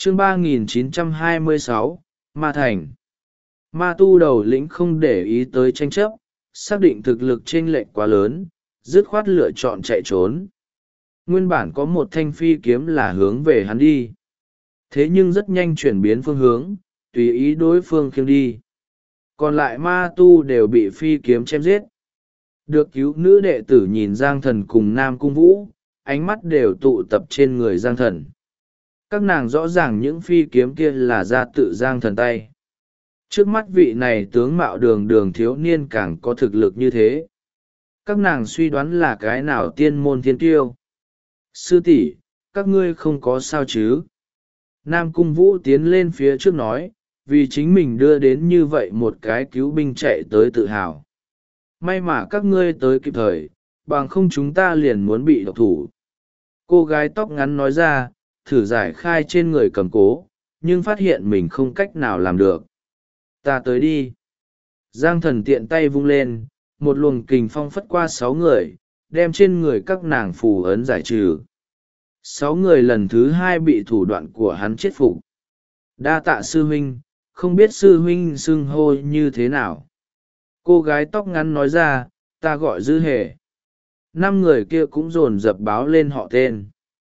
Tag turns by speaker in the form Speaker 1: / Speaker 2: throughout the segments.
Speaker 1: Chương 3926, Ma Thành. Ma tu đầu lĩnh không để ý tới tranh chấp, xác định thực lực chênh lệch quá lớn, dứt khoát lựa chọn chạy trốn. Nguyên bản có một thanh phi kiếm là hướng về hắn đi. Thế nhưng rất nhanh chuyển biến phương hướng, tùy ý đối phương khiêng đi. Còn lại ma tu đều bị phi kiếm chém giết. Được cứu nữ đệ tử nhìn Giang Thần cùng Nam Cung Vũ, ánh mắt đều tụ tập trên người Giang Thần. Các nàng rõ ràng những phi kiếm kia là ra tự Giang Thần tay. Trước mắt vị này tướng mạo đường đường thiếu niên càng có thực lực như thế. Các nàng suy đoán là cái nào tiên môn thiên kiêu. Sư tỷ, các ngươi không có sao chứ? Nam Cung Vũ tiến lên phía trước nói, vì chính mình đưa đến như vậy một cái cứu binh chạy tới tự hào. May mà các ngươi tới kịp thời, bằng không chúng ta liền muốn bị độc thủ. Cô gái tóc ngắn nói ra, thử giải khai trên người cầm cố, nhưng phát hiện mình không cách nào làm được. Ta tới đi. Giang Thần tiện tay vung lên, một luồng kình phong phất qua 6 người, đem trên người các nàng phù ấn giải trừ. 6 người lần thứ 2 bị thủ đoạn của hắn chết phục. Đa tạ sư huynh, không biết sư huynh xưng hô như thế nào. Cô gái tóc ngắn nói ra, ta gọi Dư Hề. 5 người kia cũng dồn dập báo lên họ tên.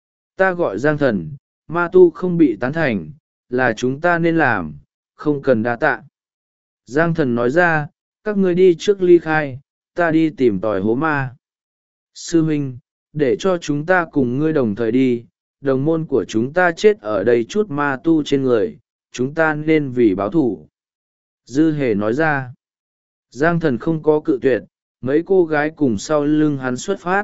Speaker 1: Ta gọi Giang Thần, ma tu không bị tán thành, là chúng ta nên làm, không cần đa tạ. Giang Thần nói ra, các ngươi đi trước ly khai, ta đi tìm tòi hố ma. Sư huynh, để cho chúng ta cùng ngươi đồng thời đi, đồng môn của chúng ta chết ở đây chút ma tu trên người, chúng ta nên vì báo thủ. Dư Hề nói ra. Giang Thần không có cự tuyệt, mấy cô gái cùng sau lưng hắn xuất phát.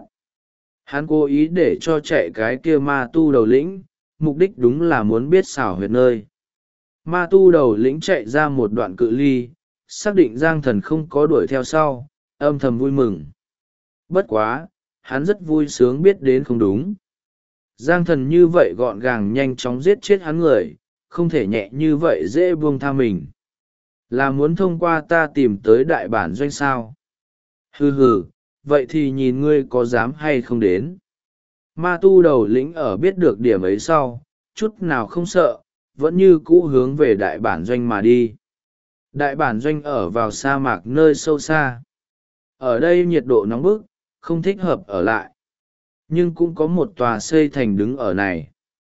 Speaker 1: Hắn cố ý để cho chạy cái kia ma tu đầu lĩnh, mục đích đúng là muốn biết xảo huyệt nơi. Ma tu đầu lĩnh chạy ra một đoạn cự ly, xác định Giang Thần không có đuổi theo sau, âm thầm vui mừng. Bất quá, hắn rất vui sướng biết đến không đúng. Giang Thần như vậy gọn gàng nhanh chóng giết chết hắn người, không thể nhẹ như vậy dễ buông tha mình. Là muốn thông qua ta tìm tới đại bản doanh sao? Hừ hừ, vậy thì nhìn ngươi có dám hay không đến. Ma tu đầu lĩnh ở biết được điểm ấy sau, chút nào không sợ, vẫn như cũ hướng về đại bản doanh mà đi. Đại bản doanh ở vào sa mạc nơi sâu xa. Ở đây nhiệt độ nóng bức, không thích hợp ở lại. Nhưng cũng có một tòa xây thành đứng ở này.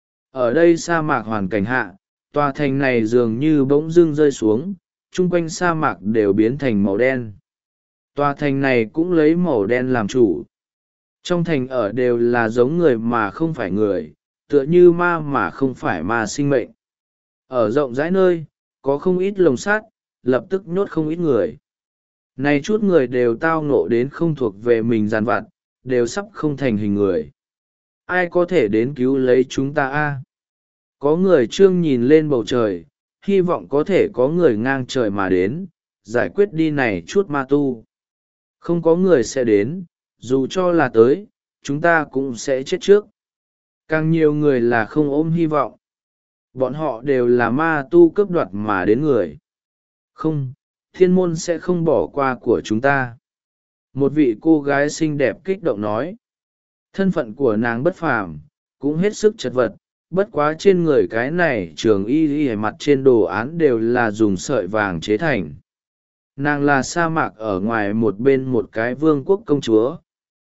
Speaker 1: Ở đây sa mạc hoàn cảnh hạ, tòa thành này dường như bỗng dưng rơi xuống, chung quanh sa mạc đều biến thành màu đen. Tòa thành này cũng lấy màu đen làm chủ. Trong thành ở đều là giống người mà không phải người, tựa như ma mà không phải ma sinh mệnh. Ở rộng rãi nơi, có không ít lồng sắt, lập tức nhốt không ít người. Này chút người đều tao ngộ đến không thuộc về mình giàn vặt, đều sắp không thành hình người. Ai có thể đến cứu lấy chúng ta a? Có người trương nhìn lên bầu trời, hy vọng có thể có người ngang trời mà đến, giải quyết đi này chút ma tu. Không có người sẽ đến, dù cho là tới, chúng ta cũng sẽ chết trước. Càng nhiều người là không ôm hy vọng. Bọn họ đều là ma tu cướp đoạt mà đến người. Không, thiên môn sẽ không bỏ qua của chúng ta. Một vị cô gái xinh đẹp kích động nói. Thân phận của nàng bất phàm, cũng hết sức chật vật, bất quá trên người cái này trường y mặt trên đồ án đều là dùng sợi vàng chế thành. Nàng là sa mạc ở ngoài một bên một cái vương quốc công chúa.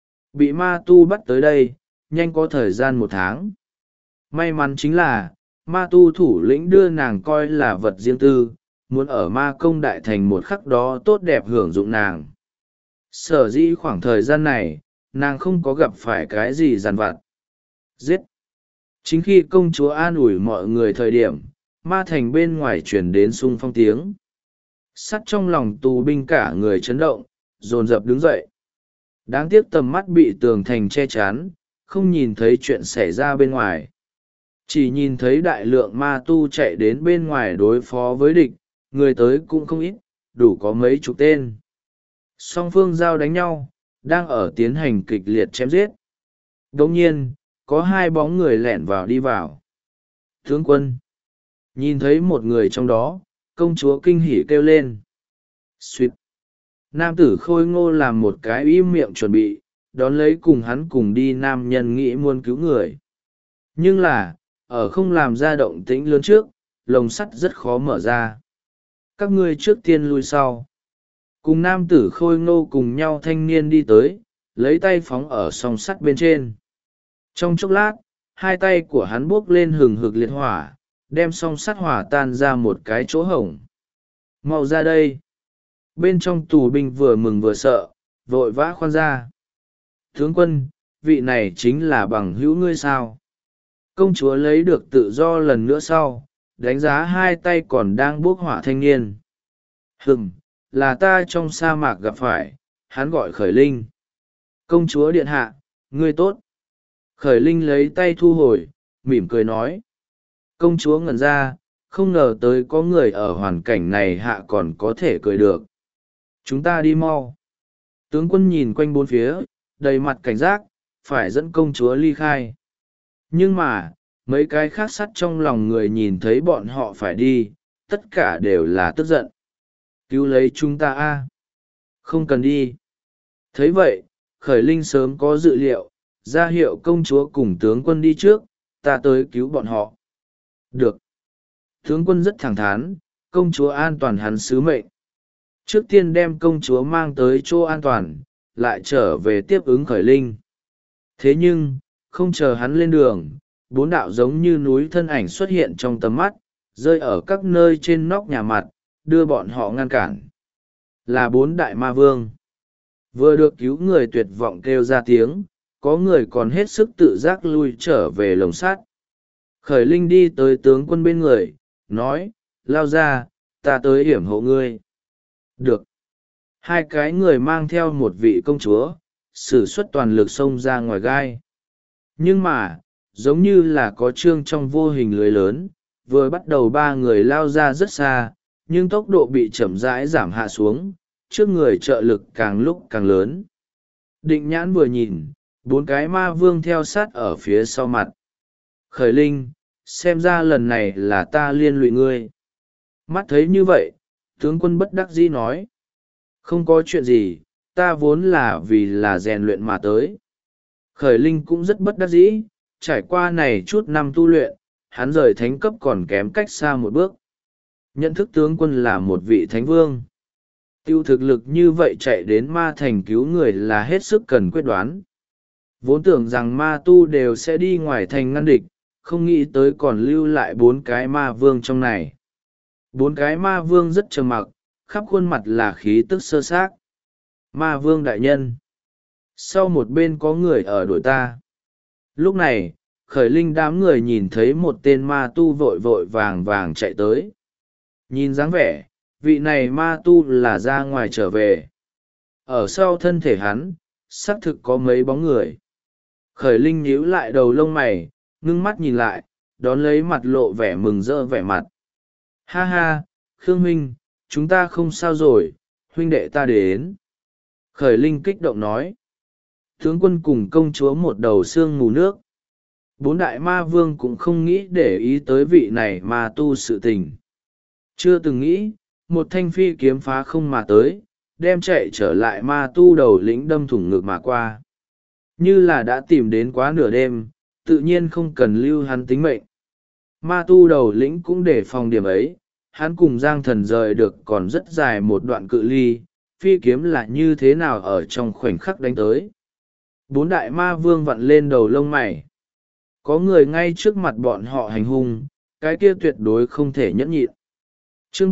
Speaker 1: Bị ma tu bắt tới đây, nhanh có thời gian 1 tháng. May mắn chính là, ma tu thủ lĩnh đưa nàng coi là vật riêng tư, muốn ở ma công đại thành một khắc đó tốt đẹp hưởng dụng nàng. Sở dĩ khoảng thời gian này, nàng không có gặp phải cái gì dằn vặt. Giết! Chính khi công chúa an ủi mọi người thời điểm, ma thành bên ngoài chuyển đến xung phong tiếng. Sắt trong lòng tù binh cả người chấn động, dồn dập đứng dậy. Đáng tiếc tầm mắt bị tường thành che chắn, không nhìn thấy chuyện xảy ra bên ngoài. Chỉ nhìn thấy đại lượng ma tu chạy đến bên ngoài đối phó với địch, người tới cũng không ít, đủ có mấy chục tên. Song phương giao đánh nhau, đang ở tiến hành kịch liệt chém giết. Đồng nhiên, có 2 bóng người lẻn vào đi vào. Tướng quân! Nhìn thấy một người trong đó, công chúa kinh hỉ kêu lên. Xuyệt! Nam tử khôi ngô làm một cái im miệng chuẩn bị, đón lấy cùng hắn cùng đi nam nhân nghĩ muốn cứu người. Nhưng là, ở không làm ra động tĩnh lớn trước, lồng sắt rất khó mở ra. Các ngươi trước tiên lui sau. Cùng nam tử khôi ngô cùng nhau thanh niên đi tới, lấy tay phóng ở song sắt bên trên. Trong chốc lát, hai tay của hắn buốc lên hừng hực liệt hỏa, đem song sắt hỏa tan ra một cái chỗ hổng. Mau ra đây. Bên trong tù binh vừa mừng vừa sợ, vội vã khoan ra. Tướng quân, vị này chính là bằng hữu ngươi sao? Công chúa lấy được tự do lần nữa sau, đánh giá hai tay còn đang bốc hỏa thanh niên. Là ta trong sa mạc gặp phải, hắn gọi Khởi Linh. Công chúa điện hạ, ngươi tốt. Khởi Linh lấy tay thu hồi, mỉm cười nói. Công chúa ngẩn ra, không ngờ tới có người ở hoàn cảnh này hạ còn có thể cười được. Chúng ta đi mau. Tướng quân nhìn quanh bốn phía, đầy mặt cảnh giác, phải dẫn công chúa ly khai. Nhưng mà, mấy cái khác sắt trong lòng người nhìn thấy bọn họ phải đi, tất cả đều là tức giận. Cứu lấy chúng ta a. Không cần đi. Thấy vậy, Khởi Linh sớm có dự liệu, ra hiệu công chúa cùng tướng quân đi trước, ta tới cứu bọn họ. Được. Tướng quân rất thẳng thắn, công chúa an toàn hắn sứ mệnh. Trước tiên đem công chúa mang tới chỗ an toàn, lại trở về tiếp ứng Khởi Linh. Thế nhưng, không chờ hắn lên đường, bốn đạo giống như núi thân ảnh xuất hiện trong tầm mắt, rơi ở các nơi trên nóc nhà mặt, đưa bọn họ ngăn cản. Là bốn đại ma vương. Vừa được cứu người tuyệt vọng kêu ra tiếng, có người còn hết sức tự giác lui trở về lồng sắt. Khởi Linh đi tới tướng quân bên người, nói, lao ra, ta tới hiểm hộ ngươi. Được. Hai cái người mang theo một vị công chúa, sử xuất toàn lực xông ra ngoài gai. Nhưng mà, giống như là có trương trong vô hình lưới lớn, vừa bắt đầu ba người lao ra rất xa, nhưng tốc độ bị chậm rãi giảm hạ xuống, trước người trợ lực càng lúc càng lớn. Định nhãn vừa nhìn, bốn cái ma vương theo sát ở phía sau mặt. Khởi Linh, xem ra lần này là ta liên lụy ngươi. Mắt thấy như vậy, tướng quân bất đắc dĩ nói. Không có chuyện gì, ta vốn là vì là rèn luyện mà tới. Khởi Linh cũng rất bất đắc dĩ, trải qua này chút năm tu luyện, hắn rời thánh cấp còn kém cách xa một bước. Nhận thức tướng quân là một vị thánh vương. Tiêu thực lực như vậy chạy đến ma thành cứu người là hết sức cần quyết đoán. Vốn tưởng rằng ma tu đều sẽ đi ngoài thành ngăn địch, không nghĩ tới còn lưu lại bốn cái ma vương trong này. Bốn cái ma vương rất trầm mặc, khắp khuôn mặt là khí tức sơ xác. Ma vương đại nhân. Sau một bên có người ở đuổi ta. Lúc này, Khởi Linh đám người nhìn thấy một tên ma tu vội vội vàng vàng chạy tới. Nhìn dáng vẻ, vị này ma tu là ra ngoài trở về. Ở sau thân thể hắn, xác thực có mấy bóng người. Khởi Linh nhíu lại đầu lông mày, ngưng mắt nhìn lại, đón lấy mặt lộ vẻ mừng rỡ vẻ mặt. Ha ha, Khương huynh, chúng ta không sao rồi, huynh đệ ta đến. Khởi Linh kích động nói. Tướng quân cùng công chúa một đầu xương mù nước. Bốn đại ma vương cũng không nghĩ để ý tới vị này ma tu sự tình. Chưa từng nghĩ, một thanh phi kiếm phá không mà tới, đem chạy trở lại ma tu đầu lĩnh đâm thủng ngực mà qua. Như là đã tìm đến quá nửa đêm, tự nhiên không cần lưu hắn tính mệnh. Ma tu đầu lĩnh cũng để phòng điểm ấy, hắn cùng Giang Thần rời được còn rất dài một đoạn cự ly, phi kiếm là như thế nào ở trong khoảnh khắc đánh tới. Bốn đại ma vương vặn lên đầu lông mày. Có người ngay trước mặt bọn họ hành hung, cái kia tuyệt đối không thể nhẫn nhịn. Chương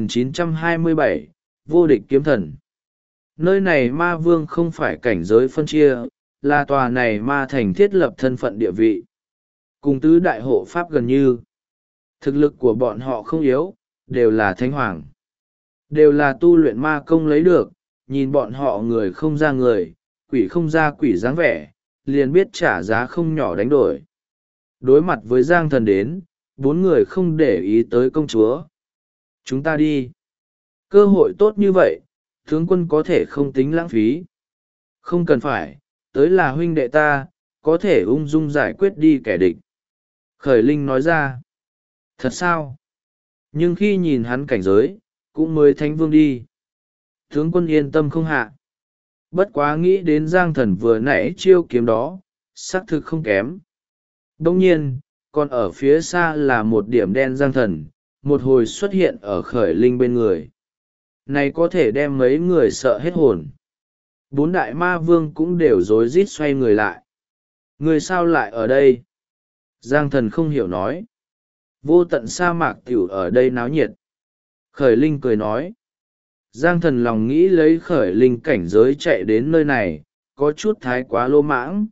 Speaker 1: 3927, Vô địch kiếm thần. Nơi này ma vương không phải cảnh giới phân chia, là tòa này ma thành thiết lập thân phận địa vị. Cùng tứ đại hộ pháp gần như. Thực lực của bọn họ không yếu, đều là thánh hoàng. Đều là tu luyện ma công lấy được, nhìn bọn họ người không ra người, quỷ không ra quỷ dáng vẻ, liền biết trả giá không nhỏ đánh đổi. Đối mặt với Giang Thần đến, bốn người không để ý tới công chúa. Chúng ta đi. Cơ hội tốt như vậy, tướng quân có thể không tính lãng phí. Không cần phải, tới là huynh đệ ta, có thể ung dung giải quyết đi kẻ địch. Khởi Linh nói ra. Thật sao? Nhưng khi nhìn hắn cảnh giới, cũng mới thánh vương đi. Tướng quân yên tâm không hạ. Bất quá nghĩ đến Giang Thần vừa nãy chiêu kiếm đó, xác thực không kém. Đồng nhiên, còn ở phía xa là một điểm đen giang thần một hồi xuất hiện ở khởi linh bên người. Này có thể đem mấy người sợ hết hồn. Bốn đại ma vương cũng đều rối rít xoay người lại. Người sao lại ở đây? Giang thần không hiểu nói. Vô tận sa mạc tiểu ở đây náo nhiệt. Khởi linh cười nói. Giang thần lòng nghĩ lấy khởi linh cảnh giới chạy đến nơi này, có chút thái quá lô mãng.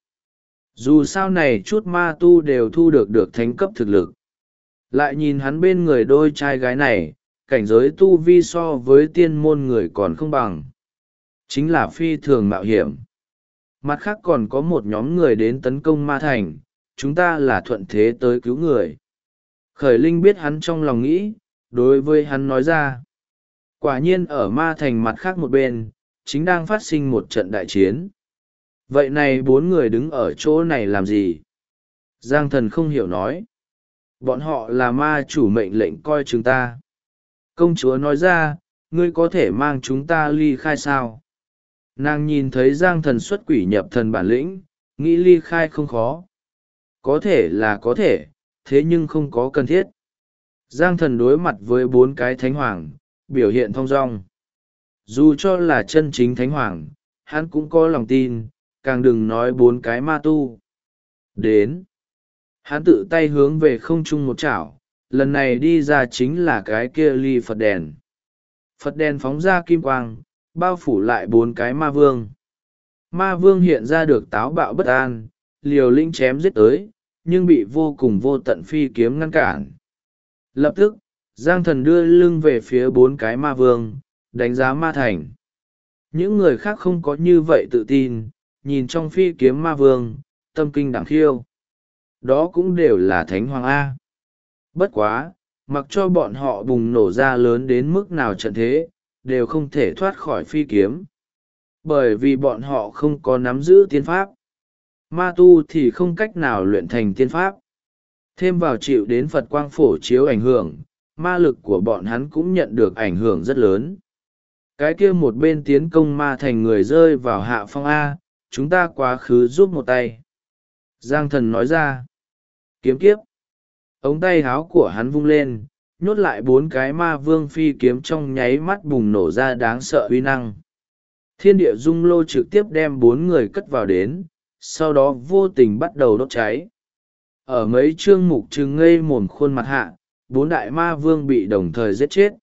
Speaker 1: Dù sao này chút ma tu đều thu được thánh cấp thực lực. Lại nhìn hắn bên người đôi trai gái này, cảnh giới tu vi so với tiên môn người còn không bằng. Chính là phi thường mạo hiểm. Mặt khác còn có một nhóm người đến tấn công ma thành, chúng ta là thuận thế tới cứu người. Khởi linh biết hắn trong lòng nghĩ, đối với hắn nói ra. Quả nhiên ở ma thành mặt khác một bên, chính đang phát sinh một trận đại chiến. Vậy này bốn người đứng ở chỗ này làm gì? Giang thần không hiểu nói. Bọn họ là ma chủ mệnh lệnh coi chúng ta. Công chúa nói ra, ngươi có thể mang chúng ta ly khai sao? Nàng nhìn thấy giang thần xuất quỷ nhập thần bản lĩnh, nghĩ ly khai không khó. Có thể là có thể, thế nhưng không có cần thiết. Giang thần đối mặt với bốn cái thánh hoàng, biểu hiện thong dong. Dù cho là chân chính thánh hoàng, hắn cũng có lòng tin, càng đừng nói bốn cái ma tu. Đến. Hắn tự tay hướng về không trung một chảo, lần này đi ra chính là cái kia ly Phật đèn. Phật đèn phóng ra kim quang, bao phủ lại bốn cái ma vương. Ma vương hiện ra được táo bạo bất an, liều lĩnh chém giết tới, nhưng bị vô cùng vô tận phi kiếm ngăn cản. Lập tức, Giang thần đưa lưng về phía bốn cái ma vương, đánh giá ma thành. Những người khác không có như vậy tự tin, nhìn trong phi kiếm ma vương, tâm kinh đảm khiêu. Đó cũng đều là thánh hoàng A. Bất quá, mặc cho bọn họ bùng nổ ra lớn đến mức nào trận thế, đều không thể thoát khỏi phi kiếm. Bởi vì bọn họ không có nắm giữ tiên pháp. Ma tu thì không cách nào luyện thành tiên pháp. Thêm vào chịu đến Phật quang phổ chiếu ảnh hưởng, ma lực của bọn hắn cũng nhận được ảnh hưởng rất lớn. Cái kia một bên tiến công ma thành người rơi vào hạ phong A, chúng ta quá khứ giúp một tay. Giang thần nói ra. Kiếm kiếp. Ống tay háo của hắn vung lên, nhốt lại bốn cái ma vương phi kiếm trong nháy mắt bùng nổ ra đáng sợ uy năng. Thiên địa dung lô trực tiếp đem bốn người cất vào đến, sau đó vô tình bắt đầu đốt cháy. Ở mấy chương mục trừng ngây mồm khuôn mặt hạ, bốn đại ma vương bị đồng thời giết chết.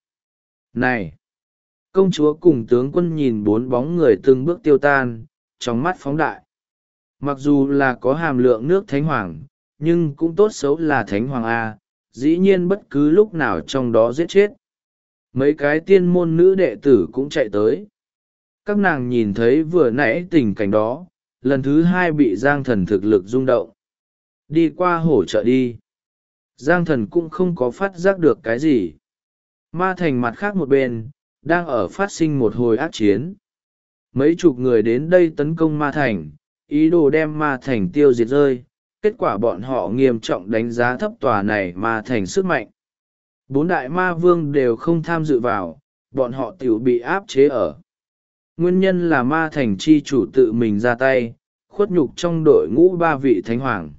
Speaker 1: Này! Công chúa cùng tướng quân nhìn bốn bóng người từng bước tiêu tan, trong mắt phóng đại. Mặc dù là có hàm lượng nước thánh hoàng, nhưng cũng tốt xấu là thánh hoàng A, dĩ nhiên bất cứ lúc nào trong đó giết chết. Mấy cái tiên môn nữ đệ tử cũng chạy tới. Các nàng nhìn thấy vừa nãy tình cảnh đó, lần thứ hai bị Giang thần thực lực rung động. Đi qua hỗ trợ đi. Giang thần cũng không có phát giác được cái gì. Ma thành mặt khác một bên, đang ở phát sinh một hồi ác chiến. Mấy chục người đến đây tấn công ma thành, ý đồ đem ma thành tiêu diệt rơi. Kết quả bọn họ nghiêm trọng đánh giá thấp tòa này ma thành sức mạnh. Bốn đại ma vương đều không tham dự vào, bọn họ tiểu bị áp chế ở. Nguyên nhân là ma thành chi chủ tự mình ra tay, khuất nhục trong đội ngũ ba vị thánh hoàng.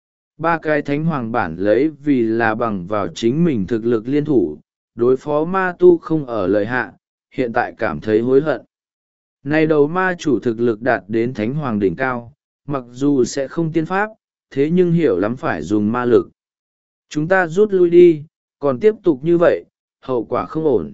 Speaker 1: Ba cái thánh hoàng bản lấy vì là bằng vào chính mình thực lực liên thủ, đối phó ma tu không ở lời hạ, hiện tại cảm thấy hối hận. Này đầu ma chủ thực lực đạt đến thánh hoàng đỉnh cao, mặc dù sẽ không tiên pháp, thế nhưng hiểu lắm phải dùng ma lực. Chúng ta rút lui đi, còn tiếp tục như vậy, hậu quả không ổn.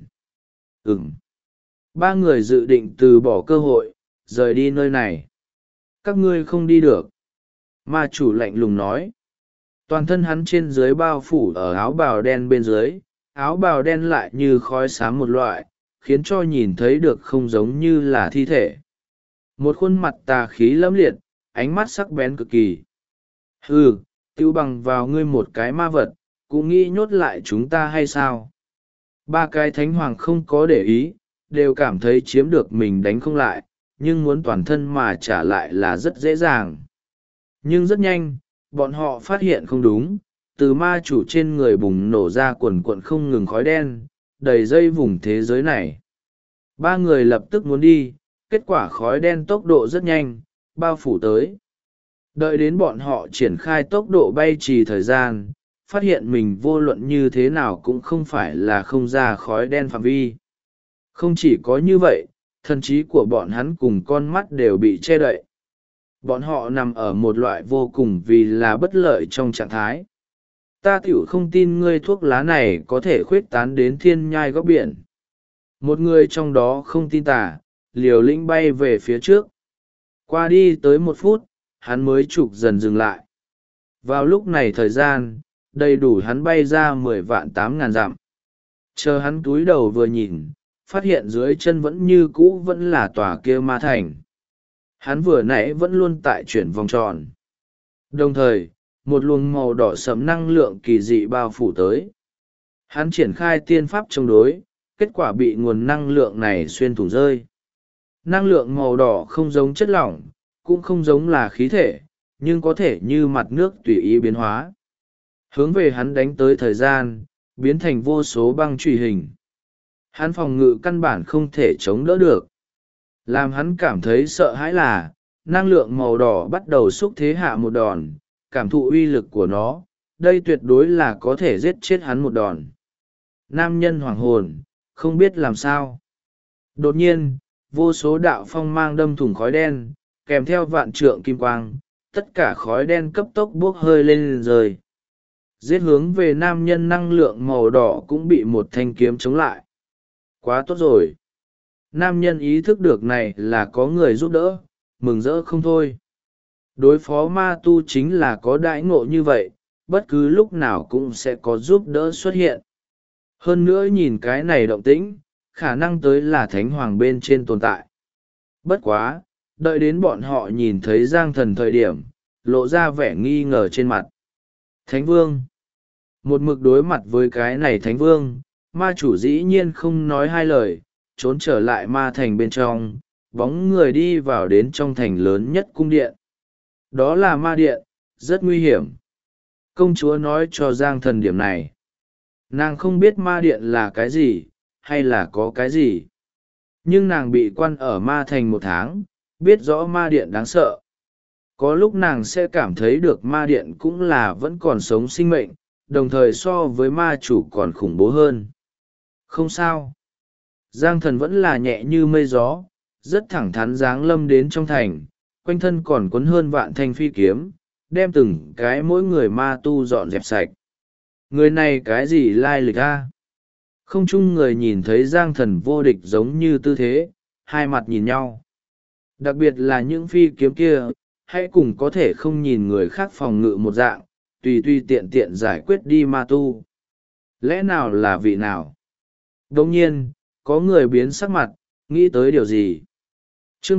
Speaker 1: Ba người dự định từ bỏ cơ hội, rời đi nơi này. Các ngươi không đi được. Ma chủ lạnh lùng nói. Toàn thân hắn trên dưới bao phủ ở áo bào đen bên dưới, áo bào đen lại như khói xám một loại, khiến cho nhìn thấy được không giống như là thi thể. Một khuôn mặt tà khí lẫm liệt, ánh mắt sắc bén cực kỳ. Tiêu bằng vào ngươi một cái ma vật, cũng nghĩ nhốt lại chúng ta hay sao? Ba cái thánh hoàng không có để ý, đều cảm thấy chiếm được mình đánh không lại, nhưng muốn toàn thân mà trả lại là rất dễ dàng. Nhưng rất nhanh, bọn họ phát hiện không đúng, từ ma chủ trên người bùng nổ ra quần quận không ngừng khói đen, đầy dây vùng thế giới này. Ba người lập tức muốn đi, kết quả khói đen tốc độ rất nhanh, bao phủ tới. Đợi đến bọn họ triển khai tốc độ bay trì thời gian, phát hiện mình vô luận như thế nào cũng không phải là không ra khói đen phạm vi. Không chỉ có như vậy, thần trí của bọn hắn cùng con mắt đều bị che đậy. Bọn họ nằm ở một loại vô cùng vì là bất lợi trong trạng thái. Ta tiểu không tin ngươi thuốc lá này có thể khuếch tán đến thiên nhai góc biển. Một người trong đó không tin tả, liều lĩnh bay về phía trước. Qua đi tới 1 phút, hắn mới trục dần dừng lại. Vào lúc này thời gian, đầy đủ hắn bay ra 10.800.000 dặm. Chờ hắn cúi đầu vừa nhìn, phát hiện dưới chân vẫn như cũ vẫn là tòa kia ma thành. Hắn vừa nãy vẫn luôn tại chuyển vòng tròn. Đồng thời, một luồng màu đỏ sẫm năng lượng kỳ dị bao phủ tới. Hắn triển khai tiên pháp chống đối, kết quả bị nguồn năng lượng này xuyên thủng rơi. Năng lượng màu đỏ không giống chất lỏng, cũng không giống là khí thể, nhưng có thể như mặt nước tùy ý biến hóa. Hướng về hắn đánh tới thời gian, biến thành vô số băng truy hình. Hắn phòng ngự căn bản không thể chống đỡ được. Làm hắn cảm thấy sợ hãi là, năng lượng màu đỏ bắt đầu xúc thế hạ một đòn, cảm thụ uy lực của nó, đây tuyệt đối là có thể giết chết hắn một đòn. Nam nhân hoảng hồn, không biết làm sao. Đột nhiên, vô số đạo phong mang đâm thủng khói đen, kèm theo vạn trượng kim quang, tất cả khói đen cấp tốc bốc hơi lên rời. Giết hướng về nam nhân năng lượng màu đỏ cũng bị một thanh kiếm chống lại. Quá tốt rồi. Nam nhân ý thức được này là có người giúp đỡ, mừng rỡ không thôi. Đối phó ma tu chính là có đãi ngộ như vậy, bất cứ lúc nào cũng sẽ có giúp đỡ xuất hiện. Hơn nữa nhìn cái này động tĩnh, khả năng tới là thánh hoàng bên trên tồn tại. Bất quá, đợi đến bọn họ nhìn thấy Giang Thần thời điểm, lộ ra vẻ nghi ngờ trên mặt. Thánh vương. Một mực đối mặt với cái này thánh vương, ma chủ dĩ nhiên không nói hai lời, trốn trở lại ma thành bên trong, bóng người đi vào đến trong thành lớn nhất cung điện. Đó là ma điện, rất nguy hiểm. Công chúa nói cho Giang Thần điểm này. Nàng không biết ma điện là cái gì, hay là có cái gì. Nhưng nàng bị quan ở ma thành 1 tháng, biết rõ ma điện đáng sợ. Có lúc nàng sẽ cảm thấy được ma điện cũng là vẫn còn sống sinh mệnh, đồng thời so với ma chủ còn khủng bố hơn. Không sao. Giang Thần vẫn là nhẹ như mây gió, rất thẳng thắn giáng lâm đến trong thành, quanh thân còn quấn hơn vạn thanh phi kiếm, đem từng cái mỗi người ma tu dọn dẹp sạch. Người này cái gì lai lịch a? Không chung người nhìn thấy Giang Thần vô địch giống như tư thế, hai mặt nhìn nhau. Đặc biệt là những phi kiếm kia, hãy cùng có thể không nhìn người khác phòng ngự một dạng, tùy tùy tiện tiện giải quyết đi ma tu. Lẽ nào là vị nào? Đồng nhiên, có người biến sắc mặt, nghĩ tới điều gì? Chương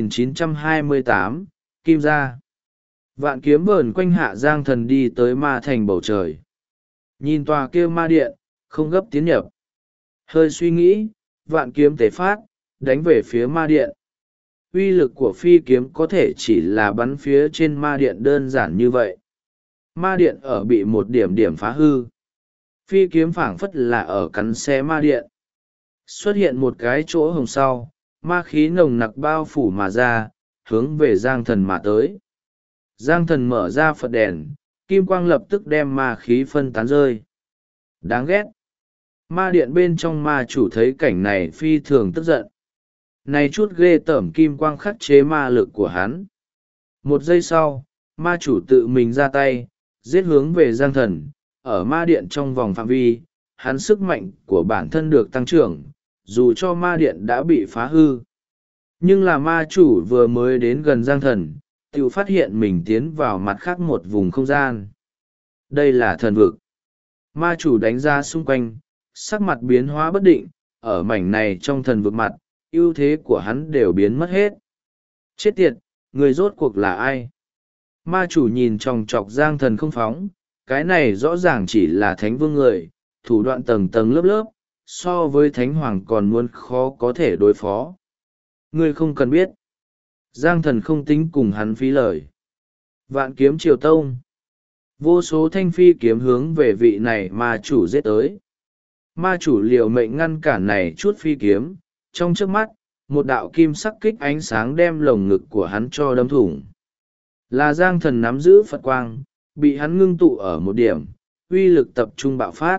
Speaker 1: 3928, Kim Gia. Vạn kiếm vờn quanh hạ Giang Thần đi tới ma thành bầu trời. Nhìn tòa kia ma điện, không gấp tiến nhập. Hơi suy nghĩ, vạn kiếm tế phát, đánh về phía ma điện. Uy lực của phi kiếm có thể chỉ là bắn phía trên ma điện đơn giản như vậy. Ma điện ở bị một điểm điểm phá hư. Phi kiếm phảng phất là ở cắn xé ma điện. Xuất hiện một cái chỗ hồng sau, ma khí nồng nặc bao phủ mà ra, hướng về Giang Thần mà tới. Giang Thần mở ra Phật đèn, kim quang lập tức đem ma khí phân tán rơi. Đáng ghét. Ma điện bên trong ma chủ thấy cảnh này phi thường tức giận. Này chút ghê tởm kim quang khắc chế ma lực của hắn. 1 giây sau, ma chủ tự mình ra tay, giết hướng về Giang Thần. Ở ma điện trong vòng phạm vi, hắn sức mạnh của bản thân được tăng trưởng, dù cho ma điện đã bị phá hư. Nhưng là ma chủ vừa mới đến gần Giang Thần, tự phát hiện mình tiến vào mặt khác một vùng không gian. Đây là thần vực. Ma chủ đánh ra xung quanh, sắc mặt biến hóa bất định, ở mảnh này trong thần vực mặt, ưu thế của hắn đều biến mất hết. Chết tiệt, người rốt cuộc là ai? Ma chủ nhìn chòng chọc Giang Thần không phóng, cái này rõ ràng chỉ là thánh vương người, thủ đoạn tầng tầng lớp lớp, so với thánh hoàng còn muốn khó có thể đối phó. Ngươi không cần biết. Giang Thần không tính cùng hắn phí lời. Vạn kiếm triều tông. Vô số thanh phi kiếm hướng về vị này ma chủ giết tới. Ma chủ liều mệnh ngăn cản này chút phi kiếm, trong trước mắt, một đạo kim sắc kích ánh sáng đem lồng ngực của hắn cho đâm thủng. Là Giang Thần nắm giữ Phật quang, bị hắn ngưng tụ ở một điểm, uy lực tập trung bạo phát.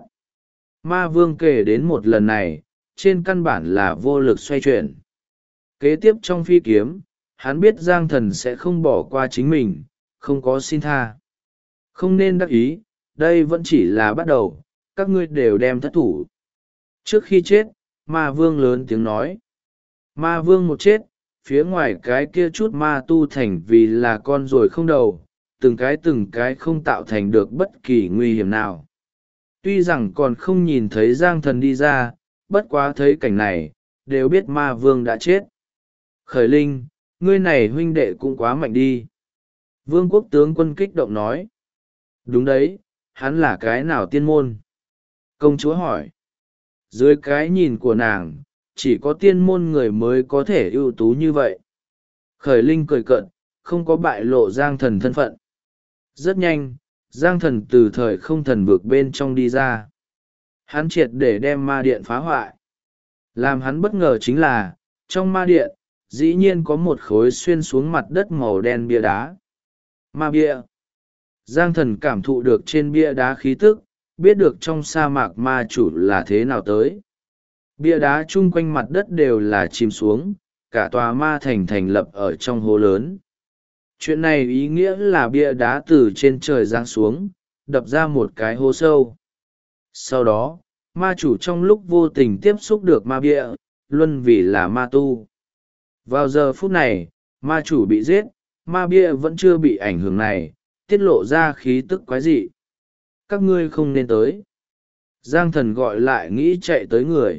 Speaker 1: Ma vương kể đến một lần này, trên căn bản là vô lực xoay chuyển. Kế tiếp trong phi kiếm, hắn biết Giang Thần sẽ không bỏ qua chính mình, không có xin tha. Không nên đắc ý, đây vẫn chỉ là bắt đầu, các ngươi đều đem thất thủ. Trước khi chết, ma vương lớn tiếng nói. Ma vương một chết, phía ngoài cái kia chút ma tu thành vì là con ruồi không đầu, từng cái không tạo thành được bất kỳ nguy hiểm nào. Tuy rằng còn không nhìn thấy Giang Thần đi ra, bất quá thấy cảnh này, đều biết ma vương đã chết. Khởi Linh, ngươi này huynh đệ cũng quá mạnh đi. Vương quốc tướng quân kích động nói. Đúng đấy, hắn là cái nào tiên môn? Công chúa hỏi. Dưới cái nhìn của nàng, chỉ có tiên môn người mới có thể ưu tú như vậy. Khởi Linh cười cợt, không có bại lộ Giang Thần thân phận. Rất nhanh, Giang Thần từ thời không thần vực bên trong đi ra. Hắn triệt để đem ma điện phá hoại. Làm hắn bất ngờ chính là, trong ma điện, dĩ nhiên có một khối xuyên xuống mặt đất màu đen bia đá. Ma bia. Giang Thần cảm thụ được trên bia đá khí tức, biết được trong sa mạc ma chủ là thế nào tới. Bia đá chung quanh mặt đất đều là chìm xuống, cả tòa ma thành thành lập ở trong hố lớn. Chuyện này ý nghĩa là bia đá từ trên trời giáng xuống, đập ra một cái hố sâu. Sau đó, ma chủ trong lúc vô tình tiếp xúc được ma bia, luân vì là ma tu. Vào giờ phút này, ma chủ bị giết, ma bia vẫn chưa bị ảnh hưởng này, tiết lộ ra khí tức quái dị. Các ngươi không nên tới. Giang Thần gọi lại nghĩ chạy tới người.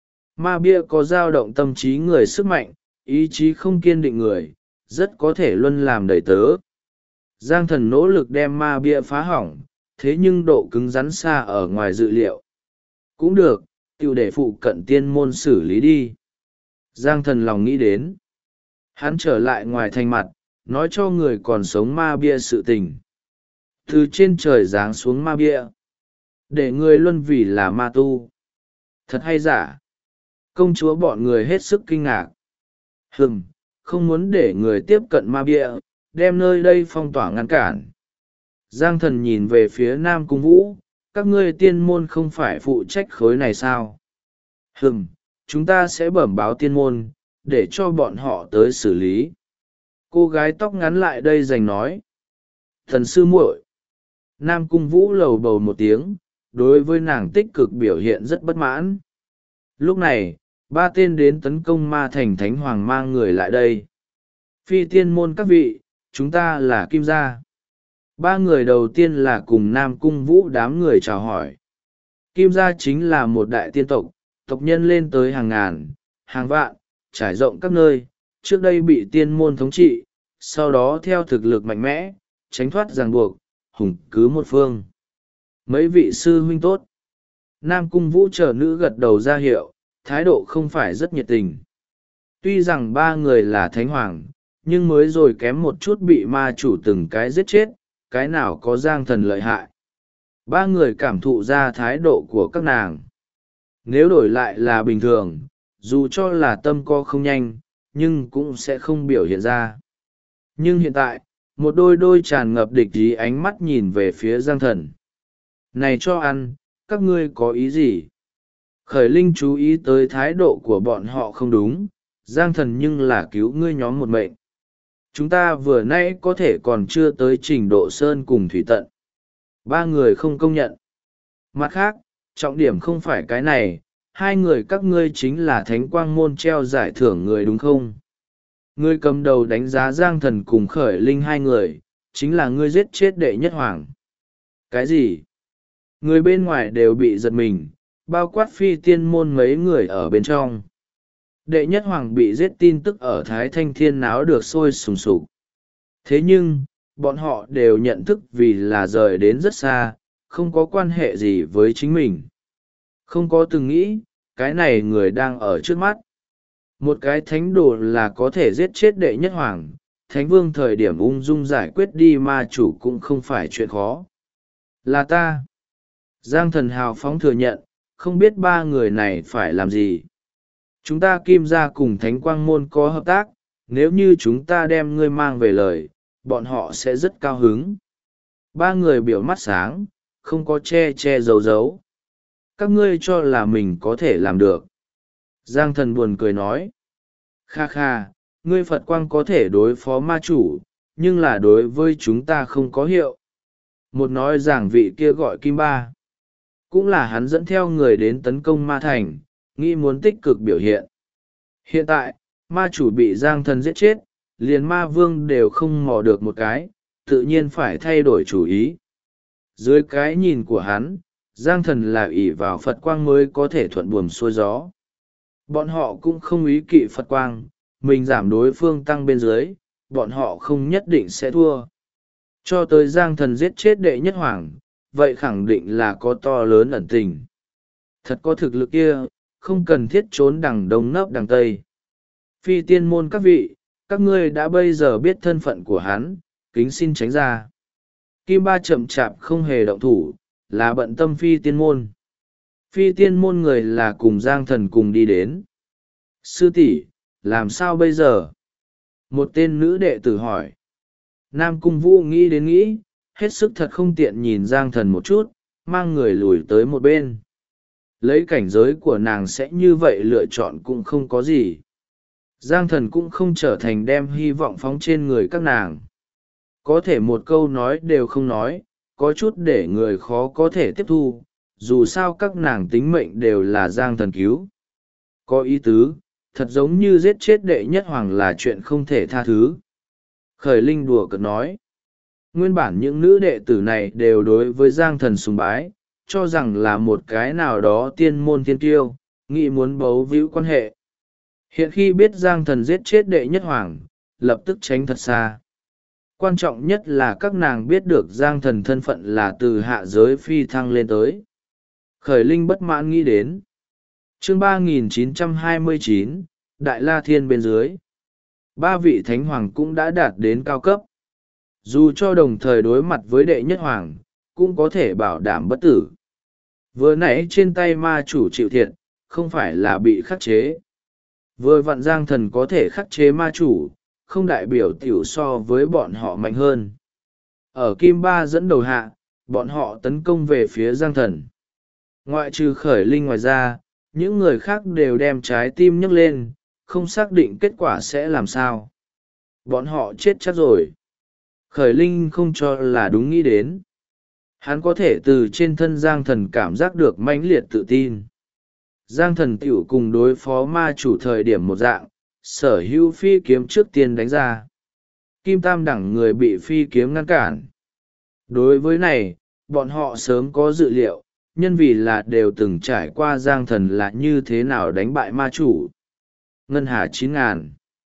Speaker 1: Ma bia có dao động tâm trí người sức mạnh, ý chí không kiên định người, rất có thể luân làm đầy tớ. Giang Thần nỗ lực đem ma bia phá hỏng, thế nhưng độ cứng rắn xa ở ngoài dự liệu. Cũng được, tiêu để phụ cận tiên môn xử lý đi. Giang Thần lòng nghĩ đến. Hắn trở lại ngoài thành mặt, nói cho người còn sống ma bia sự tình. Từ trên trời giáng xuống ma bia, để người luân vì là ma tu. Thật hay giả? Công chúa bọn người hết sức kinh ngạc. Không muốn để người tiếp cận ma bia, đem nơi đây phong tỏa ngăn cản. Giang Thần nhìn về phía Nam Cung Vũ, các ngươi tiên môn không phải phụ trách khối này sao? Chúng ta sẽ bẩm báo tiên môn, để cho bọn họ tới xử lý. Cô gái tóc ngắn lại đây giành nói. Thần sư muội. Nam Cung Vũ lầu bầu một tiếng, đối với nàng tích cực biểu hiện rất bất mãn. Lúc này, 3 tên đến tấn công ma thành thánh hoàng mang người lại đây. Phi tiên môn các vị, chúng ta là Kim gia. 3 người đầu tiên là cùng Nam Cung Vũ đám người chào hỏi. Kim gia chính là một đại tiên tộc, tộc nhân lên tới hàng ngàn, hàng vạn, trải rộng các nơi, trước đây bị tiên môn thống trị, sau đó theo thực lực mạnh mẽ, tránh thoát ràng buộc, hùng cứ một phương. Mấy vị sư huynh tốt. Nam Cung Vũ chờ nữ gật đầu ra hiệu, thái độ không phải rất nhiệt tình. Tuy rằng 3 người là thánh hoàng, nhưng mới rồi kém một chút bị ma chủ từng cái giết chết, cái nào có Giang Thần lợi hại. 3 người cảm thụ ra thái độ của các nàng. Nếu đổi lại là bình thường, dù cho là tâm co không nhanh, nhưng cũng sẽ không biểu hiện ra. Nhưng hiện tại, một đôi tràn ngập địch ý ánh mắt nhìn về phía Giang Thần. Này cho ăn, các ngươi có ý gì? Khởi Linh chú ý tới thái độ của bọn họ không đúng, Giang Thần nhưng là cứu ngươi nhóm một mệnh. Chúng ta vừa nãy có thể còn chưa tới trình độ sơn cùng thủy tận. 3 người không công nhận. Mặt khác, trọng điểm không phải cái này, 2 người các ngươi chính là Thánh Quang Môn treo giải thưởng người đúng không? Ngươi cầm đầu đánh giá Giang Thần cùng Khởi Linh 2 người, chính là ngươi giết chết đệ nhất hoàng. Cái gì? Người bên ngoài đều bị giật mình, bao quát phi tiên môn mấy người ở bên trong. Đệ nhất hoàng bị giết tin tức ở Thái Thanh Thiên náo được sôi sùng sục. Thế nhưng, bọn họ đều nhận thức vì là rời đến rất xa, không có quan hệ gì với chính mình. Không có từng nghĩ, cái này người đang ở trước mắt. Một cái thánh đồ là có thể giết chết đệ nhất hoàng, thánh vương thời điểm ung dung giải quyết đi ma chủ cũng không phải chuyện khó. Là ta. Giang Thần hào phóng thừa nhận, không biết 3 người này phải làm gì. Chúng ta Kim gia cùng Thánh Quang Môn có hợp tác, nếu như chúng ta đem ngươi mang về lời, bọn họ sẽ rất cao hứng. Ba người biểu mắt sáng, không có che che giấu giấu. Các ngươi cho là mình có thể làm được. Giang thần buồn cười nói. Kha kha, ngươi Phật quang có thể đối phó ma chủ, nhưng là đối với chúng ta không có hiệu. Một nói giảng vị kia gọi Kim Ba. Cũng là hắn dẫn theo người đến tấn công ma thành, nghĩ muốn tích cực biểu hiện. Hiện tại, ma chủ bị Giang thần giết chết, liền ma vương đều không mò được một cái, tự nhiên phải thay đổi chủ ý. Dưới cái nhìn của hắn, Giang thần là ỷ vào Phật quang mới có thể thuận buồm xuôi gió. Bọn họ cũng không ý kỵ Phật quang, mình giảm đối phương tăng bên dưới, bọn họ không nhất định sẽ thua. Cho tới Giang thần giết chết đệ nhất hoàng, vậy khẳng định là có to lớn ẩn tình. Thật có thực lực kia, không cần thiết trốn đằng đông nấp đằng tây. Phi tiên môn các vị, các ngươi đã bây giờ biết thân phận của hắn, kính xin tránh ra. Kim Ba chậm chạp không hề động thủ, là bận tâm phi tiên môn. Phi tiên môn người là cùng Giang thần cùng đi đến. Sư tỷ, làm sao bây giờ? Một tên nữ đệ tử hỏi. Nam Cung Vũ nghĩ đến nghĩ, hết sức thật không tiện nhìn Giang thần một chút, mang người lùi tới một bên. Lấy cảnh giới của nàng sẽ như vậy lựa chọn cũng không có gì. Giang thần cũng không trở thành đem hy vọng phóng trên người các nàng. Có thể một câu nói đều không nói, có chút để người khó có thể tiếp thu, dù sao các nàng tính mệnh đều là Giang thần cứu. Có ý tứ, thật giống như giết chết đệ nhất hoàng là chuyện không thể tha thứ. Khởi Linh đùa cợt nói. Nguyên bản những nữ đệ tử này đều đối với Giang thần sùng bái, cho rằng là một cái nào đó tiên môn thiên tiêu, nghĩ muốn bấu víu quan hệ. Hiện khi biết Giang thần giết chết đệ nhất hoàng, lập tức tránh thật xa. Quan trọng nhất là các nàng biết được Giang thần thân phận là từ hạ giới phi thăng lên tới. Khởi Linh bất mãn nghĩ đến. Chương 3929, Đại La Thiên bên dưới. Ba vị thánh hoàng cũng đã đạt đến cao cấp. Dù cho đồng thời đối mặt với đệ nhất hoàng, cũng có thể bảo đảm bất tử. Vừa nãy trên tay ma chủ chịu thiệt, không phải là bị khắc chế. Vừa vặn Giang thần có thể khắc chế ma chủ, không đại biểu tiểu so với bọn họ mạnh hơn. Ở Kim Ba dẫn đầu hạ, bọn họ tấn công về phía Giang thần. Ngoại trừ Khởi Linh ngoài ra, những người khác đều đem trái tim nhấc lên, không xác định kết quả sẽ làm sao. Bọn họ chết chắc rồi. Khởi Linh không cho là đúng nghĩ đến. Hắn có thể từ trên thân Giang thần cảm giác được mãnh liệt tự tin. Giang thần tiểu cùng đối phó ma chủ thời điểm một dạng, sở hữu phi kiếm trước tiên đánh ra. Kim tam đẳng người bị phi kiếm ngăn cản. Đối với này, bọn họ sớm có dự liệu, nhân vì là đều từng trải qua Giang thần là như thế nào đánh bại ma chủ. Ngân hà 9.000.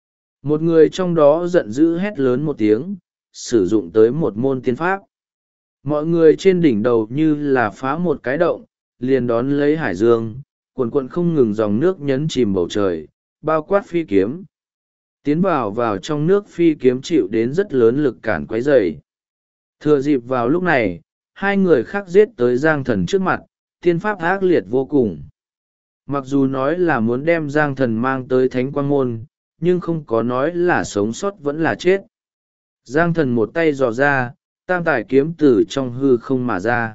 Speaker 1: Một người trong đó giận dữ hét lớn một tiếng, sử dụng tới một môn tiên pháp. Mọi người trên đỉnh đầu như là phá một cái động, liền đón lấy hải dương, cuồn cuộn không ngừng dòng nước nhấn chìm bầu trời, bao quát phi kiếm. Tiến vào trong nước phi kiếm chịu đến rất lớn lực cản quấy rầy. Thừa dịp vào lúc này, hai người khác giết tới Giang thần trước mặt, tiên pháp ác liệt vô cùng. Mặc dù nói là muốn đem Giang thần mang tới thánh quang môn, nhưng không có nói là sống sót vẫn là chết. Giang thần một tay dò ra, tam tải kiếm từ trong hư không mà ra.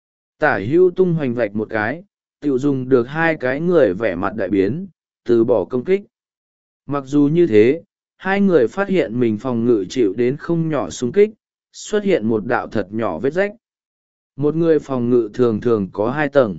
Speaker 1: Tả hưu tung hoành vạch một cái, tự dùng được hai cái người vẻ mặt đại biến, từ bỏ công kích. Mặc dù như thế, hai người phát hiện mình phòng ngự chịu đến không nhỏ xung kích, xuất hiện một đạo thật nhỏ vết rách. Một người phòng ngự thường thường có hai tầng.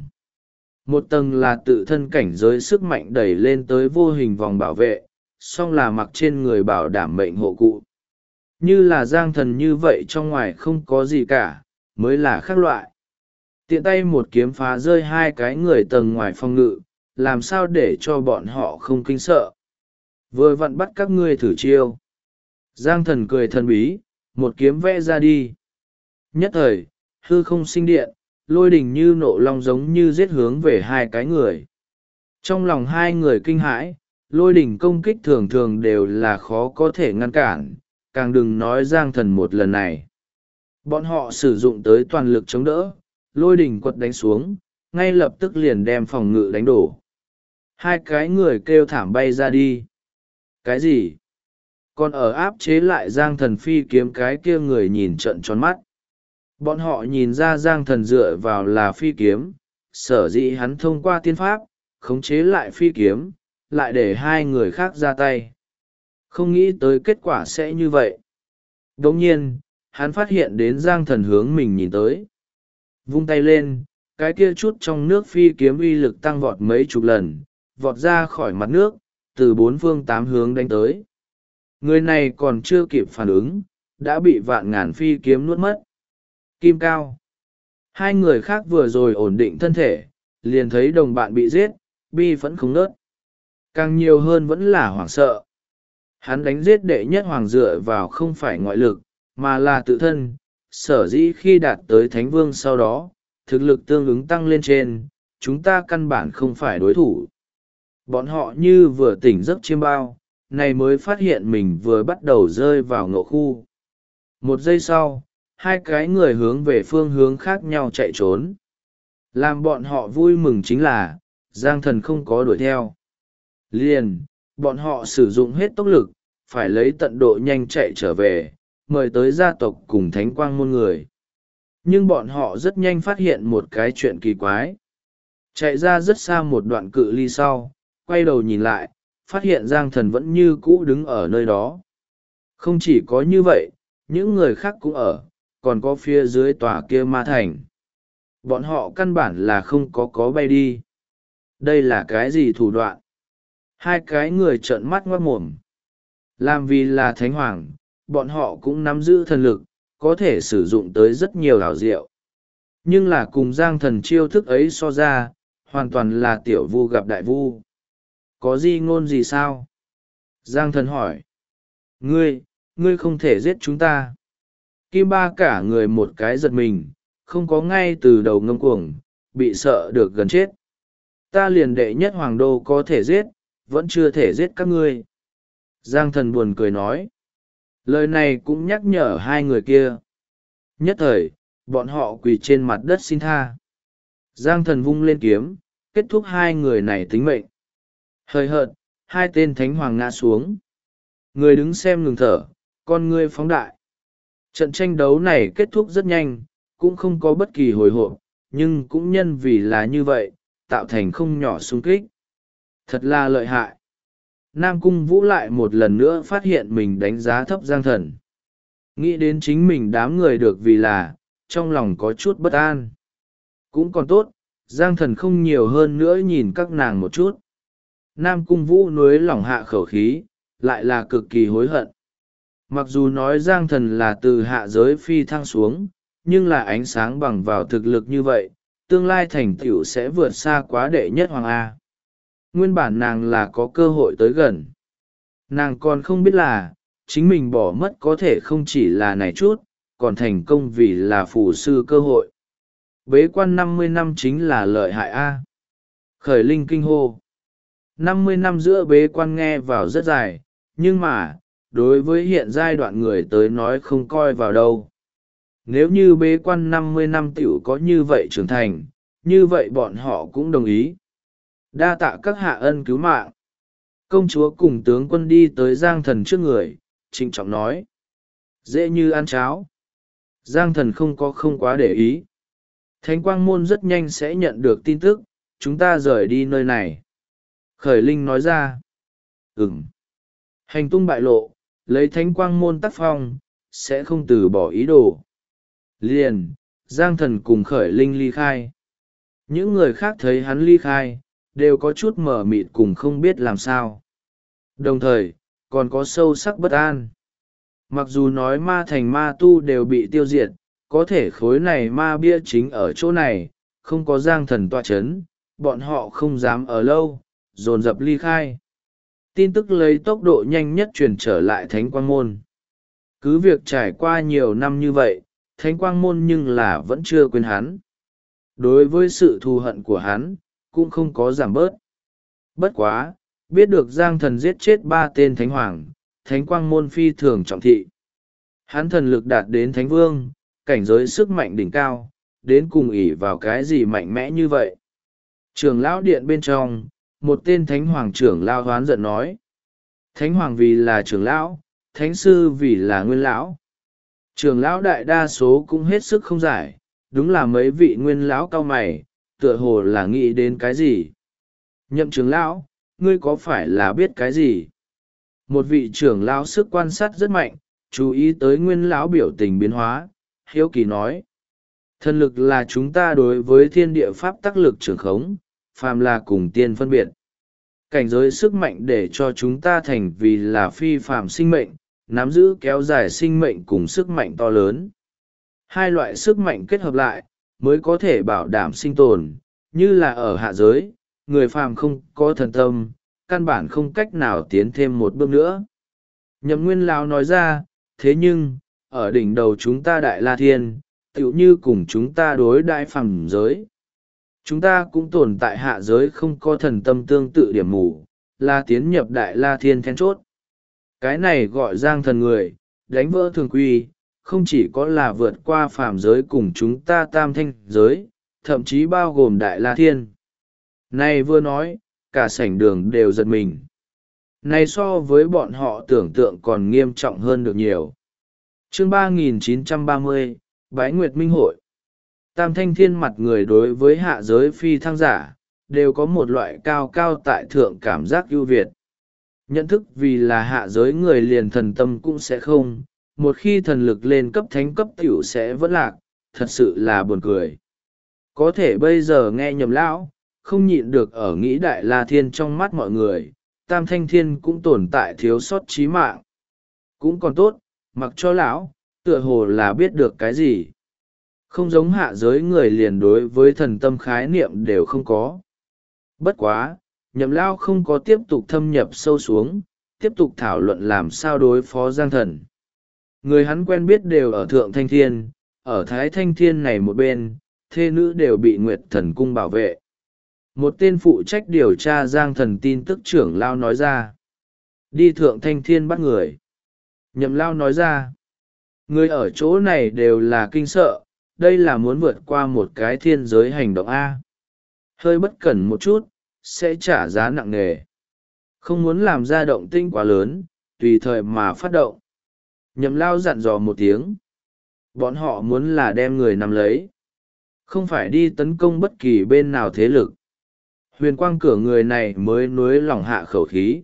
Speaker 1: Một tầng là tự thân cảnh giới sức mạnh đẩy lên tới vô hình vòng bảo vệ, song là mặc trên người bảo đảm mệnh hộ cụ. Như là Giang thần như vậy trong ngoài không có gì cả, mới là khác loại. Tiện tay một kiếm phá rơi hai cái người tầng ngoài phòng ngự, làm sao để cho bọn họ không kinh sợ. Vừa vặn bắt các ngươi thử chiêu. Giang thần cười thần bí, một kiếm vẽ ra đi. Nhất thời, hư không sinh điện, lôi đình như nộ long giống như giết hướng về hai cái người. Trong lòng hai người kinh hãi, lôi đình công kích thường thường đều là khó có thể ngăn cản, càng đừng nói Giang thần một lần này. Bọn họ sử dụng tới toàn lực chống đỡ, lôi đình quật đánh xuống, ngay lập tức liền đem phòng ngự đánh đổ. Hai cái người kêu thảm bay ra đi. Cái gì? còn ở áp chế lại Giang Thần phi kiếm cái kia người nhìn trợn tròn mắt. Bọn họ nhìn ra Giang Thần dựa vào là phi kiếm, sở dĩ hắn thông qua tiên pháp, khống chế lại phi kiếm, lại để hai người khác ra tay. Không nghĩ tới kết quả sẽ như vậy. Đồng nhiên, hắn phát hiện đến Giang Thần hướng mình nhìn tới. Vung tay lên, cái kia chút trong nước phi kiếm uy lực tăng vọt mấy chục lần, vọt ra khỏi mặt nước, từ bốn phương tám hướng đánh tới. Người này còn chưa kịp phản ứng, đã bị vạn ngàn phi kiếm nuốt mất. Kim Cao. Hai người khác vừa rồi ổn định thân thể, liền thấy đồng bạn bị giết, bi vẫn không nớt. Càng nhiều hơn vẫn là hoảng sợ. Hắn đánh giết đệ nhất hoàng dựa vào không phải ngoại lực, mà là tự thân, sở dĩ khi đạt tới thánh vương sau đó, thực lực tương ứng tăng lên trên, chúng ta căn bản không phải đối thủ. Bọn họ như vừa tỉnh giấc chiêm bao, này mới phát hiện mình vừa bắt đầu rơi vào ngộ khu. Một giây sau, hai cái người hướng về phương hướng khác nhau chạy trốn. Làm bọn họ vui mừng chính là, Giang Thần không có đuổi theo. Liền, bọn họ sử dụng hết tốc lực, phải lấy tận độ nhanh chạy trở về, mời tới gia tộc cùng thánh quang môn người. Nhưng bọn họ rất nhanh phát hiện một cái chuyện kỳ quái. Chạy ra rất xa một đoạn cự ly sau, quay đầu nhìn lại, phát hiện Giang Thần vẫn như cũ đứng ở nơi đó. Không chỉ có như vậy, những người khác cũng ở, còn có phía dưới tòa kia ma thành. Bọn họ căn bản là không có bay đi. Đây là cái gì thủ đoạn? Hai cái người trợn mắt ngoác mồm. Làm vì là thánh hoàng, bọn họ cũng nắm giữ thần lực, có thể sử dụng tới rất nhiều ảo diệu. Nhưng là cùng Giang Thần chiêu thức ấy so ra, hoàn toàn là tiểu vu gặp đại vu. Có gì ngôn gì sao? Giang Thần hỏi. Ngươi không thể giết chúng ta. Kim Ba cả người một cái giật mình, không có ngay từ đầu ngâm cuồng, bị sợ được gần chết. Ta liền đệ nhất hoàng đô có thể giết, vẫn chưa thể giết các ngươi. Giang Thần buồn cười nói. Lời này cũng nhắc nhở hai người kia. Nhất thời, bọn họ quỳ trên mặt đất xin tha. Giang Thần vung lên kiếm, kết thúc hai người này tính mệnh. Hời hợt, hai tên thánh hoàng ngã xuống. Người đứng xem ngừng thở, con ngươi phóng đại. Trận tranh đấu này kết thúc rất nhanh, cũng không có bất kỳ hồi hộp, nhưng cũng nhân vì là như vậy, tạo thành không nhỏ xung kích. Thật là lợi hại. Nam Cung Vũ lại một lần nữa phát hiện mình đánh giá thấp Giang Thần. Nghĩ đến chính mình đám người được vì là, trong lòng có chút bất an. Cũng còn tốt, Giang Thần không nhiều hơn nữa nhìn các nàng một chút. Nam Cung Vũ nuối lỏng hạ khẩu khí, lại là cực kỳ hối hận. Mặc dù nói Giang Thần là từ hạ giới phi thăng xuống, nhưng là ánh sáng bằng vào thực lực như vậy, tương lai thành tựu sẽ vượt xa quá đệ nhất hoàng A. Nguyên bản nàng là có cơ hội tới gần. Nàng còn không biết là, chính mình bỏ mất có thể không chỉ là này chút, còn thành công vì là phù sư cơ hội. Bế quan 50 năm chính là lợi hại A. Khởi linh kinh hô. 50 năm giữa bế quan nghe vào rất dài, nhưng mà, đối với hiện giai đoạn người tới nói không coi vào đâu. Nếu như bế quan 50 năm tiểu có như vậy trưởng thành, như vậy bọn họ cũng đồng ý. Đa tạ các hạ ân cứu mạng. Công chúa cùng tướng quân đi tới Giang Thần trước người, trịnh trọng nói. Dễ như ăn cháo. Giang Thần không quá để ý. Thánh Quang Môn rất nhanh sẽ nhận được tin tức, chúng ta rời đi nơi này. Khởi Linh nói ra. Hành tung bại lộ, lấy Thánh Quang Môn tác phong, sẽ không từ bỏ ý đồ. Liền, Giang Thần cùng Khởi Linh ly khai. Những người khác thấy hắn ly khai, đều có chút mờ mịt cùng không biết làm sao. Đồng thời, còn có sâu sắc bất an. Mặc dù nói ma thành ma tu đều bị tiêu diệt, có thể khối này ma bia chính ở chỗ này, không có Giang Thần tọa chấn, bọn họ không dám ở lâu, dồn dập ly khai. Tin tức lấy tốc độ nhanh nhất truyền trở lại Thánh Quang Môn. Cứ việc trải qua nhiều năm như vậy, Thánh Quang Môn nhưng là vẫn chưa quên hắn. Đối với sự thù hận của hắn, cũng không có giảm bớt. Bất quá, biết được Giang Thần giết chết 3 tên Thánh Hoàng, Thánh Quang Môn phi thường trọng thị. Hắn thần lực đạt đến Thánh Vương, cảnh giới sức mạnh đỉnh cao, đến cùng ỷ vào cái gì mạnh mẽ như vậy. Trưởng lão điện bên trong, một tên Thánh Hoàng trưởng lão hoán giận nói. Thánh Hoàng vì là trưởng lão, thánh sư vì là nguyên lão. Trưởng lão đại đa số cũng hết sức không giải, đúng là mấy vị nguyên lão cao mày, tựa hồ là nghĩ đến cái gì. Nhậm trưởng lão, ngươi có phải là biết cái gì? Một vị trưởng lão sức quan sát rất mạnh, chú ý tới nguyên lão biểu tình biến hóa, hiếu kỳ nói. Thần lực là chúng ta đối với thiên địa pháp tác lực trường khống, phàm là cùng tiên phân biệt. Cảnh giới sức mạnh để cho chúng ta thành vì là phi phàm sinh mệnh, nắm giữ kéo dài sinh mệnh cùng sức mạnh to lớn. Hai loại sức mạnh kết hợp lại, mới có thể bảo đảm sinh tồn, như là ở hạ giới, người phàm không có thần tâm, căn bản không cách nào tiến thêm một bước nữa. Nhậm Nguyên Lão nói ra, thế nhưng, ở đỉnh đầu chúng ta Đại La Thiên, tựu như cùng chúng ta đối đại phàm giới. Chúng ta cũng tồn tại hạ giới không có thần tâm tương tự điểm mù, là tiến nhập Đại La Thiên then chốt. Cái này gọi giang thần người, đánh vỡ thường quy, không chỉ có là vượt qua phàm giới cùng chúng ta tam thanh giới, thậm chí bao gồm Đại La Thiên. Này vừa nói, cả sảnh đường đều giật mình. Này so với bọn họ tưởng tượng còn nghiêm trọng hơn được nhiều. Chương 3930, Bái Nguyệt Minh Hội. Tam thanh thiên mặt người đối với hạ giới phi thăng giả, đều có một loại cao cao tại thượng cảm giác ưu việt. Nhận thức vì là hạ giới người liền thần tâm cũng sẽ không, một khi thần lực lên cấp thánh cấp tiểu sẽ vẫn lạc, thật sự là buồn cười. Có thể bây giờ nghe Nhậm lão, không nhịn được ở nghĩ Đại La Thiên trong mắt mọi người, tam thanh thiên cũng tồn tại thiếu sót chí mạng. Cũng còn tốt, mặc cho lão, tựa hồ là biết được cái gì. Không giống hạ giới người liền đối với thần tâm khái niệm đều không có. Bất quá, Nhậm lão không có tiếp tục thâm nhập sâu xuống, tiếp tục thảo luận làm sao đối phó giang thần. Người hắn quen biết đều ở Thượng Thanh Thiên, ở Thái Thanh Thiên này một bên, thê nữ đều bị Nguyệt Thần Cung bảo vệ. Một tên phụ trách điều tra giang thần tin tức trưởng lao nói ra. Đi Thượng Thanh Thiên bắt người. Nhậm lao nói ra. Người ở chỗ này đều là kinh sợ, đây là muốn vượt qua một cái thiên giới hành động A. Hơi bất cẩn một chút, sẽ trả giá nặng nề. Không muốn làm ra động tinh quá lớn, tùy thời mà phát động. Nhậm lao dặn dò một tiếng. Bọn họ muốn là đem người nắm lấy. Không phải đi tấn công bất kỳ bên nào thế lực. Huyền quang cửa người này mới nuối lỏng hạ khẩu khí.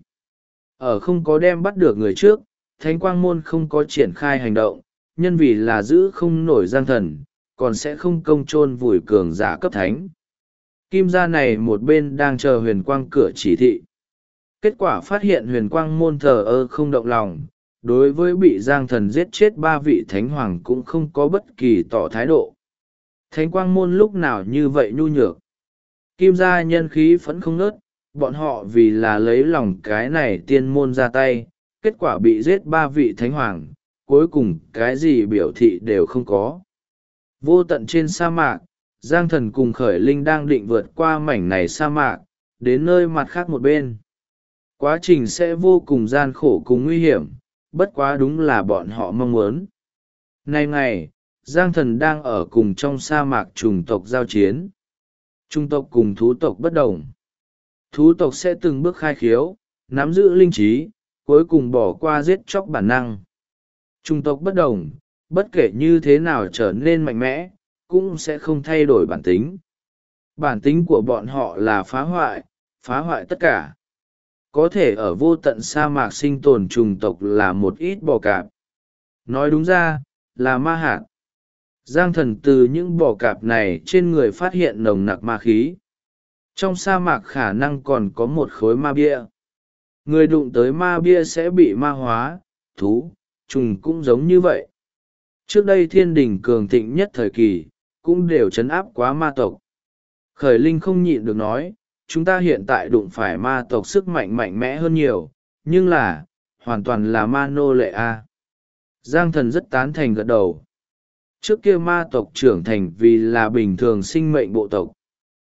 Speaker 1: Ở không có đem bắt được người trước, Thánh Quang Môn không có triển khai hành động, nhân vì là giữ không nổi giang thần, còn sẽ không công chôn vùi cường giả cấp thánh. Kim gia này một bên đang chờ huyền quang cửa chỉ thị. Kết quả phát hiện huyền quang môn thờ ơ không động lòng, đối với bị giang thần giết chết 3 vị thánh hoàng cũng không có bất kỳ tỏ thái độ. Thánh quang môn lúc nào như vậy nhu nhược. Kim gia nhân khí phẫn không nớt, bọn họ vì là lấy lòng cái này tiên môn ra tay, kết quả bị giết 3 vị thánh hoàng, cuối cùng cái gì biểu thị đều không có. Vô tận trên sa mạc, giang thần cùng khởi linh đang định vượt qua mảnh này sa mạc, đến nơi mặt khác một bên. Quá trình sẽ vô cùng gian khổ cùng nguy hiểm, bất quá đúng là bọn họ mong muốn. Nay ngày, giang thần đang ở cùng trong sa mạc chủng tộc giao chiến. Chủng tộc cùng thú tộc bất đồng. Thú tộc sẽ từng bước khai khiếu, nắm giữ linh trí, cuối cùng bỏ qua giết chóc bản năng. Chủng tộc bất đồng, bất kể như thế nào trở nên mạnh mẽ, cũng sẽ không thay đổi bản tính. Bản tính của bọn họ là phá hoại tất cả. Có thể ở vô tận sa mạc sinh tồn chủng tộc là một ít bò cạp. Nói đúng ra, là ma hạt. Giang thần từ những bò cạp này trên người phát hiện nồng nặc ma khí. Trong sa mạc khả năng còn có một khối ma bia. Người đụng tới ma bia sẽ bị ma hóa, thú, trùng cũng giống như vậy. Trước đây thiên đình cường thịnh nhất thời kỳ, cũng đều trấn áp quá ma tộc. Khởi linh không nhịn được nói, chúng ta hiện tại đụng phải ma tộc sức mạnh mạnh mẽ hơn nhiều, nhưng là, hoàn toàn là ma nô lệ a. Giang thần rất tán thành gật đầu. Trước kia ma tộc trưởng thành vì là bình thường sinh mệnh bộ tộc.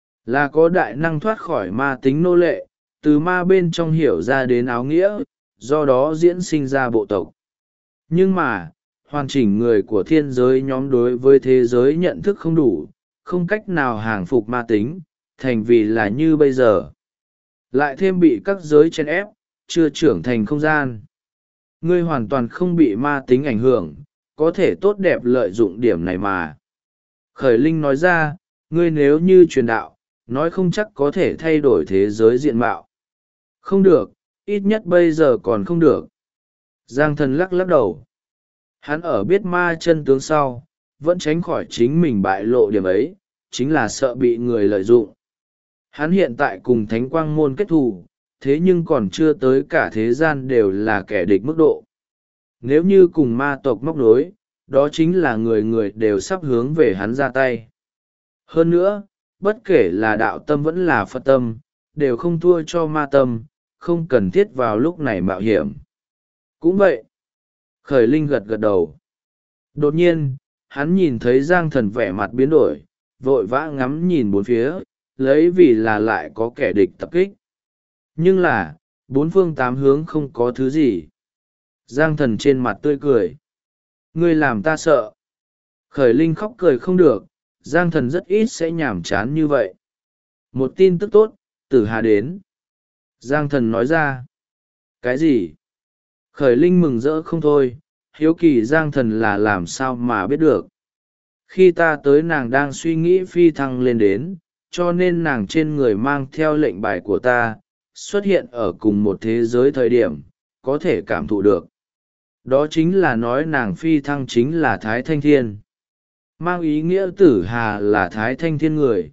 Speaker 1: Là có đại năng thoát khỏi ma tính nô lệ, từ ma bên trong hiểu ra đến áo nghĩa, do đó diễn sinh ra bộ tộc. Nhưng mà, hoàn chỉnh người của thiên giới nhóm đối với thế giới nhận thức không đủ, không cách nào hàng phục ma tính, thành vì là như bây giờ. Lại thêm bị các giới chen ép, chưa trưởng thành không gian. Ngươi hoàn toàn không bị ma tính ảnh hưởng, có thể tốt đẹp lợi dụng điểm này mà. Khởi Linh nói ra, ngươi nếu như truyền đạo, nói không chắc có thể thay đổi thế giới diện mạo. Không được, ít nhất bây giờ còn không được. Giang Thần lắc lắc đầu. Hắn ở biết ma chân tướng sau, vẫn tránh khỏi chính mình bại lộ điểm ấy, chính là sợ bị người lợi dụng. Hắn hiện tại cùng Thánh Quang Môn kết thù, thế nhưng còn chưa tới cả thế gian đều là kẻ địch mức độ. Nếu như cùng ma tộc móc nối, đó chính là người người đều sắp hướng về hắn ra tay. Hơn nữa, bất kể là đạo tâm vẫn là Phật tâm, đều không thua cho ma tâm, không cần thiết vào lúc này mạo hiểm. Cũng vậy. Khởi Linh gật gật đầu. Đột nhiên, hắn nhìn thấy Giang Thần vẻ mặt biến đổi, vội vã ngắm nhìn bốn phía, lấy vì là lại có kẻ địch tập kích. Nhưng là, bốn phương tám hướng không có thứ gì. Giang Thần trên mặt tươi cười. Ngươi làm ta sợ. Khởi Linh khóc cười không được, Giang Thần rất ít sẽ nhảm chán như vậy. Một tin tức tốt, Tử Hà đến. Giang Thần nói ra. Cái gì? Khởi Linh mừng rỡ không thôi, hiếu kỳ Giang Thần là làm sao mà biết được. Khi ta tới nàng đang suy nghĩ phi thăng lên đến, cho nên nàng trên người mang theo lệnh bài của ta, xuất hiện ở cùng một thế giới thời điểm, có thể cảm thụ được. Đó chính là nói nàng phi thăng chính là Thái Thanh Thiên. Mang ý nghĩa Tử Hà là Thái Thanh Thiên người.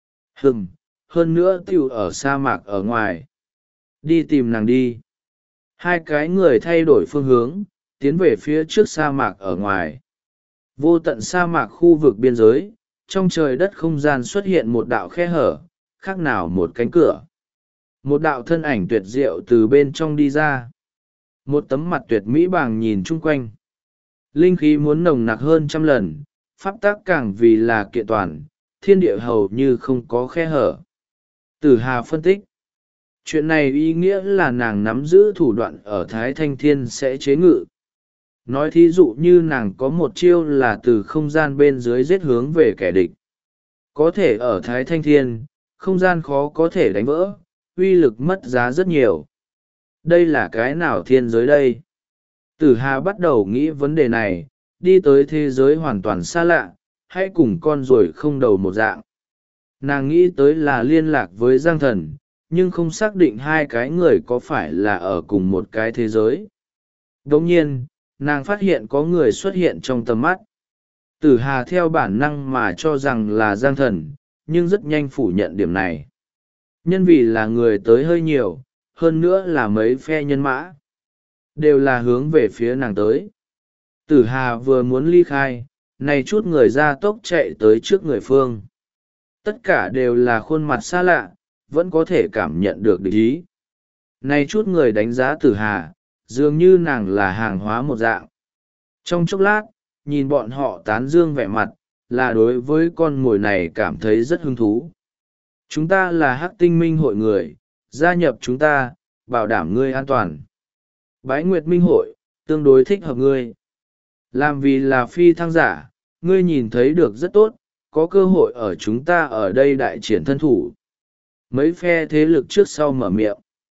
Speaker 1: Hơn nữa tiểu ở sa mạc ở ngoài. Đi tìm nàng đi. Hai cái người thay đổi phương hướng, tiến về phía trước sa mạc ở ngoài. Vô tận sa mạc khu vực biên giới, trong trời đất không gian xuất hiện một đạo khe hở, khác nào một cánh cửa. Một đạo thân ảnh tuyệt diệu từ bên trong đi ra. Một tấm mặt tuyệt mỹ bàng nhìn chung quanh. Linh khí muốn nồng nặc hơn trăm lần, pháp tác càng vì là kiện toàn, thiên địa hầu như không có khe hở. Tử Hà phân tích. Chuyện này ý nghĩa là nàng nắm giữ thủ đoạn ở Thái Thanh Thiên sẽ chế ngự. Nói thí dụ như nàng có một chiêu là từ không gian bên dưới giết hướng về kẻ địch. Có thể ở Thái Thanh Thiên, không gian khó có thể đánh vỡ, uy lực mất giá rất nhiều. Đây là cái nào thiên giới đây? Tử Hà bắt đầu nghĩ vấn đề này, đi tới thế giới hoàn toàn xa lạ, hay cùng con ruồi không đầu một dạng. Nàng nghĩ tới là liên lạc với Giang Thần, nhưng không xác định hai cái người có phải là ở cùng một cái thế giới. Đồng nhiên, nàng phát hiện có người xuất hiện trong tầm mắt. Tử Hà theo bản năng mà cho rằng là Giang Thần, nhưng rất nhanh phủ nhận điểm này. Nhân vì là người tới hơi nhiều, hơn nữa là mấy phe nhân mã. Đều là hướng về phía nàng tới. Tử Hà vừa muốn ly khai, này chút người ra tốc chạy tới trước người Phương. Tất cả đều là khuôn mặt xa lạ, vẫn có thể cảm nhận được địch ý. Này chút người đánh giá Tử Hà, dường như nàng là hàng hóa một dạng. Trong chốc lát, nhìn bọn họ tán dương vẻ mặt, là đối với con mồi này cảm thấy rất hứng thú. Chúng ta là Hắc Tinh Minh hội người, gia nhập chúng ta, bảo đảm ngươi an toàn. Bái Nguyệt Minh hội, tương đối thích hợp ngươi. Làm vì là phi thăng giả, ngươi nhìn thấy được rất tốt, có cơ hội ở chúng ta ở đây đại triển thân thủ. Mấy phe thế lực trước sau mở miệng.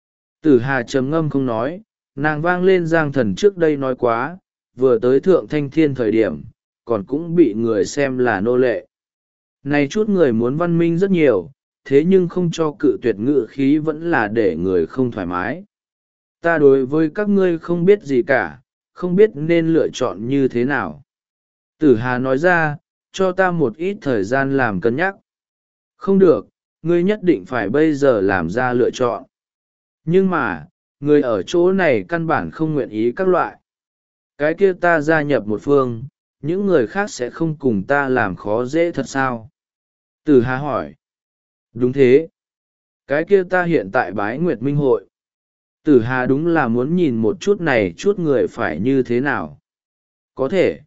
Speaker 1: Tử Hà trầm ngâm không nói, nàng vang lên Giang Thần trước đây nói quá, vừa tới Thượng Thanh Thiên thời điểm, còn cũng bị người xem là nô lệ. Này chút người muốn văn minh rất nhiều, thế nhưng không cho cự tuyệt ngự khí vẫn là để người không thoải mái. Ta đối với các ngươi không biết gì cả, không biết nên lựa chọn như thế nào. Tử Hà nói ra, cho ta một ít thời gian làm cân nhắc. Không được, ngươi nhất định phải bây giờ làm ra lựa chọn. Nhưng mà, người ở chỗ này căn bản không nguyện ý các loại. Cái kia ta gia nhập một phương, những người khác sẽ không cùng ta làm khó dễ thật sao? Tử Hà hỏi. Đúng thế. Cái kia ta hiện tại bái Nguyệt Minh hội. Tử Hà đúng là muốn nhìn một chút này chút người phải như thế nào. Có thể.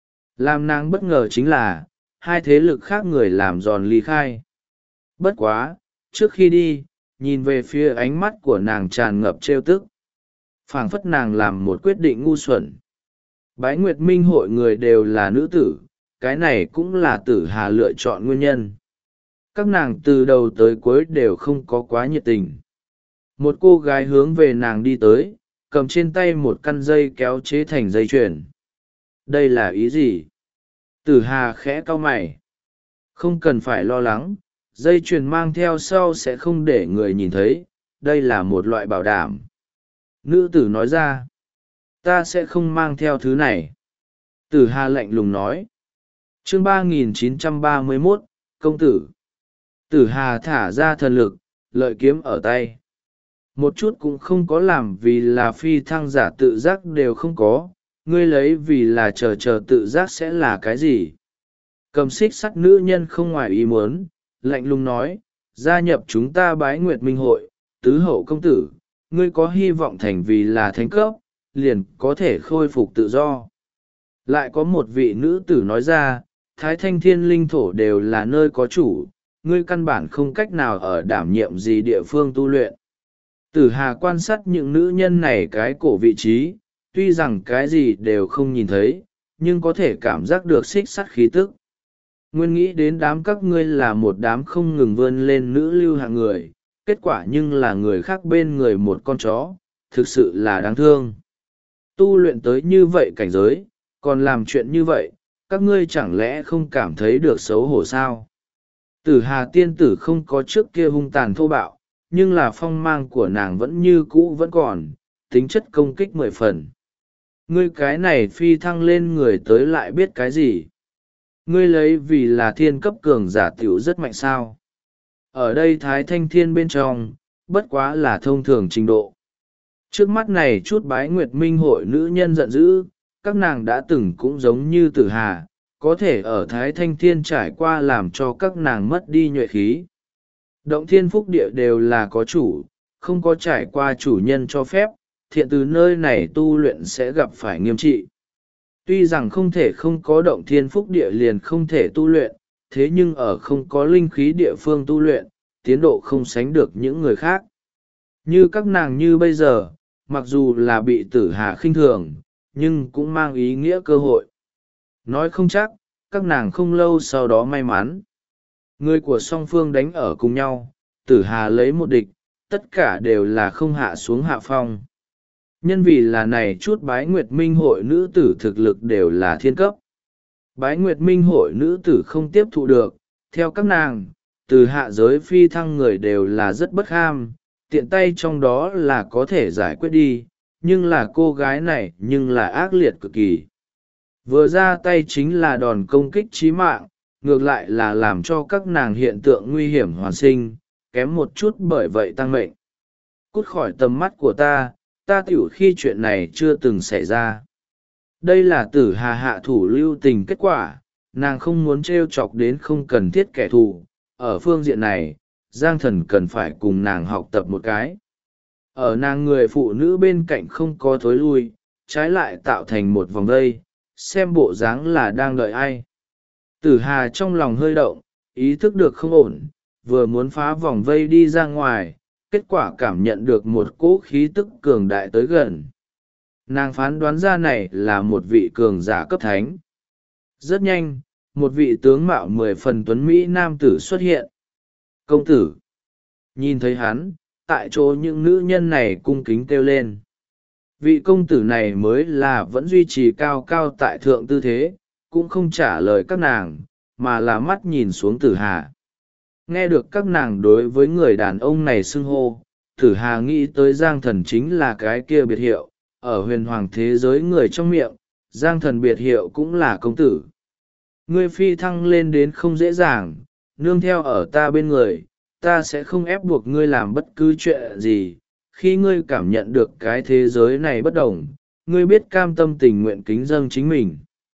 Speaker 1: Làm nàng bất ngờ chính là, hai thế lực khác người làm giòn ly khai. Bất quá, trước khi đi, nhìn về phía ánh mắt của nàng tràn ngập trêu tức. Phảng phất nàng làm một quyết định ngu xuẩn. Bái Nguyệt Minh hội người đều là nữ tử, cái này cũng là Tử Hà lựa chọn nguyên nhân. Các nàng từ đầu tới cuối đều không có quá nhiệt tình. Một cô gái hướng về nàng đi tới, cầm trên tay một căn dây kéo chế thành dây chuyền. Đây là ý gì? Tử Hà khẽ cau mày. Không cần phải lo lắng, dây chuyền mang theo sau sẽ không để người nhìn thấy, đây là một loại bảo đảm. Nữ tử nói ra. Ta sẽ không mang theo thứ này. Tử Hà lạnh lùng nói. Chương 3931, công tử. Tử Hà thả ra thần lực, lợi kiếm ở tay. Một chút cũng không có làm vì là phi thăng giả tự giác đều không có, ngươi lấy vì là chờ tự giác sẽ là cái gì? Cầm xích sắt nữ nhân không ngoài ý muốn, lạnh lùng nói, gia nhập chúng ta Bái Nguyệt Minh hội, tứ hậu công tử, ngươi có hy vọng thành vì là thánh cấp, liền có thể khôi phục tự do. Lại có một vị nữ tử nói ra, Thái Thanh Thiên Linh Thổ đều là nơi có chủ, ngươi căn bản không cách nào ở đảm nhiệm gì địa phương tu luyện. Tử Hà quan sát những nữ nhân này cái cổ vị trí, tuy rằng cái gì đều không nhìn thấy, nhưng có thể cảm giác được xích sắt khí tức. Nguyên nghĩ đến đám các ngươi là một đám không ngừng vươn lên nữ lưu hạng người, kết quả nhưng là người khác bên người một con chó, thực sự là đáng thương. Tu luyện tới như vậy cảnh giới, còn làm chuyện như vậy, các ngươi chẳng lẽ không cảm thấy được xấu hổ sao? Tử Hà tiên tử không có trước kia hung tàn thô bạo, nhưng là phong mang của nàng vẫn như cũ vẫn còn, tính chất công kích 10 phần. Ngươi cái này phi thăng lên người tới lại biết cái gì? Ngươi lấy vì là thiên cấp cường giả tiểu rất mạnh sao? Ở đây Thái Thanh Thiên bên trong, bất quá là thông thường trình độ. Trước mắt này chút Bái Nguyệt Minh hội nữ nhân giận dữ, các nàng đã từng cũng giống như Tử Hà, có thể ở Thái Thanh Thiên trải qua làm cho các nàng mất đi nhuệ khí. Động thiên phúc địa đều là có chủ, không có trải qua chủ nhân cho phép, thiện từ nơi này tu luyện sẽ gặp phải nghiêm trị. Tuy rằng không thể không có động thiên phúc địa liền không thể tu luyện, thế nhưng ở không có linh khí địa phương tu luyện, tiến độ không sánh được những người khác. Như các nàng như bây giờ, mặc dù là bị Tử Hà khinh thường, nhưng cũng mang ý nghĩa cơ hội. Nói không chắc, các nàng không lâu sau đó may mắn. Người của song phương đánh ở cùng nhau, Tử Hà lấy một địch, tất cả đều là không hạ xuống hạ phong. Nhân vì là này chút Bái Nguyệt Minh hội nữ tử thực lực đều là thiên cấp. Bái Nguyệt Minh hội nữ tử không tiếp thụ được, theo các nàng, từ hạ giới phi thăng người đều là rất bất ham, tiện tay trong đó là có thể giải quyết đi, nhưng là cô gái này nhưng là ác liệt cực kỳ. Vừa ra tay chính là đòn công kích chí mạng, ngược lại là làm cho các nàng hiện tượng nguy hiểm hoàn sinh, kém một chút bởi vậy tăng mệnh. Cút khỏi tầm mắt của ta tiểu khi chuyện này chưa từng xảy ra. Đây là Tử Hà hạ thủ lưu tình kết quả, nàng không muốn trêu chọc đến không cần thiết kẻ thù. Ở phương diện này, Giang Thần cần phải cùng nàng học tập một cái. Ở nàng người phụ nữ bên cạnh không có thối lui, trái lại tạo thành một vòng vây, xem bộ dáng là đang đợi ai. Tử Hà trong lòng hơi động, ý thức được không ổn, vừa muốn phá vòng vây đi ra ngoài, kết quả cảm nhận được một cỗ khí tức cường đại tới gần. Nàng phán đoán ra này là một vị cường giả cấp thánh. Rất nhanh, một vị tướng mạo 10 phần tuấn Mỹ nam tử xuất hiện. Công tử! Nhìn thấy hắn, tại chỗ những nữ nhân này cung kính kêu lên. Vị công tử này mới là vẫn duy trì cao cao tại thượng tư thế, cũng không trả lời các nàng, mà là mắt nhìn xuống Tử Hà. Nghe được các nàng đối với người đàn ông này xưng hô, Tử Hà nghĩ tới Giang Thần chính là cái kia biệt hiệu, ở huyền hoàng thế giới người trong miệng, Giang Thần biệt hiệu cũng là công tử. Ngươi phi thăng lên đến không dễ dàng, nương theo ở ta bên người, ta sẽ không ép buộc ngươi làm bất cứ chuyện gì. Khi ngươi cảm nhận được cái thế giới này bất đồng, ngươi biết cam tâm tình nguyện kính dâng chính mình.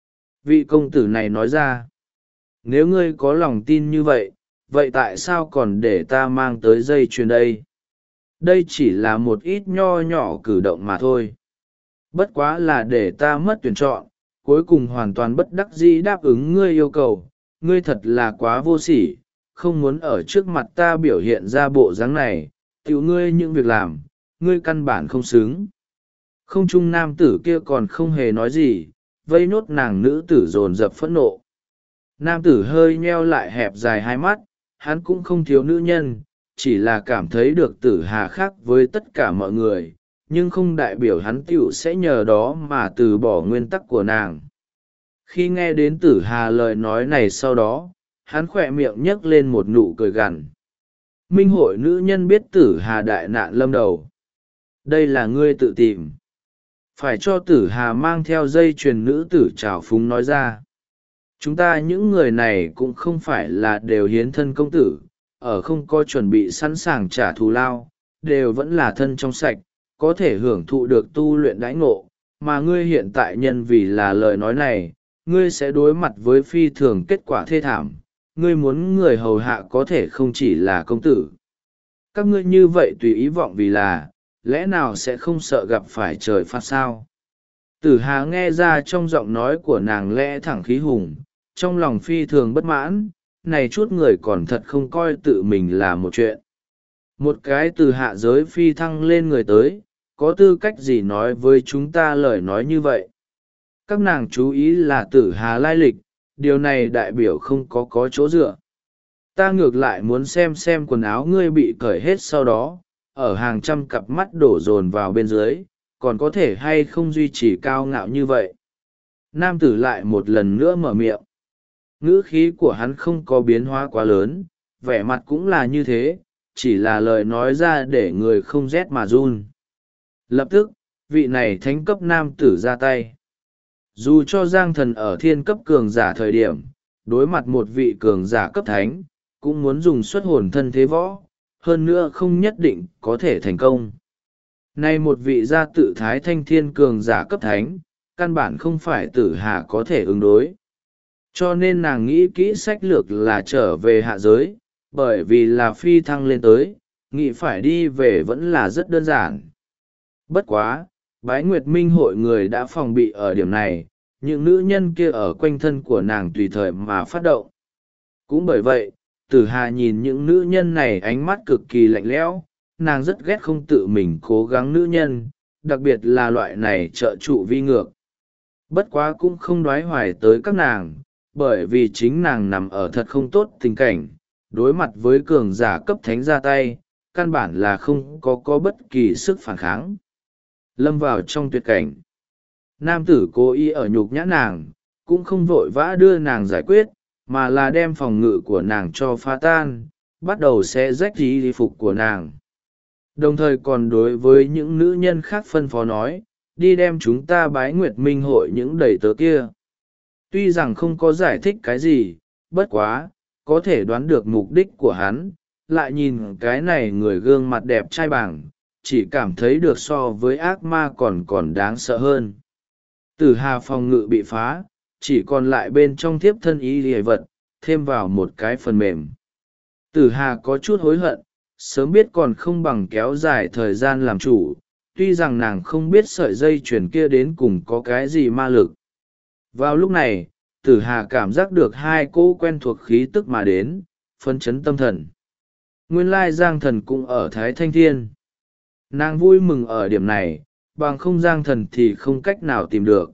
Speaker 1: Vị công tử này nói ra, nếu ngươi có lòng tin như vậy, vậy tại sao còn để ta mang tới dây chuyền đây? Đây chỉ là một ít nho nhỏ cử động mà thôi. Bất quá là để ta mất tuyển chọn, cuối cùng hoàn toàn bất đắc dĩ đáp ứng ngươi yêu cầu. Ngươi thật là quá vô sỉ, không muốn ở trước mặt ta biểu hiện ra bộ dáng này, tiểu ngươi những việc làm, ngươi căn bản không xứng. Không trung nam tử kia còn không hề nói gì, vây nốt nàng nữ tử dồn dập phẫn nộ. Nam tử hơi nheo lại hẹp dài hai mắt, hắn cũng không thiếu nữ nhân, chỉ là cảm thấy được Tử Hà khác với tất cả mọi người, nhưng không đại biểu hắn tựu sẽ nhờ đó mà từ bỏ nguyên tắc của nàng. Khi nghe đến Tử Hà lời nói này sau đó, hắn khỏe miệng nhấc lên một nụ cười gằn. Minh hội nữ nhân biết Tử Hà đại nạn lâm đầu. Đây là ngươi tự tìm. Phải cho Tử Hà mang theo dây chuyền nữ tử trào phúng nói ra. Chúng ta những người này cũng không phải là đều hiến thân công tử, ở không có chuẩn bị sẵn sàng trả thù lao, đều vẫn là thân trong sạch, có thể hưởng thụ được tu luyện đãi ngộ, mà ngươi hiện tại nhân vì là lời nói này, ngươi sẽ đối mặt với phi thường kết quả thê thảm, ngươi muốn người hầu hạ có thể không chỉ là công tử. Các ngươi như vậy tùy ý vọng vì là, lẽ nào sẽ không sợ gặp phải trời phạt sao? Tử Hà nghe ra trong giọng nói của nàng lẽ thẳng khí hùng, trong lòng phi thường bất mãn, này chút người còn thật không coi tự mình là một chuyện. Một cái từ hạ giới phi thăng lên người tới, có tư cách gì nói với chúng ta lời nói như vậy? Các nàng chú ý là Tử Hà lai lịch, điều này đại biểu không có chỗ dựa. Ta ngược lại muốn xem quần áo ngươi bị cởi hết sau đó, ở hàng trăm cặp mắt đổ dồn vào bên dưới, còn có thể hay không duy trì cao ngạo như vậy. Nam tử lại một lần nữa mở miệng. Ngữ khí của hắn không có biến hóa quá lớn, vẻ mặt cũng là như thế, chỉ là lời nói ra để người không rét mà run. Lập tức, vị này thánh cấp nam tử ra tay. Dù cho Giang Thần ở thiên cấp cường giả thời điểm, đối mặt một vị cường giả cấp thánh, cũng muốn dùng xuất hồn thân thế võ, hơn nữa không nhất định có thể thành công. Nay một vị gia tự thái thanh thiên cường giả cấp thánh, căn bản không phải Tử Hà có thể ứng đối. Cho nên nàng nghĩ kỹ sách lược là trở về hạ giới, bởi vì là phi thăng lên tới, nghĩ phải đi về vẫn là rất đơn giản. Bất quá, Bái Nguyệt Minh hội người đã phòng bị ở điểm này, những nữ nhân kia ở quanh thân của nàng tùy thời mà phát động. Cũng bởi vậy, Tử Hà nhìn những nữ nhân này ánh mắt cực kỳ lạnh lẽo, nàng rất ghét không tự mình cố gắng nữ nhân, đặc biệt là loại này trợ trụ vi ngược. Bất quá cũng không đoái hoài tới các nàng, bởi vì chính nàng nằm ở thật không tốt tình cảnh, đối mặt với cường giả cấp thánh ra tay, căn bản là không có bất kỳ sức phản kháng. Lâm vào trong tuyệt cảnh. Nam tử cố ý ở nhục nhã nàng, cũng không vội vã đưa nàng giải quyết, mà là đem phòng ngự của nàng cho phá tan, bắt đầu xé rách y phục của nàng. Đồng thời còn đối với những nữ nhân khác phân phó nói, đi đem chúng ta Bái Nguyệt Minh hội những đầy tớ kia. Tuy rằng không có giải thích cái gì, bất quá, có thể đoán được mục đích của hắn, lại nhìn cái này người gương mặt đẹp trai bảng, chỉ cảm thấy được so với ác ma còn đáng sợ hơn. Tử Hà phòng ngự bị phá, chỉ còn lại bên trong thiếp thân y lìa vật, thêm vào một cái phần mềm. Tử Hà có chút hối hận, sớm biết còn không bằng kéo dài thời gian làm chủ, tuy rằng nàng không biết sợi dây chuyền kia đến cùng có cái gì ma lực. Vào lúc này, Tử Hà cảm giác được hai cô quen thuộc khí tức mà đến, phấn chấn tâm thần. Nguyên lai Giang Thần cũng ở Thái Thanh Thiên. Nàng vui mừng ở điểm này, bằng không Giang Thần thì không cách nào tìm được.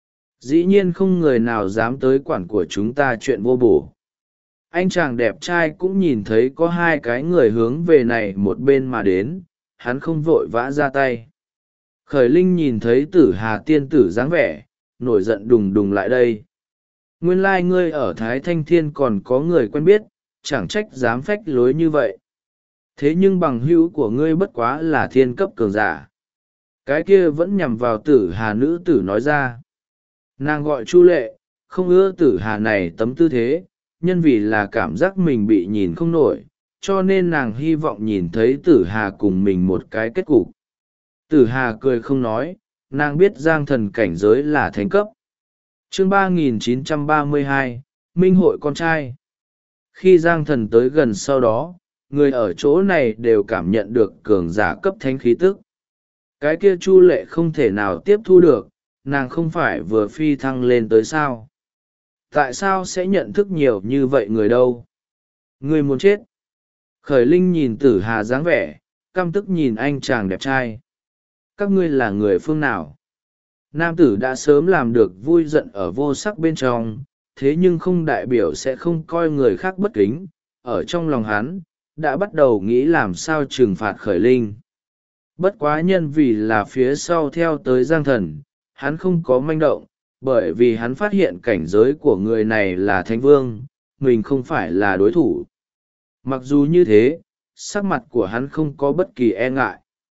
Speaker 1: Dĩ nhiên không người nào dám tới quản của chúng ta chuyện vô bổ. Anh chàng đẹp trai cũng nhìn thấy có hai cái người hướng về này một bên mà đến, hắn không vội vã ra tay. Khởi Linh nhìn thấy Tử Hà tiên tử dáng vẻ, nổi giận đùng đùng lại đây. Nguyên lai ngươi ở Thái Thanh Thiên còn có người quen biết, chẳng trách dám phách lối như vậy. Thế nhưng bằng hữu của ngươi bất quá là thiên cấp cường giả. Cái kia vẫn nhằm vào Tử Hà nữ tử nói ra. Nàng gọi Chu Lệ, không ưa Tử Hà này tấm tư thế, nhân vì là cảm giác mình bị nhìn không nổi, cho nên nàng hy vọng nhìn thấy Tử Hà cùng mình một cái kết cục. Tử Hà cười không nói, nàng biết Giang Thần cảnh giới là thánh cấp. Chương 3932, Minh hội con trai. Khi Giang Thần tới gần sau đó, người ở chỗ này đều cảm nhận được cường giả cấp thánh khí tức. Cái kia Chu Lệ không thể nào tiếp thu được, nàng không phải vừa phi thăng lên tới sao? Tại sao sẽ nhận thức nhiều như vậy người đâu? Người muốn chết. Khởi Linh nhìn Tử Hà dáng vẻ, căm tức nhìn anh chàng đẹp trai. Các ngươi là người phương nào? Nam tử đã sớm làm được vui giận ở vô sắc bên trong, thế nhưng không đại biểu sẽ không coi người khác bất kính. Ở trong lòng hắn, đã bắt đầu nghĩ làm sao trừng phạt Khởi Linh. Bất quá nhân vì là phía sau theo tới Giang Thần, hắn không có manh động, bởi vì hắn phát hiện cảnh giới của người này là thánh vương, mình không phải là đối thủ. Mặc dù như thế, sắc mặt của hắn không có bất kỳ e ngại.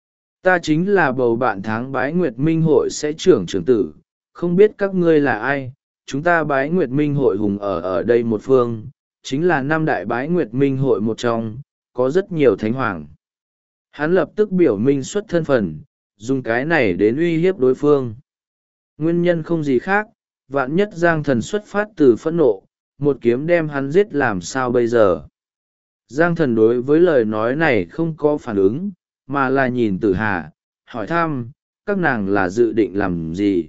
Speaker 1: Ta chính là bầu bạn tháng Bái Nguyệt Minh hội sẽ trưởng tử, không biết các ngươi là ai. Chúng ta Bái Nguyệt Minh hội hùng ở đây một phương, chính là năm đại Bái Nguyệt Minh hội một trong, có rất nhiều thánh hoàng. Hắn lập tức biểu minh xuất thân phận, dùng cái này đến uy hiếp đối phương. Nguyên nhân không gì khác, vạn nhất Giang Thần xuất phát từ phẫn nộ, một kiếm đem hắn giết làm sao bây giờ. Giang Thần đối với lời nói này không có phản ứng, mà là nhìn Tử Hà, hỏi thăm, các nàng là dự định làm gì?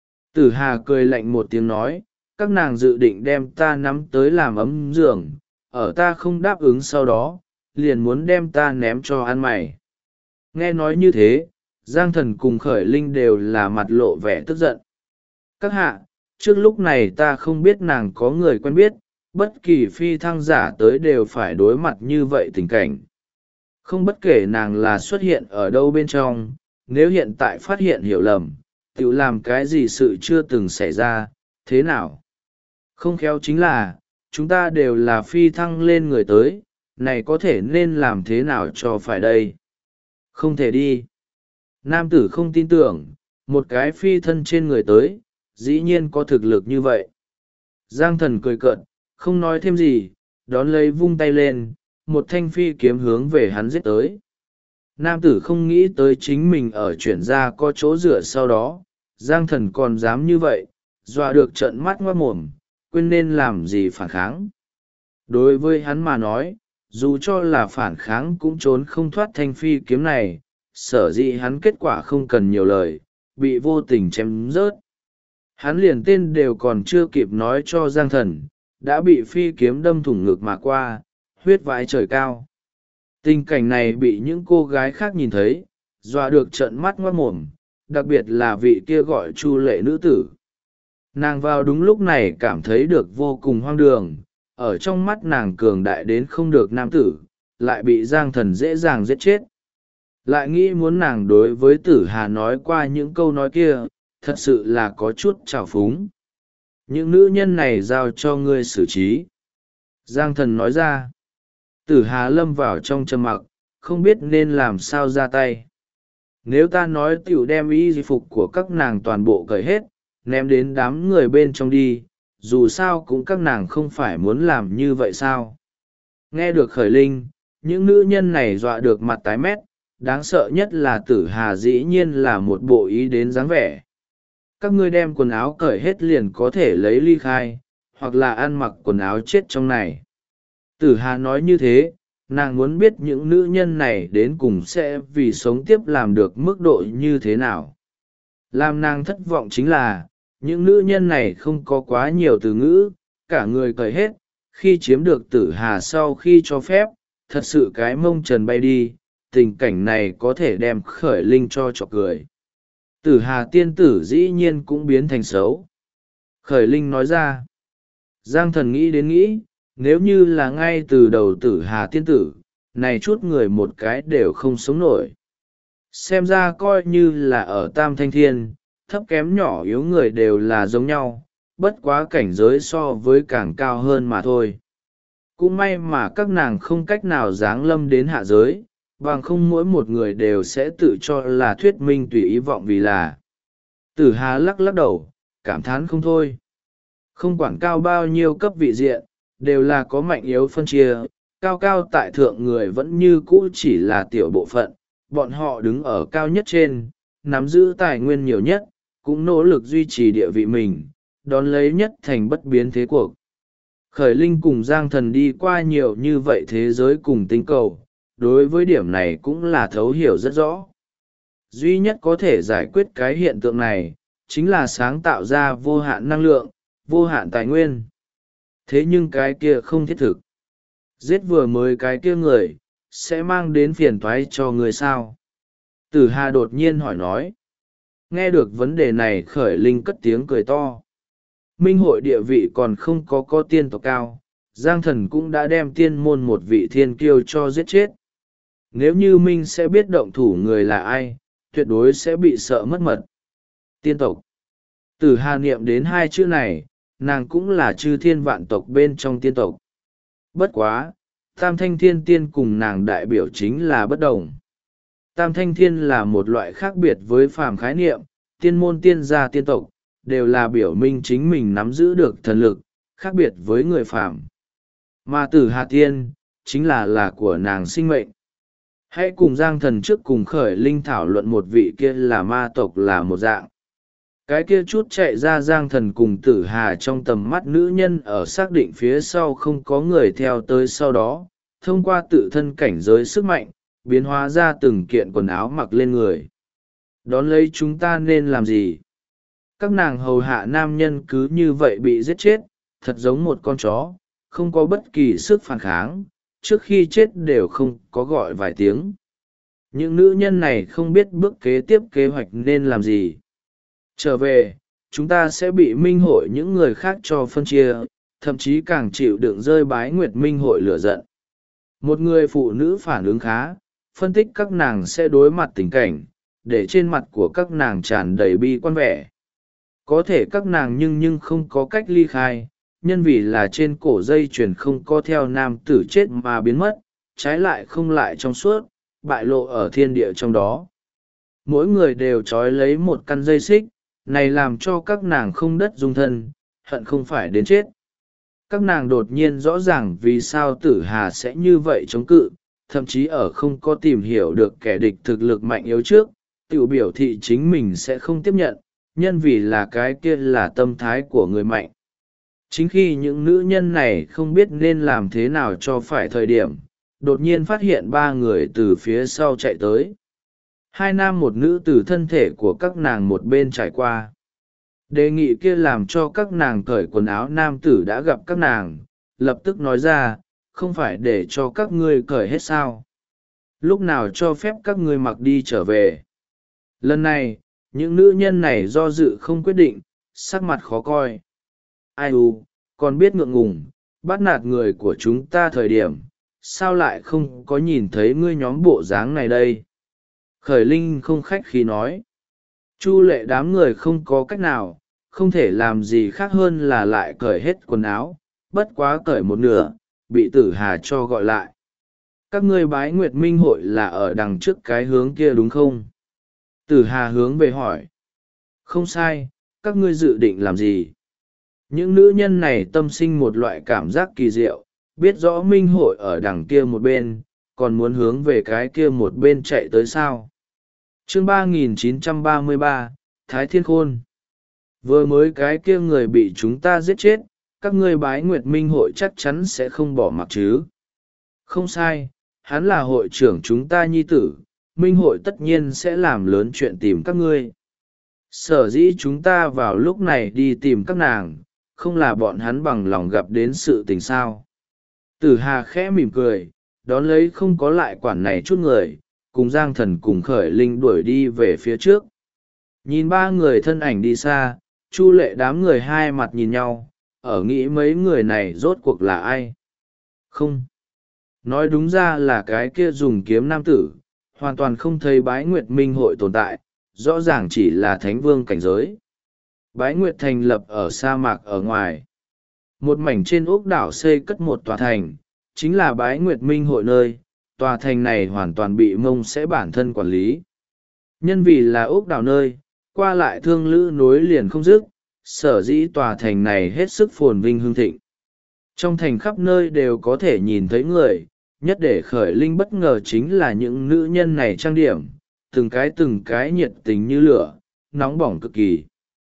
Speaker 1: Tử Hà cười lạnh một tiếng nói, các nàng dự định đem ta nắm tới làm ấm giường, ở ta không đáp ứng sau đó, liền muốn đem ta ném cho ăn mày. Nghe nói như thế, Giang Thần cùng Khởi Linh đều là mặt lộ vẻ tức giận. Các hạ, trước lúc này ta không biết nàng có người quen biết, bất kỳ phi thăng giả tới đều phải đối mặt như vậy tình cảnh. Không bất kể nàng là xuất hiện ở đâu bên trong, nếu hiện tại phát hiện hiểu lầm, tự làm cái gì sự chưa từng xảy ra, thế nào? Không khéo chính là, chúng ta đều là phi thăng lên người tới, này có thể nên làm thế nào cho phải đây? Không thể đi. Nam tử không tin tưởng, một cái phi thân trên người tới, dĩ nhiên có thực lực như vậy. Giang Thần cười cợt, không nói thêm gì, đón lấy vung tay lên, một thanh phi kiếm hướng về hắn giết tới. Nam tử không nghĩ tới chính mình ở chuyển ra có chỗ dựa sau đó, Giang Thần còn dám như vậy, dọa được trợn mắt ngoác mồm, quên nên làm gì phản kháng. Đối với hắn mà nói, dù cho là phản kháng cũng trốn không thoát thanh phi kiếm này, sở dĩ hắn kết quả không cần nhiều lời, bị vô tình chém rớt. Hắn liền tên đều còn chưa kịp nói cho Giang Thần, đã bị phi kiếm đâm thủng ngực mà qua, huyết vãi trời cao. Tình cảnh này bị những cô gái khác nhìn thấy, dọa được trợn mắt ngoác mồm, đặc biệt là vị kia gọi Chu Lệ nữ tử. Nàng vào đúng lúc này cảm thấy được vô cùng hoang đường, ở trong mắt nàng cường đại đến không được nam tử, lại bị Giang Thần dễ dàng giết chết. Lại nghĩ muốn nàng đối với Tử Hà nói qua những câu nói kia, thật sự là có chút trào phúng. Những nữ nhân này giao cho ngươi xử trí. Giang Thần nói ra. Tử Hà lâm vào trong trầm mặc, không biết nên làm sao ra tay. Nếu ta nói tiểu đem y phục của các nàng toàn bộ cởi hết, ném đến đám người bên trong đi, dù sao cũng các nàng không phải muốn làm như vậy sao. Nghe được Khởi Linh, những nữ nhân này dọa được mặt tái mét, đáng sợ nhất là Tử Hà dĩ nhiên là một bộ ý đến dáng vẻ. Các ngươi đem quần áo cởi hết liền có thể lấy ly khai, hoặc là ăn mặc quần áo chết trong này. Tử Hà nói như thế, nàng muốn biết những nữ nhân này đến cùng sẽ vì sống tiếp làm được mức độ như thế nào. Làm nàng thất vọng chính là, những nữ nhân này không có quá nhiều từ ngữ, cả người cởi hết, khi chiếm được Tử Hà sau khi cho phép, thật sự cái mông trần bay đi, tình cảnh này có thể đem Khởi Linh cho trọc cười. Tử Hà tiên tử dĩ nhiên cũng biến thành xấu. Khởi Linh nói ra. Giang Thần nghĩ đến nghĩ, nếu như là ngay từ đầu Tử Hà tiên tử, này chút người một cái đều không sống nổi. Xem ra coi như là ở Tam Thanh Thiên, thấp kém nhỏ yếu người đều là giống nhau, bất quá cảnh giới so với càng cao hơn mà thôi. Cũng may mà các nàng không cách nào giáng lâm đến hạ giới, bằng không mỗi một người đều sẽ tự cho là thuyết minh tùy ý vọng vì là. Tử Hà lắc lắc đầu, cảm thán không thôi. Không quản cao bao nhiêu cấp vị diện, đều là có mạnh yếu phân chia, cao cao tại thượng người vẫn như cũ chỉ là tiểu bộ phận, bọn họ đứng ở cao nhất trên, nắm giữ tài nguyên nhiều nhất, cũng nỗ lực duy trì địa vị mình, đón lấy nhất thành bất biến thế cuộc. Khởi Linh cùng Giang Thần đi qua nhiều như vậy thế giới cùng tinh cầu, đối với điểm này cũng là thấu hiểu rất rõ. Duy nhất có thể giải quyết cái hiện tượng này, chính là sáng tạo ra vô hạn năng lượng, vô hạn tài nguyên. Thế nhưng cái kia không thiết thực. Giết vừa mới cái kia người, sẽ mang đến phiền toái cho người sao? Tử Hà đột nhiên hỏi nói. Nghe được vấn đề này Khởi Linh cất tiếng cười to. Minh hội địa vị còn không có tiên tộc cao, Giang Thần cũng đã đem tiên môn một vị thiên kiêu cho giết chết. nếu như minh sẽ biết động thủ người là ai, tuyệt đối sẽ bị sợ mất mật. Tiên tộc. Tử Hà niệm đến hai chữ này, nàng cũng là chư thiên vạn tộc bên trong tiên tộc. Bất quá, Tam Thanh Thiên Tiên cùng nàng đại biểu chính là bất đồng. Tam Thanh Thiên là một loại khác biệt với phàm khái niệm, tiên môn tiên gia tiên tộc, đều là biểu minh chính mình nắm giữ được thần lực, khác biệt với người phàm. Mà Tử Hà Tiên, chính là của nàng sinh mệnh. Hãy cùng Giang Thần trước cùng Khởi Linh thảo luận một vị kia là ma tộc là một dạng. Cái kia chút chạy ra Giang Thần cùng Tử Hà trong tầm mắt nữ nhân ở xác định phía sau không có người theo tới sau đó, thông qua tự thân cảnh giới sức mạnh, biến hóa ra từng kiện quần áo mặc lên người. Đón lấy chúng ta nên làm gì? Các nàng hầu hạ nam nhân cứ như vậy bị giết chết, thật giống một con chó, không có bất kỳ sức phản kháng, trước khi chết đều không có gọi vài tiếng. Những nữ nhân này không biết bước kế tiếp kế hoạch nên làm gì. Trở về, chúng ta sẽ bị minh hội những người khác cho phân chia, thậm chí càng chịu đựng rơi Bái Nguyệt minh hội lửa giận. Một người phụ nữ phản ứng khá, phân tích các nàng sẽ đối mặt tình cảnh, để trên mặt của các nàng tràn đầy bi quan vẻ. Có thể các nàng nhưng không có cách ly khai, nhân vì là trên cổ dây chuyền không có theo nam tử chết mà biến mất, trái lại không lại trong suốt, bại lộ ở thiên địa trong đó. Mỗi người đều trói lấy một căn dây xích, này làm cho các nàng không đất dung thân, hận không phải đến chết. Các nàng đột nhiên rõ ràng vì sao Tử Hà sẽ như vậy chống cự, thậm chí ở không có tìm hiểu được kẻ địch thực lực mạnh yếu trước, tự biểu thị chính mình sẽ không tiếp nhận, nhân vì là cái kia là tâm thái của người mạnh. Chính khi những nữ nhân này không biết nên làm thế nào cho phải thời điểm, đột nhiên phát hiện ba người từ phía sau chạy tới. Hai nam một nữ từ thân thể của các nàng một bên trải qua. Đề nghị kia làm cho các nàng cởi quần áo nam tử đã gặp các nàng, lập tức nói ra, không phải để cho các ngươi cởi hết sao. Lúc nào cho phép các ngươi mặc đi trở về. Lần này, những nữ nhân này do dự không quyết định, sắc mặt khó coi. Ai u, còn biết ngượng ngùng, bắt nạt người của chúng ta thời điểm, sao lại không có nhìn thấy ngươi nhóm bộ dáng này đây? Khởi Linh không khách khí nói. Chu Lệ đám người không có cách nào, không thể làm gì khác hơn là lại cởi hết quần áo, bất quá cởi một nửa, bị Tử Hà cho gọi lại. Các ngươi Bái Nguyệt minh hội là ở đằng trước cái hướng kia đúng không? Tử Hà hướng về hỏi. Không sai, các ngươi dự định làm gì? Những nữ nhân này tâm sinh một loại cảm giác kỳ diệu, biết rõ minh hội ở đằng kia một bên, còn muốn hướng về cái kia một bên chạy tới sao. Chương 3933, Thái Thiên Khôn. Vừa mới cái kia người bị chúng ta giết chết, các ngươi Bái Nguyệt minh hội chắc chắn sẽ không bỏ mặc chứ. Không sai, hắn là hội trưởng chúng ta nhi tử, minh hội tất nhiên sẽ làm lớn chuyện tìm các ngươi. Sở dĩ chúng ta vào lúc này đi tìm các nàng, không là bọn hắn bằng lòng gặp đến sự tình sao. Tử Hà khẽ mỉm cười, đón lấy không có lại quản này chút người, cùng Giang Thần cùng Khởi Linh đuổi đi về phía trước. Nhìn ba người thân ảnh đi xa, Chu Lệ đám người hai mặt nhìn nhau, ở nghĩ mấy người này rốt cuộc là ai. Không. Nói đúng ra là cái kia dùng kiếm nam tử, hoàn toàn không thấy Bái Nguyệt minh hội tồn tại, rõ ràng chỉ là thánh vương cảnh giới. Bái Nguyệt thành lập ở sa mạc ở ngoài. Một mảnh trên ốc đảo xây cất một tòa thành, chính là Bái Nguyệt minh hội nơi, tòa thành này hoàn toàn bị Mông sẽ bản thân quản lý. Nhân vì là ốc đảo nơi, qua lại thương lữ nối liền không dứt, sở dĩ tòa thành này hết sức phồn vinh hương thịnh. Trong thành khắp nơi đều có thể nhìn thấy người, nhất để Khởi Linh bất ngờ chính là những nữ nhân này trang điểm, từng cái nhiệt tình như lửa, nóng bỏng cực kỳ.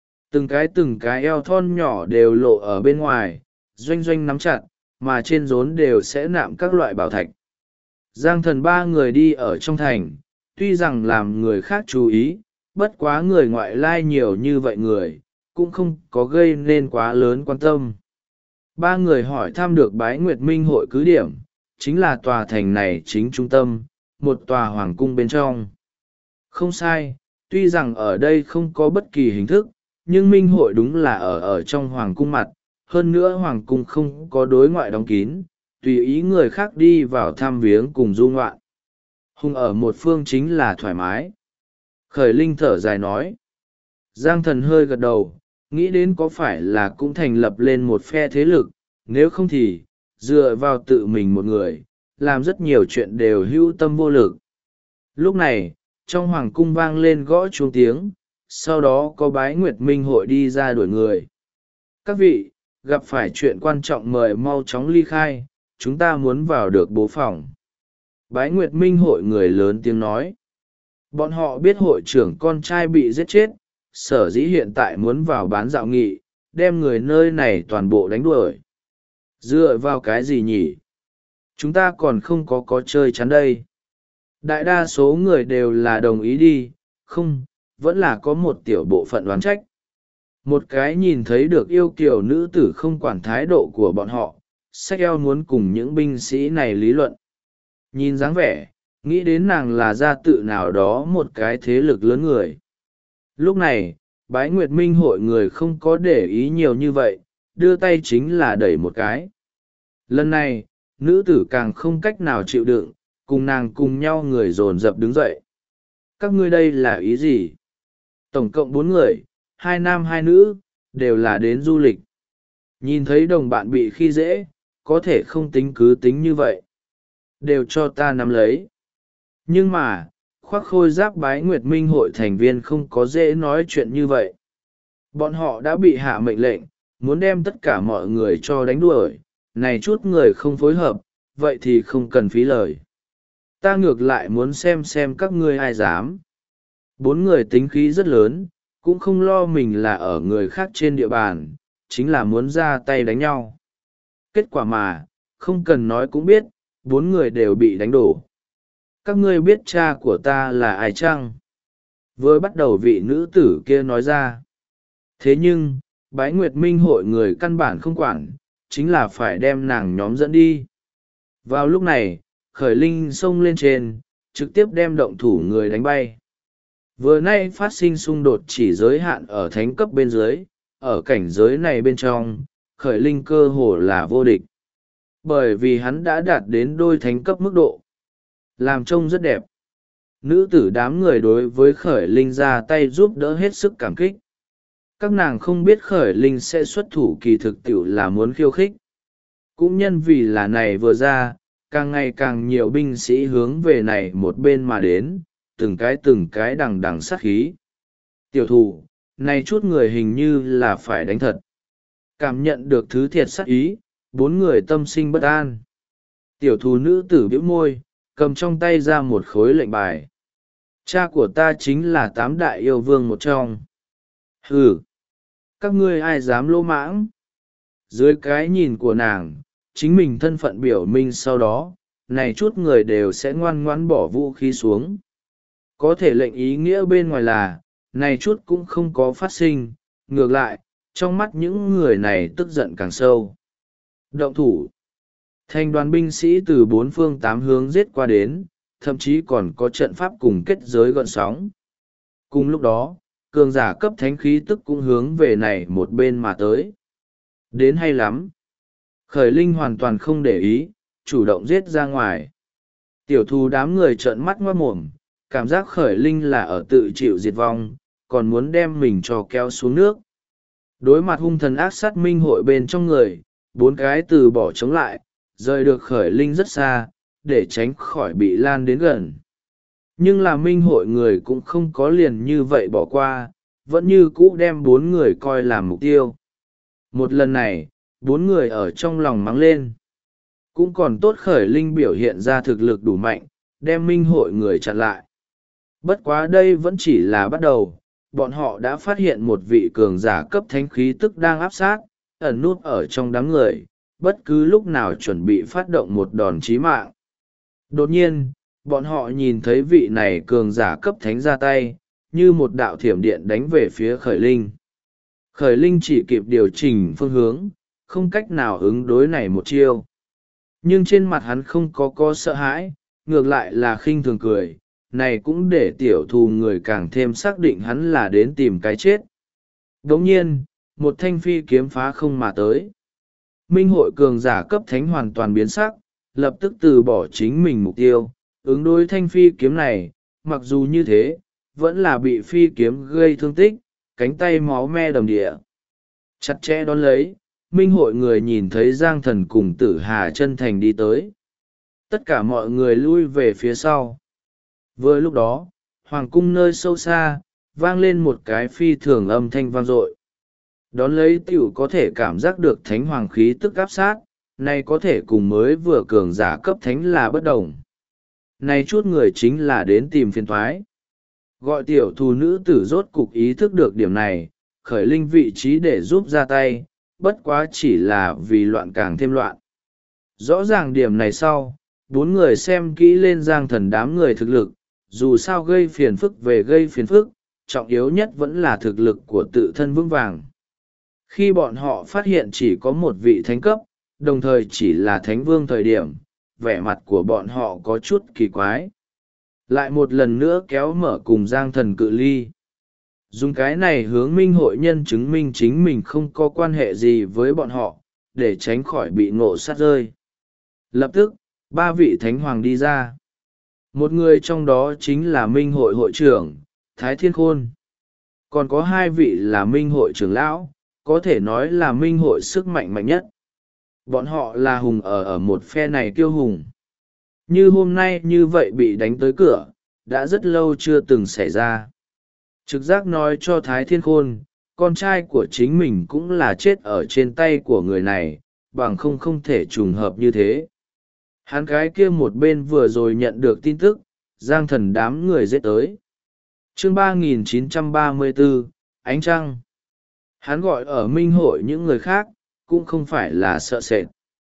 Speaker 1: Từng cái eo thon nhỏ đều lộ ở bên ngoài, doanh doanh nắm chặt, mà trên rốn đều sẽ nạm các loại bảo thạch. Giang Thần ba người đi ở trong thành, tuy rằng làm người khác chú ý, bất quá người ngoại lai nhiều như vậy người, cũng không có gây nên quá lớn quan tâm. Ba người hỏi thăm được Bái Nguyệt minh hội cứ điểm, chính là tòa thành này chính trung tâm, một tòa hoàng cung bên trong. Không sai, tuy rằng ở đây không có bất kỳ hình thức, nhưng minh hội đúng là ở trong hoàng cung mặt, hơn nữa hoàng cung không có đối ngoại đóng kín, tùy ý người khác đi vào thăm viếng cùng du ngoạn. Hùng ở một phương chính là thoải mái. Khởi Linh thở dài nói. Giang Thần hơi gật đầu, nghĩ đến có phải là cũng thành lập lên một phe thế lực, nếu không thì, dựa vào tự mình một người, làm rất nhiều chuyện đều hữu tâm vô lực. Lúc này, trong hoàng cung vang lên gõ chuông tiếng, sau đó có bái nguyệt minh hội đi ra đuổi người. Các vị, gặp phải chuyện quan trọng mời mau chóng ly khai, chúng ta muốn vào được bố phòng. Bái nguyệt minh hội người lớn tiếng nói. Bọn họ biết hội trưởng con trai bị giết chết, sở dĩ hiện tại muốn vào bán dạo nghị, đem người nơi này toàn bộ đánh đuổi. Dựa vào cái gì nhỉ? Chúng ta còn không có chơi chắn đây. Đại đa số người đều là đồng ý đi, không, vẫn là có một tiểu bộ phận đoán trách. Một cái nhìn thấy được yêu kiều nữ tử không quản thái độ của bọn họ, xách eo muốn cùng những binh sĩ này lý luận. Nhìn dáng vẻ, nghĩ đến nàng là gia tự nào đó một cái thế lực lớn người. Lúc này, bái nguyệt minh hội người không có để ý nhiều như vậy, đưa tay chính là đẩy một cái. Lần này, nữ tử càng không cách nào chịu đựng, cùng nàng cùng nhau người dồn dập đứng dậy. Các ngươi đây là ý gì? Tổng cộng 4 người, 2 nam 2 nữ, đều là đến du lịch. Nhìn thấy đồng bạn bị khi dễ, có thể không tính cứ tính như vậy. Đều cho ta nắm lấy. Nhưng mà, khoác khôi giáp bái nguyệt minh hội thành viên không có dễ nói chuyện như vậy. Bọn họ đã bị hạ mệnh lệnh, muốn đem tất cả mọi người cho đánh đuổi, này chút người không phối hợp, vậy thì không cần phí lời. Ta ngược lại muốn xem các ngươi ai dám. 4 người tính khí rất lớn, cũng không lo mình là ở người khác trên địa bàn, chính là muốn ra tay đánh nhau. Kết quả mà, không cần nói cũng biết, 4 người đều bị đánh đổ. Các ngươi biết cha của ta là ai chăng? Vừa bắt đầu vị nữ tử kia nói ra. Thế nhưng, bái nguyệt minh hội người căn bản không quản, chính là phải đem nàng nhóm dẫn đi. Vào lúc này, Khởi Linh xông lên trên, trực tiếp đem động thủ người đánh bay. Vừa nay phát sinh xung đột chỉ giới hạn ở thánh cấp bên dưới, ở cảnh giới này bên trong, Khởi Linh cơ hồ là vô địch. Bởi vì hắn đã đạt đến đôi thánh cấp mức độ. Làm trông rất đẹp. Nữ tử đám người đối với Khởi Linh ra tay giúp đỡ hết sức cảm kích. Các nàng không biết Khởi Linh sẽ xuất thủ kỳ thực tiểu là muốn khiêu khích. Cũng nhân vì là này vừa ra, càng ngày càng nhiều binh sĩ hướng về này một bên mà đến, từng cái đằng đằng sát khí. Tiểu thủ, này chút người hình như là phải đánh thật. Cảm nhận được thứ thiệt sát ý, 4 người tâm sinh bất an. Tiểu thủ nữ tử bĩu môi, cầm trong tay ra một khối lệnh bài. Cha của ta chính là 8 đại yêu vương một trong. Hừ, các ngươi ai dám lỗ mãng? Dưới cái nhìn của nàng, chính mình thân phận biểu minh sau đó, này chút người đều sẽ ngoan ngoãn bỏ vũ khí xuống. Có thể lệnh ý nghĩa bên ngoài là, này chút cũng không có phát sinh, ngược lại, trong mắt những người này tức giận càng sâu. Động thủ. Thành đoàn binh sĩ từ 4 phương 8 hướng giết qua đến, thậm chí còn có trận pháp cùng kết giới gọn sóng. Cùng lúc đó, cường giả cấp thánh khí tức cũng hướng về này một bên mà tới. Đến hay lắm. Khởi Linh hoàn toàn không để ý, chủ động giết ra ngoài. Tiểu thù đám người trợn mắt ngoát mồm, cảm giác Khởi Linh là ở tự chịu diệt vong, còn muốn đem mình cho kéo xuống nước. Đối mặt hung thần ác sát minh hội bên trong người, 4 cái từ bỏ chống lại, rời được Khởi Linh rất xa, để tránh khỏi bị lan đến gần. Nhưng là minh hội người cũng không có liền như vậy bỏ qua, vẫn như cũ đem 4 người coi làm mục tiêu. Một lần này, 4 người ở trong lòng mắng lên. Cũng còn tốt Khởi Linh biểu hiện ra thực lực đủ mạnh, đem minh hội người chặn lại. Bất quá đây vẫn chỉ là bắt đầu, bọn họ đã phát hiện một vị cường giả cấp thánh khí tức đang áp sát, ẩn nút ở trong đám người, bất cứ lúc nào chuẩn bị phát động một đòn chí mạng. Đột nhiên, bọn họ nhìn thấy vị này cường giả cấp thánh ra tay, như một đạo thiểm điện đánh về phía Khởi Linh. Khởi Linh chỉ kịp điều chỉnh phương hướng, không cách nào ứng đối này một chiêu. Nhưng trên mặt hắn không có sợ hãi, ngược lại là khinh thường cười, này cũng để tiểu thù người càng thêm xác định hắn là đến tìm cái chết. Đồng nhiên, một thanh phi kiếm phá không mà tới. Minh hội cường giả cấp thánh hoàn toàn biến sắc, lập tức từ bỏ chính mình mục tiêu, ứng đối thanh phi kiếm này, mặc dù như thế vẫn là bị phi kiếm gây thương tích, cánh tay máu me đầm địa. Chặt chẽ đón lấy, minh hội người nhìn thấy Giang Thần cùng Tử Hà chân thành đi tới. Tất cả mọi người lui về phía sau. Vừa lúc đó, hoàng cung nơi sâu xa vang lên một cái phi thường âm thanh vang dội. Đón lấy tiểu có thể cảm giác được thánh hoàng khí tức áp sát, này có thể cùng mới vừa cường giả cấp thánh là bất đồng. Này chút người chính là đến tìm phiền thoái. Gọi tiểu thù nữ tử rốt cục ý thức được điểm này, khởi linh vị trí để giúp ra tay, bất quá chỉ là vì loạn càng thêm loạn. Rõ ràng điểm này sau, bốn người xem kỹ lên Giang Thần đám người thực lực, dù sao gây phiền phức về gây phiền phức, trọng yếu nhất vẫn là thực lực của tự thân vững vàng. Khi bọn họ phát hiện chỉ có một vị thánh cấp, đồng thời chỉ là thánh vương thời điểm, vẻ mặt của bọn họ có chút kỳ quái. Lại một lần nữa kéo mở cùng Giang Thần cự ly. Dùng cái này hướng minh hội nhân chứng minh chính mình không có quan hệ gì với bọn họ, để tránh khỏi bị ngộ sát rơi. Lập tức, ba vị thánh hoàng đi ra. Một người trong đó chính là minh hội hội trưởng, Thái Thiên Khôn. Còn có hai vị là minh hội trưởng lão, có thể nói là minh hội sức mạnh mạnh nhất. Bọn họ là hùng ở một phe này kiêu hùng. Như hôm nay như vậy bị đánh tới cửa, đã rất lâu chưa từng xảy ra. Trực giác nói cho Thái Thiên Khôn, con trai của chính mình cũng là chết ở trên tay của người này, bằng không thể trùng hợp như thế. Hắn cái kia một bên vừa rồi nhận được tin tức, Giang Thần đám người giết tới. Chương 3934, Ánh Trăng. Hắn gọi ở minh hội những người khác, cũng không phải là sợ sệt,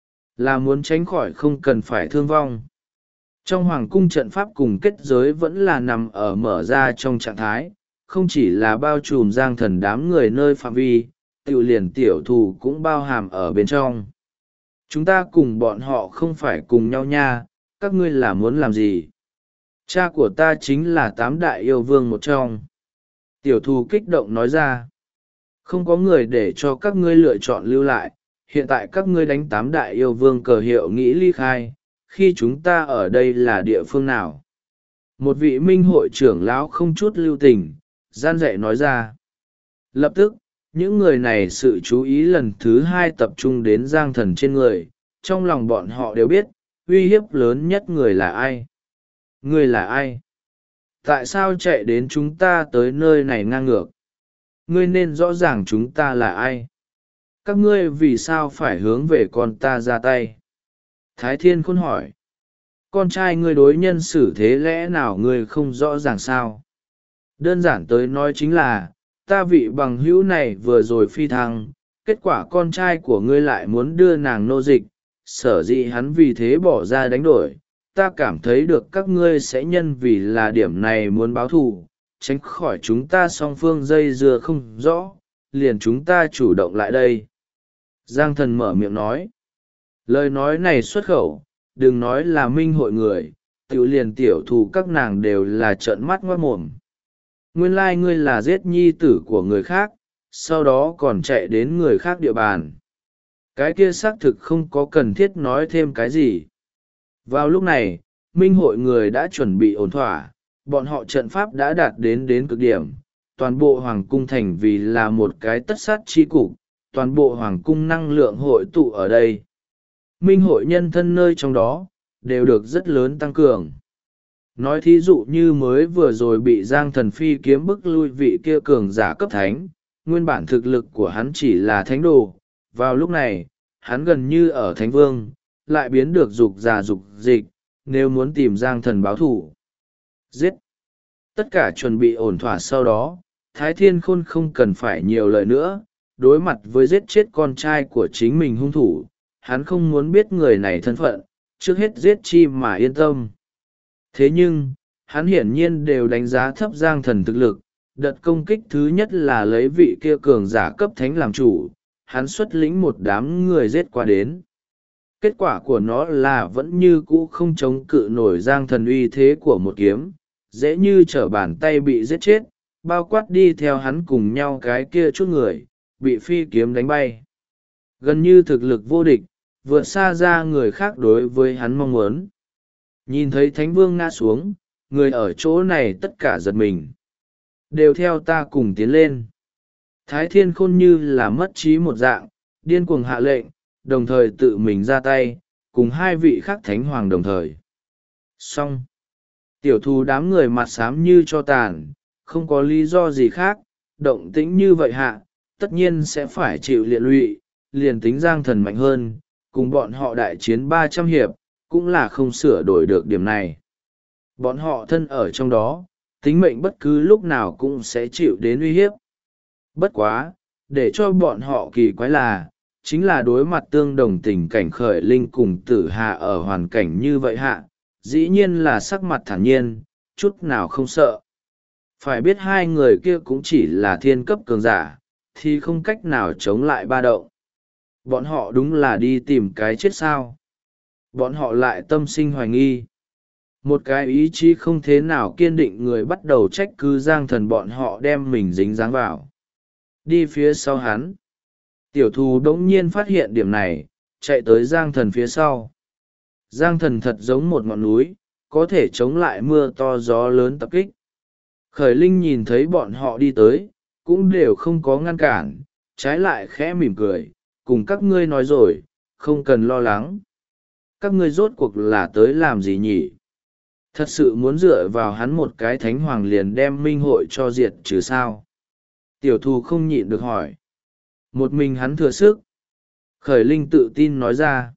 Speaker 1: là muốn tránh khỏi không cần phải thương vong. Trong hoàng cung trận pháp cùng kết giới vẫn là nằm ở mở ra trong trạng thái, không chỉ là bao trùm Giang Thần đám người nơi phạm vi, tiểu liền tiểu thù cũng bao hàm ở bên trong. Chúng ta cùng bọn họ không phải cùng nhau nha, các ngươi là muốn làm gì? Cha của ta chính là tám đại yêu vương một trong. Tiểu thù kích động nói ra. Không có người để cho các ngươi lựa chọn lưu lại, hiện tại các ngươi đánh tám đại yêu vương cờ hiệu nghĩ ly khai, khi chúng ta ở đây là địa phương nào? Một vị minh hội trưởng lão không chút lưu tình, gian dạy nói ra. Lập tức, những người này sự chú ý lần thứ hai tập trung đến Giang Thần trên người, trong lòng bọn họ đều biết, uy hiếp lớn nhất người là ai. Người là ai? Tại sao chạy đến chúng ta tới nơi này ngang ngược? Ngươi nên rõ ràng chúng ta là ai. Các ngươi vì sao phải hướng về con ta ra tay? Thái Thiên Khôn hỏi. Con trai ngươi đối nhân xử thế lẽ nào ngươi không rõ ràng sao? Đơn giản tới nói chính là, ta vị bằng hữu này vừa rồi phi thăng, kết quả con trai của ngươi lại muốn đưa nàng nô dịch, sở dĩ hắn vì thế bỏ ra đánh đổi. Ta cảm thấy được các ngươi sẽ nhân vì là điểm này muốn báo thù, tránh khỏi chúng ta song phương dây dưa không rõ, liền chúng ta chủ động lại đây. Giang Thần mở miệng nói. Lời nói này xuất khẩu, đừng nói là minh hội người, tiểu liền tiểu thù các nàng đều là trợn mắt ngoát mồm. Nguyên lai ngươi là giết nhi tử của người khác, sau đó còn chạy đến người khác địa bàn. Cái kia xác thực không có cần thiết nói thêm cái gì. Vào lúc này, minh hội người đã chuẩn bị ổn thỏa, bọn họ trận pháp đã đạt đến cực điểm, toàn bộ hoàng cung thành vì là một cái tất sát chi cục, toàn bộ hoàng cung năng lượng hội tụ ở đây. Minh hội nhân thân nơi trong đó, đều được rất lớn tăng cường. Nói thí dụ như mới vừa rồi bị Giang Thần phi kiếm bức lui vị kia cường giả cấp thánh, nguyên bản thực lực của hắn chỉ là thánh đồ, vào lúc này, hắn gần như ở thánh vương, lại biến được dục giả dục dịch, nếu muốn tìm Giang Thần báo thủ. Giết! Tất cả chuẩn bị ổn thỏa sau đó, Thái Thiên Khôn không cần phải nhiều lời nữa, đối mặt với giết chết con trai của chính mình hung thủ, hắn không muốn biết người này thân phận, trước hết giết chi mà yên tâm. Thế nhưng, hắn hiển nhiên đều đánh giá thấp Giang Thần thực lực, đợt công kích thứ nhất là lấy vị kia cường giả cấp thánh làm chủ, hắn xuất lĩnh một đám người giết qua đến. Kết quả của nó là vẫn như cũ không chống cự nổi Giang Thần uy thế của một kiếm, dễ như trở bàn tay bị giết chết, bao quát đi theo hắn cùng nhau cái kia chút người, bị phi kiếm đánh bay. Gần như thực lực vô địch, vượt xa ra người khác đối với hắn mong muốn. Nhìn thấy thánh vương ngã xuống, người ở chỗ này tất cả giật mình. Đều theo ta cùng tiến lên. Thái Thiên Khôn như là mất trí một dạng, điên cuồng hạ lệnh, đồng thời tự mình ra tay, cùng hai vị khác thánh hoàng đồng thời. Xong. Tiểu thù đám người mặt xám như cho tàn, không có lý do gì khác, động tĩnh như vậy hạ, tất nhiên sẽ phải chịu liệt lụy, liền tính Giang Thần mạnh hơn, cùng bọn họ đại chiến 300 hiệp, cũng là không sửa đổi được điểm này. Bọn họ thân ở trong đó, tính mệnh bất cứ lúc nào cũng sẽ chịu đến uy hiếp. Bất quá, để cho bọn họ kỳ quái là, chính là đối mặt tương đồng tình cảnh Khởi Linh cùng Tử Hà ở hoàn cảnh như vậy hạ, dĩ nhiên là sắc mặt thản nhiên, chút nào không sợ. Phải biết hai người kia cũng chỉ là thiên cấp cường giả, thì không cách nào chống lại ba động. Bọn họ đúng là đi tìm cái chết sao. Bọn họ lại tâm sinh hoài nghi. Một cái ý chí không thế nào kiên định người bắt đầu trách cứ Giang Thần bọn họ đem mình dính dáng vào. Đi phía sau hắn. Tiểu thù đống nhiên phát hiện điểm này, chạy tới Giang Thần phía sau. Giang Thần thật giống một ngọn núi, có thể chống lại mưa to gió lớn tập kích. Khởi Linh nhìn thấy bọn họ đi tới, cũng đều không có ngăn cản, trái lại khẽ mỉm cười, cùng các ngươi nói rồi, không cần lo lắng. Các ngươi rốt cuộc là tới làm gì nhỉ? Thật sự muốn dựa vào hắn một cái thánh hoàng liền đem minh hội cho diệt trừ sao? Tiểu thù không nhịn được hỏi. Một mình hắn thừa sức. Khởi Linh tự tin nói ra.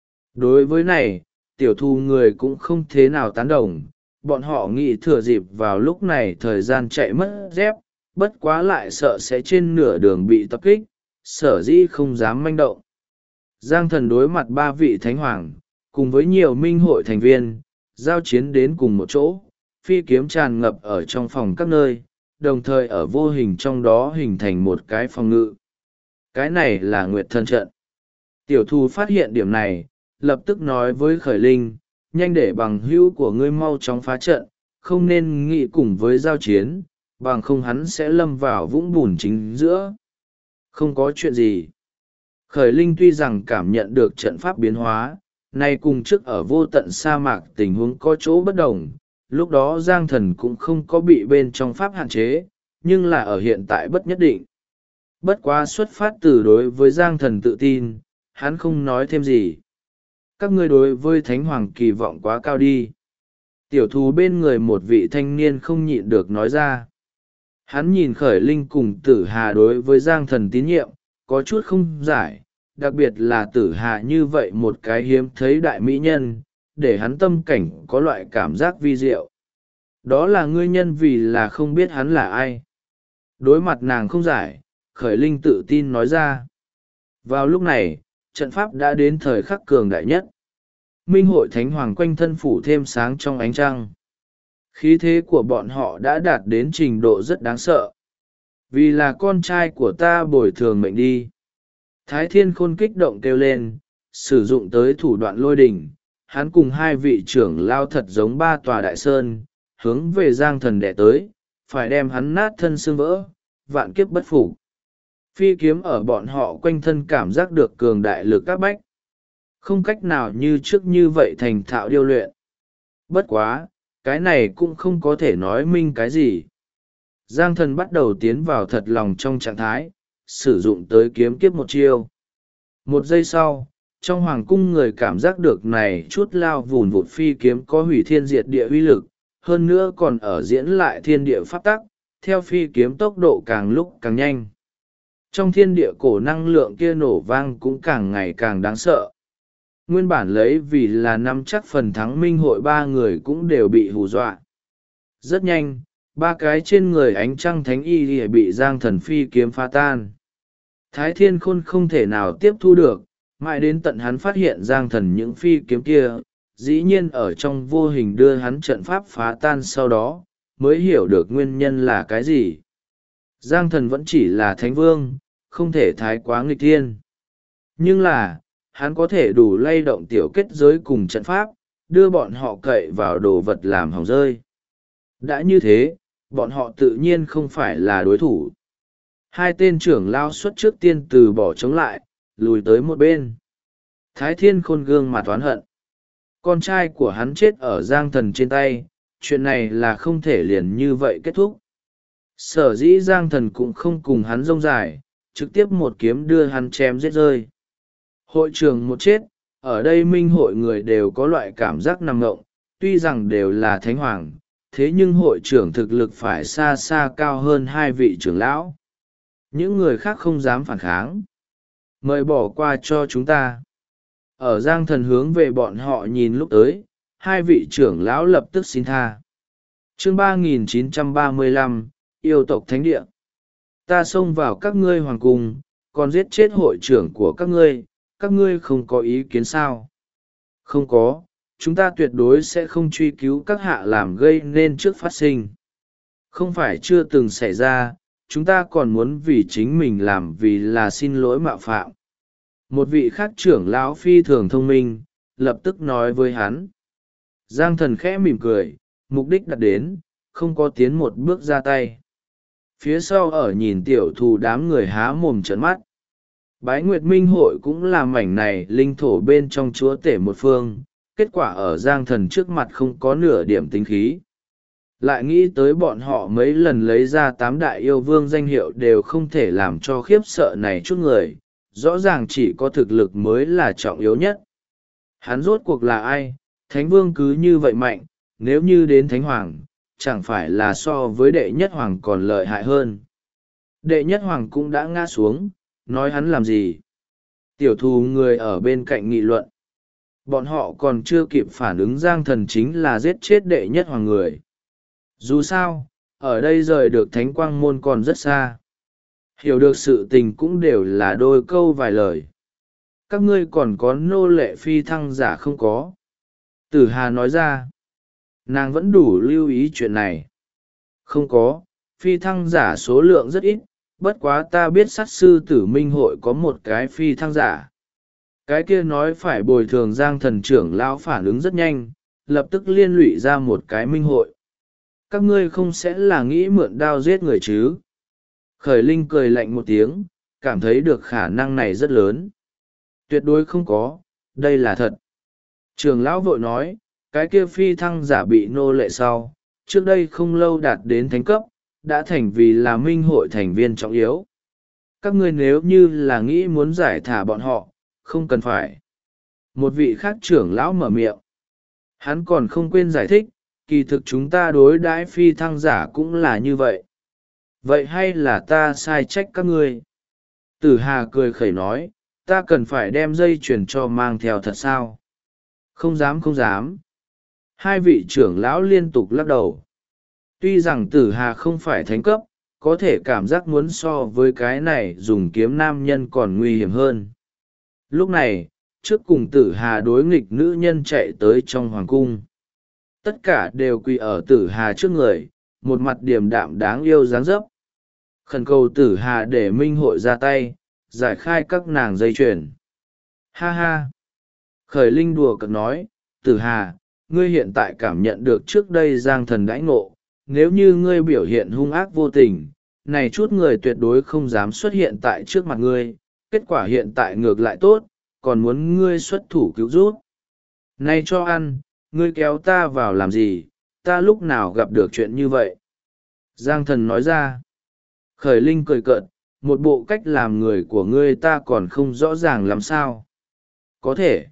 Speaker 1: Đối với này, tiểu thù người cũng không thế nào tán đồng. Bọn họ nghĩ thừa dịp vào lúc này thời gian chạy mất dép, bất quá lại sợ sẽ trên nửa đường bị tập kích, sở dĩ không dám manh động. Giang Thần đối mặt ba vị thánh hoàng, cùng với nhiều minh hội thành viên, giao chiến đến cùng một chỗ, phi kiếm tràn ngập ở trong phòng các nơi, đồng thời ở vô hình trong đó hình thành một cái phòng ngự. Cái này là Nguyệt Thần trận. Tiểu thù phát hiện điểm này, lập tức nói với Khởi Linh, nhanh để bằng hữu của ngươi mau chóng phá trận, không nên nghĩ cùng với giao chiến, bằng không hắn sẽ lâm vào vũng bùn chính giữa. Không có chuyện gì. Khởi Linh tuy rằng cảm nhận được trận pháp biến hóa, nay cùng trước ở vô tận sa mạc tình huống có chỗ bất đồng, lúc đó Giang Thần cũng không có bị bên trong pháp hạn chế, nhưng là ở hiện tại bất nhất định. Bất quá xuất phát từ đối với Giang Thần tự tin, hắn không nói thêm gì. Các ngươi đối với Thánh Hoàng kỳ vọng quá cao đi. Tiểu thù bên người một vị thanh niên không nhịn được nói ra. Hắn nhìn Khởi Linh cùng Tử Hà đối với Giang Thần tín nhiệm, có chút không giải, đặc biệt là Tử Hà như vậy một cái hiếm thấy đại mỹ nhân, để hắn tâm cảnh có loại cảm giác vi diệu. Đó là ngươi nhân vì là không biết hắn là ai. Đối mặt nàng không giải, Khởi Linh tự tin nói ra. Vào lúc này, trận pháp đã đến thời khắc cường đại nhất. Minh hội thánh hoàng quanh thân phủ thêm sáng trong ánh trăng. Khí thế của bọn họ đã đạt đến trình độ rất đáng sợ. Vì là con trai của ta bồi thường mệnh đi. Thái Thiên Khôn kích động kêu lên, sử dụng tới thủ đoạn lôi đỉnh. Hắn cùng hai vị trưởng lao thật giống ba tòa đại sơn, hướng về Giang Thần đẻ tới, phải đem hắn nát thân xương vỡ, vạn kiếp bất phục. Phi kiếm ở bọn họ quanh thân cảm giác được cường đại lực các bách. Không cách nào như trước như vậy thành thạo điêu luyện. Bất quá, cái này cũng không có thể nói minh cái gì. Giang Thần bắt đầu tiến vào thật lòng trong trạng thái, sử dụng tới kiếm kiếp một chiêu. Một giây sau, trong hoàng cung người cảm giác được này chút lao vùn vụt phi kiếm có hủy thiên diệt địa uy lực, hơn nữa còn ở diễn lại thiên địa pháp tắc, theo phi kiếm tốc độ càng lúc càng nhanh. Trong thiên địa cổ năng lượng kia nổ vang cũng càng ngày càng đáng sợ. Nguyên bản lấy vì là nắm chắc phần thắng minh hội ba người cũng đều bị hù dọa. Rất nhanh, ba cái trên người ánh trăng thánh y bị Giang Thần phi kiếm phá tan. Thái Thiên Khôn không thể nào tiếp thu được, mãi đến tận hắn phát hiện Giang Thần những phi kiếm kia, dĩ nhiên ở trong vô hình đưa hắn trận pháp phá tan sau đó, mới hiểu được nguyên nhân là cái gì. Giang Thần vẫn chỉ là thánh vương, không thể thái quá nghịch thiên. Nhưng là, hắn có thể đủ lay động tiểu kết giới cùng trận pháp, đưa bọn họ cậy vào đồ vật làm hỏng rơi. Đã như thế, bọn họ tự nhiên không phải là đối thủ. Hai tên trưởng lao xuất trước tiên từ bỏ chống lại, lùi tới một bên. Thái Thiên Khôn gương mặt oán hận. con trai của hắn chết ở Giang Thần trên tay, chuyện này là không thể liền như vậy kết thúc. Sở dĩ Giang Thần cũng không cùng hắn rông dài, trực tiếp một kiếm đưa hắn chém giết rơi. Hội trưởng một chết, ở đây minh hội người đều có loại cảm giác nằm ngộng, tuy rằng đều là thánh hoàng, thế nhưng hội trưởng thực lực phải xa xa cao hơn hai vị trưởng lão. Những người khác không dám phản kháng. Mời bỏ qua cho chúng ta. Ở Giang Thần hướng về bọn họ nhìn lúc tới, hai vị trưởng lão lập tức xin tha. Chương 3935, yêu tộc thánh địa. Ta xông vào các ngươi hoàng cung, còn giết chết hội trưởng của các ngươi không có ý kiến sao? Không có, chúng ta tuyệt đối sẽ không truy cứu các hạ làm gây nên trước phát sinh. Không phải chưa từng xảy ra, chúng ta còn muốn vì chính mình làm vì là xin lỗi mạo phạm. Một vị khác trưởng lão phi thường thông minh, lập tức nói với hắn. Giang Thần khẽ mỉm cười, mục đích đặt đến, không có tiến một bước ra tay. Phía sau ở nhìn tiểu thù đám người há mồm trợn mắt. Bái Nguyệt Minh hội cũng là mảnh này linh thổ bên trong chúa tể một phương, kết quả ở Giang Thần trước mặt không có nửa điểm tính khí. Lại nghĩ tới bọn họ mấy lần lấy ra 8 đại yêu vương danh hiệu đều không thể làm cho khiếp sợ này chút người, rõ ràng chỉ có thực lực mới là trọng yếu nhất. Hắn rốt cuộc là ai? Thánh vương cứ như vậy mạnh, nếu như đến thánh hoàng, chẳng phải là so với đệ nhất hoàng còn lợi hại hơn. Đệ nhất hoàng cũng đã ngã xuống, nói hắn làm gì? Tiểu thù người ở bên cạnh nghị luận. Bọn họ còn chưa kịp phản ứng Giang Thần chính là giết chết đệ nhất hoàng người. Dù sao, ở đây rời được thánh quang môn còn rất xa. Hiểu được sự tình cũng đều là đôi câu vài lời. Các ngươi còn có nô lệ phi thăng giả không có? Tử Hà nói ra. Nàng vẫn đủ lưu ý chuyện này. Không có, phi thăng giả số lượng rất ít, bất quá ta biết sát sư tử minh hội có một cái phi thăng giả. Cái kia nói phải bồi thường Giang Thần trưởng lão phản ứng rất nhanh, lập tức liên lụy ra một cái minh hội. Các ngươi không sẽ là nghĩ mượn đao giết người chứ? Khởi Linh cười lạnh một tiếng, cảm thấy được khả năng này rất lớn. Tuyệt đối không có, đây là thật. Trưởng lão vội nói, cái kia phi thăng giả bị nô lệ sau, trước đây không lâu đạt đến thánh cấp, đã thành vì là minh hội thành viên trọng yếu. Các ngươi nếu như là nghĩ muốn giải thả bọn họ, không cần phải. Một vị khác trưởng lão mở miệng. Hắn còn không quên giải thích, kỳ thực chúng ta đối đãi phi thăng giả cũng là như vậy. Vậy hay là ta sai trách các ngươi? Tử Hà cười khẩy nói, ta cần phải đem dây chuyền cho mang theo thật sao? Không dám không dám. Hai vị trưởng lão liên tục lắc đầu. Tuy rằng Tử Hà không phải thánh cấp, có thể cảm giác muốn so với cái này dùng kiếm nam nhân còn nguy hiểm hơn. Lúc này, trước cùng Tử Hà đối nghịch nữ nhân chạy tới trong hoàng cung. Tất cả đều quỳ ở Tử Hà trước người, một mặt điềm đạm đáng yêu dáng dấp. Khẩn cầu Tử Hà để minh hội ra tay, giải khai các nàng dây chuyền. Ha ha! Khởi Linh đùa cợt nói, Tử Hà, ngươi hiện tại cảm nhận được trước đây Giang Thần đãi ngộ, nếu như ngươi biểu hiện hung ác vô tình, này chút người tuyệt đối không dám xuất hiện tại trước mặt ngươi, kết quả hiện tại ngược lại tốt, còn muốn ngươi xuất thủ cứu giúp. Này cho ăn, ngươi kéo ta vào làm gì, ta lúc nào gặp được chuyện như vậy? Giang Thần nói ra. Khởi Linh cười cợt, một bộ cách làm người của ngươi ta còn không rõ ràng làm sao. Có thể.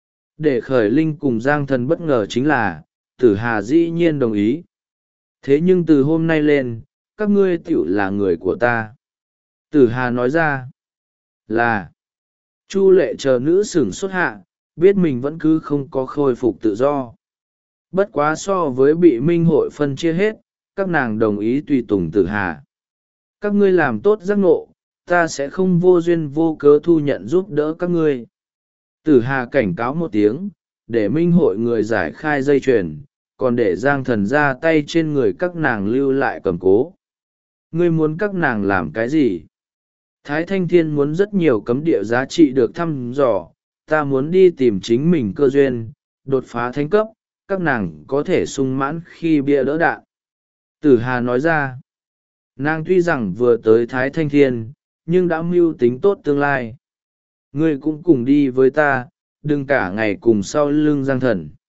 Speaker 1: Để Khởi Linh cùng Giang Thần bất ngờ chính là, Tử Hà dĩ nhiên đồng ý. Thế nhưng từ hôm nay lên, các ngươi tiểu là người của ta. Tử Hà nói ra. Là. Chu Lệ chờ nữ sửng xuất hạ, biết mình vẫn cứ không có khôi phục tự do. Bất quá so với bị minh hội phân chia hết, các nàng đồng ý tùy tùng Tử Hà. Các ngươi làm tốt giác ngộ, ta sẽ không vô duyên vô cớ thu nhận giúp đỡ các ngươi. Tử Hà cảnh cáo một tiếng, để minh hội người giải khai dây chuyền, còn để Giang Thần ra tay trên người các nàng lưu lại cầm cố. Ngươi muốn các nàng làm cái gì? Thái Thanh Thiên muốn rất nhiều cấm địa giá trị được thăm dò, ta muốn đi tìm chính mình cơ duyên, đột phá thánh cấp, các nàng có thể sung mãn khi bia đỡ đạn. Tử Hà nói ra, nàng tuy rằng vừa tới Thái Thanh Thiên, nhưng đã mưu tính tốt tương lai. Ngươi cũng cùng đi với ta, đừng cả ngày cùng sau lưng Giang Thần.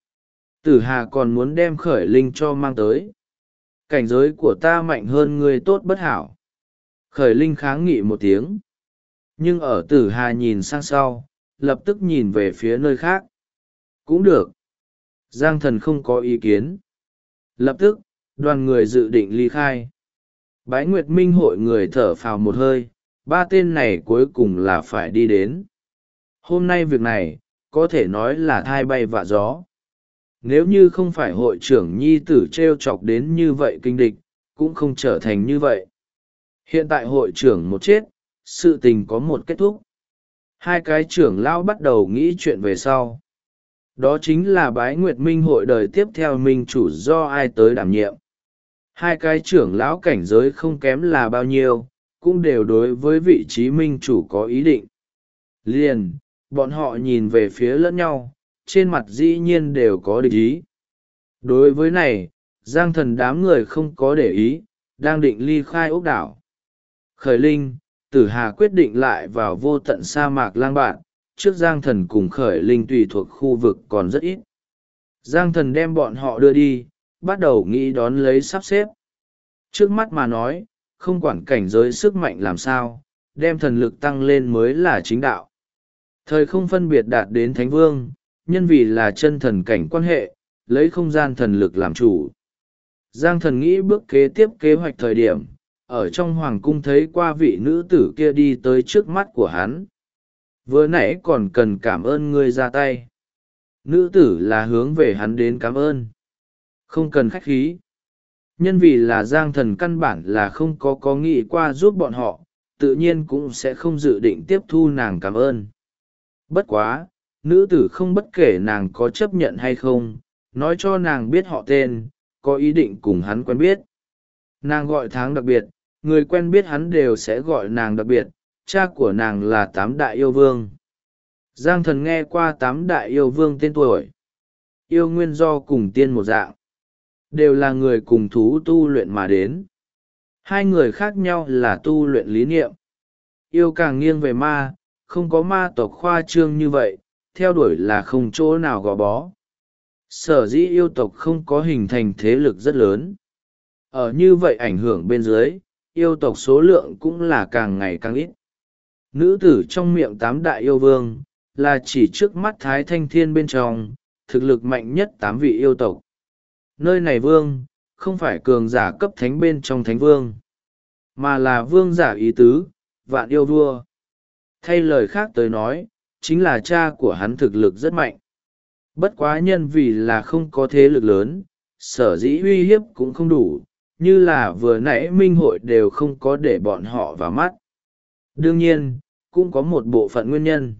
Speaker 1: Tử Hà còn muốn đem Khởi Linh cho mang tới. Cảnh giới của ta mạnh hơn ngươi tốt bất hảo. Khởi Linh kháng nghị một tiếng. Nhưng ở Tử Hà nhìn sang sau, lập tức nhìn về phía nơi khác. Cũng được. Giang Thần không có ý kiến. Lập tức, đoàn người dự định ly khai. Bái Nguyệt Minh hội người thở phào một hơi, ba tên này cuối cùng là phải đi đến. Hôm nay việc này, có thể nói là thai bay vạ gió. Nếu như không phải hội trưởng nhi tử t r e o chọc đến như vậy kinh địch, cũng không trở thành như vậy. Hiện tại hội trưởng một chết, sự tình có một kết thúc. Hai cái trưởng lão bắt đầu nghĩ chuyện về sau. Đó chính là Bái Nguyệt Minh hội đời tiếp theo minh chủ do ai tới đảm nhiệm. Hai cái trưởng lão cảnh giới không kém là bao nhiêu, cũng đều đối với vị trí minh chủ có ý định. Liền, bọn họ nhìn về phía lẫn nhau, trên mặt dĩ nhiên đều có địch ý. Đối với này, Giang Thần đám người không có để ý, đang định ly khai ốc đảo. Khởi Linh, Tử Hà quyết định lại vào vô tận sa mạc lang bạn, trước Giang Thần cùng Khởi Linh tùy thuộc khu vực còn rất ít. Giang Thần đem bọn họ đưa đi, bắt đầu nghĩ đón lấy sắp xếp. Trước mắt mà nói, không quản cảnh giới sức mạnh làm sao, đem thần lực tăng lên mới là chính đạo. Thời không phân biệt đạt đến Thánh Vương, nhân vì là chân thần cảnh quan hệ, lấy không gian thần lực làm chủ. Giang Thần nghĩ bước kế tiếp kế hoạch thời điểm, ở trong hoàng cung thấy qua vị nữ tử kia đi tới trước mắt của hắn. Vừa nãy còn cần cảm ơn ngươi ra tay. Nữ tử là hướng về hắn đến cảm ơn. Không cần khách khí. Nhân vì là Giang Thần căn bản là không có nghĩ qua giúp bọn họ, tự nhiên cũng sẽ không dự định tiếp thu nàng cảm ơn. Bất quá, nữ tử không bất kể nàng có chấp nhận hay không, nói cho nàng biết họ tên, có ý định cùng hắn quen biết. Nàng gọi tháng đặc biệt, người quen biết hắn đều sẽ gọi nàng đặc biệt, cha của nàng là Tám Đại Yêu Vương. Giang Thần nghe qua Tám Đại Yêu Vương tên tuổi. Yêu nguyên do cùng tiên một dạng. Đều là người cùng thú tu luyện mà đến. Hai người khác nhau là tu luyện lý niệm. Yêu càng nghiêng về ma, không có ma tộc khoa trương như vậy, theo đuổi là không chỗ nào gò bó. Sở dĩ yêu tộc không có hình thành thế lực rất lớn. Ở như vậy ảnh hưởng bên dưới, yêu tộc số lượng cũng là càng ngày càng ít. Nữ tử trong miệng Tám Đại Yêu Vương, là chỉ trước mắt Thái Thanh Thiên bên trong, thực lực mạnh nhất 8 vị yêu tộc. Nơi này vương, không phải cường giả cấp thánh bên trong thánh vương, mà là vương giả ý tứ, vạn yêu vua. Thay lời khác tới nói, chính là cha của hắn thực lực rất mạnh. Bất quá nhân vì là không có thế lực lớn, sở dĩ uy hiếp cũng không đủ, như là vừa nãy minh hội đều không có để bọn họ vào mắt. Đương nhiên, cũng có một bộ phận nguyên nhân,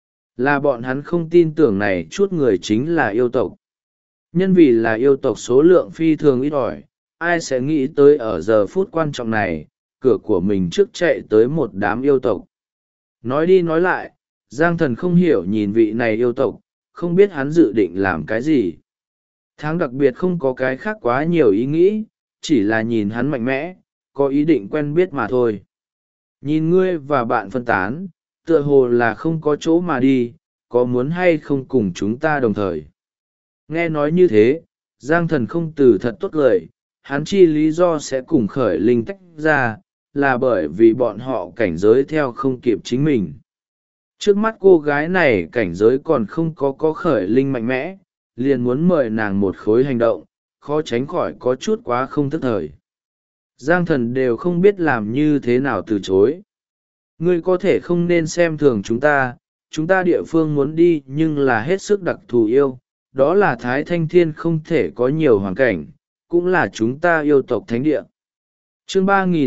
Speaker 1: là bọn hắn không tin tưởng này chút người chính là yêu tộc. Nhân vì là yêu tộc số lượng phi thường ít ỏi, ai sẽ nghĩ tới ở giờ phút quan trọng này, cửa của mình trước chạy tới một đám yêu tộc. Nói đi nói lại, Giang Thần không hiểu nhìn vị này yêu tộc, không biết hắn dự định làm cái gì. Tháng đặc biệt không có cái khác quá nhiều ý nghĩ, chỉ là nhìn hắn mạnh mẽ, có ý định quen biết mà thôi. Nhìn ngươi và bạn phân tán, tựa hồ là không có chỗ mà đi, có muốn hay không cùng chúng ta đồng thời. Nghe nói như thế, Giang Thần không từ thật tốt lời, hắn chi lý do sẽ cùng Khởi Linh tách ra, là bởi vì bọn họ cảnh giới theo không kịp chính mình. Trước mắt cô gái này cảnh giới còn không có Khởi Linh mạnh mẽ, liền muốn mời nàng một khối hành động, khó tránh khỏi có chút quá không thức thời. Giang Thần đều không biết làm như thế nào từ chối. Ngươi có thể không nên xem thường chúng ta địa phương muốn đi nhưng là hết sức đặc thù yêu, đó là Thái Thanh Thiên không thể có nhiều hoàn cảnh, cũng là chúng ta yêu tộc thánh địa. Chương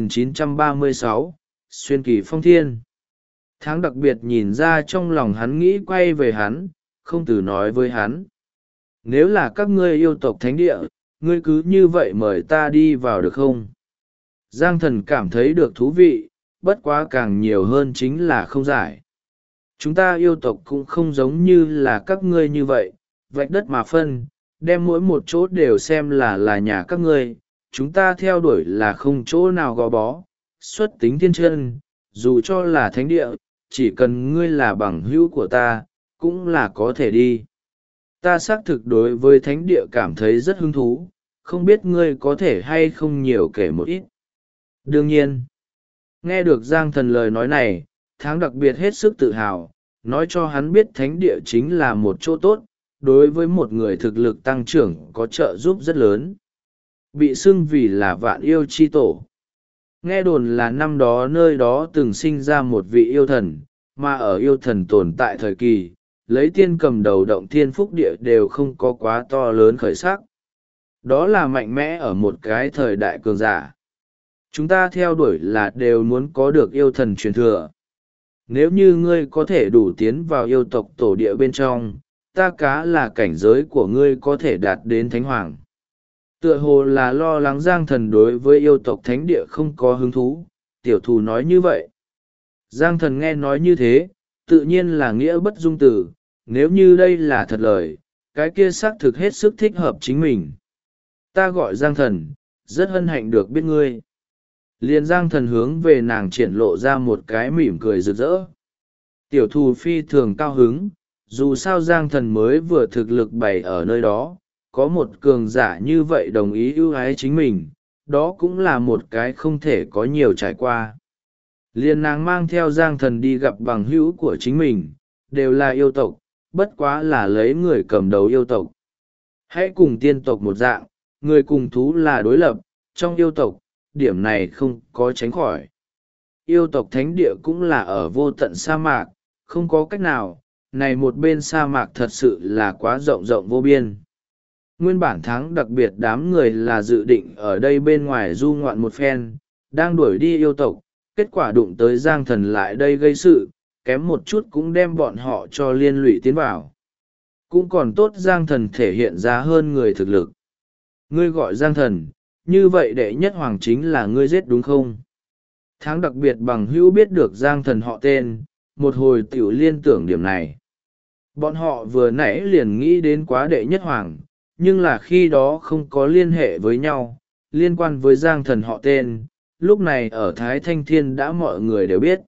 Speaker 1: 3936, Xuyên Kỳ Phong Thiên. Tháng đặc biệt nhìn ra trong lòng hắn nghĩ quay về hắn, không từ nói với hắn. Nếu là các ngươi yêu tộc thánh địa, ngươi cứ như vậy mời ta đi vào được không? Giang Thần cảm thấy được thú vị, bất quá càng nhiều hơn chính là không giải. Chúng ta yêu tộc cũng không giống như là các ngươi như vậy, vạch đất mà phân, đem mỗi một chỗ đều xem là nhà các ngươi, chúng ta theo đuổi là không chỗ nào gò bó, xuất tính thiên chân, dù cho là thánh địa, chỉ cần ngươi là bằng hữu của ta, cũng là có thể đi. Ta xác thực đối với thánh địa cảm thấy rất hứng thú, không biết ngươi có thể hay không nhiều kể một ít. Đương nhiên, nghe được Giang Thần lời nói này, Tháng đặc biệt hết sức tự hào, nói cho hắn biết thánh địa chính là một chỗ tốt, đối với một người thực lực tăng trưởng có trợ giúp rất lớn. Bị xưng vì là vạn yêu chi tổ. Nghe đồn là năm đó nơi đó từng sinh ra một vị yêu thần, mà ở yêu thần tồn tại thời kỳ, lấy tiên cầm đầu động thiên phúc địa đều không có quá to lớn khởi sắc. Đó là mạnh mẽ ở một cái thời đại cường giả. Chúng ta theo đuổi là đều muốn có được yêu thần truyền thừa. Nếu như ngươi có thể đủ tiến vào yêu tộc tổ địa bên trong, ta cá là cảnh giới của ngươi có thể đạt đến thánh hoàng. Tựa hồ là lo lắng Giang Thần đối với yêu tộc thánh địa không có hứng thú, tiểu thù nói như vậy. Giang Thần nghe nói như thế, tự nhiên là nghĩa bất dung tử, nếu như đây là thật lời, cái kia xác thực hết sức thích hợp chính mình. Ta gọi Giang Thần, rất hân hạnh được biết ngươi. Liền Giang Thần hướng về nàng triển lộ ra một cái mỉm cười rực rỡ. Tiểu thù phi thường cao hứng, dù sao Giang Thần mới vừa thực lực bày ở nơi đó, có một cường giả như vậy đồng ý ưu ái chính mình, đó cũng là một cái không thể có nhiều trải qua. Liên nàng mang theo Giang Thần đi gặp bằng hữu của chính mình, đều là yêu tộc, bất quá là lấy người cầm đầu yêu tộc. Hãy cùng tiên tộc một dạng, người cùng thú là đối lập, trong yêu tộc, điểm này không có tránh khỏi. Yêu tộc thánh địa cũng là ở vô tận sa mạc, không có cách nào, này một bên sa mạc thật sự là quá rộng rộng vô biên. Nguyên bản Tháng đặc biệt đám người là dự định ở đây bên ngoài du ngoạn một phen, đang đuổi đi yêu tộc, kết quả đụng tới Giang Thần lại đây gây sự, kém một chút cũng đem bọn họ cho liên lụy tiến vào. Cũng còn tốt Giang Thần thể hiện ra hơn người thực lực. Ngươi gọi Giang Thần, như vậy đệ nhất hoàng chính là ngươi giết đúng không? Tháng đặc biệt bằng hữu biết được Giang Thần họ tên, một hồi tiểu liên tưởng điểm này. Bọn họ vừa nãy liền nghĩ đến quá đệ nhất hoàng, nhưng là khi đó không có liên hệ với nhau, liên quan với Giang Thần họ tên, lúc này ở Thái Thanh Thiên đã mọi người đều biết.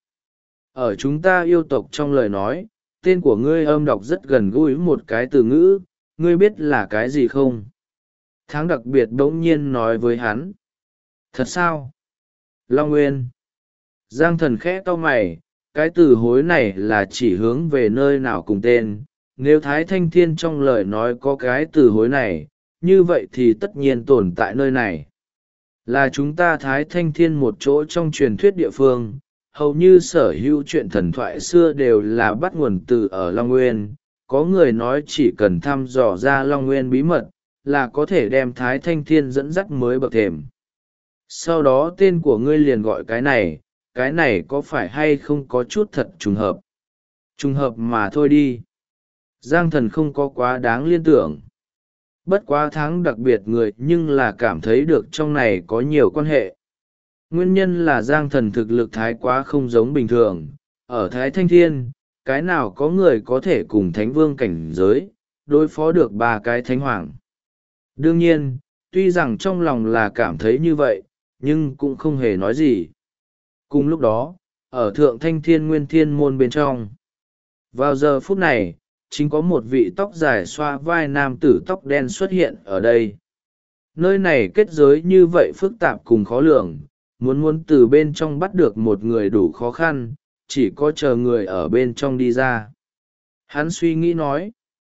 Speaker 1: Ở chúng ta yêu tộc trong lời nói, tên của ngươi âm đọc rất gần gũi một cái từ ngữ, ngươi biết là cái gì không? Tháng đặc biệt bỗng nhiên nói với hắn. Thật sao? Long Nguyên. Giang Thần khẽ cau mày, cái từ hối này là chỉ hướng về nơi nào cùng tên. Nếu Thái Thanh Thiên trong lời nói có cái từ hối này, như vậy thì tất nhiên tồn tại nơi này. Là chúng ta Thái Thanh Thiên một chỗ trong truyền thuyết địa phương, hầu như sở hữu chuyện thần thoại xưa đều là bắt nguồn từ ở Long Nguyên. Có người nói chỉ cần thăm dò ra Long Nguyên bí mật, là có thể đem Thái Thanh Thiên dẫn dắt mới bậc thềm. Sau đó tên của ngươi liền gọi cái này có phải hay không có chút thật trùng hợp? Trùng hợp mà thôi đi. Giang Thần không có quá đáng liên tưởng. Bất quá Tháng đặc biệt người nhưng là cảm thấy được trong này có nhiều quan hệ. Nguyên nhân là Giang Thần thực lực thái quá không giống bình thường. Ở Thái Thanh Thiên, cái nào có người có thể cùng Thánh Vương cảnh giới, đối phó được ba cái Thánh Hoàng. Đương nhiên, tuy rằng trong lòng là cảm thấy như vậy, nhưng cũng không hề nói gì. Cùng lúc đó, ở Thượng Thanh Thiên Nguyên Thiên Môn bên trong. Vào giờ phút này, chính có một vị tóc dài xoa vai nam tử tóc đen xuất hiện ở đây. Nơi này kết giới như vậy phức tạp cùng khó lường, muốn từ bên trong bắt được một người đủ khó khăn, chỉ có chờ người ở bên trong đi ra. Hắn suy nghĩ nói,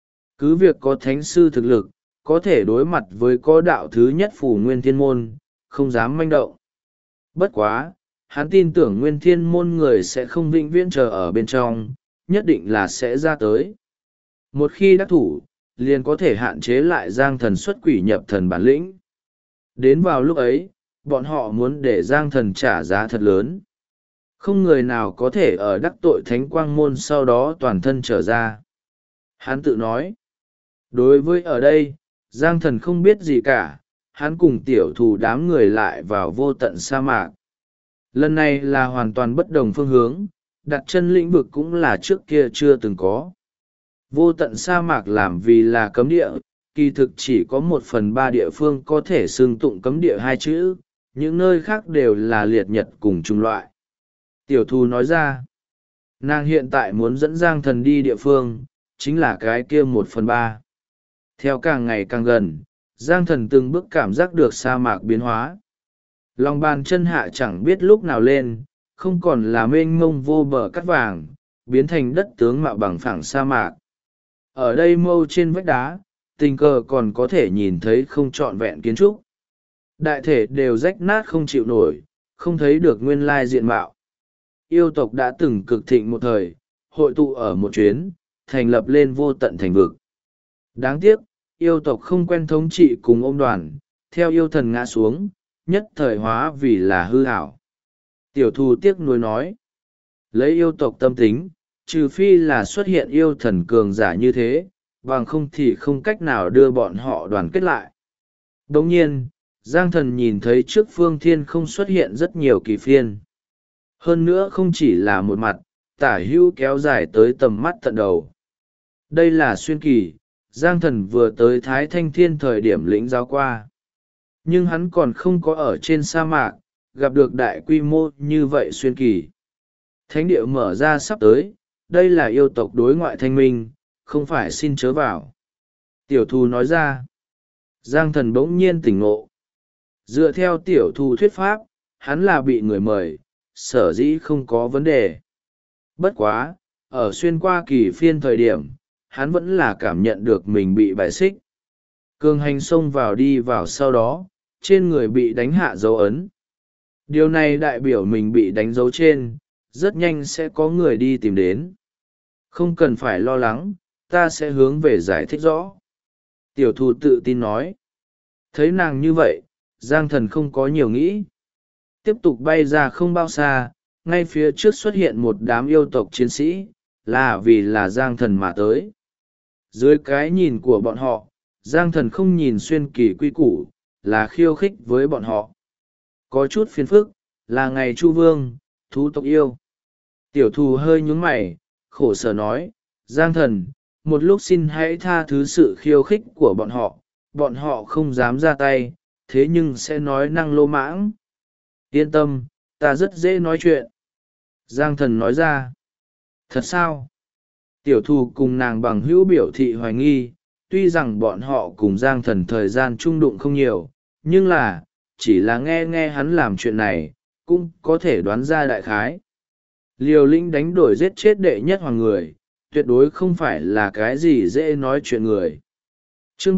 Speaker 1: cứ việc có thánh sư thực lực, có thể đối mặt với có đạo thứ nhất phủ Nguyên Thiên Môn, không dám manh động. Bất quá, hắn tin tưởng Nguyên Thiên Môn người sẽ không vĩnh viễn chờ ở bên trong, nhất định là sẽ ra tới. Một khi đắc thủ, liền có thể hạn chế lại Giang Thần xuất quỷ nhập thần bản lĩnh. Đến vào lúc ấy, bọn họ muốn để Giang Thần trả giá thật lớn. Không người nào có thể ở đắc tội Thánh Quang Môn sau đó toàn thân trở ra. Hắn tự nói. Đối với ở đây, Giang Thần không biết gì cả, hắn cùng tiểu thù đám người lại vào vô tận sa mạc. Lần này là hoàn toàn bất đồng phương hướng, đặt chân lĩnh vực cũng là trước kia chưa từng có. Vô tận sa mạc làm vì là cấm địa, kỳ thực chỉ có 1/3 địa phương có thể xưng tụng cấm địa hai chữ, những nơi khác đều là liệt nhật cùng chủng loại. Tiểu thù nói ra, nàng hiện tại muốn dẫn Giang Thần đi địa phương, chính là cái kia 1/3. Theo càng ngày càng gần, Giang Thần từng bước cảm giác được sa mạc biến hóa. Lòng bàn chân hạ chẳng biết lúc nào lên, không còn là mênh mông vô bờ cát vàng, biến thành đất tướng mạo bằng phẳng sa mạc. Ở đây mâu trên vách đá, tình cờ còn có thể nhìn thấy không trọn vẹn kiến trúc. Đại thể đều rách nát không chịu nổi, không thấy được nguyên lai diện mạo. Yêu tộc đã từng cực thịnh một thời, hội tụ ở một chuyến, thành lập lên vô tận thành vực. Đáng tiếc, yêu tộc không quen thống trị cùng ôm đoàn, theo yêu thần ngã xuống, nhất thời hóa vì là hư ảo. Tiểu thù tiếc nuối nói, lấy yêu tộc tâm tính, trừ phi là xuất hiện yêu thần cường giả như thế, bằng không thì không cách nào đưa bọn họ đoàn kết lại. Đồng nhiên, Giang Thần nhìn thấy trước phương thiên không xuất hiện rất nhiều kỳ phiên. Hơn nữa không chỉ là một mặt, tả hữu kéo dài tới tầm mắt tận đầu. Đây là xuyên kỳ, Giang Thần vừa tới Thái Thanh Thiên thời điểm lĩnh giáo qua. Nhưng hắn còn không có ở trên sa mạc, gặp được đại quy mô như vậy xuyên kỳ. Thánh địa mở ra sắp tới, đây là yêu tộc đối ngoại thanh minh, không phải xin chớ vào. Tiểu thù nói ra. Giang Thần bỗng nhiên tỉnh ngộ. Dựa theo tiểu thù thuyết pháp, hắn là bị người mời, sở dĩ không có vấn đề. Bất quá, ở xuyên qua kỳ phiên thời điểm, hắn vẫn là cảm nhận được mình bị bài xích. Cường hành xông vào đi vào sau đó, trên người bị đánh hạ dấu ấn. Điều này đại biểu mình bị đánh dấu trên, rất nhanh sẽ có người đi tìm đến. Không cần phải lo lắng, ta sẽ hướng về giải thích rõ. Tiểu thù tự tin nói. Thấy nàng như vậy, Giang Thần không có nhiều nghĩ. Tiếp tục bay ra không bao xa, ngay phía trước xuất hiện một đám yêu tộc chiến sĩ, là vì là Giang Thần mà tới. Dưới cái nhìn của bọn họ, Giang Thần không nhìn xuyên kỳ quy củ, là khiêu khích với bọn họ. Có chút phiền phức, là ngày Chu Vương, thú tộc yêu. Tiểu thù hơi nhúng mày, khổ sở nói, Giang Thần, một lúc xin hãy tha thứ sự khiêu khích của bọn họ không dám ra tay, thế nhưng sẽ nói năng lô mãng. Yên tâm, ta rất dễ nói chuyện. Giang Thần nói ra. Thật sao? Tiểu thù cùng nàng bằng hữu biểu thị hoài nghi, tuy rằng bọn họ cùng Giang Thần thời gian chung đụng không nhiều, nhưng là, chỉ là nghe hắn làm chuyện này, cũng có thể đoán ra đại khái. Liều lĩnh đánh đổi giết chết đệ nhất hoàng người, tuyệt đối không phải là cái gì dễ nói chuyện người. Chương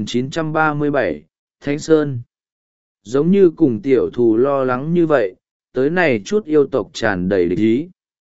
Speaker 1: 3937, Thánh Sơn. Giống như cùng tiểu thù lo lắng như vậy, tới này chút yêu tộc tràn đầy địch ý.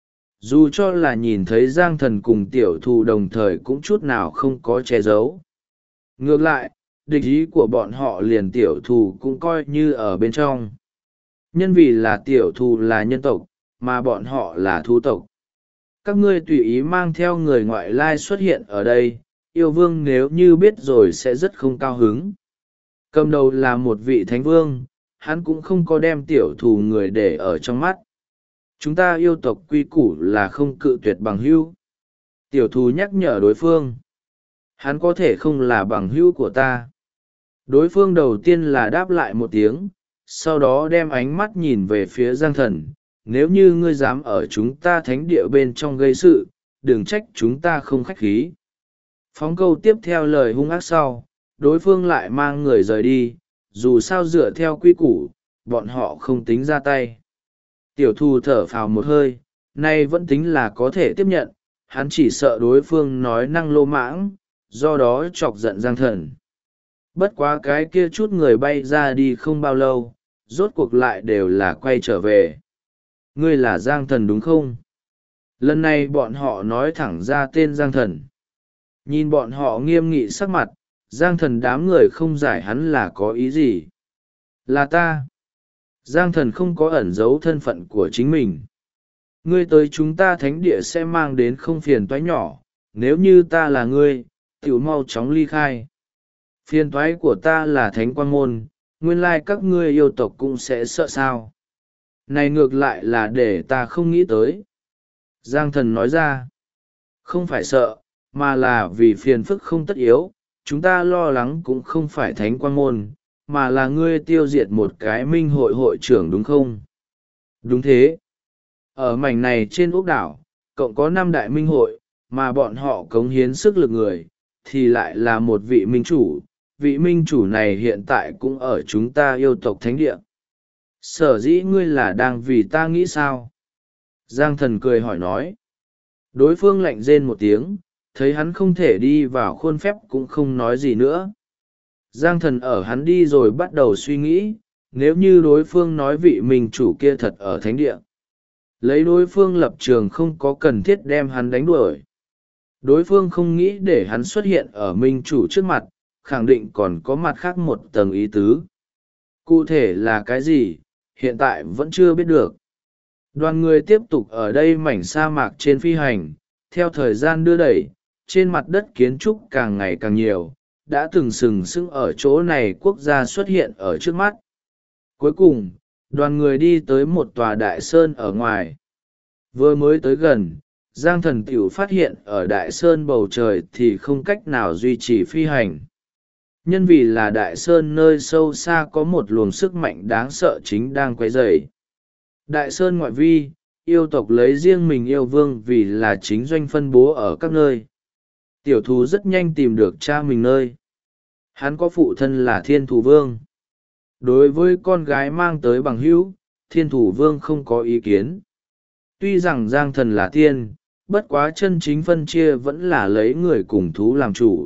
Speaker 1: Dù cho là nhìn thấy Giang Thần cùng tiểu thù đồng thời cũng chút nào không có che giấu. Ngược lại, địch ý của bọn họ liền tiểu thù cũng coi như ở bên trong. Nhân vì là tiểu thù là nhân tộc, mà bọn họ là thú tộc. Các ngươi tùy ý mang theo người ngoại lai xuất hiện ở đây, yêu vương nếu như biết rồi sẽ rất không cao hứng. Cầm đầu là một vị thánh vương, hắn cũng không có đem tiểu thù người để ở trong mắt. Chúng ta yêu tộc quy củ là không cự tuyệt bằng hữu. Tiểu thù nhắc nhở đối phương. Hắn có thể không là bằng hữu của ta. Đối phương đầu tiên là đáp lại một tiếng, sau đó đem ánh mắt nhìn về phía Giang Thần. Nếu như ngươi dám ở chúng ta thánh địa bên trong gây sự, đừng trách chúng ta không khách khí. Phóng câu tiếp theo lời hung ác sau, đối phương lại mang người rời đi, dù sao dựa theo quy củ, bọn họ không tính ra tay. Tiểu thù thở phào một hơi, nay vẫn tính là có thể tiếp nhận, hắn chỉ sợ đối phương nói năng lô mãng, do đó chọc giận Giang Thần. Bất quá cái kia chút người bay ra đi không bao lâu, rốt cuộc lại đều là quay trở về. Ngươi là Giang Thần đúng không? Lần này bọn họ nói thẳng ra tên Giang Thần. Nhìn bọn họ nghiêm nghị sắc mặt, Giang Thần đám người không giải hắn là có ý gì. Là ta. Giang Thần không có ẩn giấu thân phận của chính mình. Ngươi tới chúng ta thánh địa sẽ mang đến không phiền toái nhỏ, nếu như ta là ngươi, tiểu mau chóng ly khai. Phiền toái của ta là thánh quan môn, nguyên lai các ngươi yêu tộc cũng sẽ sợ sao. Này ngược lại là để ta không nghĩ tới. Giang Thần nói ra, không phải sợ, mà là vì phiền phức không tất yếu, chúng ta lo lắng cũng không phải thánh quan môn, mà là ngươi tiêu diệt một cái minh hội hội trưởng đúng không? Đúng thế. Ở mảnh này trên ốc đảo, cộng có 5 đại minh hội, mà bọn họ cống hiến sức lực người, thì lại là một vị minh chủ. Vị minh chủ này hiện tại cũng ở chúng ta yêu tộc thánh địa. Sở dĩ ngươi là đang vì ta nghĩ sao? Giang Thần cười hỏi nói. Đối phương lạnh rên một tiếng, thấy hắn không thể đi vào khuôn phép cũng không nói gì nữa. Giang Thần ở hắn đi rồi bắt đầu suy nghĩ, nếu như đối phương nói vị minh chủ kia thật ở thánh địa. Lấy đối phương lập trường không có cần thiết đem hắn đánh đuổi. Đối phương không nghĩ để hắn xuất hiện ở minh chủ trước mặt, khẳng định còn có mặt khác một tầng ý tứ. Cụ thể là cái gì, hiện tại vẫn chưa biết được. Đoàn người tiếp tục ở đây mảnh sa mạc trên phi hành, theo thời gian đưa đẩy, trên mặt đất kiến trúc càng ngày càng nhiều, đã từng sừng sững ở chỗ này quốc gia xuất hiện ở trước mắt. Cuối cùng, đoàn người đi tới một tòa đại sơn ở ngoài. Vừa mới tới gần, Giang Thần tiểu phát hiện ở đại sơn bầu trời thì không cách nào duy trì phi hành. Nhân vì là đại sơn nơi sâu xa có một luồng sức mạnh đáng sợ chính đang quấy rầy. Đại sơn ngoại vi, yêu tộc lấy riêng mình yêu vương vì là chính doanh phân bố ở các nơi. Tiểu thú rất nhanh tìm được cha mình nơi. Hắn có phụ thân là Thiên Thủ Vương. Đối với con gái mang tới bằng hữu, Thiên Thủ Vương không có ý kiến. Tuy rằng Giang Thần là tiên, bất quá chân chính phân chia vẫn là lấy người cùng thú làm chủ.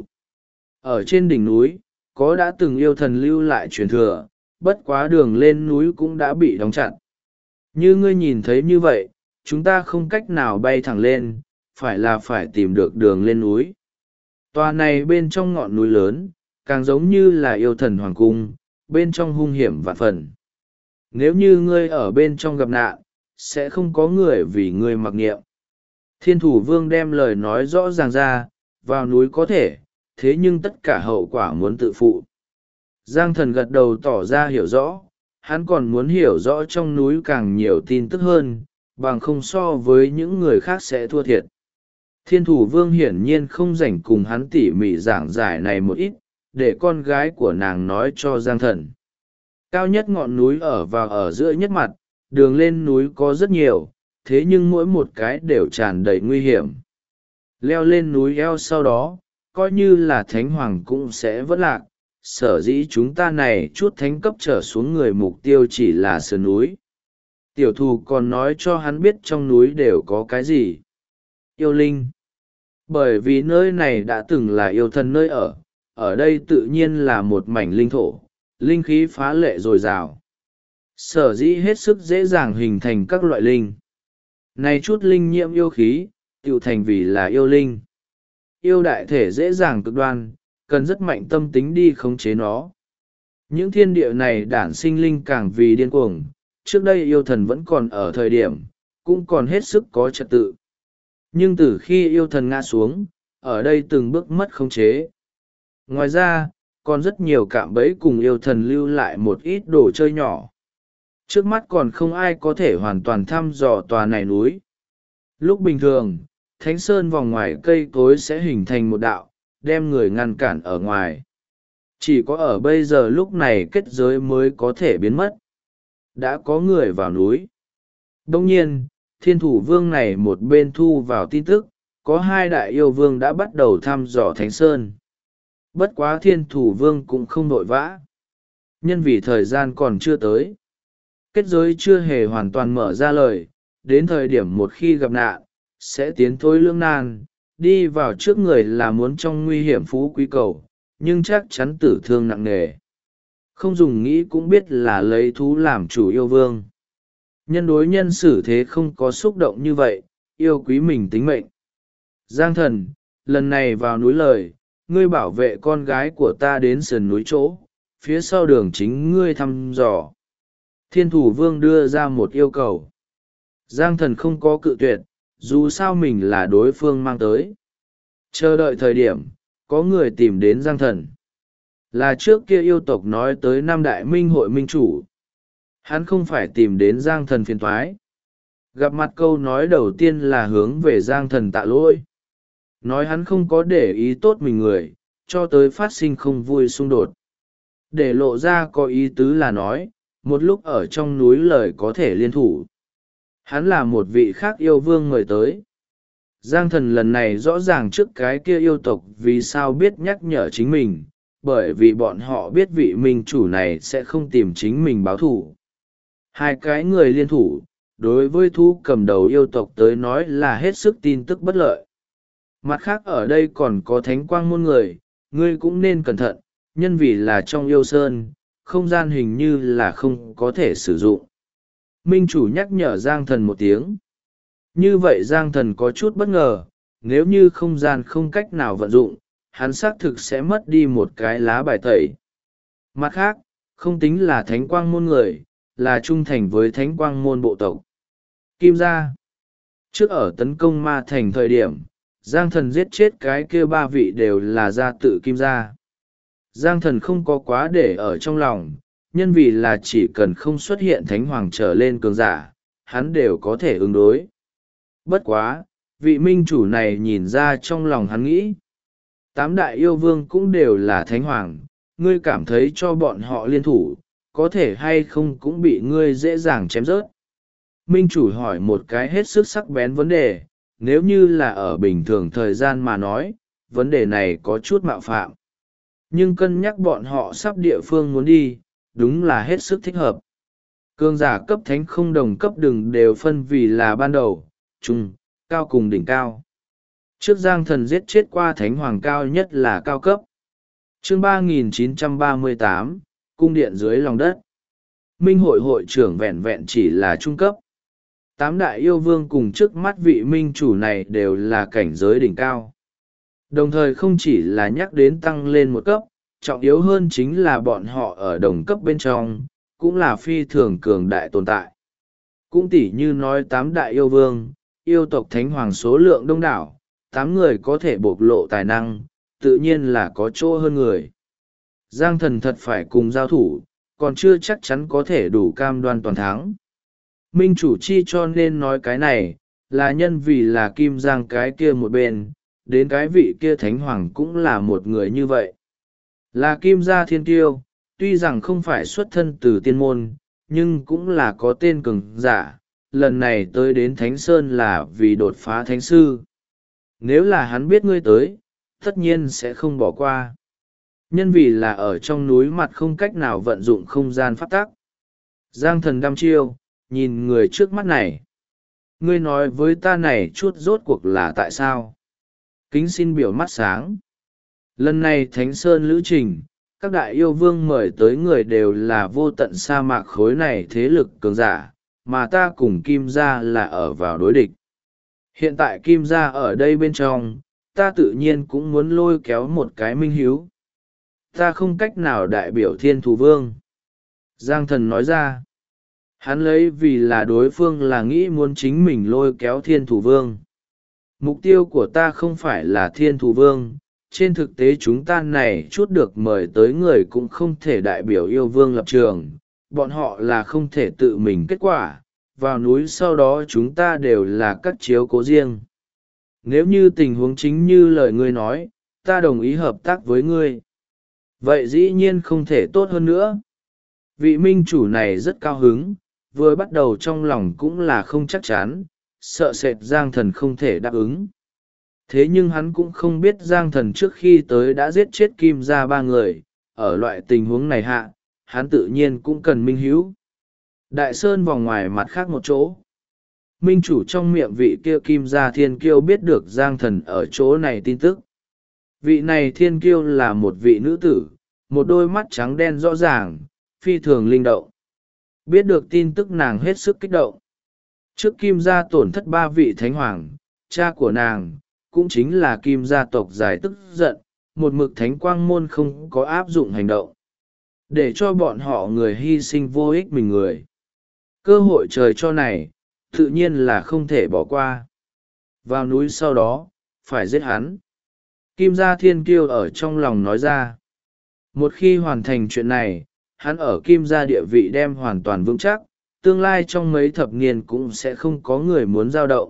Speaker 1: Ở trên đỉnh núi, có đã từng yêu thần lưu lại truyền thừa, bất quá đường lên núi cũng đã bị đóng chặt. Như ngươi nhìn thấy như vậy, chúng ta không cách nào bay thẳng lên, phải tìm được đường lên núi. Tòa này bên trong ngọn núi lớn, càng giống như là yêu thần hoàng cung, bên trong hung hiểm vạn phần. Nếu như ngươi ở bên trong gặp nạn, sẽ không có người vì ngươi mặc niệm. Thiên Thủ Vương đem lời nói rõ ràng ra, vào núi có thể, thế nhưng tất cả hậu quả muốn tự phụ. Giang Thần gật đầu tỏ ra hiểu rõ, hắn còn muốn hiểu rõ trong núi càng nhiều tin tức hơn, bằng không so với những người khác sẽ thua thiệt. Thiên Thủ Vương hiển nhiên không rảnh cùng hắn tỉ mỉ giảng giải này một ít, để con gái của nàng nói cho Giang Thần. Cao nhất ngọn núi ở giữa nhất mặt, đường lên núi có rất nhiều, thế nhưng mỗi một cái đều tràn đầy nguy hiểm. Leo lên núi eo sau đó, coi như là thánh hoàng cũng sẽ vất lạc, sở dĩ chúng ta này chút thánh cấp trở xuống người mục tiêu chỉ là sườn núi. Tiểu thù còn nói cho hắn biết trong núi đều có cái gì. Yêu linh. Bởi vì nơi này đã từng là yêu thần nơi ở đây tự nhiên là một mảnh linh thổ, linh khí phá lệ dồi dào. Sở dĩ hết sức dễ dàng hình thành các loại linh. Này chút linh nhiễm yêu khí, tiểu thành vì là yêu linh. Yêu đại thể dễ dàng cực đoan, cần rất mạnh tâm tính đi khống chế nó. Những thiên địa này đản sinh linh càng vì điên cuồng, trước đây yêu thần vẫn còn ở thời điểm, cũng còn hết sức có trật tự. Nhưng từ khi yêu thần ngã xuống, ở đây từng bước mất khống chế. Ngoài ra, còn rất nhiều cạm bẫy cùng yêu thần lưu lại một ít đồ chơi nhỏ. Trước mắt còn không ai có thể hoàn toàn thăm dò tòa này núi. Lúc bình thường, Thánh Sơn vòng ngoài cây cối sẽ hình thành một đạo, đem người ngăn cản ở ngoài. Chỉ có ở bây giờ lúc này kết giới mới có thể biến mất. Đã có người vào núi. Đồng nhiên, Thiên Thủ Vương này một bên thu vào tin tức, có hai đại yêu vương đã bắt đầu thăm dò Thánh Sơn. Bất quá Thiên Thủ Vương cũng không vội vã. Nhân vì thời gian còn chưa tới. Kết giới chưa hề hoàn toàn mở ra lời, đến thời điểm một khi gặp nạn, sẽ tiến thối lưỡng nan, đi vào trước người là muốn trong nguy hiểm phú quý cầu, nhưng chắc chắn tử thương nặng nề. Không dùng nghĩ cũng biết là lấy thú làm chủ yêu vương. Nhân đối nhân xử thế không có xúc động như vậy, yêu quý mình tính mệnh. Giang Thần, lần này vào núi lời, ngươi bảo vệ con gái của ta đến sườn núi chỗ, phía sau đường chính ngươi thăm dò. Thiên Thủ Vương đưa ra một yêu cầu. Giang Thần không có cự tuyệt, dù sao mình là đối phương mang tới. Chờ đợi thời điểm, có người tìm đến Giang Thần. Là trước kia yêu tộc nói tới năm đại minh hội minh chủ. Hắn không phải tìm đến Giang Thần phiền thoái. Gặp mặt câu nói đầu tiên là hướng về Giang Thần tạ lỗi. Nói hắn không có để ý tốt mình người, cho tới phát sinh không vui xung đột. Để lộ ra có ý tứ là nói, một lúc ở trong núi lời có thể liên thủ. Hắn là một vị khác yêu vương mời tới. Giang thần lần này rõ ràng trước cái kia yêu tộc vì sao biết nhắc nhở chính mình, bởi vì bọn họ biết vị minh chủ này sẽ không tìm chính mình báo thù. Hai cái người liên thủ, đối với thú cầm đầu yêu tộc tới nói là hết sức tin tức bất lợi. Mặt khác ở đây còn có thánh quang môn người, ngươi cũng nên cẩn thận, nhân vì là trong yêu sơn, không gian hình như là không có thể sử dụng. Minh chủ nhắc nhở Giang thần một tiếng. Như vậy Giang thần có chút bất ngờ, nếu như không gian không cách nào vận dụng, hắn xác thực sẽ mất đi một cái lá bài tẩy. Mặt khác, không tính là thánh quang môn người, là trung thành với thánh quang môn bộ tộc. Kim gia. Trước ở tấn công ma thành thời điểm, Giang thần giết chết cái kia ba vị đều là gia tự Kim gia. Giang thần không có quá để ở trong lòng, nhân vì là chỉ cần không xuất hiện thánh hoàng trở lên cường giả, hắn đều có thể ứng đối. Bất quá, vị minh chủ này nhìn ra trong lòng hắn nghĩ. Tám đại yêu vương cũng đều là thánh hoàng, ngươi cảm thấy cho bọn họ liên thủ, có thể hay không cũng bị ngươi dễ dàng chém rớt. Minh chủ hỏi một cái hết sức sắc bén vấn đề, nếu như là ở bình thường thời gian mà nói, vấn đề này có chút mạo phạm. Nhưng cân nhắc bọn họ sắp địa phương muốn đi, đúng là hết sức thích hợp. Cường giả cấp thánh không đồng cấp đừng đều phân vì là ban đầu, trung, cao cùng đỉnh cao. Trước Giang thần giết chết qua thánh hoàng cao nhất là cao cấp. Chương 3938, cung điện dưới lòng đất. Minh hội hội trưởng vẹn vẹn chỉ là trung cấp. Tám đại yêu vương cùng trước mắt vị minh chủ này đều là cảnh giới đỉnh cao. Đồng thời không chỉ là nhắc đến tăng lên một cấp, trọng yếu hơn chính là bọn họ ở đồng cấp bên trong, cũng là phi thường cường đại tồn tại. Cũng tỉ như nói tám đại yêu vương, yêu tộc thánh hoàng số lượng đông đảo, 8 người có thể bộc lộ tài năng, tự nhiên là có chỗ hơn người. Giang thần thật phải cùng giao thủ, còn chưa chắc chắn có thể đủ cam đoan toàn thắng. Minh chủ chi cho nên nói cái này, là nhân vì là Kim Giang cái kia một bên, đến cái vị kia thánh hoàng cũng là một người như vậy. Là Kim gia thiên tiêu, tuy rằng không phải xuất thân từ tiên môn, nhưng cũng là có tên cường giả, lần này tới đến Thánh Sơn là vì đột phá thánh sư. Nếu là hắn biết ngươi tới, tất nhiên sẽ không bỏ qua. Nhân vì là ở trong núi mặt không cách nào vận dụng không gian pháp tắc. Giang thần đăm chiêu, nhìn người trước mắt này. Ngươi nói với ta này chút rốt cuộc là tại sao? Kính xin biểu mắt sáng. Lần này Thánh Sơn lữ trình, các đại yêu vương mời tới người đều là vô tận sa mạc khối này thế lực cường giả, mà ta cùng Kim gia là ở vào đối địch. Hiện tại Kim gia ở đây bên trong, ta tự nhiên cũng muốn lôi kéo một cái minh hiếu. Ta không cách nào đại biểu Thiên Thù Vương. Giang thần nói ra. Hắn lấy vì là đối phương là nghĩ muốn chính mình lôi kéo Thiên Thù Vương. Mục tiêu của ta không phải là Thiên Thù Vương. Trên thực tế chúng ta này chút được mời tới người cũng không thể đại biểu yêu vương lập trường. Bọn họ là không thể tự mình kết quả. Vào núi sau đó chúng ta đều là các chiếu cố riêng. Nếu như tình huống chính như lời ngươi nói, ta đồng ý hợp tác với ngươi. Vậy dĩ nhiên không thể tốt hơn nữa. Vị minh chủ này rất cao hứng, vừa bắt đầu trong lòng cũng là không chắc chắn, sợ sệt Giang thần không thể đáp ứng. Thế nhưng hắn cũng không biết Giang thần trước khi tới đã giết chết Kim gia 3 người, ở loại tình huống này hạ, hắn tự nhiên cũng cần minh hiếu. Đại sơn vòng ngoài mặt khác một chỗ. Minh chủ trong miệng vị kia Kim gia thiên kiêu biết được Giang thần ở chỗ này tin tức. Vị này thiên kiêu là một vị nữ tử, một đôi mắt trắng đen rõ ràng, phi thường linh động. Biết được tin tức nàng hết sức kích động. Trước Kim gia tổn thất 3 vị thánh hoàng, cha của nàng, cũng chính là Kim gia tộc giải tức giận, một mực thánh quang môn không có áp dụng hành động. Để cho bọn họ người hy sinh vô ích mình người. Cơ hội trời cho này, tự nhiên là không thể bỏ qua. Vào núi sau đó, phải giết hắn. Kim gia thiên kiêu ở trong lòng nói ra. Một khi hoàn thành chuyện này, hắn ở Kim gia địa vị đem hoàn toàn vững chắc, tương lai trong mấy thập niên cũng sẽ không có người muốn giao động.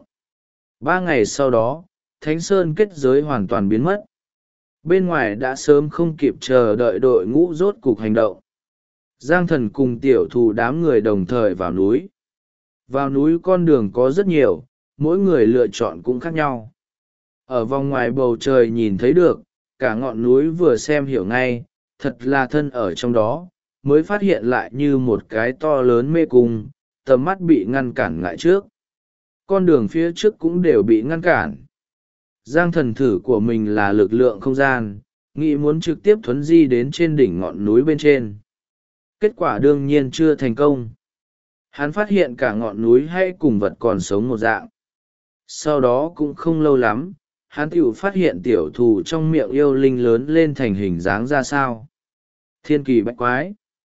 Speaker 1: 3 ngày sau đó, Thánh Sơn kết giới hoàn toàn biến mất. Bên ngoài đã sớm không kịp chờ đợi đội ngũ rốt cục hành động. Giang thần cùng tiểu thù đám người đồng thời vào núi. Vào núi con đường có rất nhiều, mỗi người lựa chọn cũng khác nhau. Ở vòng ngoài bầu trời nhìn thấy được, cả ngọn núi vừa xem hiểu ngay, thật là thân ở trong đó, mới phát hiện lại như một cái to lớn mê cung, tầm mắt bị ngăn cản lại trước. Con đường phía trước cũng đều bị ngăn cản. Giang thần thử của mình là lực lượng không gian, nghĩ muốn trực tiếp thuấn di đến trên đỉnh ngọn núi bên trên. Kết quả đương nhiên chưa thành công. Hắn phát hiện cả ngọn núi hay cùng vật còn sống một dạng. Sau đó cũng không lâu lắm, hắn tự phát hiện tiểu thù trong miệng yêu linh lớn lên thành hình dáng ra sao. Thiên kỳ bách quái.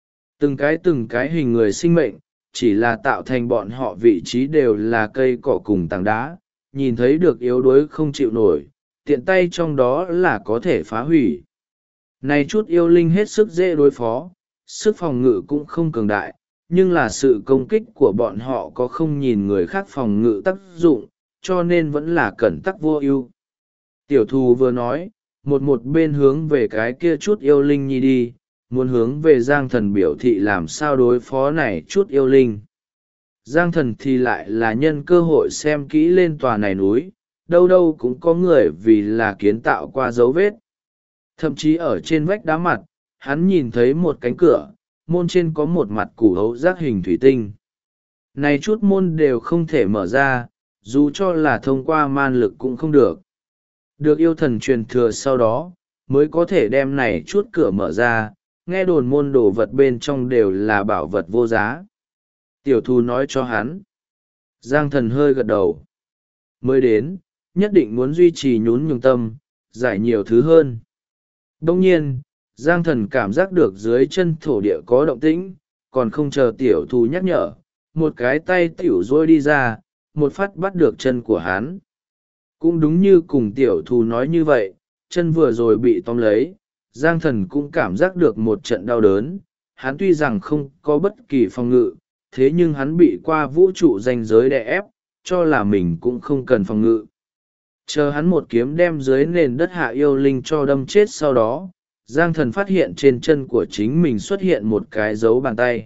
Speaker 1: Từng cái hình người sinh mệnh, chỉ là tạo thành bọn họ vị trí đều là cây cỏ cùng tảng đá, nhìn thấy được yếu đuối không chịu nổi, tiện tay trong đó là có thể phá hủy. Này chút yêu linh hết sức dễ đối phó, sức phòng ngự cũng không cường đại, nhưng là sự công kích của bọn họ có không nhìn người khác phòng ngự tác dụng, cho nên vẫn là cẩn tắc vô ưu. Tiểu thù vừa nói, một bên hướng về cái kia chút yêu linh nhi đi, muốn hướng về Giang thần biểu thị làm sao đối phó này chút yêu linh. Giang thần thì lại là nhân cơ hội xem kỹ lên tòa này núi, đâu đâu cũng có người vì là kiến tạo qua dấu vết. Thậm chí ở trên vách đá mặt, hắn nhìn thấy một cánh cửa, môn trên có một mặt củ hấu rác hình thủy tinh. Này chút môn đều không thể mở ra, dù cho là thông qua man lực cũng không được. Được yêu thần truyền thừa sau đó, mới có thể đem này chút cửa mở ra, nghe đồn môn đồ vật bên trong đều là bảo vật vô giá. Tiểu thù nói cho hắn. Giang thần hơi gật đầu. Mới đến, nhất định muốn duy trì nhún nhường tâm, giải nhiều thứ hơn. Đông nhiên, Giang thần cảm giác được dưới chân thổ địa có động tĩnh, còn không chờ tiểu thù nhắc nhở, một cái tay tiểu rôi đi ra, một phát bắt được chân của hắn. Cũng đúng như cùng tiểu thù nói như vậy, chân vừa rồi bị tóm lấy, Giang thần cũng cảm giác được một trận đau đớn. Hắn tuy rằng không có bất kỳ phòng ngự, thế nhưng hắn bị qua vũ trụ ranh giới đè ép, cho là mình cũng không cần phòng ngự. Chờ hắn một kiếm đem dưới nền đất hạ yêu linh cho đâm chết sau đó, Giang thần phát hiện trên chân của chính mình xuất hiện một cái dấu bàn tay.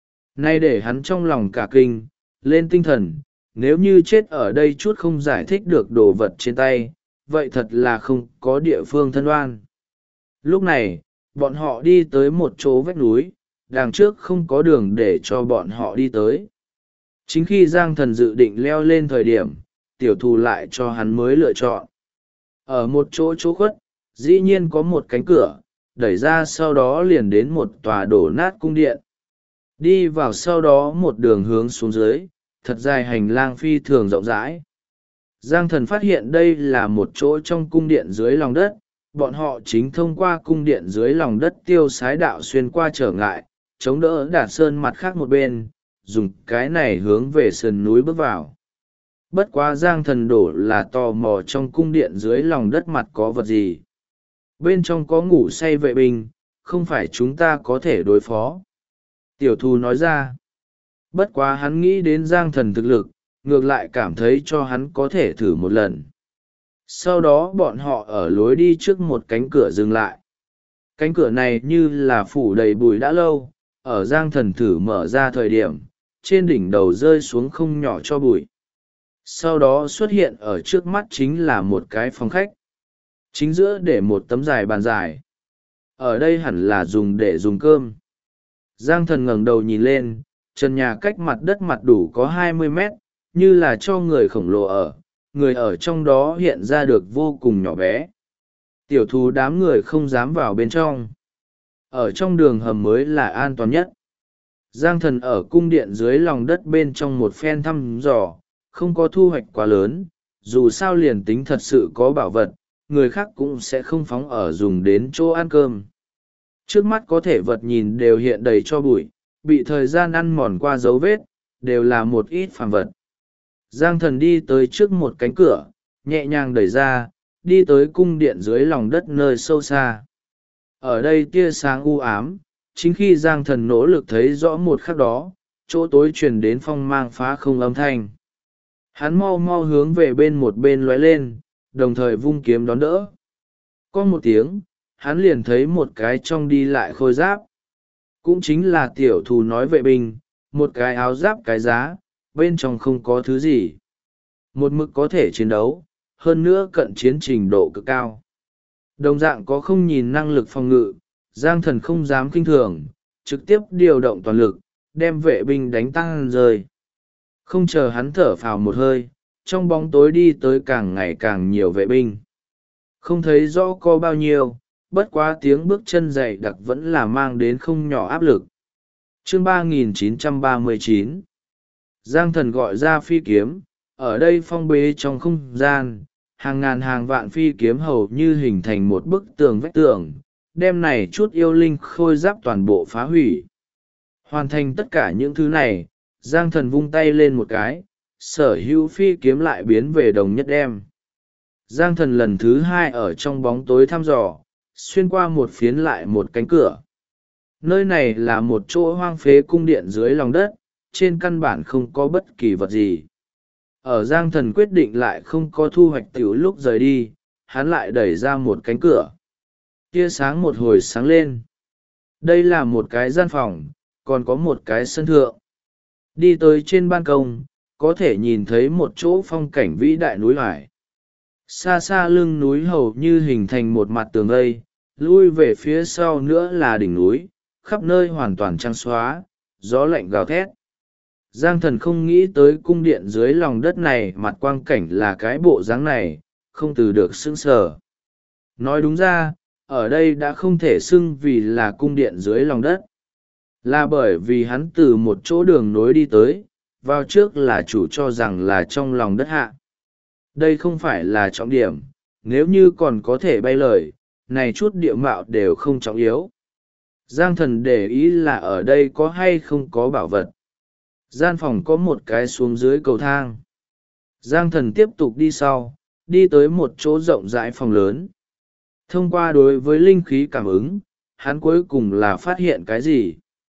Speaker 1: Nay để hắn trong lòng cả kinh, lên tinh thần, nếu như chết ở đây chút không giải thích được đồ vật trên tay, vậy thật là không có địa phương thân oan. Lúc này, bọn họ đi tới một chỗ vách núi, đằng trước không có đường để cho bọn họ đi tới. Chính khi Giang thần dự định leo lên thời điểm, tiểu thù lại cho hắn mới lựa chọn. Ở một chỗ khuất, dĩ nhiên có một cánh cửa, đẩy ra sau đó liền đến một tòa đổ nát cung điện. Đi vào sau đó một đường hướng xuống dưới, thật dài hành lang phi thường rộng rãi. Giang thần phát hiện đây là một chỗ trong cung điện dưới lòng đất, bọn họ chính thông qua cung điện dưới lòng đất tiêu sái đạo xuyên qua trở ngại, chống đỡ Đạt Sơn mặt khác một bên, dùng cái này hướng về sườn núi bước vào. Bất quá Giang thần đổ là tò mò trong cung điện dưới lòng đất mặt có vật gì. Bên trong có ngủ say vệ binh, không phải chúng ta có thể đối phó. Tiểu thù nói ra. Bất quá hắn nghĩ đến Giang thần thực lực, ngược lại cảm thấy cho hắn có thể thử một lần. Sau đó bọn họ ở lối đi trước một cánh cửa dừng lại. Cánh cửa này như là phủ đầy bụi đã lâu, ở Giang thần thử mở ra thời điểm, trên đỉnh đầu rơi xuống không nhỏ cho bụi. Sau đó xuất hiện ở trước mắt chính là một cái phòng khách. Chính giữa để một tấm dài bàn dài. Ở đây hẳn là dùng để dùng cơm. Giang thần ngẩng đầu nhìn lên, trần nhà cách mặt đất mặt đủ có 20 mét, như là cho người khổng lồ ở, người ở trong đó hiện ra được vô cùng nhỏ bé. Tiểu thù đám người không dám vào bên trong. Ở trong đường hầm mới là an toàn nhất. Giang thần ở cung điện dưới lòng đất bên trong một phen thăm dò, không có thu hoạch quá lớn, dù sao liền tính thật sự có bảo vật, người khác cũng sẽ không phóng ở dùng đến chỗ ăn cơm. Trước mắt có thể vật nhìn đều hiện đầy cho bụi, bị thời gian ăn mòn qua dấu vết, đều là một ít phàm vật. Giang thần đi tới trước một cánh cửa, nhẹ nhàng đẩy ra, đi tới cung điện dưới lòng đất nơi sâu xa. Ở đây tia sáng u ám, chính khi Giang thần nỗ lực thấy rõ một khắc đó, chỗ tối truyền đến phong mang phá không âm thanh. Hắn mau mau hướng về một bên lóe lên, đồng thời vung kiếm đón đỡ. Có một tiếng, hắn liền thấy một cái trong đi lại khôi giáp. Cũng chính là tiểu thù nói vệ binh, một cái áo giáp cái giá, bên trong không có thứ gì. Một mực có thể chiến đấu, hơn nữa cận chiến trình độ cực cao. Đồng dạng có không nhìn năng lực phòng ngự, Giang Thần không dám kinh thường, trực tiếp điều động toàn lực, đem vệ binh đánh tăng rơi. Không chờ hắn thở phào một hơi, trong bóng tối đi tới càng ngày càng nhiều vệ binh. Không thấy rõ có bao nhiêu, bất quá tiếng bước chân dày đặc vẫn là mang đến không nhỏ áp lực. Chương 3939 Giang Thần gọi ra phi kiếm, ở đây phong bế trong không gian, hàng ngàn hàng vạn phi kiếm hầu như hình thành một bức tường vách tường, đem này chút yêu linh khôi giáp toàn bộ phá hủy. Hoàn thành tất cả những thứ này, Giang Thần vung tay lên một cái, sở hữu phi kiếm lại biến về đồng nhất đem. Giang Thần lần thứ hai ở trong bóng tối thăm dò, xuyên qua một phiến lại một cánh cửa. Nơi này là một chỗ hoang phế cung điện dưới lòng đất, trên căn bản không có bất kỳ vật gì. Ở Giang Thần quyết định lại không có thu hoạch tiểu lúc rời đi, hắn lại đẩy ra một cánh cửa. Tia sáng một hồi sáng lên. Đây là một cái gian phòng, còn có một cái sân thượng. Đi tới trên ban công, có thể nhìn thấy một chỗ phong cảnh vĩ đại núi hải. Xa xa lưng núi hầu như hình thành một mặt tường vây, lui về phía sau nữa là đỉnh núi, khắp nơi hoàn toàn trắng xóa, gió lạnh gào thét. Giang Thần không nghĩ tới cung điện dưới lòng đất này mặt quang cảnh là cái bộ dáng này, không từ được sững sờ. Nói đúng ra, ở đây đã không thể xưng vì là cung điện dưới lòng đất. Là bởi vì hắn từ một chỗ đường nối đi tới, vào trước là chủ cho rằng là trong lòng đất hạ. Đây không phải là trọng điểm, nếu như còn có thể bay lời, này chút địa mạo đều không trọng yếu. Giang Thần để ý là ở đây có hay không có bảo vật. Gian phòng có một cái xuống dưới cầu thang. Giang Thần tiếp tục đi sau, đi tới một chỗ rộng rãi phòng lớn. Thông qua đối với linh khí cảm ứng, hắn cuối cùng là phát hiện cái gì.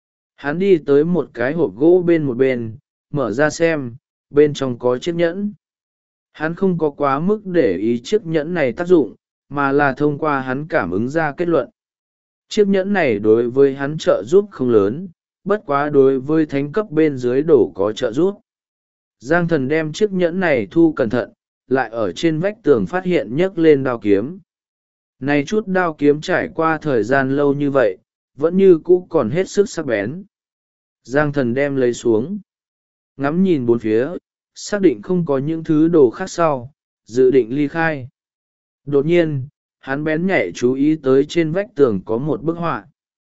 Speaker 1: Hắn đi tới một cái hộp gỗ bên một bên, mở ra xem, bên trong có chiếc nhẫn. Hắn không có quá mức để ý chiếc nhẫn này tác dụng, mà là thông qua hắn cảm ứng ra kết luận. Chiếc nhẫn này đối với hắn trợ giúp không lớn, bất quá đối với thánh cấp bên dưới đổ có trợ giúp. Giang Thần đem chiếc nhẫn này thu cẩn thận, lại ở trên vách tường phát hiện nhấc lên đao kiếm. Này chút đao kiếm trải qua thời gian lâu như vậy, vẫn như cũ còn hết sức sắc bén. Giang Thần đem lấy xuống, ngắm nhìn bốn phía, xác định không có những thứ đồ khác sau, dự định ly khai. Đột nhiên, hắn bén nhạy chú ý tới trên vách tường có một bức họa.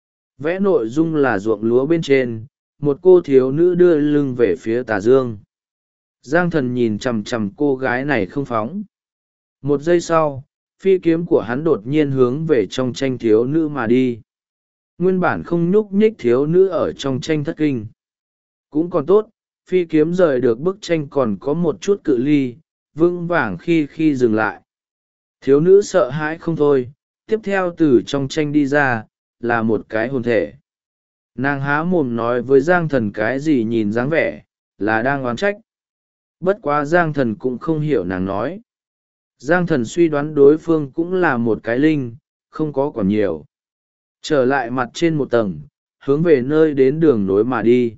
Speaker 1: Vẽ nội dung là ruộng lúa bên trên, một cô thiếu nữ đưa lưng về phía tà dương. Giang Thần nhìn chằm chằm cô gái này không phóng. Một giây sau, phi kiếm của hắn đột nhiên hướng về trong tranh thiếu nữ mà đi. Nguyên bản không nhúc nhích thiếu nữ ở trong tranh thất kinh. Cũng còn tốt, phi kiếm rời được bức tranh còn có một chút cự ly, vững vàng khi dừng lại. Thiếu nữ sợ hãi không thôi, tiếp theo từ trong tranh đi ra, là một cái hồn thể. Nàng há mồm nói với Giang Thần cái gì nhìn dáng vẻ, là đang oán trách. Bất quá Giang Thần cũng không hiểu nàng nói. Giang Thần suy đoán đối phương cũng là một cái linh, không có còn nhiều. Trở lại mặt trên một tầng, hướng về nơi đến đường nối mà đi.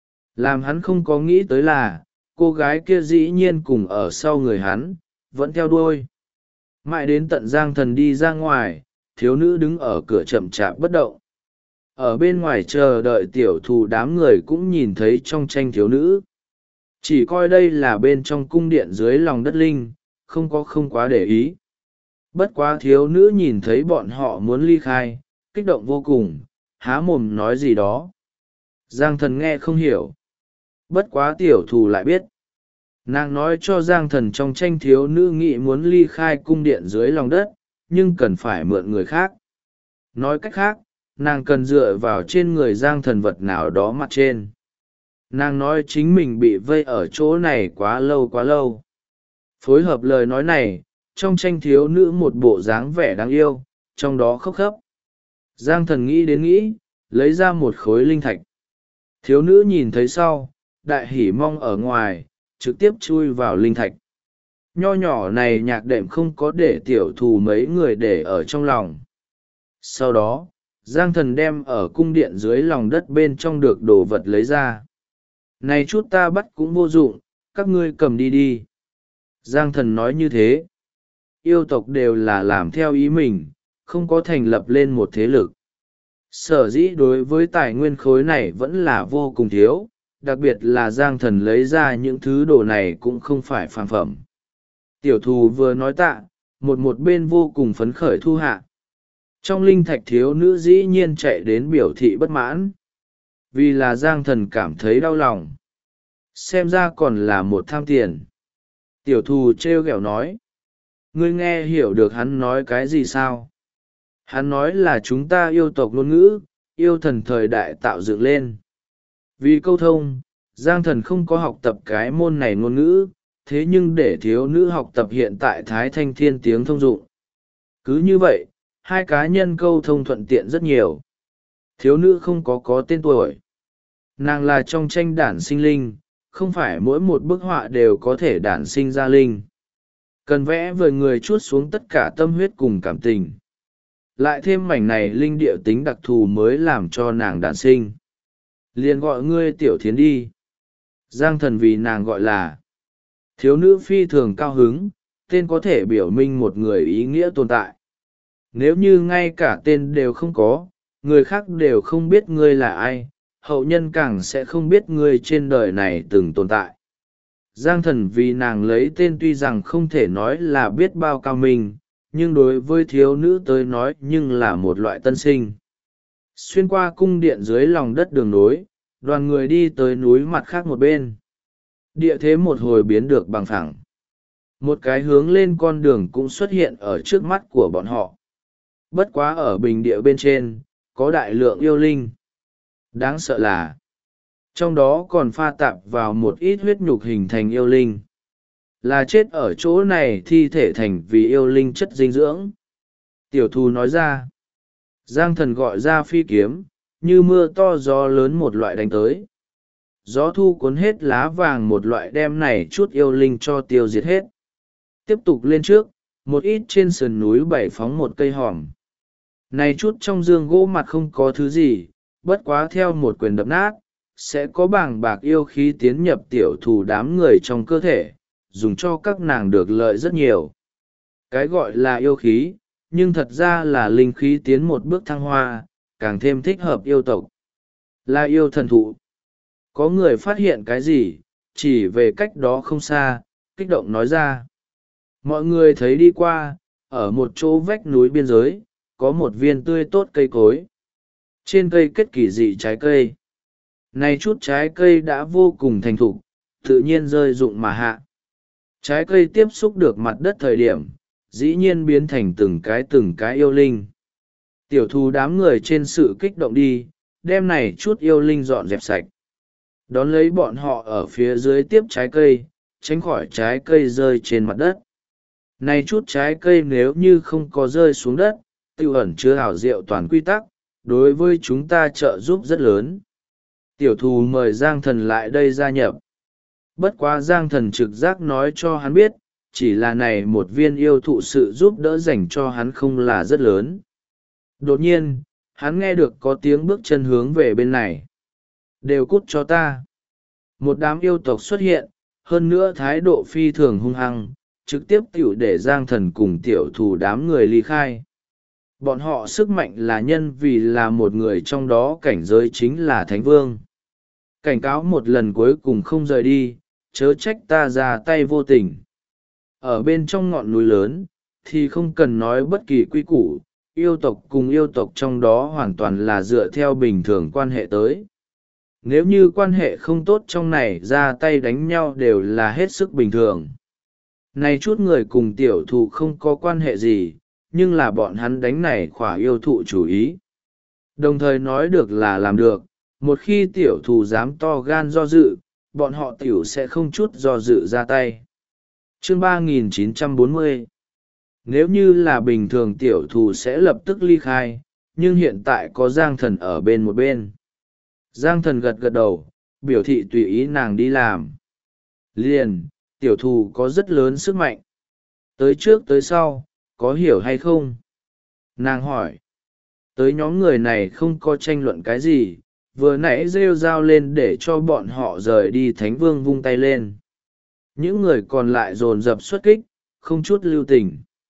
Speaker 1: Làm hắn không có nghĩ tới là, cô gái kia dĩ nhiên cùng ở sau người hắn, vẫn theo đuôi. Mãi đến tận Giang Thần đi ra ngoài, thiếu nữ đứng ở cửa chậm chạp bất động. Ở bên ngoài chờ đợi tiểu thù đám người cũng nhìn thấy trong tranh thiếu nữ. Chỉ coi đây là bên trong cung điện dưới lòng đất linh, không quá để ý. Bất quá thiếu nữ nhìn thấy bọn họ muốn ly khai, kích động vô cùng, há mồm nói gì đó. Giang Thần nghe không hiểu. Bất quá tiểu thù lại biết. Nàng nói cho Giang Thần trong tranh thiếu nữ nghĩ muốn ly khai cung điện dưới lòng đất, nhưng cần phải mượn người khác. Nói cách khác, nàng cần dựa vào trên người Giang Thần vật nào đó mặt trên. Nàng nói chính mình bị vây ở chỗ này quá lâu. Phối hợp lời nói này, trong tranh thiếu nữ một bộ dáng vẻ đáng yêu, trong đó khóc khóc. Giang Thần nghĩ đến nghĩ, lấy ra một khối linh thạch. Thiếu nữ nhìn thấy sau, đại hỉ mong ở ngoài, trực tiếp chui vào linh thạch. Nho nhỏ này nhạc đệm không có để tiểu thù mấy người để ở trong lòng. Sau đó, Giang Thần đem ở cung điện dưới lòng đất bên trong được đồ vật lấy ra. Này chút ta bắt cũng vô dụng, các ngươi cầm đi đi. Giang Thần nói như thế, yêu tộc đều là làm theo ý mình, không có thành lập lên một thế lực. Sở dĩ đối với tài nguyên khối này vẫn là vô cùng thiếu, đặc biệt là Giang Thần lấy ra những thứ đồ này cũng không phải phàm phẩm. Tiểu thù vừa nói tạ, một bên vô cùng phấn khởi thu hạ. Trong linh thạch thiếu nữ dĩ nhiên chạy đến biểu thị bất mãn. Vì là Giang Thần cảm thấy đau lòng. Xem ra còn là một tham tiền. Tiểu thù trêu ghẹo nói. Ngươi nghe hiểu được hắn nói cái gì sao? Hắn nói là chúng ta yêu tộc ngôn ngữ, yêu thần thời đại tạo dựng lên. Vì câu thông, Giang Thần không có học tập cái môn này ngôn ngữ, thế nhưng để thiếu nữ học tập hiện tại Thái Thanh Thiên tiếng thông dụng. Cứ như vậy, hai cá nhân câu thông thuận tiện rất nhiều. Thiếu nữ không có tên tuổi. Nàng là trong tranh đản sinh linh, không phải mỗi một bức họa đều có thể đản sinh ra linh. Cần vẽ vời người chuốt xuống tất cả tâm huyết cùng cảm tình. Lại thêm mảnh này linh địa tính đặc thù mới làm cho nàng đản sinh. Liền gọi ngươi Tiểu Thiến đi. Giang Thần vì nàng gọi là thiếu nữ phi thường cao hứng, tên có thể biểu minh một người ý nghĩa tồn tại. Nếu như ngay cả tên đều không có, người khác đều không biết ngươi là ai, hậu nhân càng sẽ không biết ngươi trên đời này từng tồn tại. Giang Thần vì nàng lấy tên tuy rằng không thể nói là biết bao cao minh, nhưng đối với thiếu nữ tới nói nhưng là một loại tân sinh. Xuyên qua cung điện dưới lòng đất đường nối, đoàn người đi tới núi mặt khác một bên. Địa thế một hồi biến được bằng phẳng. Một cái hướng lên con đường cũng xuất hiện ở trước mắt của bọn họ. Bất quá ở bình địa bên trên, có đại lượng yêu linh. Đáng sợ là, trong đó còn pha tạp vào một ít huyết nhục hình thành yêu linh. Là chết ở chỗ này thi thể thành vì yêu linh chất dinh dưỡng. Tiểu thù nói ra. Giang Thần gọi ra phi kiếm, như mưa to gió lớn một loại đánh tới. Gió thu cuốn hết lá vàng một loại đem này chút yêu linh cho tiêu diệt hết. Tiếp tục lên trước, một ít trên sườn núi bảy phóng một cây hòm. Này chút trong giường gỗ mặt không có thứ gì, bất quá theo một quyền đập nát, sẽ có bàng bạc yêu khí tiến nhập tiểu thù đám người trong cơ thể, dùng cho các nàng được lợi rất nhiều. Cái gọi là yêu khí, nhưng thật ra là linh khí tiến một bước thăng hoa, càng thêm thích hợp yêu tộc. Là yêu thần thụ. Có người phát hiện cái gì, chỉ về cách đó không xa, kích động nói ra. Mọi người thấy đi qua, ở một chỗ vách núi biên giới, có một viên tươi tốt cây cối. Trên cây kết kỳ dị trái cây. Này chút trái cây đã vô cùng thành thục, tự nhiên rơi rụng mà hạ. Trái cây tiếp xúc được mặt đất thời điểm, dĩ nhiên biến thành từng cái yêu linh. Tiểu thù đám người trên sự kích động đi, đem này chút yêu linh dọn dẹp sạch. Đón lấy bọn họ ở phía dưới tiếp trái cây, tránh khỏi trái cây rơi trên mặt đất. Này chút trái cây nếu như không có rơi xuống đất, tiêu ẩn chứa hảo diệu toàn quy tắc, đối với chúng ta trợ giúp rất lớn. Tiểu thù mời Giang Thần lại đây gia nhập. Bất quá Giang Thần trực giác nói cho hắn biết, chỉ là này một viên yêu thụ sự giúp đỡ dành cho hắn không là rất lớn. Đột nhiên, hắn nghe được có tiếng bước chân hướng về bên này. Đều cút cho ta. Một đám yêu tộc xuất hiện, hơn nữa thái độ phi thường hung hăng, trực tiếp tiểu để Giang Thần cùng tiểu thù đám người ly khai. Bọn họ sức mạnh là nhân vì là một người trong đó cảnh giới chính là Thánh Vương. Cảnh cáo một lần cuối cùng không rời đi, chớ trách ta ra tay vô tình. Ở bên trong ngọn núi lớn, thì không cần nói bất kỳ quy củ, yêu tộc cùng yêu tộc trong đó hoàn toàn là dựa theo bình thường quan hệ tới. Nếu như quan hệ không tốt trong này ra tay đánh nhau đều là hết sức bình thường. Này chút người cùng tiểu thụ không có quan hệ gì, nhưng là bọn hắn đánh này khỏa yêu thụ chủ ý. Đồng thời nói được là làm được, một khi tiểu thù dám to gan do dự, bọn họ tiểu sẽ không chút do dự ra tay. Chương 3940. Nếu như là bình thường tiểu thù sẽ lập tức ly khai, nhưng hiện tại có Giang Thần ở bên một bên. Giang Thần gật gật đầu, biểu thị tùy ý nàng đi làm. Liền, tiểu thù có rất lớn sức mạnh. Tới trước tới sau, có hiểu hay không? Nàng hỏi. Tới nhóm người này không có tranh luận cái gì, vừa nãy rêu rao lên để cho bọn họ rời đi. Thánh Vương vung tay lên. Những người còn lại dồn dập xuất kích, không chút lưu tình.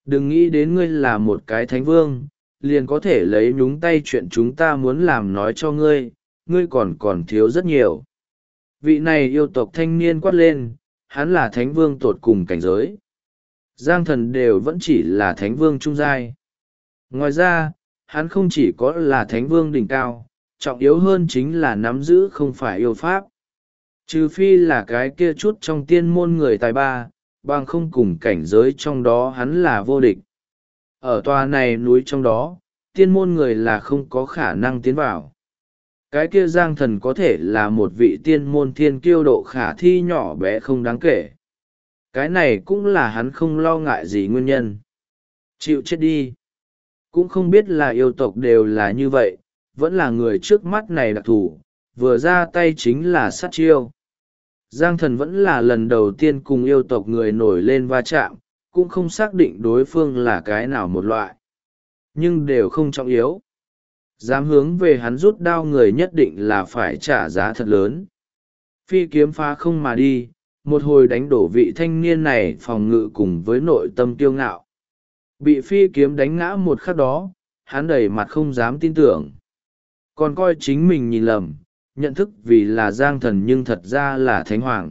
Speaker 1: Đừng nghĩ đến ngươi là một cái thánh vương liền có thể lấy nhúng tay chuyện chúng ta muốn làm nói cho ngươi, ngươi còn thiếu rất nhiều. Vị này yêu tộc thanh niên quát lên, hắn là thánh vương tột cùng cảnh giới. Giang thần đều vẫn chỉ là thánh vương trung giai. Ngoài ra, hắn không chỉ có là thánh vương đỉnh cao, trọng yếu hơn chính là nắm giữ không phải yêu pháp. Trừ phi là cái kia chút trong tiên môn người tài ba, bằng không cùng cảnh giới trong đó hắn là vô địch. Ở tòa này núi trong đó, tiên môn người là không có khả năng tiến vào. Cái kia Giang thần có thể là một vị tiên môn thiên kiêu độ khả thi nhỏ bé không đáng kể. Cái này cũng là hắn không lo ngại gì nguyên nhân. Chịu chết đi. Cũng không biết là yêu tộc đều là như vậy, vẫn là người trước mắt này đặc thù, vừa ra tay chính là sát chiêu. Giang thần vẫn là lần đầu tiên cùng yêu tộc người nổi lên va chạm, cũng không xác định đối phương là cái nào một loại. Nhưng đều không trọng yếu. Dám hướng về hắn rút đao người nhất định là phải trả giá thật lớn. Phi kiếm phá không mà đi, một hồi đánh đổ vị thanh niên này phòng ngự cùng với nội tâm kiêu ngạo. Bị phi kiếm đánh ngã một khắc đó, hắn đầy mặt không dám tin tưởng. Còn coi chính mình nhìn lầm, nhận thức vì là Giang thần nhưng thật ra là thánh hoàng.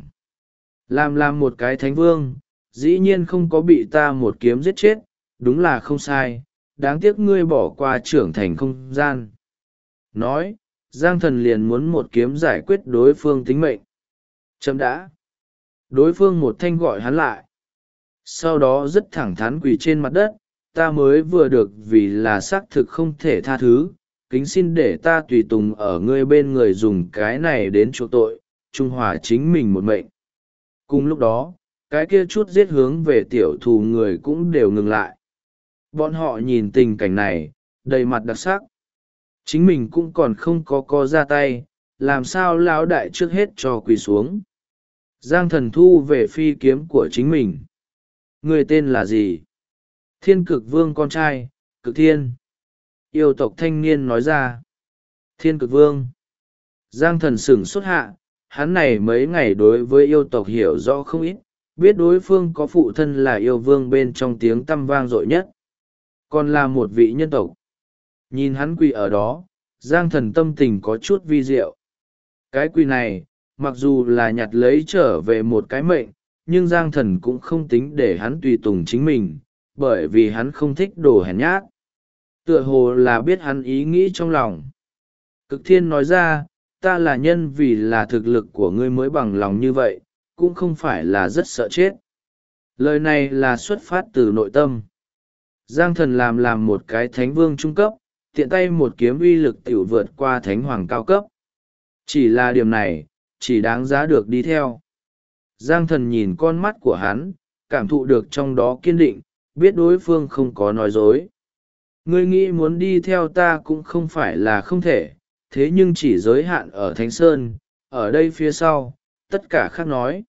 Speaker 1: Làm một cái thánh vương, dĩ nhiên không có bị ta một kiếm giết chết, đúng là không sai, đáng tiếc ngươi bỏ qua trưởng thành không gian. Nói, Giang thần liền muốn một kiếm giải quyết đối phương tính mệnh. Chấm đã. Đối phương một thanh gọi hắn lại. Sau đó rất thẳng thắn quỳ trên mặt đất, ta mới vừa được vì là xác thực không thể tha thứ, kính xin để ta tùy tùng ở ngươi bên người dùng cái này đến chuộc tội, trung hòa chính mình một mệnh. Cùng lúc đó, cái kia chút giết hướng về tiểu thù người cũng đều ngừng lại. Bọn họ nhìn tình cảnh này, đầy mặt đặc sắc. Chính mình cũng còn không có ra tay, làm sao lão đại trước hết cho quỳ xuống. Giang thần thu về phi kiếm của chính mình. Người tên là gì? Thiên Cực Vương con trai, Cực Thiên. Yêu tộc thanh niên nói ra. Thiên Cực Vương. Giang thần sửng xuất hạ, hắn này mấy ngày đối với yêu tộc hiểu rõ không ít, biết đối phương có phụ thân là yêu vương bên trong tiếng tăm vang dội nhất. Còn là một vị nhân tộc. Nhìn hắn quỳ ở đó, Giang thần tâm tình có chút vi diệu. Cái quỳ này, mặc dù là nhặt lấy trở về một cái mệnh, nhưng Giang thần cũng không tính để hắn tùy tùng chính mình, bởi vì hắn không thích đồ hèn nhát. Tựa hồ là biết hắn ý nghĩ trong lòng. Cực Thiên nói ra, ta là nhân vì là thực lực của ngươi mới bằng lòng như vậy, cũng không phải là rất sợ chết. Lời này là xuất phát từ nội tâm. Giang thần làm một cái thánh vương trung cấp, tiện tay một kiếm uy lực tiểu vượt qua thánh hoàng cao cấp. Chỉ là điểm này, chỉ đáng giá được đi theo. Giang thần nhìn con mắt của hắn, cảm thụ được trong đó kiên định, biết đối phương không có nói dối. Ngươi nghĩ muốn đi theo ta cũng không phải là không thể, thế nhưng chỉ giới hạn ở Thánh Sơn, ở đây phía sau, tất cả khác nói.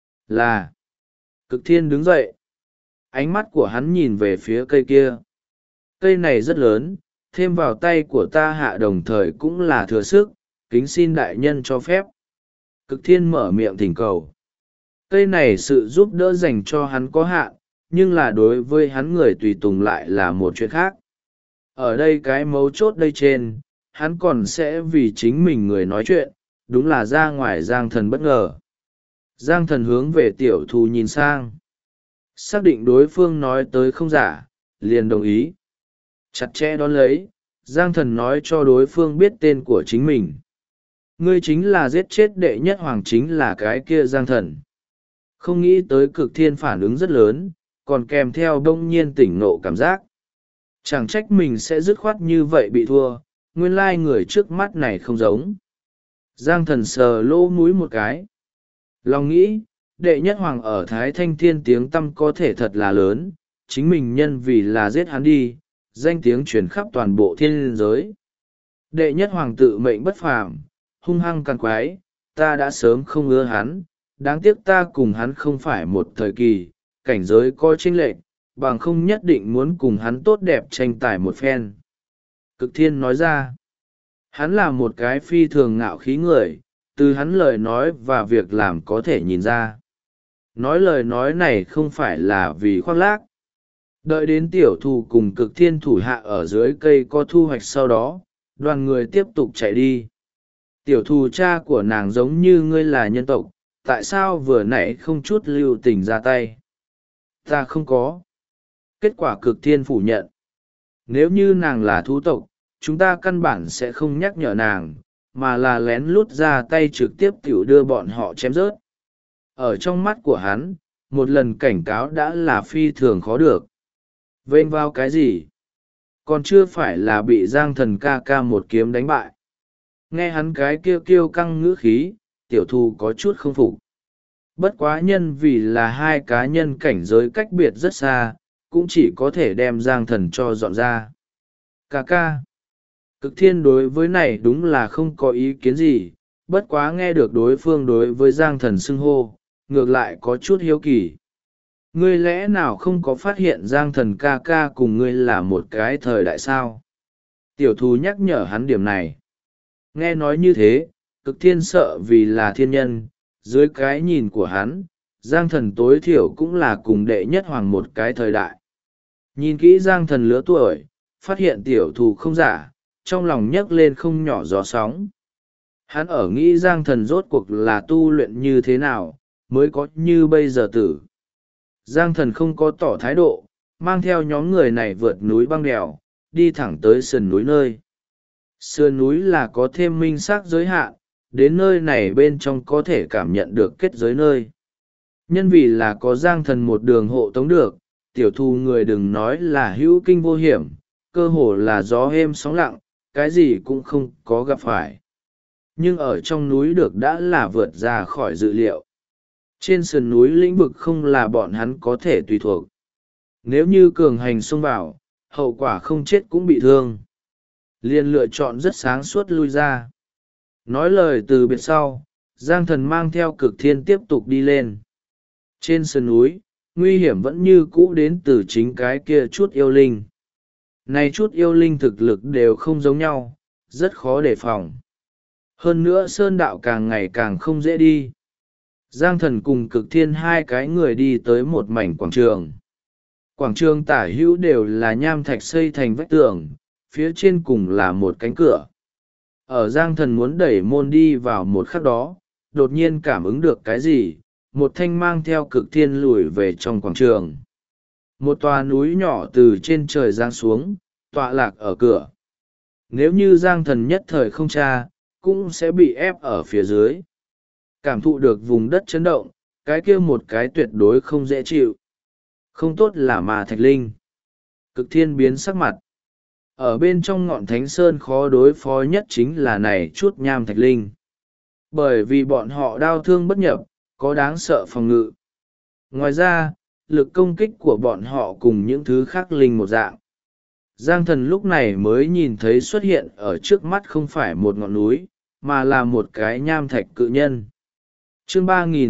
Speaker 1: Là, Cực Thiên đứng dậy. Ánh mắt của hắn nhìn về phía cây kia. Cây này rất lớn, thêm vào tay của ta hạ đồng thời cũng là thừa sức, kính xin đại nhân cho phép. Cực Thiên mở miệng thỉnh cầu. Cây này sự giúp đỡ dành cho hắn có hạn, nhưng là đối với hắn người tùy tùng lại là một chuyện khác. Ở đây cái mấu chốt đây trên, hắn còn sẽ vì chính mình người nói chuyện, đúng là ra ngoài Giang thần bất ngờ. Giang thần hướng về tiểu thù nhìn sang. Xác định đối phương nói tới không giả, liền đồng ý. Chặt chẽ đón lấy, Giang thần nói cho đối phương biết tên của chính mình. Ngươi chính là giết chết đệ nhất hoàng, chính là cái kia Giang thần. Không nghĩ tới Cực Thiên phản ứng rất lớn, còn kèm theo đông nhiên tỉnh nộ cảm giác. Chẳng trách mình sẽ dứt khoát như vậy bị thua, nguyên lai người trước mắt này không giống. Giang thần sờ lỗ mũi một cái. Lòng nghĩ, đệ nhất hoàng ở Thái Thanh Thiên tiếng tăm có thể thật là lớn, chính mình nhân vì là giết hắn đi, danh tiếng truyền khắp toàn bộ thiên giới. Đệ nhất hoàng tự mệnh bất phàm, hung hăng càng quái, ta đã sớm không ưa hắn, đáng tiếc ta cùng hắn không phải một thời kỳ, cảnh giới có chênh lệch, bằng không nhất định muốn cùng hắn tốt đẹp tranh tài một phen. Cực Thiên nói ra, hắn là một cái phi thường ngạo khí người, từ hắn lời nói và việc làm có thể nhìn ra. Nói lời nói này không phải là vì khoác lác. Đợi đến tiểu thù cùng cực thiên thủ hạ ở dưới cây có thu hoạch sau đó, đoàn người tiếp tục chạy đi. Tiểu thù cha của nàng giống như ngươi là nhân tộc, tại sao vừa nãy không chút lưu tình ra tay? Ta không có. Kết quả cực thiên phủ nhận. Nếu như nàng là thú tộc, chúng ta căn bản sẽ không nhắc nhở nàng, mà là lén lút ra tay trực tiếp tiểu đưa bọn họ chém rớt. Ở trong mắt của hắn, một lần cảnh cáo đã là phi thường khó được. Vênh vào cái gì? Còn chưa phải là bị Giang Thần ca ca một kiếm đánh bại. Nghe hắn cái kêu kêu căng ngữ khí, tiểu thù có chút không phục. Bất quá nhân vì là hai cá nhân cảnh giới cách biệt rất xa, cũng chỉ có thể đem Giang Thần cho dọn ra. Ca ca. Cực thiên đối với này đúng là không có ý kiến gì, bất quá nghe được đối phương đối với Giang Thần xưng hô, ngược lại có chút hiếu kỳ. Ngươi lẽ nào không có phát hiện Giang Thần ca ca cùng ngươi là một cái thời đại sao? Tiểu thú nhắc nhở hắn điểm này. Nghe nói như thế, cực thiên sợ vì là thiên nhân, dưới cái nhìn của hắn, Giang Thần tối thiểu cũng là cùng đệ nhất hoàng một cái thời đại. Nhìn kỹ Giang Thần lứa tuổi, phát hiện tiểu thù không giả, trong lòng nhấc lên không nhỏ gió sóng. Hắn ở nghĩ Giang Thần rốt cuộc là tu luyện như thế nào, mới có như bây giờ tử. Giang Thần không có tỏ thái độ, mang theo nhóm người này vượt núi băng đèo, đi thẳng tới sườn núi nơi. Sườn núi là có thêm minh xác giới hạn, đến nơi này bên trong có thể cảm nhận được kết giới nơi. Nhân vì là có Giang Thần một đường hộ tống được, tiểu thu người đừng nói là hữu kinh vô hiểm, cơ hồ là gió êm sóng lặng, cái gì cũng không có gặp phải. Nhưng ở trong núi được đã là vượt ra khỏi dự liệu. Trên sườn núi lĩnh vực không là bọn hắn có thể tùy thuộc. Nếu như cường hành xông vào, hậu quả không chết cũng bị thương. Liền lựa chọn rất sáng suốt lui ra. Nói lời từ biệt sau, Giang Thần mang theo cực thiên tiếp tục đi lên. Trên sườn núi, nguy hiểm vẫn như cũ đến từ chính cái kia chút yêu linh. Này chút yêu linh thực lực đều không giống nhau, rất khó đề phòng. Hơn nữa sơn đạo càng ngày càng không dễ đi. Giang Thần cùng cực thiên hai cái người đi tới một mảnh quảng trường. Quảng trường tả hữu đều là nham thạch xây thành vách tường, phía trên cùng là một cánh cửa. Ở Giang Thần muốn đẩy môn đi vào một khắc đó, đột nhiên cảm ứng được cái gì, một thanh mang theo cực thiên lùi về trong quảng trường. Một tòa núi nhỏ từ trên trời giáng xuống, tọa lạc ở cửa. Nếu như Giang Thần nhất thời không tra, cũng sẽ bị ép ở phía dưới. Cảm thụ được vùng đất chấn động, cái kia một cái tuyệt đối không dễ chịu. Không tốt là ma thạch linh. Cực thiên biến sắc mặt. Ở bên trong ngọn thánh sơn khó đối phó nhất chính là này chút nham thạch linh. Bởi vì bọn họ đau thương bất nhập, có đáng sợ phòng ngự. Ngoài ra, lực công kích của bọn họ cùng những thứ khác linh một dạng. Giang Thần lúc này mới nhìn thấy xuất hiện ở trước mắt không phải một ngọn núi, mà là một cái nham thạch cự nhân. Chương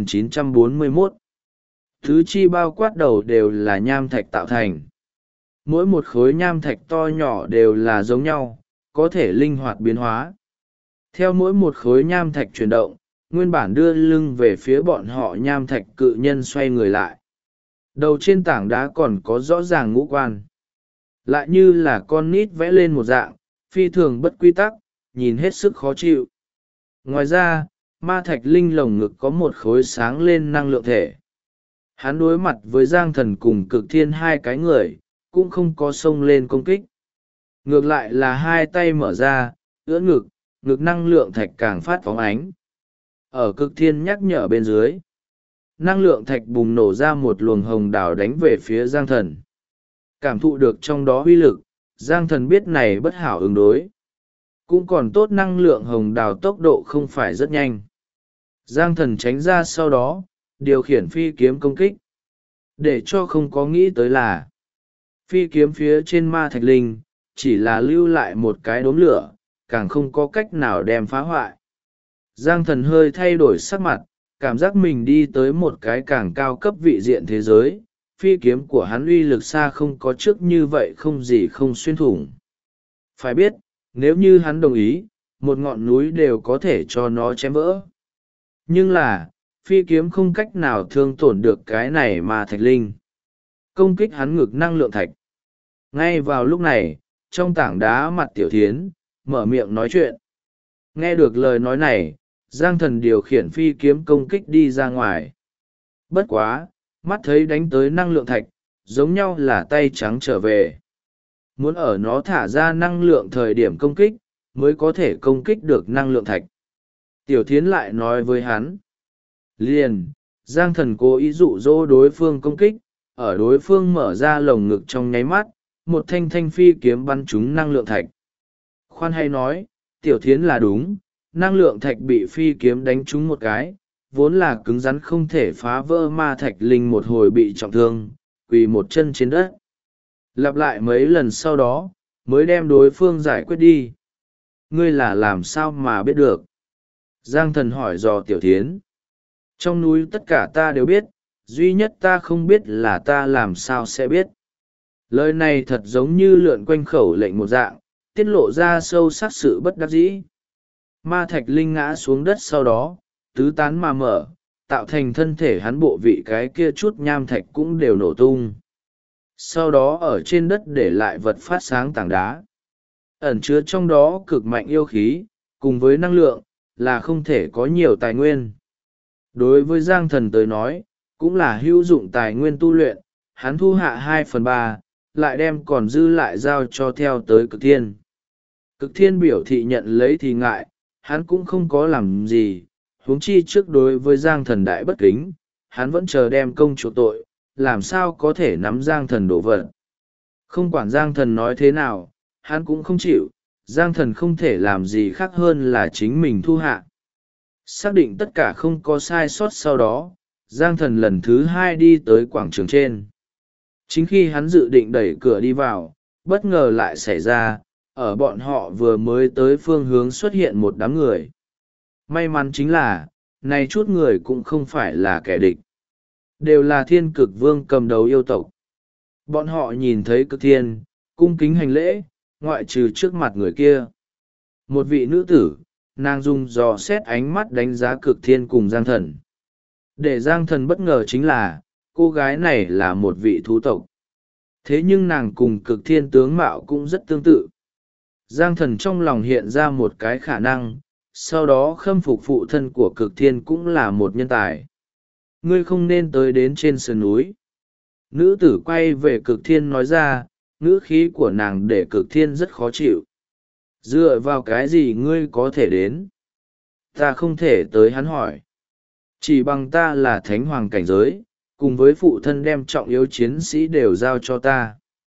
Speaker 1: 3941. Thứ chi bao quát đầu đều là nham thạch tạo thành. Mỗi một khối nham thạch to nhỏ đều là giống nhau, có thể linh hoạt biến hóa. Theo mỗi một khối nham thạch chuyển động, nguyên bản đưa lưng về phía bọn họ nham thạch cự nhân xoay người lại. Đầu trên tảng đá còn có rõ ràng ngũ quan. Lại như là con nít vẽ lên một dạng, phi thường bất quy tắc, nhìn hết sức khó chịu. Ngoài ra, ma thạch linh lồng ngực có một khối sáng lên năng lượng thể. Hắn đối mặt với Giang Thần cùng cực thiên hai cái người, cũng không có xông lên công kích. Ngược lại là hai tay mở ra, ưỡn ngực, ngực năng lượng thạch càng phát phóng ánh. Ở cực thiên nhắc nhở bên dưới, năng lượng thạch bùng nổ ra một luồng hồng đào đánh về phía Giang Thần. Cảm thụ được trong đó uy lực, Giang Thần biết này bất hảo ứng đối. Cũng còn tốt năng lượng hồng đào tốc độ không phải rất nhanh. Giang Thần tránh ra sau đó, điều khiển phi kiếm công kích. Để cho không có nghĩ tới là, phi kiếm phía trên ma thạch linh, chỉ là lưu lại một cái đốm lửa, càng không có cách nào đem phá hoại. Giang Thần hơi thay đổi sắc mặt, cảm giác mình đi tới một cái càng cao cấp vị diện thế giới, phi kiếm của hắn uy lực xa không có trước như vậy không gì không xuyên thủng. Phải biết, nếu như hắn đồng ý, một ngọn núi đều có thể cho nó chém vỡ. Nhưng là, phi kiếm không cách nào thương tổn được cái này ma thạch linh. công kích hắn ngực năng lượng thạch. Ngay vào lúc này, trong tảng đá mặt Tiểu Thiến mở miệng nói chuyện. Nghe được lời nói này, Giang Thần điều khiển phi kiếm công kích đi ra ngoài. Bất quá, mắt thấy đánh tới năng lượng thạch, giống nhau là tay trắng trở về. Muốn ở nó thả ra năng lượng thời điểm công kích, mới có thể công kích được năng lượng thạch. Tiểu Thiến lại nói với hắn. Liền, Giang Thần cố ý dụ dỗ đối phương công kích, ở đối phương mở ra lồng ngực trong nháy mắt, một thanh thanh phi kiếm bắn trúng năng lượng thạch. Khoan hay nói, Tiểu Thiến là đúng, năng lượng thạch bị phi kiếm đánh trúng một cái, vốn là cứng rắn không thể phá vỡ ma thạch linh một hồi bị trọng thương, quỳ một chân trên đất. Lặp lại mấy lần sau đó, mới đem đối phương giải quyết đi. Ngươi là làm sao mà biết được? Giang Thần hỏi dò Tiểu Thiến. Trong núi tất cả ta đều biết, duy nhất ta không biết là ta làm sao sẽ biết. Lời này thật giống như lượn quanh khẩu lệnh một dạng, tiết lộ ra sâu sắc sự bất đắc dĩ. Ma thạch linh ngã xuống đất sau đó, tứ tán mà mở, tạo thành thân thể hắn bộ vị cái kia chút nham thạch cũng đều nổ tung. Sau đó ở trên đất để lại vật phát sáng tảng đá. Ẩn chứa trong đó cực mạnh yêu khí, cùng với năng lượng, là không thể có nhiều tài nguyên. Đối với Giang Thần tới nói, cũng là hữu dụng tài nguyên tu luyện, hắn thu hạ 2/3, lại đem còn dư lại giao cho theo tới Cực Thiên. Cực Thiên biểu thị nhận lấy thì ngại, hắn cũng không có làm gì, huống chi trước đối với Giang Thần đại bất kính, hắn vẫn chờ đem công chuộc tội, làm sao có thể nắm Giang Thần đổ vật. Không quản Giang Thần nói thế nào, hắn cũng không chịu, Giang Thần không thể làm gì khác hơn là chính mình thu hạ. Xác định tất cả không có sai sót sau đó, Giang Thần lần thứ 2 đi tới quảng trường trên. Chính khi hắn dự định đẩy cửa đi vào, bất ngờ lại xảy ra, ở bọn họ vừa mới tới phương hướng xuất hiện một đám người. May mắn chính là, này chút người cũng không phải là kẻ địch. Đều là Thiên Cực Vương cầm đầu yêu tộc. Bọn họ nhìn thấy Cực Thiên, cung kính hành lễ, ngoại trừ trước mặt người kia. Một vị nữ tử, nàng dùng dò xét ánh mắt đánh giá Cực Thiên cùng Giang Thần. Để Giang Thần bất ngờ chính là, cô gái này là một vị thú tộc. Thế nhưng nàng cùng Cực Thiên tướng mạo cũng rất tương tự. Giang Thần trong lòng hiện ra một cái khả năng, sau đó khâm phục phụ thân của Cực Thiên cũng là một nhân tài. Ngươi không nên tới đến trên sườn núi. Nữ tử quay về Cực Thiên nói ra, ngữ khí của nàng để Cực Thiên rất khó chịu. Dựa vào cái gì ngươi có thể đến? Ta không thể tới, hắn hỏi. Chỉ bằng ta là thánh hoàng cảnh giới, cùng với phụ thân đem trọng yếu chiến sĩ đều giao cho ta.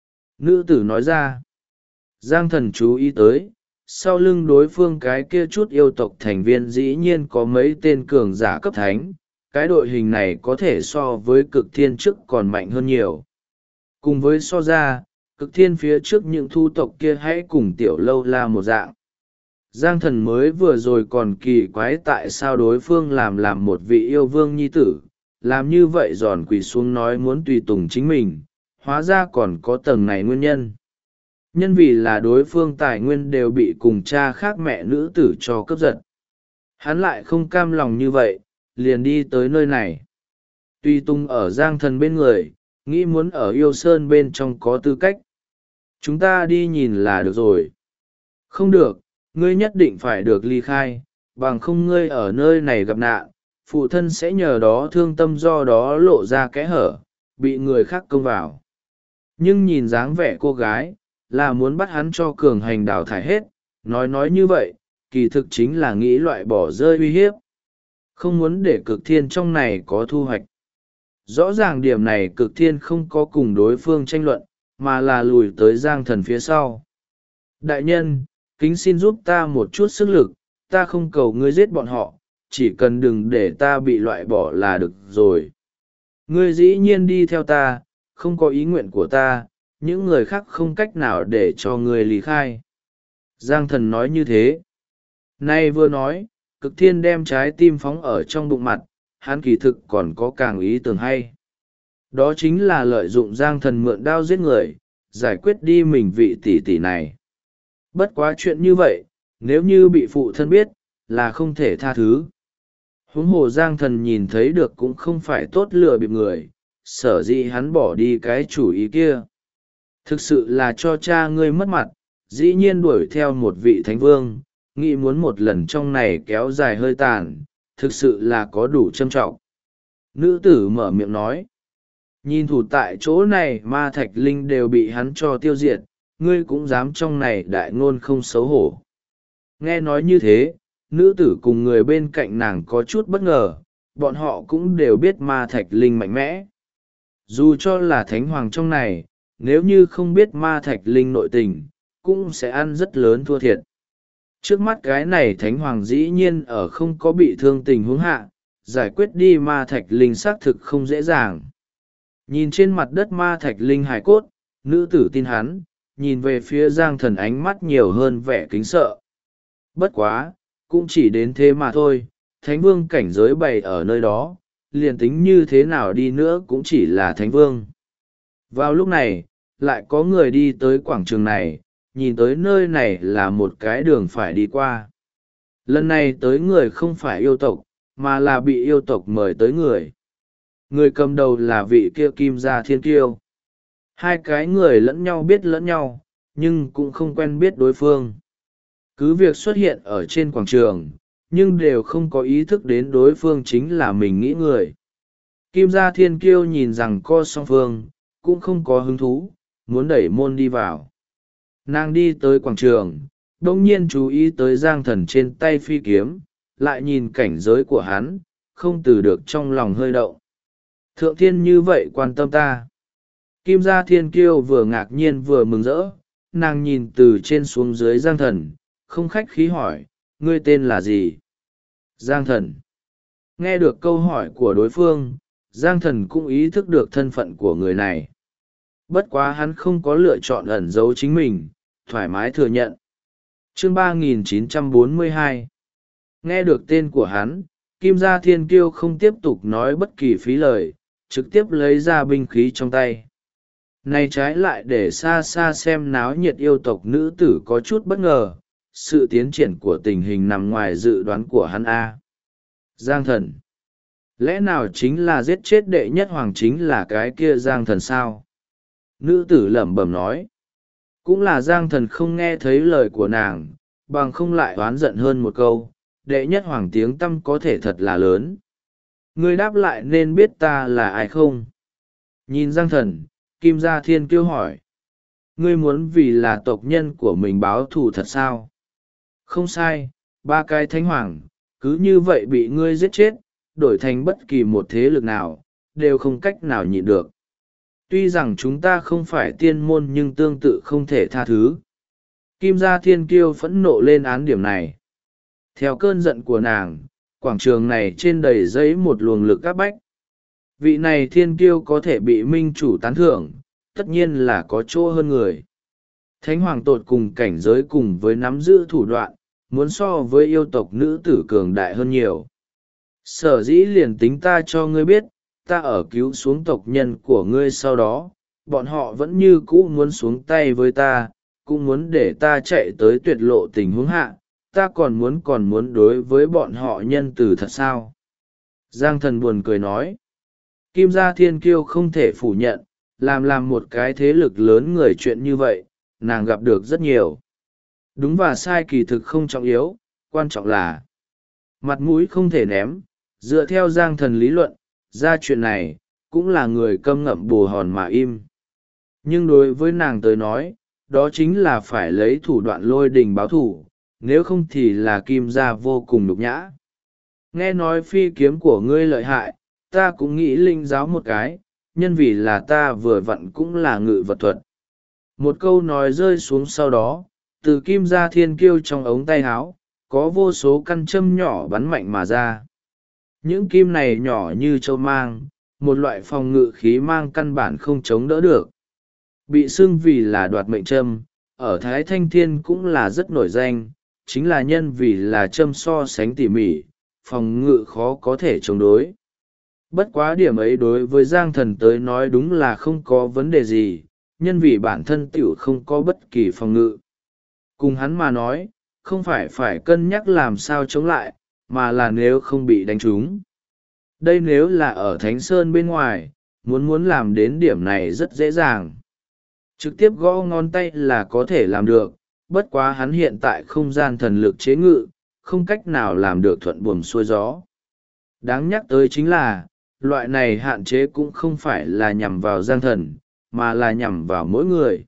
Speaker 1: Nữ tử nói ra. Giang Thần chú ý tới, sau lưng đối phương cái kia chút yêu tộc thành viên dĩ nhiên có mấy tên cường giả cấp thánh, cái đội hình này có thể so với Cực Thiên trước còn mạnh hơn nhiều. Cùng với so ra, Cực Thiên phía trước những thu tộc kia hãy cùng Tiểu Lâu La một dạng. Giang Thần mới vừa rồi còn kỳ quái tại sao đối phương làm một vị yêu vương nhi tử, làm như vậy giòn quỳ xuống nói muốn tùy tùng chính mình, hóa ra còn có tầng này nguyên nhân. Nhân vì là đối phương tài nguyên đều bị cùng cha khác mẹ nữ tử cho cướp giật. Hắn lại không cam lòng như vậy, liền đi tới nơi này. Tùy tùng ở Giang Thần bên người, nghĩ muốn ở yêu sơn bên trong có tư cách. Chúng ta đi nhìn là được rồi. Không được, ngươi nhất định phải được ly khai, bằng không ngươi ở nơi này gặp nạn, phụ thân sẽ nhờ đó thương tâm do đó lộ ra kẽ hở, bị người khác công vào. Nhưng nhìn dáng vẻ cô gái, là muốn bắt hắn cho cường hành đào thải hết, nói như vậy, kỳ thực chính là nghĩ loại bỏ rơi uy hiếp. Không muốn để Cực Thiên trong này có thu hoạch. Rõ ràng điểm này Cực Thiên không có cùng đối phương tranh luận, mà là lùi tới Giang Thần phía sau. Đại nhân, kính xin giúp ta một chút sức lực, ta không cầu ngươi giết bọn họ, chỉ cần đừng để ta bị loại bỏ là được rồi. Ngươi dĩ nhiên đi theo ta, không có ý nguyện của ta, những người khác không cách nào để cho ngươi lý khai. Giang Thần nói như thế. Nay vừa nói, Cực Thiên đem trái tim phóng ở trong bụng mặt, hắn kỳ thực còn có càng ý tưởng hay. Đó chính là lợi dụng Giang Thần mượn đao giết người, giải quyết đi mình vị tỷ tỷ này. Bất quá chuyện như vậy, nếu như bị phụ thân biết, là không thể tha thứ. Huống hồ Giang Thần nhìn thấy được cũng không phải tốt lừa bịp người, sở dĩ hắn bỏ đi cái chủ ý kia. Thực sự là cho cha ngươi mất mặt, dĩ nhiên đuổi theo một vị thánh vương, nghĩ muốn một lần trong này kéo dài hơi tàn, thực sự là có đủ trâm trọng. Nữ tử mở miệng nói, nhìn thủ tại chỗ này ma thạch linh đều bị hắn cho tiêu diệt, ngươi cũng dám trong này đại ngôn không xấu hổ. Nghe nói như thế, nữ tử cùng người bên cạnh nàng có chút bất ngờ, bọn họ cũng đều biết ma thạch linh mạnh mẽ. Dù cho là thánh hoàng trong này, nếu như không biết ma thạch linh nội tình, cũng sẽ ăn rất lớn thua thiệt. Trước mắt cái này thánh hoàng dĩ nhiên ở không có bị thương tình huống hạ, giải quyết đi ma thạch linh xác thực không dễ dàng. Nhìn trên mặt đất ma thạch linh hài cốt, nữ tử tin hắn, nhìn về phía Giang Thần ánh mắt nhiều hơn vẻ kính sợ. Bất quá, cũng chỉ đến thế mà thôi, thánh vương cảnh giới bày ở nơi đó, liền tính như thế nào đi nữa cũng chỉ là thánh vương. Vào lúc này, lại có người đi tới quảng trường này, nhìn tới nơi này là một cái đường phải đi qua. Lần này tới người không phải yêu tộc, mà là bị yêu tộc mời tới người. Người cầm đầu là vị kia Kim Gia Thiên Kiêu. Hai cái người lẫn nhau biết lẫn nhau, nhưng cũng không quen biết đối phương. Cứ việc xuất hiện ở trên quảng trường, nhưng đều không có ý thức đến đối phương chính là mình nghĩ người. Kim Gia Thiên Kiêu nhìn rằng co song phương, cũng không có hứng thú, muốn đẩy môn đi vào. Nàng đi tới quảng trường, đông nhiên chú ý tới Giang Thần trên tay phi kiếm, lại nhìn cảnh giới của hắn, không từ được trong lòng hơi động. Thượng thiên như vậy quan tâm ta. Kim Gia Thiên Kiêu vừa ngạc nhiên vừa mừng rỡ, nàng nhìn từ trên xuống dưới Giang Thần, không khách khí hỏi, ngươi tên là gì? Giang Thần. Nghe được câu hỏi của đối phương, Giang Thần cũng ý thức được thân phận của người này. Bất quá hắn không có lựa chọn ẩn giấu chính mình, thoải mái thừa nhận. Chương 3942. Nghe được tên của hắn, Kim Gia Thiên Kiêu không tiếp tục nói bất kỳ phí lời, trực tiếp lấy ra binh khí trong tay. Này trái lại để xa xa xem náo nhiệt yêu tộc nữ tử có chút bất ngờ, sự tiến triển của tình hình nằm ngoài dự đoán của hắn A. Giang Thần. Lẽ nào chính là giết chết đệ nhất hoàng chính là cái kia Giang Thần sao? Nữ tử lẩm bẩm nói. Cũng là Giang Thần không nghe thấy lời của nàng, bằng không lại oán giận hơn một câu, đệ nhất hoàng tiếng tăm có thể thật là lớn. Ngươi đáp lại nên biết ta là ai không? Nhìn Giang Thần, Kim Gia Thiên Kiêu hỏi. Ngươi muốn vì là tộc nhân của mình báo thù thật sao? Không sai, ba cái thánh hoàng, cứ như vậy bị ngươi giết chết, đổi thành bất kỳ một thế lực nào, đều không cách nào nhịn được. Tuy rằng chúng ta không phải tiên môn nhưng tương tự không thể tha thứ. Kim Gia Thiên Kiêu phẫn nộ lên án điểm này. Theo cơn giận của nàng, quảng trường này trên đầy giấy một luồng lực áp bách. Vị này Thiên Kiêu có thể bị minh chủ tán thưởng, tất nhiên là có chỗ hơn người. Thánh hoàng tột cùng cảnh giới cùng với nắm giữ thủ đoạn, muốn so với yêu tộc nữ tử cường đại hơn nhiều. Sở dĩ liền tính ta cho ngươi biết, ta ở cứu xuống tộc nhân của ngươi sau đó, bọn họ vẫn như cũ muốn xuống tay với ta, cũng muốn để ta chạy tới tuyệt lộ tình huống hạ, ta còn muốn đối với bọn họ nhân từ thật sao? Giang Thần buồn cười nói. Kim Gia Thiên Kiêu không thể phủ nhận, làm một cái thế lực lớn người chuyện như vậy, nàng gặp được rất nhiều. Đúng và sai kỳ thực không trọng yếu, quan trọng là mặt mũi không thể ném, dựa theo Giang Thần lý luận, ra chuyện này, cũng là người câm ngậm bồ hòn mà im. Nhưng đối với nàng tới nói, đó chính là phải lấy thủ đoạn lôi đình báo thủ, nếu không thì là Kim Gia vô cùng nhục nhã. Nghe nói phi kiếm của ngươi lợi hại, ta cũng nghĩ linh giáo một cái, nhân vì là ta vừa vặn cũng là ngự vật thuật. Một câu nói rơi xuống sau đó, từ Kim Gia Thiên Kiêu trong ống tay áo, có vô số căn châm nhỏ bắn mạnh mà ra. Những kim này nhỏ như châu mang, một loại phòng ngự khí mang căn bản không chống đỡ được. Bị xưng vì là đoạt mệnh châm, ở Thái Thanh Thiên cũng là rất nổi danh, chính là nhân vì là châm so sánh tỉ mỉ, phòng ngự khó có thể chống đối. Bất quá điểm ấy đối với Giang Thần tới nói đúng là không có vấn đề gì, nhân vì bản thân tiểu không có bất kỳ phòng ngự. Cùng hắn mà nói, không phải cân nhắc làm sao chống lại, mà là nếu không bị đánh trúng. Đây nếu là ở Thánh Sơn bên ngoài, muốn làm đến điểm này rất dễ dàng. Trực tiếp gõ ngón tay là có thể làm được, bất quá hắn hiện tại không gian thần lực chế ngự, không cách nào làm được thuận buồm xuôi gió. Đáng nhắc tới chính là, loại này hạn chế cũng không phải là nhằm vào Giang Thần, mà là nhằm vào mỗi người.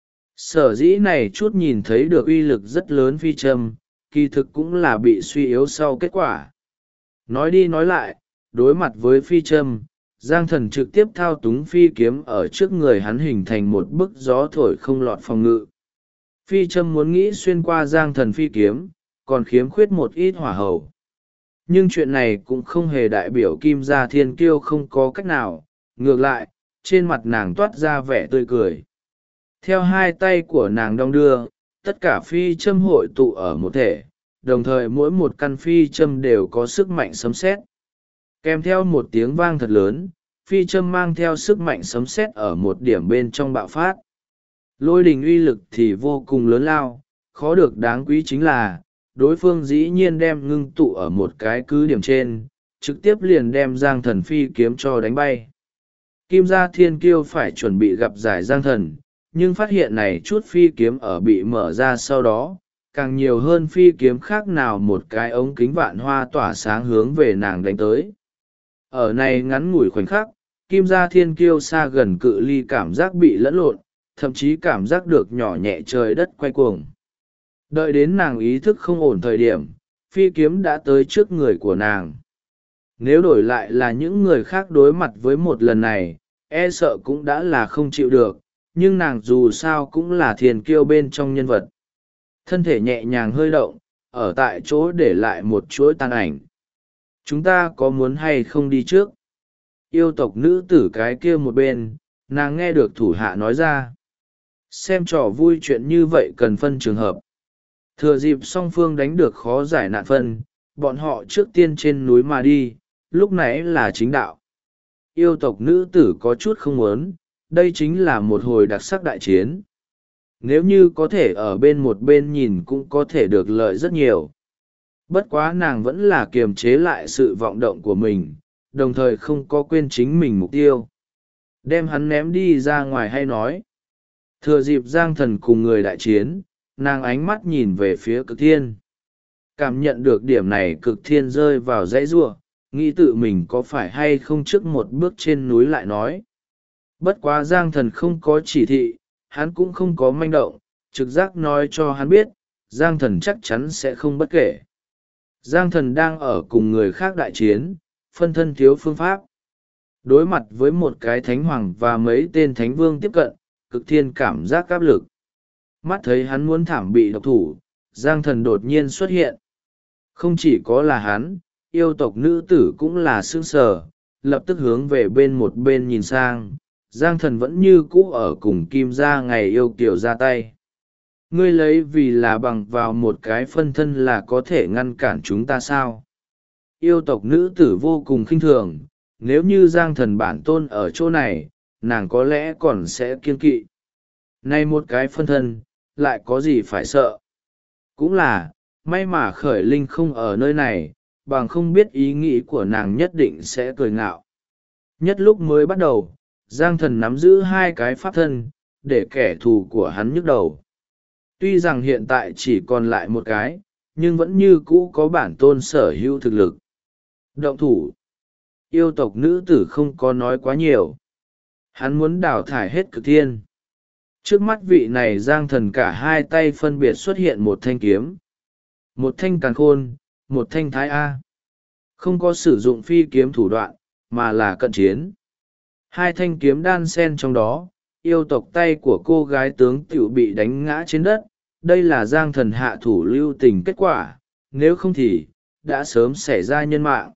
Speaker 1: Sở dĩ này chút nhìn thấy được uy lực rất lớn phi châm, kỳ thực cũng là bị suy yếu sau kết quả. Nói đi nói lại, đối mặt với phi châm, Giang Thần trực tiếp thao túng phi kiếm ở trước người hắn hình thành một bức gió thổi không lọt phòng ngự. Phi châm muốn nghĩ xuyên qua Giang Thần phi kiếm, còn khiếm khuyết một ít hỏa hầu. Nhưng chuyện này cũng không hề đại biểu Kim Gia Thiên Kiêu không có cách nào, ngược lại, trên mặt nàng toát ra vẻ tươi cười. Theo hai tay của nàng đong đưa, tất cả phi châm hội tụ ở một thể, đồng thời mỗi một căn phi châm đều có sức mạnh sấm sét. Kèm theo một tiếng vang thật lớn, phi châm mang theo sức mạnh sấm sét ở một điểm bên trong bạo phát. Lôi đình uy lực thì vô cùng lớn lao, khó được đáng quý chính là, đối phương dĩ nhiên đem ngưng tụ ở một cái cứ điểm trên, trực tiếp liền đem Giang Thần phi kiếm cho đánh bay. Kim Gia Thiên Kiêu phải chuẩn bị gặp giải Giang Thần, nhưng phát hiện này chút phi kiếm ở bị mở ra sau đó, càng nhiều hơn phi kiếm khác nào một cái ống kính vạn hoa tỏa sáng hướng về nàng đánh tới. Ở này ngắn ngủi khoảnh khắc, Kim Gia Thiên Kiêu xa gần cự ly cảm giác bị lẫn lộn, thậm chí cảm giác được nhỏ nhẹ trời đất quay cuồng. Đợi đến nàng ý thức không ổn thời điểm, phi kiếm đã tới trước người của nàng. Nếu đổi lại là những người khác đối mặt với một lần này, e sợ cũng đã là không chịu được, nhưng nàng dù sao cũng là Thiên Kiêu bên trong nhân vật. Thân thể nhẹ nhàng hơi động, ở tại chỗ để lại một chuỗi tàn ảnh. Chúng ta có muốn hay không đi trước? Yêu tộc nữ tử cái kia một bên, nàng nghe được thủ hạ nói ra. Xem trò vui chuyện như vậy cần phân trường hợp. Thừa dịp song phương đánh được khó giải nạn phân, bọn họ trước tiên trên núi mà đi, lúc nãy là chính đạo. Yêu tộc nữ tử có chút không muốn, đây chính là một hồi đặc sắc đại chiến. Nếu như có thể ở bên một bên nhìn cũng có thể được lợi rất nhiều. Bất quá nàng vẫn là kiềm chế lại sự vọng động của mình, đồng thời không có quên chính mình mục tiêu. Đem hắn ném đi ra ngoài hay nói. Thừa dịp Giang Thần cùng người đại chiến, nàng ánh mắt nhìn về phía Cực Thiên. Cảm nhận được điểm này Cực Thiên rơi vào dãy giụa, nghĩ tự mình có phải hay không trước một bước trên núi lại nói. Bất quá Giang Thần không có chỉ thị, hắn cũng không có manh động, trực giác nói cho hắn biết, Giang Thần chắc chắn sẽ không bất kể. Giang Thần đang ở cùng người khác đại chiến, phân thân thiếu phương pháp. Đối mặt với một cái thánh hoàng và mấy tên thánh vương tiếp cận, Cực Thiên cảm giác áp lực. Mắt thấy hắn muốn thảm bị độc thủ, Giang Thần đột nhiên xuất hiện. Không chỉ có là hắn, yêu tộc nữ tử cũng là sững sờ, lập tức hướng về bên một bên nhìn sang. Giang Thần vẫn như cũ ở cùng Kim Gia ngày yêu kiều ra tay. Ngươi lấy vì là bằng vào một cái phân thân là có thể ngăn cản chúng ta sao? Yêu tộc nữ tử vô cùng khinh thường, nếu như Giang Thần bản tôn ở chỗ này, nàng có lẽ còn sẽ kiêng kỵ. Này một cái phân thân, lại có gì phải sợ? Cũng là, may mà Khởi Linh không ở nơi này, bằng không biết ý nghĩ của nàng nhất định sẽ cười ngạo. Nhất lúc mới bắt đầu, Giang Thần nắm giữ hai cái pháp thân, để kẻ thù của hắn nhức đầu. Tuy rằng hiện tại chỉ còn lại một cái, nhưng vẫn như cũ có bản tôn sở hữu thực lực. Động thủ. Yêu tộc nữ tử không có nói quá nhiều. Hắn muốn đào thải hết Cực Thiên. Trước mắt vị này Giang Thần cả hai tay phân biệt xuất hiện một thanh kiếm. Một thanh càn khôn, một thanh thái A. Không có sử dụng phi kiếm thủ đoạn, mà là cận chiến. Hai thanh kiếm đan xen trong đó, yêu tộc tay của cô gái tướng tiểu bị đánh ngã trên đất. Đây là Giang Thần hạ thủ lưu tình kết quả, nếu không thì, đã sớm xảy ra nhân mạng.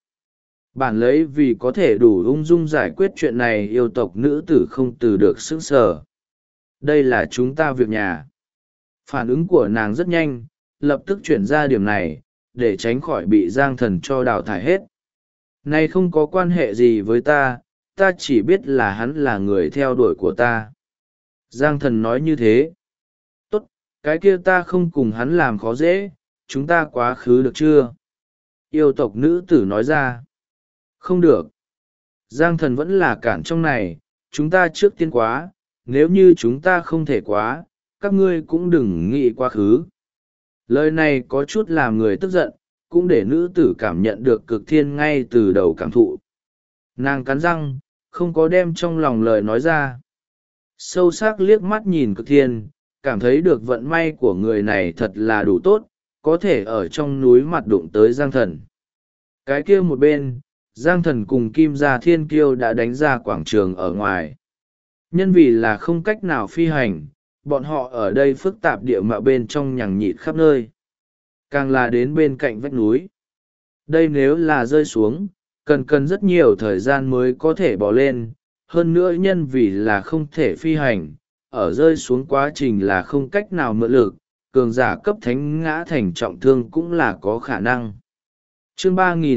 Speaker 1: Bản lấy vì có thể đủ ung dung giải quyết chuyện này, yêu tộc nữ tử không từ được sững sờ. Đây là chúng ta việc nhà. Phản ứng của nàng rất nhanh, lập tức chuyển ra điểm này, để tránh khỏi bị Giang Thần cho đào thải hết. Này không có quan hệ gì với ta, ta chỉ biết là hắn là người theo đuổi của ta. Giang Thần nói như thế. Tốt, cái kia ta không cùng hắn làm khó dễ, chúng ta quá khứ được chưa? Yêu tộc nữ tử nói ra. Không được. Giang thần vẫn là cản trong này, chúng ta trước tiên quá, nếu như chúng ta không thể quá, các ngươi cũng đừng nghĩ quá khứ. Lời này có chút làm người tức giận, cũng để nữ tử cảm nhận được cực thiên ngay từ đầu cảm thụ. Nàng cắn răng, không có đem trong lòng lời nói ra. Sâu sắc liếc mắt nhìn cực thiên, cảm thấy được vận may của người này thật là đủ tốt, có thể ở trong núi mặt đụng tới Giang thần. Cái kia một bên, Giang thần cùng Kim Gia Thiên Kiêu đã đánh ra quảng trường ở ngoài. Nhân vì là không cách nào phi hành, bọn họ ở đây phức tạp địa mạo bên trong nhằng nhịt khắp nơi. Càng là đến bên cạnh vách núi. Đây nếu là rơi xuống, cần rất nhiều thời gian mới có thể bỏ lên, hơn nữa nhân vì là không thể phi hành, ở rơi xuống quá trình là không cách nào mượn lực, cường giả cấp thánh ngã thành trọng thương cũng là có khả năng. Chương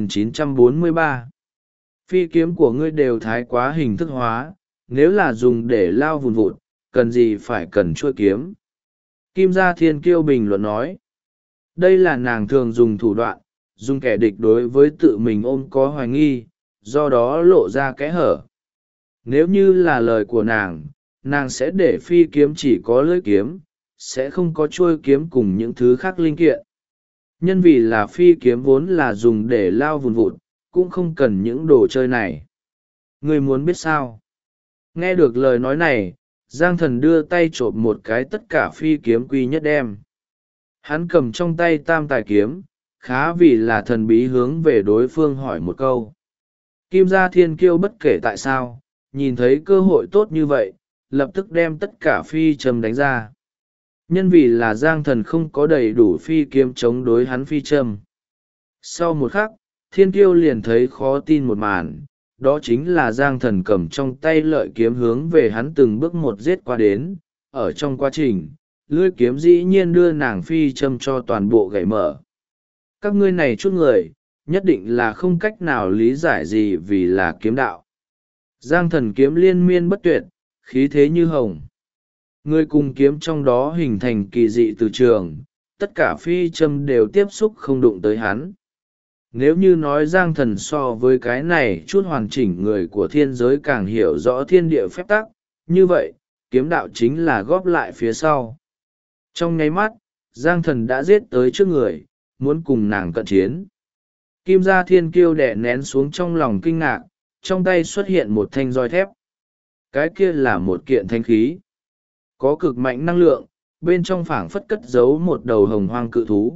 Speaker 1: 3943 Phi kiếm của ngươi đều thái quá hình thức hóa, nếu là dùng để lao vùn vụt, cần gì phải cần chuôi kiếm. Kim Gia Thiên Kiêu bình luận nói, đây là nàng thường dùng thủ đoạn, dùng kẻ địch đối với tự mình ôm có hoài nghi, do đó lộ ra kẽ hở. Nếu như là lời của nàng sẽ để phi kiếm chỉ có lưỡi kiếm, sẽ không có chuôi kiếm cùng những thứ khác linh kiện. Nhân vì là phi kiếm vốn là dùng để lao vùn vụt, cũng không cần những đồ chơi này. Ngươi muốn biết sao? Nghe được lời nói này, Giang thần đưa tay trộm một cái tất cả phi kiếm quy nhất đem. Hắn cầm trong tay tam tài kiếm, khá vì là thần bí hướng về đối phương hỏi một câu. Kim Gia Thiên Kiêu bất kể tại sao, nhìn thấy cơ hội tốt như vậy, lập tức đem tất cả phi châm đánh ra. Nhân vì là Giang thần không có đầy đủ phi kiếm chống đối hắn phi châm. Sau một khắc, Thiên Kiêu liền thấy khó tin một màn, đó chính là Giang thần cầm trong tay lợi kiếm hướng về hắn từng bước một giết qua đến. Ở trong quá trình, lưỡi kiếm dĩ nhiên đưa nàng phi châm cho toàn bộ gãy mở. Các ngươi này chút người, nhất định là không cách nào lý giải gì vì là kiếm đạo. Giang thần kiếm liên miên bất tuyệt, khí thế như hồng. Người cùng kiếm trong đó hình thành kỳ dị từ trường, tất cả phi châm đều tiếp xúc không đụng tới hắn. Nếu như nói Giang thần so với cái này chút hoàn chỉnh người của thiên giới càng hiểu rõ thiên địa phép tắc, như vậy, kiếm đạo chính là góp lại phía sau. Trong nháy mắt, Giang thần đã giết tới trước người, muốn cùng nàng cận chiến. Kim Gia Thiên Kiêu đè nén xuống trong lòng kinh ngạc, trong tay xuất hiện một thanh roi thép. Cái kia là một kiện thanh khí. Có cực mạnh năng lượng, bên trong phảng phất cất giấu một đầu hồng hoang cự thú.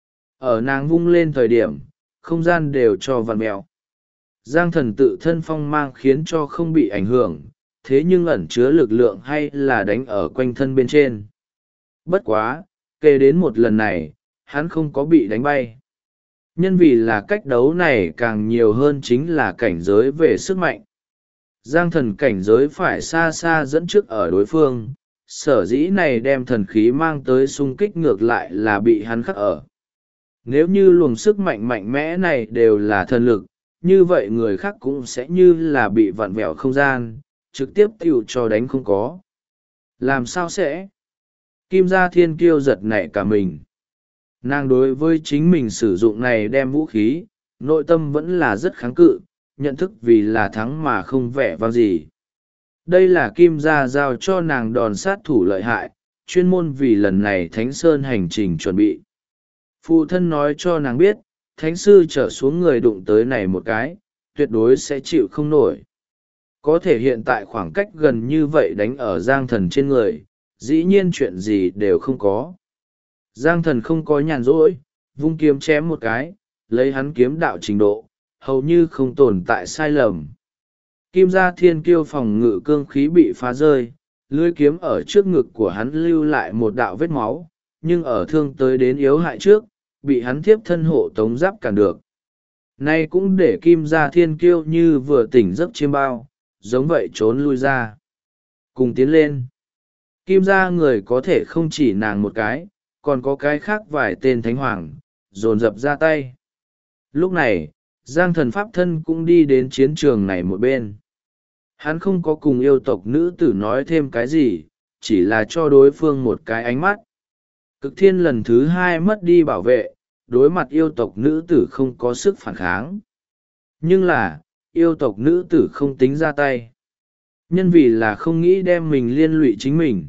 Speaker 1: Ở nàng vung lên thời điểm, không gian đều cho vặn mèo. Giang thần tự thân phong mang khiến cho không bị ảnh hưởng, thế nhưng ẩn chứa lực lượng hay là đánh ở quanh thân bên trên. Bất quá, kể đến một lần này, hắn không có bị đánh bay. Nhân vì là cách đấu này càng nhiều hơn chính là cảnh giới về sức mạnh. Giang thần cảnh giới phải xa xa dẫn trước ở đối phương, sở dĩ này đem thần khí mang tới xung kích ngược lại là bị hắn khắc ở. Nếu như luồng sức mạnh mạnh mẽ này đều là thần lực, như vậy người khác cũng sẽ như là bị vặn vẹo không gian, trực tiếp tiêu cho đánh không có. Làm sao sẽ? Kim Gia Thiên Kiêu giật nảy cả mình. Nàng đối với chính mình sử dụng này đem vũ khí, nội tâm vẫn là rất kháng cự, nhận thức vì là thắng mà không vẻ vang gì. Đây là Kim Gia giao cho nàng đòn sát thủ lợi hại, chuyên môn vì lần này Thánh Sơn hành trình chuẩn bị. Phụ thân nói cho nàng biết, Thánh Sư trở xuống người đụng tới này một cái, tuyệt đối sẽ chịu không nổi. Có thể hiện tại khoảng cách gần như vậy đánh ở Giang thần trên người, dĩ nhiên chuyện gì đều không có. Giang thần không có nhàn rỗi, vung kiếm chém một cái, lấy hắn kiếm đạo trình độ, hầu như không tồn tại sai lầm. Kim Gia Thiên Kiêu phòng ngự cương khí bị phá rơi, lưỡi kiếm ở trước ngực của hắn lưu lại một đạo vết máu, nhưng ở thương tới đến yếu hại trước, bị hắn thiếp thân hộ tống giáp cản được. Nay cũng để Kim Gia Thiên Kiêu như vừa tỉnh giấc chiêm bao, giống vậy trốn lui ra. Cùng tiến lên. Kim Gia người có thể không chỉ nàng một cái, còn có cái khác vài tên thánh hoàng, dồn dập ra tay. Lúc này, Giang thần pháp thân cũng đi đến chiến trường này một bên. Hắn không có cùng yêu tộc nữ tử nói thêm cái gì, chỉ là cho đối phương một cái ánh mắt. Cực thiên lần thứ hai mất đi bảo vệ, đối mặt yêu tộc nữ tử không có sức phản kháng. Nhưng là, yêu tộc nữ tử không tính ra tay. Nhân vì là không nghĩ đem mình liên lụy chính mình.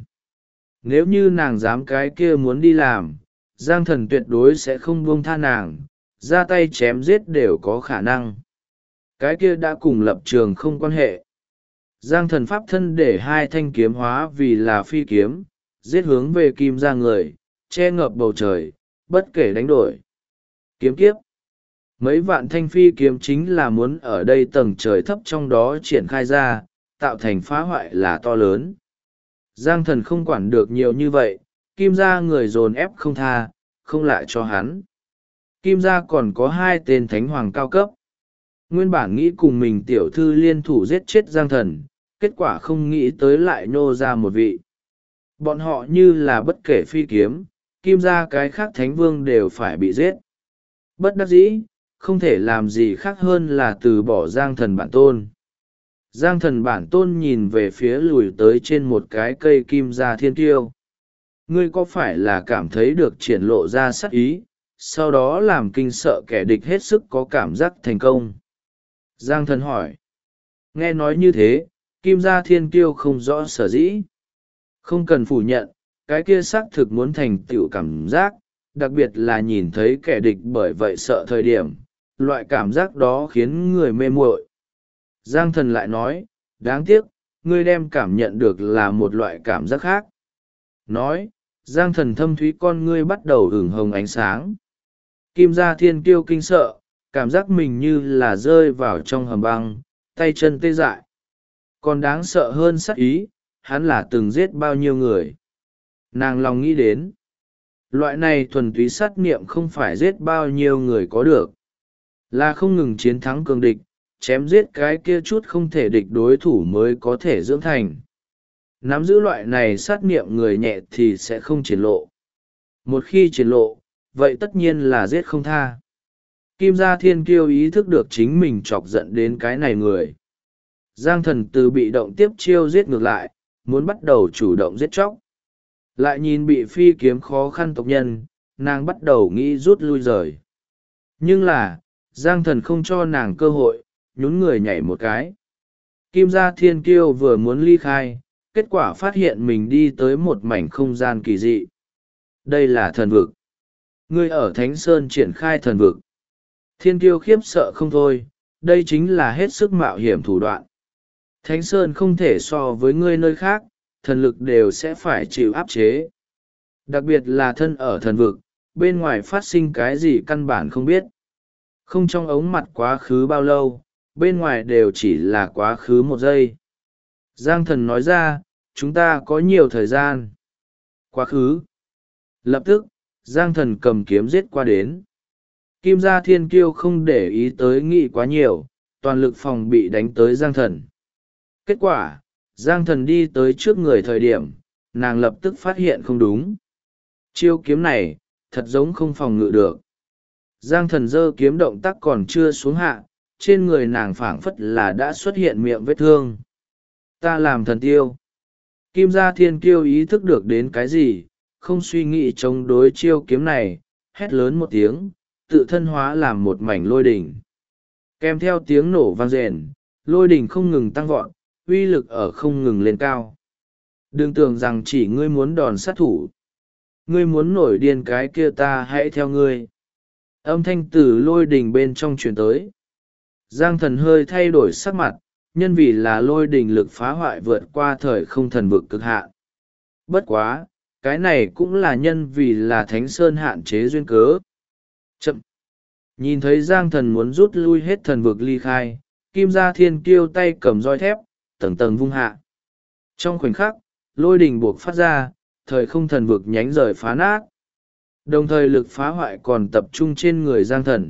Speaker 1: Nếu như nàng dám cái kia muốn đi làm, Giang Thần tuyệt đối sẽ không buông tha nàng, ra tay chém giết đều có khả năng. Cái kia đã cùng lập trường không quan hệ. Giang Thần pháp thân để hai thanh kiếm hóa vì là phi kiếm, giết hướng về kim ra người, che ngập bầu trời, bất kể đánh đổi. Kiếm kiếp. Mấy vạn thanh phi kiếm chính là muốn ở đây tầng trời thấp trong đó triển khai ra, tạo thành phá hoại là to lớn. Giang Thần không quản được nhiều như vậy, kim ra người dồn ép không tha, không lại cho hắn. Kim ra còn có hai tên thánh hoàng cao cấp. Nguyên bản nghĩ cùng mình tiểu thư liên thủ giết chết Giang Thần, kết quả không nghĩ tới lại nhô ra một vị. Bọn họ như là bất kể phi kiếm, kim ra cái khác thánh vương đều phải bị giết. Bất đắc dĩ, không thể làm gì khác hơn là từ bỏ Giang Thần bản tôn. Giang Thần bản tôn nhìn về phía lùi tới trên một cái cây kim gia thiên kiêu. Ngươi có phải là cảm thấy được triển lộ ra sắc ý, sau đó làm kinh sợ kẻ địch hết sức có cảm giác thành công? Giang Thần hỏi. Nghe nói như thế, kim gia thiên kiêu không rõ sở dĩ. Không cần phủ nhận, cái kia xác thực muốn thành tựu cảm giác, đặc biệt là nhìn thấy kẻ địch bởi vậy sợ thời điểm, loại cảm giác đó khiến người mê muội. Giang Thần lại nói, đáng tiếc, ngươi đem cảm nhận được là một loại cảm giác khác. Nói, Giang Thần thâm thúy con ngươi bắt đầu ửng hồng ánh sáng. Kim gia thiên kiêu kinh sợ, cảm giác mình như là rơi vào trong hầm băng, tay chân tê dại. Còn đáng sợ hơn sát ý, hắn là từng giết bao nhiêu người. Nàng lòng nghĩ đến, loại này thuần túy sát niệm không phải giết bao nhiêu người có được, là không ngừng chiến thắng cường địch, chém giết cái kia chút không thể địch đối thủ mới có thể dưỡng thành. Nắm giữ loại này sát niệm người nhẹ thì sẽ không triển lộ. Một khi triển lộ, vậy tất nhiên là giết không tha. Kim gia thiên kiêu ý thức được chính mình chọc giận đến cái này người. Giang Thần từ bị động tiếp chiêu giết ngược lại, muốn bắt đầu chủ động giết chóc. Lại nhìn bị phi kiếm khó khăn tộc nhân, nàng bắt đầu nghĩ rút lui rời. Nhưng là, Giang Thần không cho nàng cơ hội, nhún người nhảy một cái. Kim gia thiên kiêu vừa muốn ly khai, kết quả phát hiện mình đi tới một mảnh không gian kỳ dị. Đây là thần vực. Ngươi ở Thánh Sơn triển khai thần vực. Thiên kiêu khiếp sợ không thôi, đây chính là hết sức mạo hiểm thủ đoạn. Thánh Sơn không thể so với ngươi nơi khác, thần lực đều sẽ phải chịu áp chế. Đặc biệt là thân ở thần vực, bên ngoài phát sinh cái gì căn bản không biết. Không trong ống mặt quá khứ bao lâu, bên ngoài đều chỉ là quá khứ một giây. Giang Thần nói ra, chúng ta có nhiều thời gian. Quá khứ. Lập tức, Giang Thần cầm kiếm giết qua đến. Kim gia thiên kiêu không để ý tới nghĩ quá nhiều, toàn lực phòng bị đánh tới Giang Thần. Kết quả, Giang Thần đi tới trước người thời điểm, nàng lập tức phát hiện không đúng. Chiêu kiếm này, thật giống không phòng ngự được. Giang Thần giơ kiếm động tác còn chưa xuống hạ, trên người nàng phảng phất là đã xuất hiện miệng vết thương. Ta làm thần tiêu. Kim gia thiên kiêu ý thức được đến cái gì, không suy nghĩ chống đối chiêu kiếm này, hét lớn một tiếng, tự thân hóa làm một mảnh lôi đỉnh. Kèm theo tiếng nổ vang rền, lôi đỉnh không ngừng tăng vọt, uy lực ở không ngừng lên cao. Đừng tưởng rằng chỉ ngươi muốn đòn sát thủ. Ngươi muốn nổi điên cái kia ta hãy theo ngươi. Âm thanh từ lôi đỉnh bên trong truyền tới. Giang Thần hơi thay đổi sắc mặt, nhân vì là lôi đỉnh lực phá hoại vượt qua thời không thần vực cực hạn. Bất quá, cái này cũng là nhân vì là Thánh Sơn hạn chế duyên cớ. Chậm. Nhìn thấy Giang Thần muốn rút lui hết thần vực ly khai, Kim gia thiên kiêu tay cầm roi thép, tầng tầng vung hạ. Trong khoảnh khắc, lôi đình buộc phát ra, thời không thần vực nhánh rời phá nát. Đồng thời lực phá hoại còn tập trung trên người Giang Thần.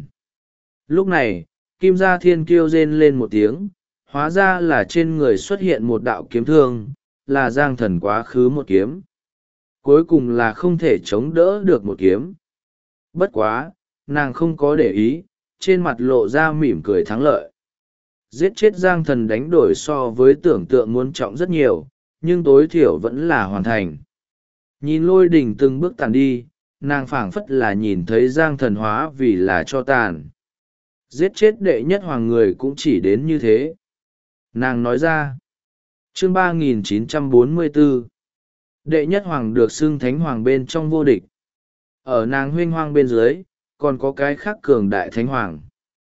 Speaker 1: Lúc này, Kim gia thiên kiêu rên lên một tiếng, hóa ra là trên người xuất hiện một đạo kiếm thương, là Giang Thần quá khứ một kiếm. Cuối cùng là không thể chống đỡ được một kiếm. Bất quá, nàng không có để ý, trên mặt lộ ra mỉm cười thắng lợi. Giết chết Giang Thần đánh đổi so với tưởng tượng muốn trọng rất nhiều, nhưng tối thiểu vẫn là hoàn thành. Nhìn lôi đỉnh từng bước tàn đi, nàng phảng phất là nhìn thấy Giang Thần hóa vì là cho tàn. giết chết đệ nhất hoàng người cũng chỉ đến như thế. Nàng nói ra. Chương 3944. Đệ nhất hoàng được xưng thánh hoàng bên trong vô địch. Ở nàng huynh hoang bên dưới, còn có cái khác cường đại thánh hoàng.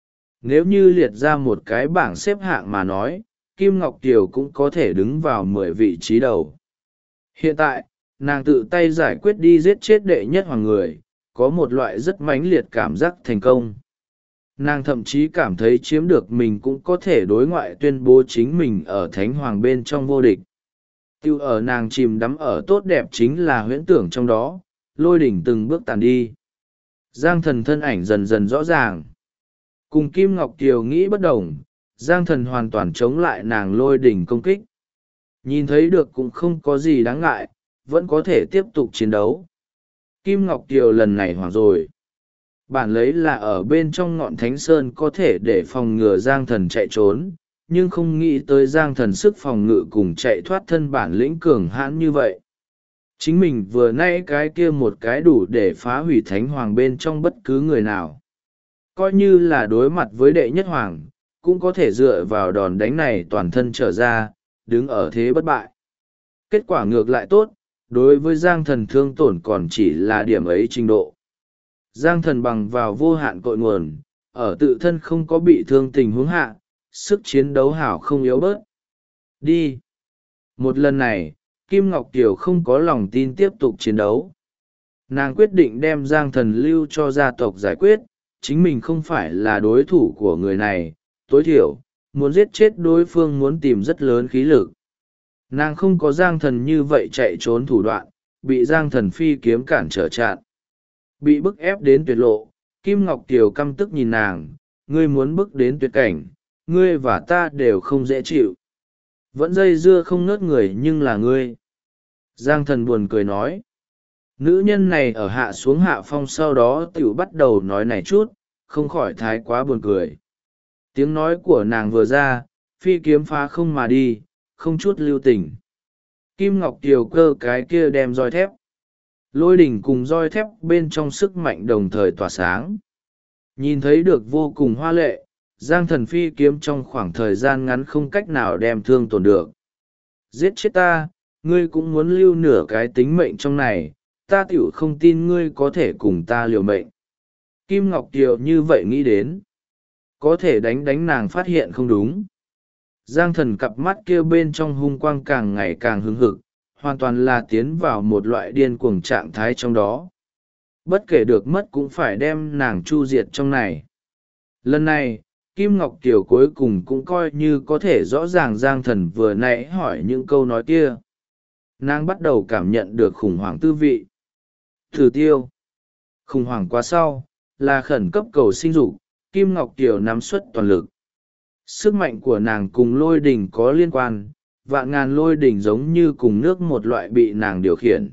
Speaker 1: Nếu như liệt ra một cái bảng xếp hạng mà nói, Kim Ngọc Kiều cũng có thể đứng vào 10 vị trí đầu. Hiện tại, nàng tự tay giải quyết đi giết chết đệ nhất hoàng người, có một loại rất mãnh liệt cảm giác thành công. Nàng thậm chí cảm thấy chiếm được mình cũng có thể đối ngoại tuyên bố chính mình ở thánh hoàng bên trong vô địch. Tiêu ở nàng chìm đắm ở tốt đẹp chính là huyễn tưởng trong đó, lôi đỉnh từng bước tàn đi. Giang thần thân ảnh dần dần rõ ràng. Cùng Kim Ngọc Kiều nghĩ bất đồng, Giang thần hoàn toàn chống lại nàng lôi đỉnh công kích. Nhìn thấy được cũng không có gì đáng ngại, vẫn có thể tiếp tục chiến đấu. Kim Ngọc Kiều lần này hoảng rồi. Bản lấy là ở bên trong ngọn thánh sơn có thể để phòng ngừa Giang thần chạy trốn, nhưng không nghĩ tới Giang thần sức phòng ngự cùng chạy thoát thân bản lĩnh cường hãn như vậy. Chính mình vừa nãy cái kia một cái đủ để phá hủy thánh hoàng bên trong bất cứ người nào. Coi như là đối mặt với đệ nhất hoàng, cũng có thể dựa vào đòn đánh này toàn thân trở ra, đứng ở thế bất bại. Kết quả ngược lại tốt, đối với Giang thần thương tổn còn chỉ là điểm ấy trình độ. Giang thần bằng vào vô hạn cội nguồn, ở tự thân không có bị thương tình huống hạ, sức chiến đấu hảo không yếu bớt. Đi! Một lần này, Kim Ngọc Kiều không có lòng tin tiếp tục chiến đấu. Nàng quyết định đem Giang thần lưu cho gia tộc giải quyết, chính mình không phải là đối thủ của người này, tối thiểu, muốn giết chết đối phương muốn tìm rất lớn khí lực. Nàng không có Giang thần như vậy chạy trốn thủ đoạn, bị Giang thần phi kiếm cản trở chặn. Bị bức ép đến tuyệt lộ, Kim Ngọc Kiều căm tức nhìn nàng, ngươi muốn bức đến tuyệt cảnh, ngươi và ta đều không dễ chịu. Vẫn dây dưa không ngớt người nhưng là ngươi. Giang thần buồn cười nói. Nữ nhân này ở hạ xuống hạ phong sau đó tiểu bắt đầu nói này chút, không khỏi thái quá buồn cười. Tiếng nói của nàng vừa ra, phi kiếm phá không mà đi, không chút lưu tình. Kim Ngọc Kiều cơ cái kia đem roi thép. Lôi đỉnh cùng roi thép bên trong sức mạnh đồng thời tỏa sáng. Nhìn thấy được vô cùng hoa lệ, Giang thần phi kiếm trong khoảng thời gian ngắn không cách nào đem thương tổn được. Giết chết ta, ngươi cũng muốn lưu nửa cái tính mệnh trong này, ta tiểu không tin ngươi có thể cùng ta liều mệnh. Kim Ngọc Kiều như vậy nghĩ đến. Có thể đánh nàng phát hiện không đúng. Giang thần cặp mắt kia bên trong hung quang càng ngày càng hứng hực, hoàn toàn là tiến vào một loại điên cuồng trạng thái trong đó. Bất kể được mất cũng phải đem nàng chu diệt trong này. Lần này, Kim Ngọc Kiều cuối cùng cũng coi như có thể rõ ràng Giang thần vừa nãy hỏi những câu nói kia. Nàng bắt đầu cảm nhận được khủng hoảng tư vị. Thử tiêu. Khủng hoảng quá sau, là khẩn cấp cầu sinh dục, Kim Ngọc Kiều nắm suất toàn lực. Sức mạnh của nàng cùng lôi đỉnh có liên quan, vạn ngàn lôi đỉnh giống như cùng nước một loại bị nàng điều khiển.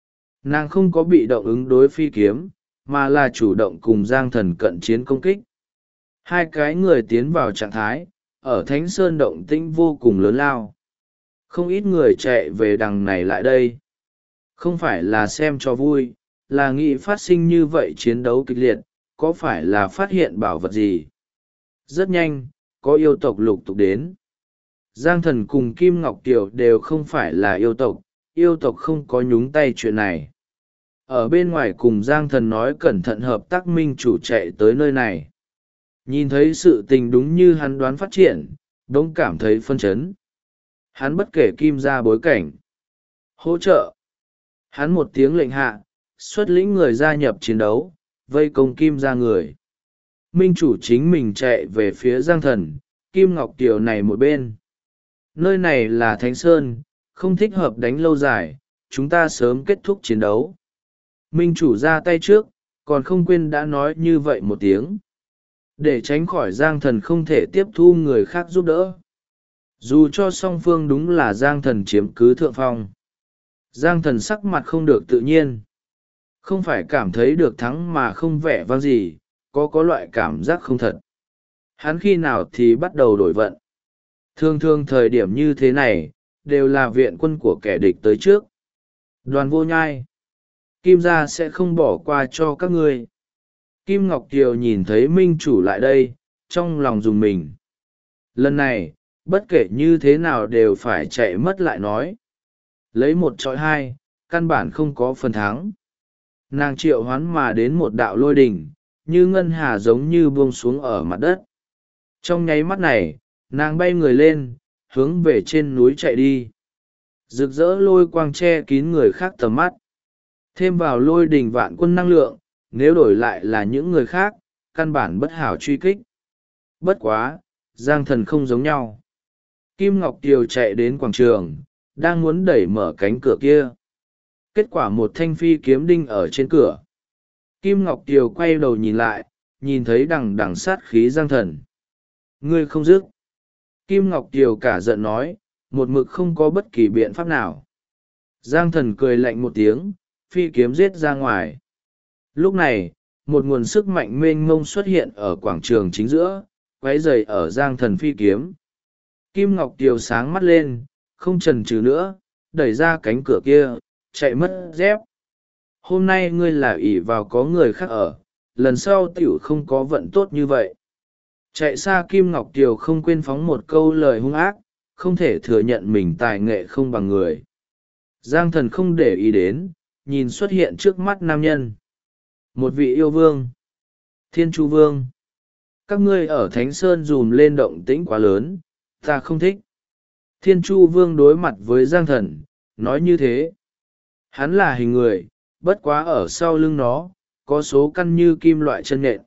Speaker 1: Nàng không có bị động ứng đối phi kiếm, mà là chủ động cùng Giang thần cận chiến công kích. Hai cái người tiến vào trạng thái, ở Thánh Sơn động tĩnh vô cùng lớn lao. Không ít người chạy về đằng này lại đây. Không phải là xem cho vui, là nghĩ phát sinh như vậy chiến đấu kịch liệt, có phải là phát hiện bảo vật gì. Rất nhanh, có yêu tộc lục tục đến. Giang thần cùng Kim Ngọc Kiều đều không phải là yêu tộc không có nhúng tay chuyện này. Ở bên ngoài cùng Giang thần nói cẩn thận hợp tác minh chủ chạy tới nơi này. Nhìn thấy sự tình đúng như hắn đoán phát triển, đống cảm thấy phân chấn. Hắn bất kể Kim ra bối cảnh. Hỗ trợ. Hắn một tiếng lệnh hạ, xuất lĩnh người gia nhập chiến đấu, vây công Kim ra người. Minh chủ chính mình chạy về phía Giang thần, Kim Ngọc Kiều này một bên. Nơi này là Thánh Sơn, không thích hợp đánh lâu dài, chúng ta sớm kết thúc chiến đấu. Minh chủ ra tay trước, còn không quên đã nói như vậy một tiếng. Để tránh khỏi Giang thần không thể tiếp thu người khác giúp đỡ. Dù cho song phương đúng là Giang thần chiếm cứ thượng phong. Giang thần sắc mặt không được tự nhiên. Không phải cảm thấy được thắng mà không vẻ vang gì, có loại cảm giác không thật. Hắn khi nào thì bắt đầu đổi vận. Thường thường thời điểm như thế này, đều là viện quân của kẻ địch tới trước. Đoàn Vô Nhai. Kim gia sẽ không bỏ qua cho các ngươi. Kim Ngọc Kiều nhìn thấy minh chủ lại đây, trong lòng dùng mình. Lần này, bất kể như thế nào đều phải chạy mất lại nói. Lấy một chọi hai, căn bản không có phần thắng. Nàng triệu hoán mà đến một đạo lôi đỉnh, như ngân hà giống như buông xuống ở mặt đất. Trong nháy mắt này, nàng bay người lên, hướng về trên núi chạy đi. Rực rỡ lôi quang che kín người khác tầm mắt. Thêm vào lôi đỉnh vạn quân năng lượng, nếu đổi lại là những người khác, căn bản bất hảo truy kích. Bất quá, Giang Thần không giống nhau. Kim Ngọc Kiều chạy đến quảng trường, đang muốn đẩy mở cánh cửa kia. Kết quả một thanh phi kiếm đinh ở trên cửa. Kim Ngọc Kiều quay đầu nhìn lại, nhìn thấy đằng đằng sát khí Giang Thần. Ngươi không dứt. Kim Ngọc Kiều cả giận nói, một mực không có bất kỳ biện pháp nào. Giang Thần cười lạnh một tiếng, phi kiếm giết ra ngoài. Lúc này, một nguồn sức mạnh mênh mông xuất hiện ở quảng trường chính giữa, quấy rầy ở Giang Thần phi kiếm. Kim Ngọc Kiều sáng mắt lên, không chần chừ nữa, đẩy ra cánh cửa kia, chạy mất dép. Hôm nay ngươi là ỷ vào có người khác ở, lần sau tiểu không có vận tốt như vậy. Chạy xa Kim Ngọc Kiều không quên phóng một câu lời hung ác, không thể thừa nhận mình tài nghệ không bằng người. Giang Thần không để ý đến, nhìn xuất hiện trước mắt nam nhân. Một vị yêu vương. Thiên Chu Vương. Các ngươi ở Thánh Sơn dùm lên động tĩnh quá lớn, ta không thích. Thiên Chu Vương đối mặt với Giang Thần, nói như thế. Hắn là hình người, bất quá ở sau lưng nó, có số căn như kim loại chân nện.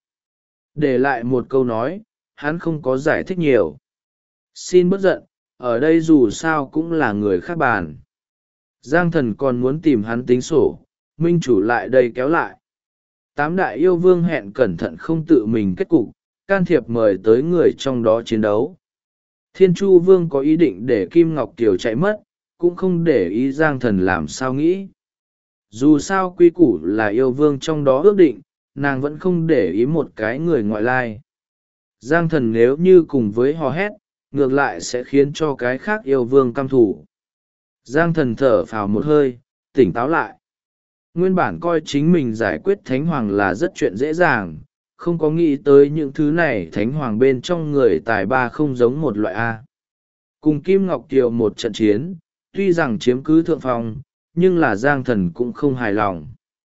Speaker 1: Để lại một câu nói, hắn không có giải thích nhiều. Xin bất giận, ở đây dù sao cũng là người khác bàn. Giang Thần còn muốn tìm hắn tính sổ, minh chủ lại đây kéo lại. Tám đại yêu vương hẹn cẩn thận không tự mình kết cục, can thiệp mời tới người trong đó chiến đấu. Thiên Chu Vương có ý định để Kim Ngọc Kiều chạy mất, cũng không để ý Giang Thần làm sao nghĩ. Dù sao quy củ là yêu vương trong đó ước định, nàng vẫn không để ý một cái người ngoại lai. Giang Thần nếu như cùng với hò hét, ngược lại sẽ khiến cho cái khác yêu vương căm thủ. Giang Thần thở phào một hơi, tỉnh táo lại. Nguyên bản coi chính mình giải quyết Thánh Hoàng là rất chuyện dễ dàng, không có nghĩ tới những thứ này Thánh Hoàng bên trong người tài ba không giống một loại A. Cùng Kim Ngọc Kiều một trận chiến, tuy rằng chiếm cứ thượng phong, nhưng là Giang Thần cũng không hài lòng.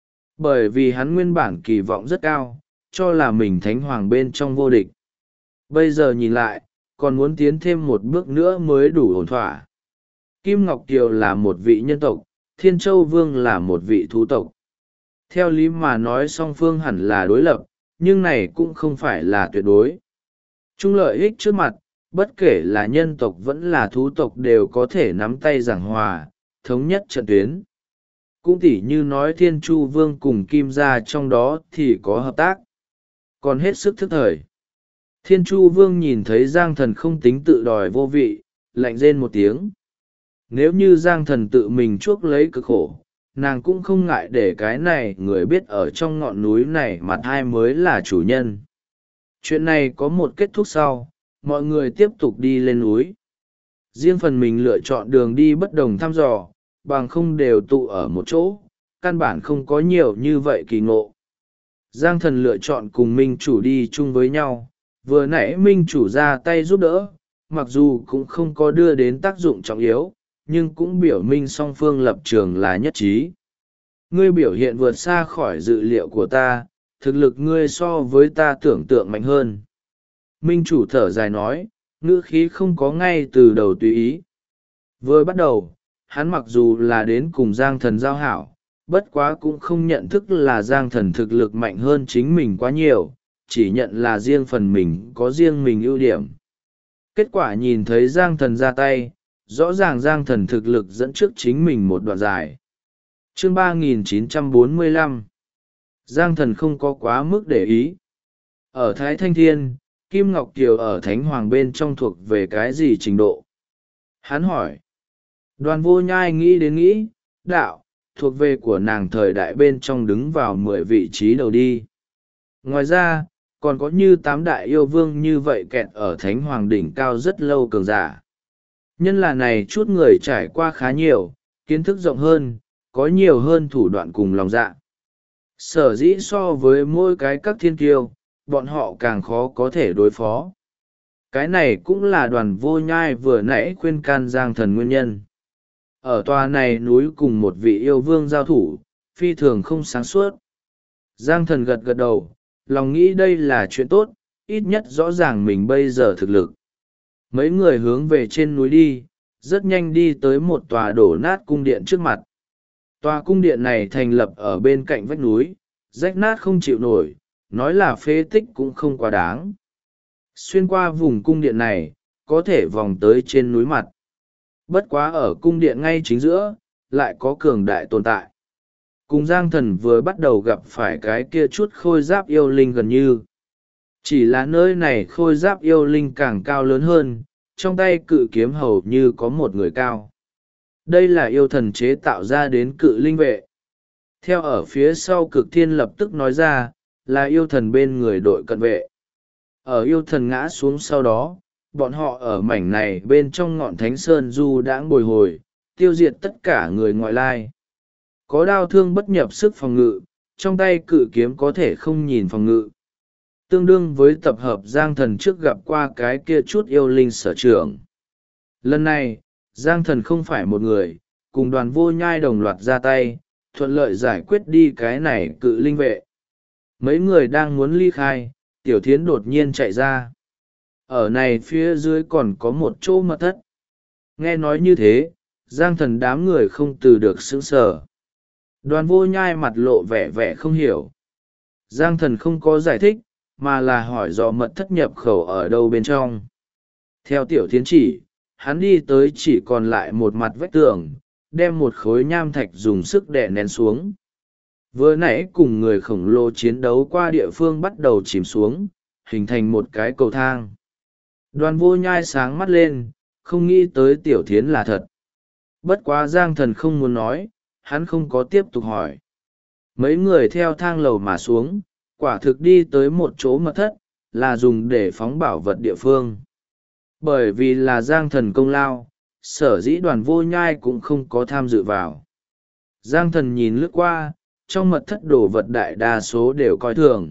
Speaker 1: Bởi vì hắn nguyên bản kỳ vọng rất cao, cho là mình Thánh Hoàng bên trong vô địch. Bây giờ nhìn lại, còn muốn tiến thêm một bước nữa mới đủ ổn thỏa. Kim Ngọc Kiều là một vị nhân tộc, Thiên Châu Vương là một vị thú tộc. Theo lý mà nói song phương hẳn là đối lập, nhưng này cũng không phải là tuyệt đối. Chung lợi ích trước mặt, bất kể là nhân tộc vẫn là thú tộc đều có thể nắm tay giảng hòa, thống nhất trận tuyến. Cũng tỉ như nói Thiên Chu Vương cùng Kim gia trong đó thì có hợp tác. Còn hết sức thức thời. Thiên Chu Vương nhìn thấy Giang Thần không tính tự đòi vô vị, lạnh rên một tiếng. Nếu như Giang Thần tự mình chuốc lấy cực khổ, nàng cũng không ngại để cái này người biết ở trong ngọn núi này mặt hai mới là chủ nhân. Chuyện này có một kết thúc sau, mọi người tiếp tục đi lên núi. Riêng phần mình lựa chọn đường đi bất đồng thăm dò, bằng không đều tụ ở một chỗ, căn bản không có nhiều như vậy kỳ ngộ. Giang Thần lựa chọn cùng Minh Chủ đi chung với nhau, vừa nãy Minh Chủ ra tay giúp đỡ, mặc dù cũng không có đưa đến tác dụng trọng yếu, nhưng cũng biểu minh song phương lập trường là nhất trí. Ngươi biểu hiện vượt xa khỏi dự liệu của ta, thực lực ngươi so với ta tưởng tượng mạnh hơn. Minh Chủ thở dài nói, ngữ khí không có ngay từ đầu tùy ý. Vừa bắt đầu, hắn mặc dù là đến cùng Giang Thần giao hảo, bất quá cũng không nhận thức là Giang Thần thực lực mạnh hơn chính mình quá nhiều, chỉ nhận là riêng phần mình có riêng mình ưu điểm. Kết quả nhìn thấy Giang Thần ra tay, rõ ràng Giang Thần thực lực dẫn trước chính mình một đoạn dài. Chương 3945 Giang Thần không có quá mức để ý. Ở Thái Thanh Thiên, Kim Ngọc Kiều ở Thánh Hoàng bên trong thuộc về cái gì trình độ? Hắn hỏi. Đoàn Vô Nhai nghĩ đến nghĩ, đạo, thuộc về của nàng thời đại bên trong đứng vào 10 vị trí đầu đi. Ngoài ra, còn có như 8 đại yêu vương như vậy kẹt ở Thánh Hoàng đỉnh cao rất lâu cường giả. Nhân là này chút người trải qua khá nhiều, kiến thức rộng hơn, có nhiều hơn thủ đoạn cùng lòng dạ. Sở dĩ so với mỗi cái các thiên kiêu, bọn họ càng khó có thể đối phó. Cái này cũng là Đoàn Vô Nhai vừa nãy khuyên can Giang Thần nguyên nhân. Ở tòa này núi cùng một vị yêu vương giao thủ, phi thường không sáng suốt. Giang Thần gật gật đầu, lòng nghĩ đây là chuyện tốt, ít nhất rõ ràng mình bây giờ thực lực. Mấy người hướng về trên núi đi, rất nhanh đi tới một tòa đổ nát cung điện trước mặt. Tòa cung điện này thành lập ở bên cạnh vách núi, rách nát không chịu nổi, nói là phế tích cũng không quá đáng. Xuyên qua vùng cung điện này, có thể vòng tới trên núi mặt. Bất quá ở cung điện ngay chính giữa, lại có cường đại tồn tại. Cùng Giang Thần vừa bắt đầu gặp phải cái kia chút khôi giáp yêu linh gần như. Chỉ là nơi này khôi giáp yêu linh càng cao lớn hơn, trong tay cự kiếm hầu như có một người cao. Đây là yêu thần chế tạo ra đến cự linh vệ. Theo ở phía sau Cực Thiên lập tức nói ra, là yêu thần bên người đội cận vệ. Ở yêu thần ngã xuống sau đó, bọn họ ở mảnh này bên trong ngọn thánh sơn du đãng bồi hồi, tiêu diệt tất cả người ngoại lai. Có đao thương bất nhập sức phòng ngự, trong tay cự kiếm có thể không nhìn phòng ngự. Tương đương với tập hợp Giang Thần trước gặp qua cái kia chút yêu linh sở trưởng. Lần này, Giang Thần không phải một người, cùng Đoàn Vô Nhai đồng loạt ra tay, thuận lợi giải quyết đi cái này cự linh vệ. Mấy người đang muốn ly khai, Tiểu Thiến đột nhiên chạy ra. Ở này phía dưới còn có một chỗ mật thất. Nghe nói như thế, Giang Thần đám người không từ được sững sờ. Đoàn Vô Nhai mặt lộ vẻ vẻ không hiểu. Giang Thần không có giải thích, mà là hỏi dò mật thất nhập khẩu ở đâu bên trong. Theo Tiểu Thiến chỉ, hắn đi tới chỉ còn lại một mặt vách tường, đem một khối nham thạch dùng sức đè nén xuống. Vừa nãy cùng người khổng lồ chiến đấu qua địa phương bắt đầu chìm xuống, hình thành một cái cầu thang. Đoàn Vô Nhai sáng mắt lên, không nghĩ tới Tiểu Thiến là thật. Bất quá Giang Thần không muốn nói, hắn không có tiếp tục hỏi. Mấy người theo thang lầu mà xuống, quả thực đi tới một chỗ mật thất, là dùng để phóng bảo vật địa phương. Bởi vì là Giang Thần công lao, sở dĩ Đoàn Vô Nhai cũng không có tham dự vào. Giang Thần nhìn lướt qua, trong mật thất đồ vật đại đa số đều coi thường.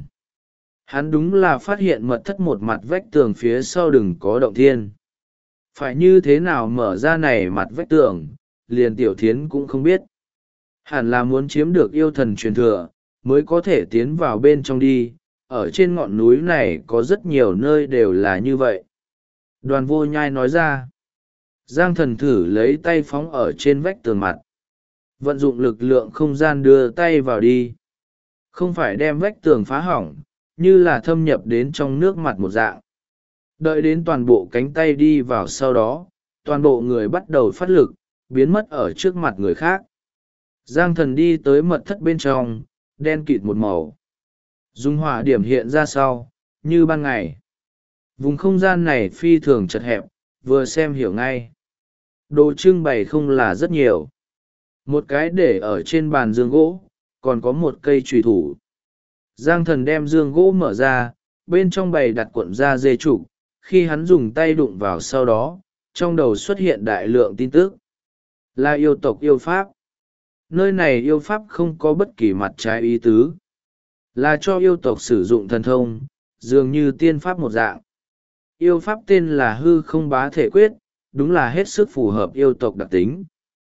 Speaker 1: Hắn đúng là phát hiện mật thất một mặt vách tường phía sau đừng có động thiên. Phải như thế nào mở ra này mặt vách tường, liền Tiểu Thiến cũng không biết. Hẳn là muốn chiếm được yêu thần truyền thừa, mới có thể tiến vào bên trong đi. Ở trên ngọn núi này có rất nhiều nơi đều là như vậy. Đoàn Vô Nhai nói ra. Giang Thần thử lấy tay phóng ở trên vách tường mặt. Vận dụng lực lượng không gian đưa tay vào đi. Không phải đem vách tường phá hỏng, như là thâm nhập đến trong nước mặt một dạng. Đợi đến toàn bộ cánh tay đi vào sau đó, toàn bộ người bắt đầu phát lực, biến mất ở trước mặt người khác. Giang Thần đi tới mật thất bên trong, đen kịt một màu. Dung hỏa điểm hiện ra sau, như ban ngày. Vùng không gian này phi thường chật hẹp, vừa xem hiểu ngay. Đồ trưng bày không là rất nhiều. Một cái để ở trên bàn giường gỗ, còn có một cây chùy thủ. Giang Thần đem giường gỗ mở ra, bên trong bày đặt cuộn da dê trục. Khi hắn dùng tay đụng vào sau đó, trong đầu xuất hiện đại lượng tin tức. Là yêu tộc yêu pháp. Nơi này yêu pháp không có bất kỳ mặt trái ý tứ. Là cho yêu tộc sử dụng thần thông, dường như tiên pháp một dạng. Yêu pháp tên là hư không bá thể quyết, đúng là hết sức phù hợp yêu tộc đặc tính.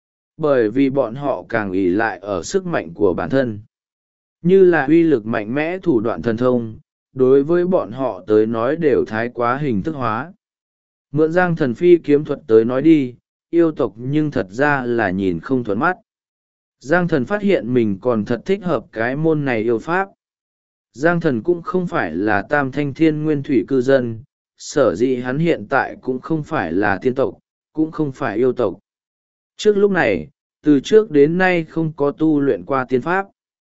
Speaker 1: Bởi vì bọn họ càng ỷ lại ở sức mạnh của bản thân. Như là uy lực mạnh mẽ thủ đoạn thần thông, đối với bọn họ tới nói đều thái quá hình thức hóa. Mượn Giang Thần phi kiếm thuật tới nói đi, yêu tộc nhưng thật ra là nhìn không thuận mắt. Giang Thần phát hiện mình còn thật thích hợp cái môn này yêu pháp. Giang Thần cũng không phải là tam thanh thiên nguyên thủy cư dân, sở dĩ hắn hiện tại cũng không phải là tiên tộc, cũng không phải yêu tộc. Trước lúc này, từ trước đến nay không có tu luyện qua tiên pháp.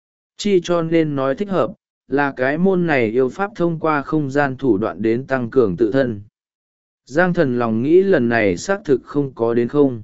Speaker 1: Chi cho nên nói thích hợp, là cái môn này yêu pháp thông qua không gian thủ đoạn đến tăng cường tự thân. Giang Thần lòng nghĩ lần này xác thực không có đến không.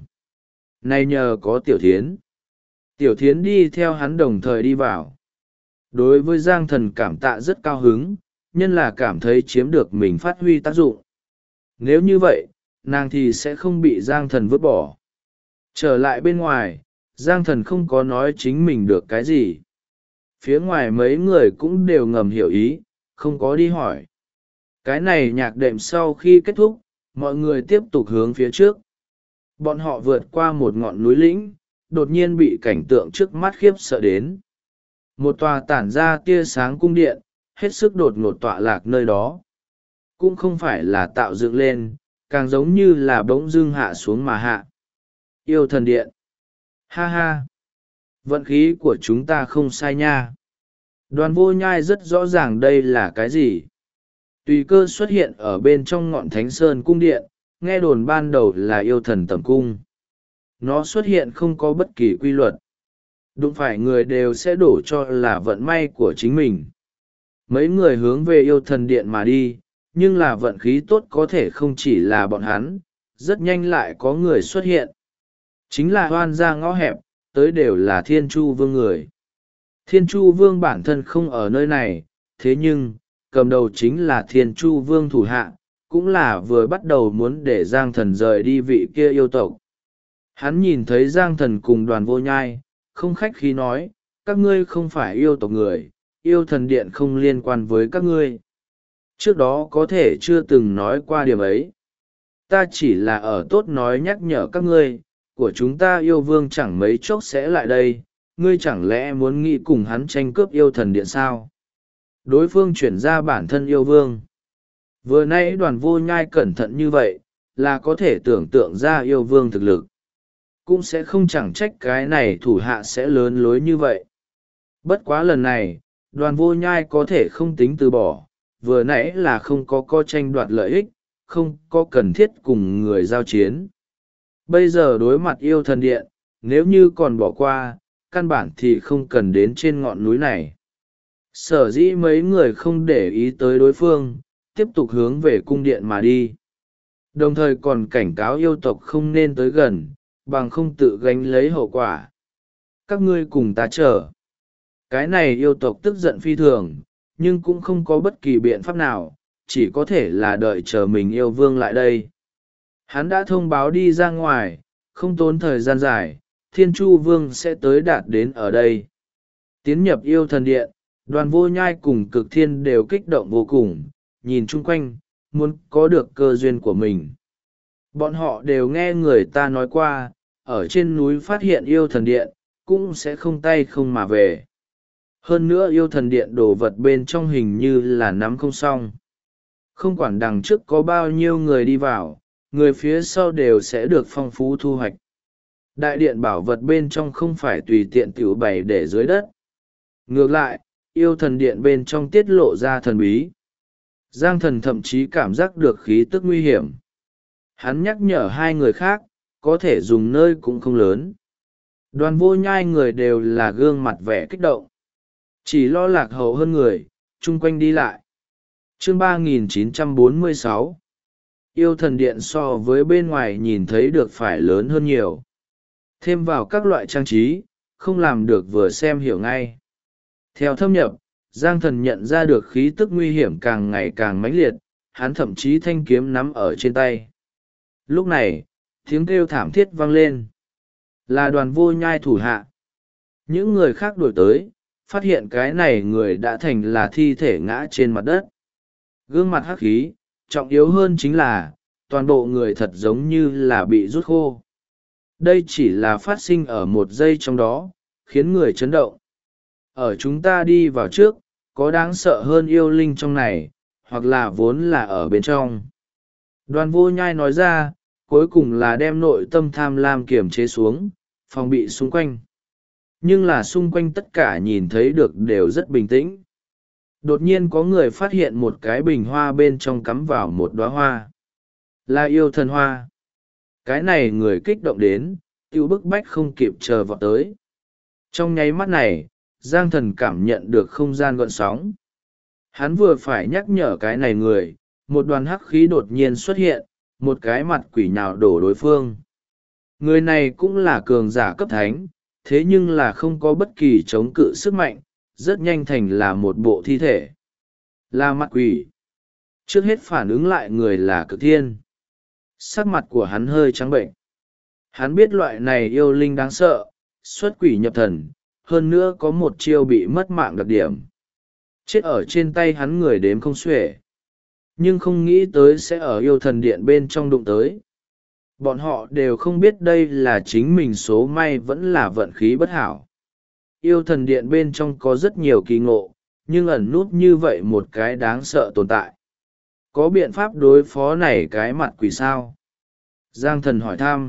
Speaker 1: Này nhờ có Tiểu Thiến. Tiểu Thiến đi theo hắn đồng thời đi vào. Đối với Giang Thần cảm tạ rất cao hứng, nhân là cảm thấy chiếm được mình phát huy tác dụng. Nếu như vậy, nàng thì sẽ không bị Giang Thần vứt bỏ. Trở lại bên ngoài, Giang Thần không có nói chính mình được cái gì. Phía ngoài mấy người cũng đều ngầm hiểu ý, không có đi hỏi. Cái này nhạc đệm sau khi kết thúc, mọi người tiếp tục hướng phía trước. Bọn họ vượt qua một ngọn núi lĩnh, đột nhiên bị cảnh tượng trước mắt khiếp sợ đến. Một tòa tản ra tia sáng cung điện, hết sức đột ngột tọa lạc nơi đó. Cũng không phải là tạo dựng lên, càng giống như là bỗng dưng hạ xuống mà hạ. Yêu thần điện. Ha ha. Vận khí của chúng ta không sai nha. Đoàn Vô Nhai rất rõ ràng đây là cái gì. Tùy cơ xuất hiện ở bên trong ngọn Thánh Sơn cung điện, nghe đồn ban đầu là yêu thần tầm cung. Nó xuất hiện không có bất kỳ quy luật. Đụng phải người đều sẽ đổ cho là vận may của chính mình. Mấy người hướng về yêu thần điện mà đi, nhưng là vận khí tốt có thể không chỉ là bọn hắn, rất nhanh lại có người xuất hiện. Chính là hoan ra ngõ hẹp, tới đều là Thiên Chu Vương người. Thiên Chu Vương bản thân không ở nơi này, thế nhưng, cầm đầu chính là Thiên Chu Vương thủ hạ, cũng là vừa bắt đầu muốn để Giang Thần rời đi vị kia yêu tộc. Hắn nhìn thấy Giang Thần cùng Đoàn Vô Nhai, không khách khí nói, các ngươi không phải yêu tộc người, yêu thần điện không liên quan với các ngươi. Trước đó có thể chưa từng nói qua điểm ấy. Ta chỉ là ở tốt nói nhắc nhở các ngươi, của chúng ta yêu vương chẳng mấy chốc sẽ lại đây, ngươi chẳng lẽ muốn nghĩ cùng hắn tranh cướp yêu thần điện sao? Đối phương chuyển ra bản thân yêu vương. Vừa nãy Đoàn Vô Nhai cẩn thận như vậy, là có thể tưởng tượng ra yêu vương thực lực. Cũng sẽ không chẳng trách cái này thủ hạ sẽ lớn lối như vậy. Bất quá lần này, Đoàn Vô Nhai có thể không tính từ bỏ, vừa nãy là không có tranh đoạt lợi ích, không có cần thiết cùng người giao chiến. Bây giờ đối mặt yêu thần điện, nếu như còn bỏ qua, căn bản thì không cần đến trên ngọn núi này. Sở dĩ mấy người không để ý tới đối phương, tiếp tục hướng về cung điện mà đi. Đồng thời còn cảnh cáo yêu tộc không nên tới gần, bằng không tự gánh lấy hậu quả. Các ngươi cùng ta chờ. Cái này yêu tộc tức giận phi thường, nhưng cũng không có bất kỳ biện pháp nào, chỉ có thể là đợi chờ mình yêu vương lại đây. Hắn đã thông báo đi ra ngoài, không tốn thời gian dài, Thiên Chu Vương sẽ tới đạt đến ở đây. Tiến nhập yêu thần điện, Đoàn Vô Nhai cùng Cực Thiên đều kích động vô cùng, nhìn chung quanh, muốn có được cơ duyên của mình. Bọn họ đều nghe người ta nói qua, ở trên núi phát hiện yêu thần điện, cũng sẽ không tay không mà về. Hơn nữa yêu thần điện đồ vật bên trong hình như là nắm không xong. Không quản đằng trước có bao nhiêu người đi vào, người phía sau đều sẽ được phong phú thu hoạch. Đại điện bảo vật bên trong không phải tùy tiện tiểu bày để dưới đất. Ngược lại, yêu thần điện bên trong tiết lộ ra thần bí. Giang Thần thậm chí cảm giác được khí tức nguy hiểm. Hắn nhắc nhở hai người khác, có thể dùng nơi cũng không lớn. Đoàn Vô Nhai người đều là gương mặt vẻ kích động. Chỉ lo lạc hậu hơn người, chung quanh đi lại. Chương 3946. Yêu thần điện so với bên ngoài nhìn thấy được phải lớn hơn nhiều. Thêm vào các loại trang trí, không làm được vừa xem hiểu ngay. Theo thâm nhập, Giang Thần nhận ra được khí tức nguy hiểm càng ngày càng mãnh liệt, hắn thậm chí thanh kiếm nắm ở trên tay. Lúc này, tiếng kêu thảm thiết vang lên. Là Đoàn Vô Nhai thủ hạ. Những người khác đuổi tới, phát hiện cái này người đã thành là thi thể ngã trên mặt đất. Gương mặt hắc khí, trọng yếu hơn chính là, toàn bộ người thật giống như là bị rút khô. Đây chỉ là phát sinh ở một giây trong đó, khiến người chấn động. Ở chúng ta đi vào trước, có đáng sợ hơn yêu linh trong này, hoặc là vốn là ở bên trong. Đoàn Vô Nhai nói ra, cuối cùng là đem nội tâm tham lam kiềm chế xuống, phòng bị xung quanh. Nhưng là xung quanh tất cả nhìn thấy được đều rất bình tĩnh. Đột nhiên có người phát hiện một cái bình hoa bên trong cắm vào một đóa hoa. Là yêu thần hoa. Cái này người kích động đến, tiêu bức bách không kịp chờ vọt tới. Trong nháy mắt này, Giang Thần cảm nhận được không gian gợn sóng. Hắn vừa phải nhắc nhở cái này người, một đoàn hắc khí đột nhiên xuất hiện, một cái mặt quỷ nhào đổ đối phương. Người này cũng là cường giả cấp thánh, thế nhưng là không có bất kỳ chống cự sức mạnh, rất nhanh thành là một bộ thi thể. Là mặt quỷ. Trước hết phản ứng lại người là Cực Thiên. Sắc mặt của hắn hơi trắng bệnh. Hắn biết loại này yêu linh đáng sợ, xuất quỷ nhập thần, hơn nữa có một chiêu bị mất mạng đặc điểm. chết ở trên tay hắn người đếm không xuể, nhưng không nghĩ tới sẽ ở yêu thần điện bên trong đụng tới. Bọn họ đều không biết đây là chính mình số may vẫn là vận khí bất hảo. Yêu thần điện bên trong có rất nhiều kỳ ngộ, nhưng ẩn núp như vậy một cái đáng sợ tồn tại. Có biện pháp đối phó này cái mặt quỷ sao? Giang thần hỏi thăm.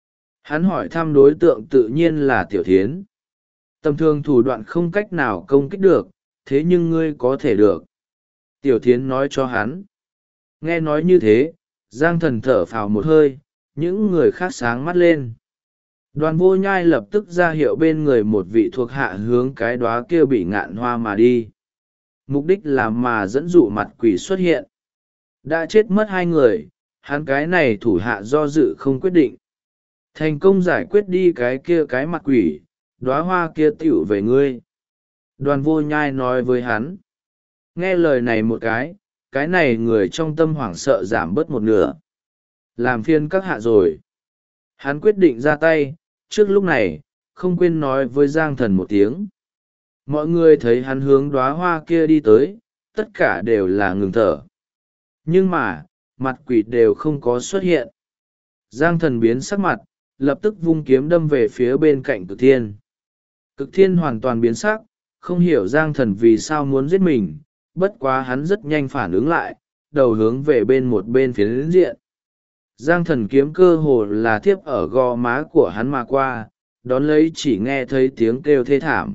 Speaker 1: Hắn hỏi thăm đối tượng tự nhiên là Tiểu Thiến. Tầm thường thủ đoạn không cách nào công kích được, thế nhưng ngươi có thể được. Tiểu Thiến nói cho hắn. Nghe nói như thế, Giang thần thở phào một hơi, những người khác sáng mắt lên. Đoàn Vô Nhai lập tức ra hiệu bên người một vị thuộc hạ hướng cái đóa kia bị ngạn hoa mà đi. Mục đích là mà dẫn dụ mặt quỷ xuất hiện. Đã chết mất 2 người, hắn cái này thủ hạ do dự không quyết định. Thành công giải quyết đi cái kia cái mặt quỷ, đóa hoa kia tựu về ngươi. Đoàn Vô Nhai nói với hắn. Nghe lời này một cái này người trong tâm hoảng sợ giảm bớt một nửa. Làm phiền các hạ rồi. Hắn quyết định ra tay, trước lúc này, không quên nói với Giang thần một tiếng. Mọi người thấy hắn hướng đóa hoa kia đi tới, tất cả đều là ngừng thở. Nhưng mà, mặt quỷ đều không có xuất hiện. Giang thần biến sắc mặt, lập tức vung kiếm đâm về phía bên cạnh Cực Thiên. Cực Thiên hoàn toàn biến sắc, không hiểu Giang thần vì sao muốn giết mình, bất quá hắn rất nhanh phản ứng lại, đầu hướng về một bên phiến diện. Giang thần kiếm cơ hồ là thiếp ở gò má của hắn mà qua, đón lấy chỉ nghe thấy tiếng kêu thê thảm.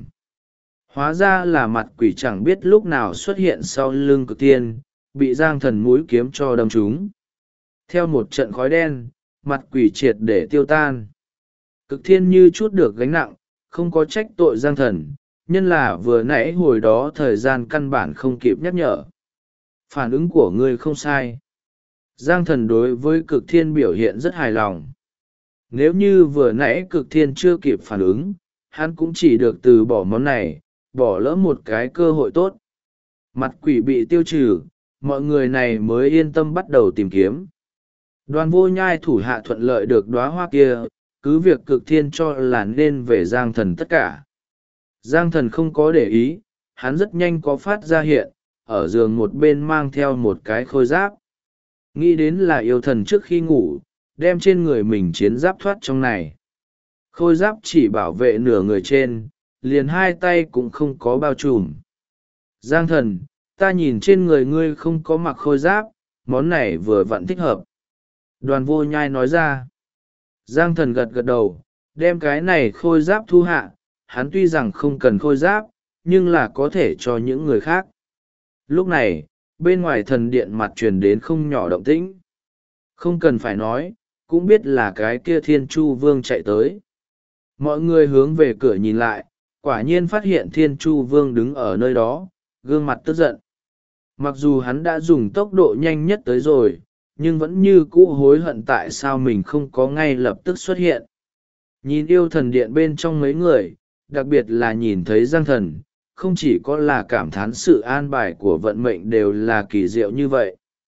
Speaker 1: Hóa ra là mặt quỷ chẳng biết lúc nào xuất hiện sau lưng Cực Thiên, bị Giang thần mũi kiếm cho đâm trúng. Theo một trận khói đen, mặt quỷ triệt để tiêu tan. Cực Thiên như chút được gánh nặng, không có trách tội Giang thần, nhân là vừa nãy hồi đó thời gian căn bản không kịp nhắc nhở. Phản ứng của ngươi không sai. Giang thần đối với Cực Thiên biểu hiện rất hài lòng. Nếu như vừa nãy Cực Thiên chưa kịp phản ứng, hắn cũng chỉ được từ bỏ món này, bỏ lỡ một cái cơ hội tốt. Mặt quỷ bị tiêu trừ, mọi người này mới yên tâm bắt đầu tìm kiếm. Đoàn Vô Nhai thủ hạ thuận lợi được đóa hoa kia, cứ việc Cực Thiên cho là nên về Giang thần tất cả. Giang thần không có để ý, hắn rất nhanh có phát ra hiện, ở giường một bên mang theo một cái khôi giáp. Nghĩ đến là yêu thần trước khi ngủ, đem trên người mình chiến giáp thoát trong này. Khôi giáp chỉ bảo vệ nửa người trên, liền 2 tay cũng không có bao trùm. Giang thần, ta nhìn trên người ngươi không có mặc khôi giáp, món này vừa vặn thích hợp. Đoàn Vô Nhai nói ra. Giang thần gật gật đầu, đem cái này khôi giáp thu hạ, hắn tuy rằng không cần khôi giáp, nhưng là có thể cho những người khác. Lúc này, bên ngoài thần điện mặt truyền đến không nhỏ động tĩnh. Không cần phải nói, cũng biết là cái kia Thiên Chu Vương chạy tới. Mọi người hướng về cửa nhìn lại, quả nhiên phát hiện Thiên Chu Vương đứng ở nơi đó, gương mặt tức giận. Mặc dù hắn đã dùng tốc độ nhanh nhất tới rồi, nhưng vẫn như cũ hối hận tại sao mình không có ngay lập tức xuất hiện. Nhìn yêu thần điện bên trong mấy người, đặc biệt là nhìn thấy Giang thần, không chỉ có là cảm thán sự an bài của vận mệnh đều là kỳ diệu như vậy.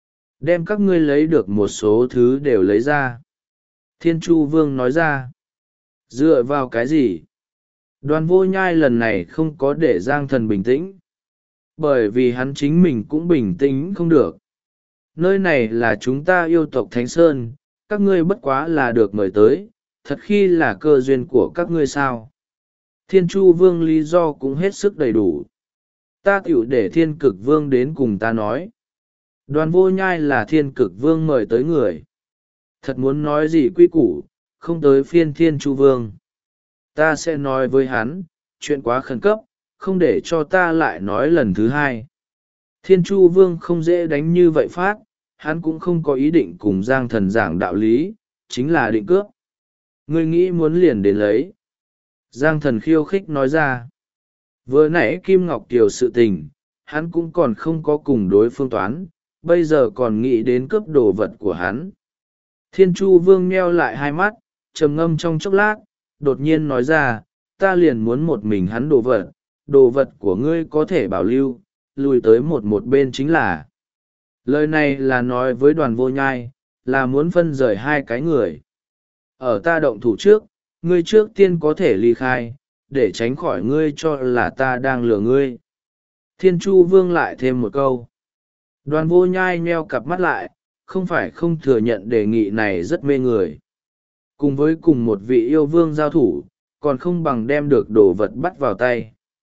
Speaker 1: Đem các ngươi lấy được một số thứ đều lấy ra. Thiên Chu Vương nói ra. Dựa vào cái gì? Đoàn Vô Nhai lần này không có để Giang thần bình tĩnh. Bởi vì hắn chính mình cũng bình tĩnh không được. Nơi này là chúng ta yêu tộc Thánh Sơn, các ngươi bất quá là được mời tới, thật khi là cơ duyên của các ngươi sao? Thiên Chu Vương lý do cũng hết sức đầy đủ. Ta tiểu để Thiên Cực Vương đến cùng ta nói. Đoàn Vô Nhai là Thiên Cực Vương mời tới người. Thật muốn nói gì quy củ, không tới phiên Thiên Chu Vương. Ta sẽ nói với hắn, chuyện quá khẩn cấp, không để cho ta lại nói lần thứ 2. Thiên Chu Vương không dễ đánh như vậy phát, hắn cũng không có ý định cùng Giang thần giảng đạo lý, chính là định cướp. Ngươi nghĩ muốn liền đến lấy. Giang thần khiêu khích nói ra. Vừa nãy Kim Ngọc Kiều sự tình, hắn cũng còn không có cùng đối phương toán, bây giờ còn nghĩ đến cướp đồ vật của hắn. Thiên Chu Vương nheo lại 2 mắt, trầm ngâm trong chốc lát, đột nhiên nói ra, ta liền muốn một mình hắn đồ vật của ngươi có thể bảo lưu, lùi tới một bên chính là. Lời này là nói với Đoàn Vô Nhai, là muốn phân rời 2 cái người. Ở ta động thủ trước, ngươi trước tiên có thể ly khai, để tránh khỏi ngươi cho là ta đang lừa ngươi. Thiên Chu Vương lại thêm một câu. Đoàn Vô Nhai nheo cặp mắt lại, không phải không thừa nhận đề nghị này rất mê người. Cùng với cùng một vị yêu vương giao thủ, còn không bằng đem được đồ vật bắt vào tay.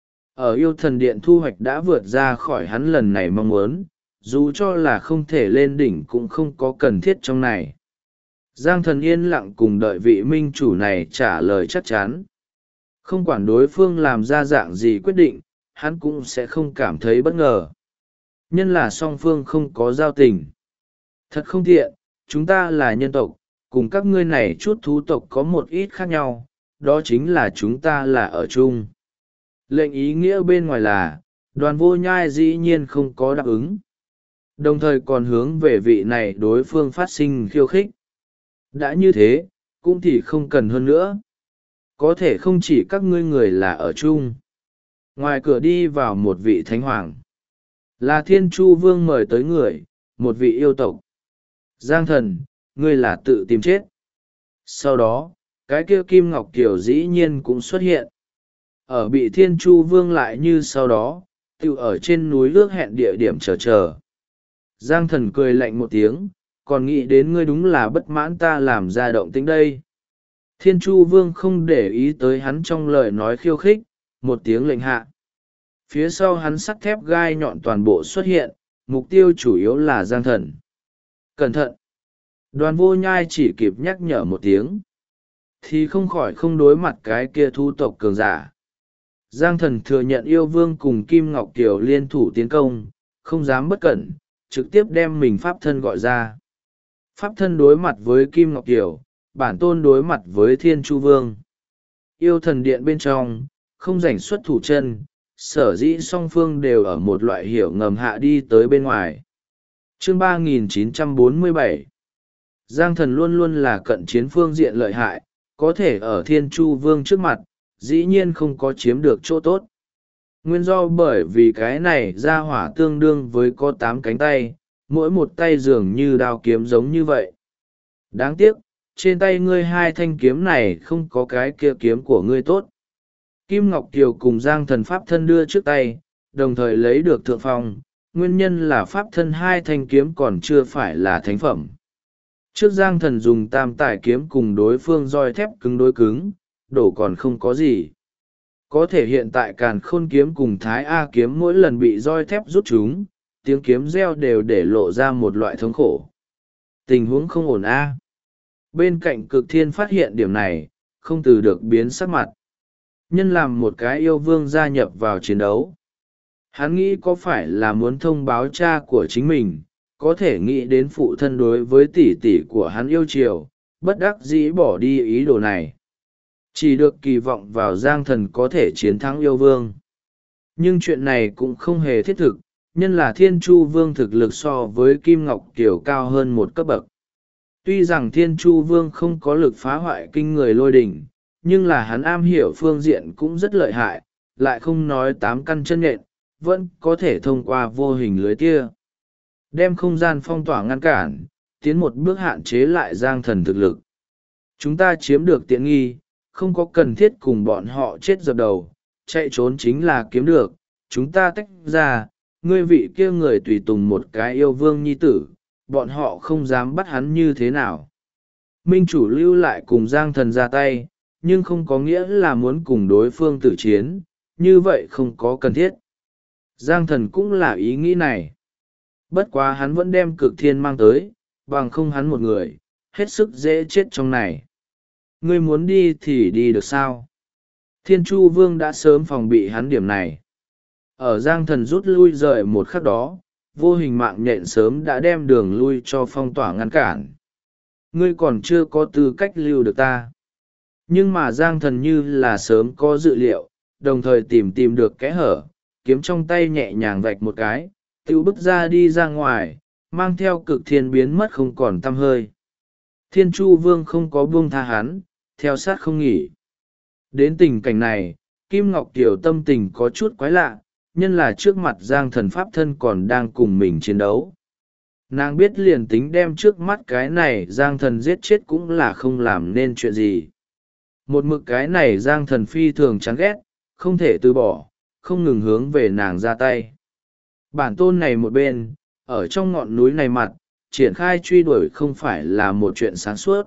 Speaker 1: Ở yêu thần điện thu hoạch đã vượt ra khỏi hắn lần này mong muốn, dù cho là không thể lên đỉnh cũng không có cần thiết trong này. Giang Thần yên lặng cùng đợi vị minh chủ này trả lời chắc chắn. Không quản đối phương làm ra dạng gì quyết định, hắn cũng sẽ không cảm thấy bất ngờ. Nhân là song phương không có giao tình. Thật không tiện, chúng ta là nhân tộc, cùng các ngươi này chút thú tộc có một ít khác nhau, đó chính là chúng ta là ở chung. Lệnh ý nghĩa bên ngoài là, Đoàn Vô Nhai dĩ nhiên không có đáp ứng. Đồng thời còn hướng về vị này đối phương phát sinh khiêu khích. Đã như thế, cũng thì không cần hơn nữa. Có thể không chỉ các ngươi người là ở chung. Ngoài cửa đi vào một vị thánh hoàng. Là Thiên Chu Vương mời tới người, một vị yêu tộc. Giang Thần, ngươi là tự tìm chết. Sau đó, cái kia Kim Ngọc Kiều dĩ nhiên cũng xuất hiện. Ở bị Thiên Chu Vương lại như sau đó, tự ở trên núi ước hẹn địa điểm chờ. Giang Thần cười lạnh một tiếng, còn nghĩ đến ngươi đúng là bất mãn ta làm ra động tĩnh đây. Thiên Chu Vương không để ý tới hắn trong lời nói khiêu khích, một tiếng lệnh hạ. Phía sau hắn sắt thép gai nhọn toàn bộ xuất hiện, mục tiêu chủ yếu là Giang Thần. Cẩn thận! Đoàn Vô Nhai chỉ kịp nhắc nhở một tiếng, thì không khỏi không đối mặt cái kia thu tộc cường giả. Giang Thần thừa nhận yêu vương cùng Kim Ngọc Kiều liên thủ tiến công, không dám bất cẩn, trực tiếp đem mình pháp thân gọi ra. Pháp thân đối mặt với Kim Ngọc Kiều, bản tôn đối mặt với Thiên Chu Vương. Yêu thần điện bên trong, không rảnh xuất thủ chân, sở dĩ song phương đều ở một loại hiểu ngầm hạ đi tới bên ngoài. Chương 3947 Giang Thần luôn luôn là cận chiến phương diện lợi hại, có thể ở Thiên Chu Vương trước mặt, dĩ nhiên không có chiếm được chỗ tốt. Nguyên do bởi vì cái này ra hỏa tương đương với có 8 cánh tay, mỗi một tay dường như đao kiếm giống như vậy. Đáng tiếc, trên tay ngươi 2 thanh kiếm này không có cái kia kiếm của ngươi tốt. Kim Ngọc Kiều cùng Giang Thần pháp thân đưa trước tay, đồng thời lấy được thượng phong, nguyên nhân là pháp thân 2 thanh kiếm còn chưa phải là thánh phẩm. Trước Giang Thần dùng tam tải kiếm cùng đối phương roi thép cứng đối cứng, đổ còn không có gì. Có thể hiện tại Càn Khôn kiếm cùng Thái A kiếm mỗi lần bị roi thép rút chúng, tiếng kiếm reo đều để lộ ra một loại thống khổ. Tình huống không ổn a. Bên cạnh Cực Thiên phát hiện điểm này, không từ được biến sắc mặt. Nhân làm một cái yêu vương gia nhập vào chiến đấu. Hắn nghĩ có phải là muốn thông báo cha của chính mình, có thể nghĩ đến phụ thân đối với tỷ tỷ của hắn yêu chiều, bất đắc dĩ bỏ đi ý đồ này. Chỉ được kỳ vọng vào Giang Thần có thể chiến thắng yêu vương. Nhưng chuyện này cũng không hề thiết thực, nhân là Thiên Chu Vương thực lực so với Kim Ngọc Kiều cao hơn một cấp bậc. Tuy rằng Thiên Chu Vương không có lực phá hoại kinh người lôi đỉnh, nhưng là hắn am hiểu phương diện cũng rất lợi hại, lại không nói 8 căn chân nhện, vẫn có thể thông qua vô hình lưới tia. Đem không gian phong tỏa ngăn cản, tiến một bước hạn chế lại Giang Thần thực lực. Chúng ta chiếm được tiện nghi, không có cần thiết cùng bọn họ chết dập đầu, chạy trốn chính là kiếm được, chúng ta tách ra, ngươi vị kia người tùy tùng một cái yêu vương nhi tử, bọn họ không dám bắt hắn như thế nào. Minh chủ lưu lại cùng Giang Thần ra tay, nhưng không có nghĩa là muốn cùng đối phương tử chiến, như vậy không có cần thiết. Giang Thần cũng là ý nghĩ này. Bất quá hắn vẫn đem Cực Thiên mang tới, bằng không hắn một người, hết sức dễ chết trong này. Ngươi muốn đi thì đi được sao? Thiên Chu Vương đã sớm phòng bị hắn điểm này. Ở Giang Thần rút lui rời một khắc đó, vô hình mạng nhện sớm đã đem đường lui cho phong tỏa ngăn cản. Ngươi còn chưa có tư cách lưu được ta. Nhưng mà Giang Thần như là sớm có dự liệu, đồng thời tìm được kẽ hở, kiếm trong tay nhẹ nhàng vạch một cái, tiêu bức ra đi ra ngoài, mang theo Cực Thiên biến mất không còn tăm hơi. Thiên Chu Vương không có buông tha hắn, theo sát không nghỉ. Đến tình cảnh này, Kim Ngọc Kiều tâm tình có chút quái lạ, nhân là trước mặt Giang Thần pháp thân còn đang cùng mình chiến đấu. Nàng biết liền tính đem trước mắt cái này Giang Thần giết chết cũng là không làm nên chuyện gì. Một mực cái này Giang Thần phi thường chán ghét, không thể từ bỏ, không ngừng hướng về nàng ra tay. Bản tôn này một bên, ở trong ngọn núi này mặt, triển khai truy đuổi không phải là một chuyện sáng suốt.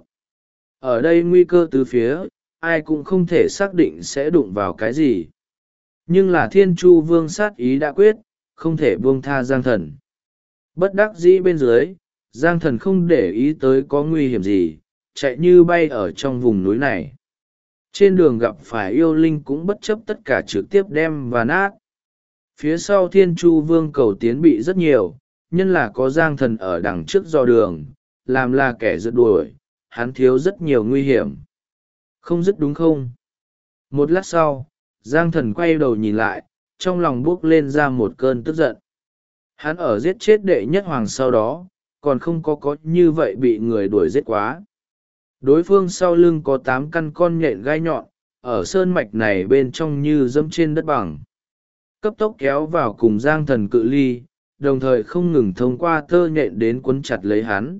Speaker 1: Ở đây nguy cơ từ phía, ai cũng không thể xác định sẽ đụng vào cái gì. Nhưng là Thiên Chu Vương sát ý đã quyết, không thể buông tha Giang Thần. Bất đắc dĩ bên dưới, Giang Thần không để ý tới có nguy hiểm gì, chạy như bay ở trong vùng núi này. Trên đường gặp phải yêu linh cũng bất chấp tất cả trực tiếp đem và nát. Phía sau Thiên Chu Vương cầu tiến bị rất nhiều, nhân là có Giang Thần ở đằng trước dò đường, làm là kẻ rượt đuổi, hắn thiếu rất nhiều nguy hiểm. Không dứt đúng không? Một lát sau, Giang Thần quay đầu nhìn lại, trong lòng buốc lên ra một cơn tức giận. Hắn ở giết chết đệ nhất hoàng sau đó, còn không có như vậy bị người đuổi giết quá. Đối phương sau lưng có 8 căn con nhện gai nhọn, ở sơn mạch này bên trong như dẫm trên đất bằng. Cấp tốc kéo vào cùng Giang Thần cự ly, đồng thời không ngừng thông qua tơ nhện đến quấn chặt lấy hắn.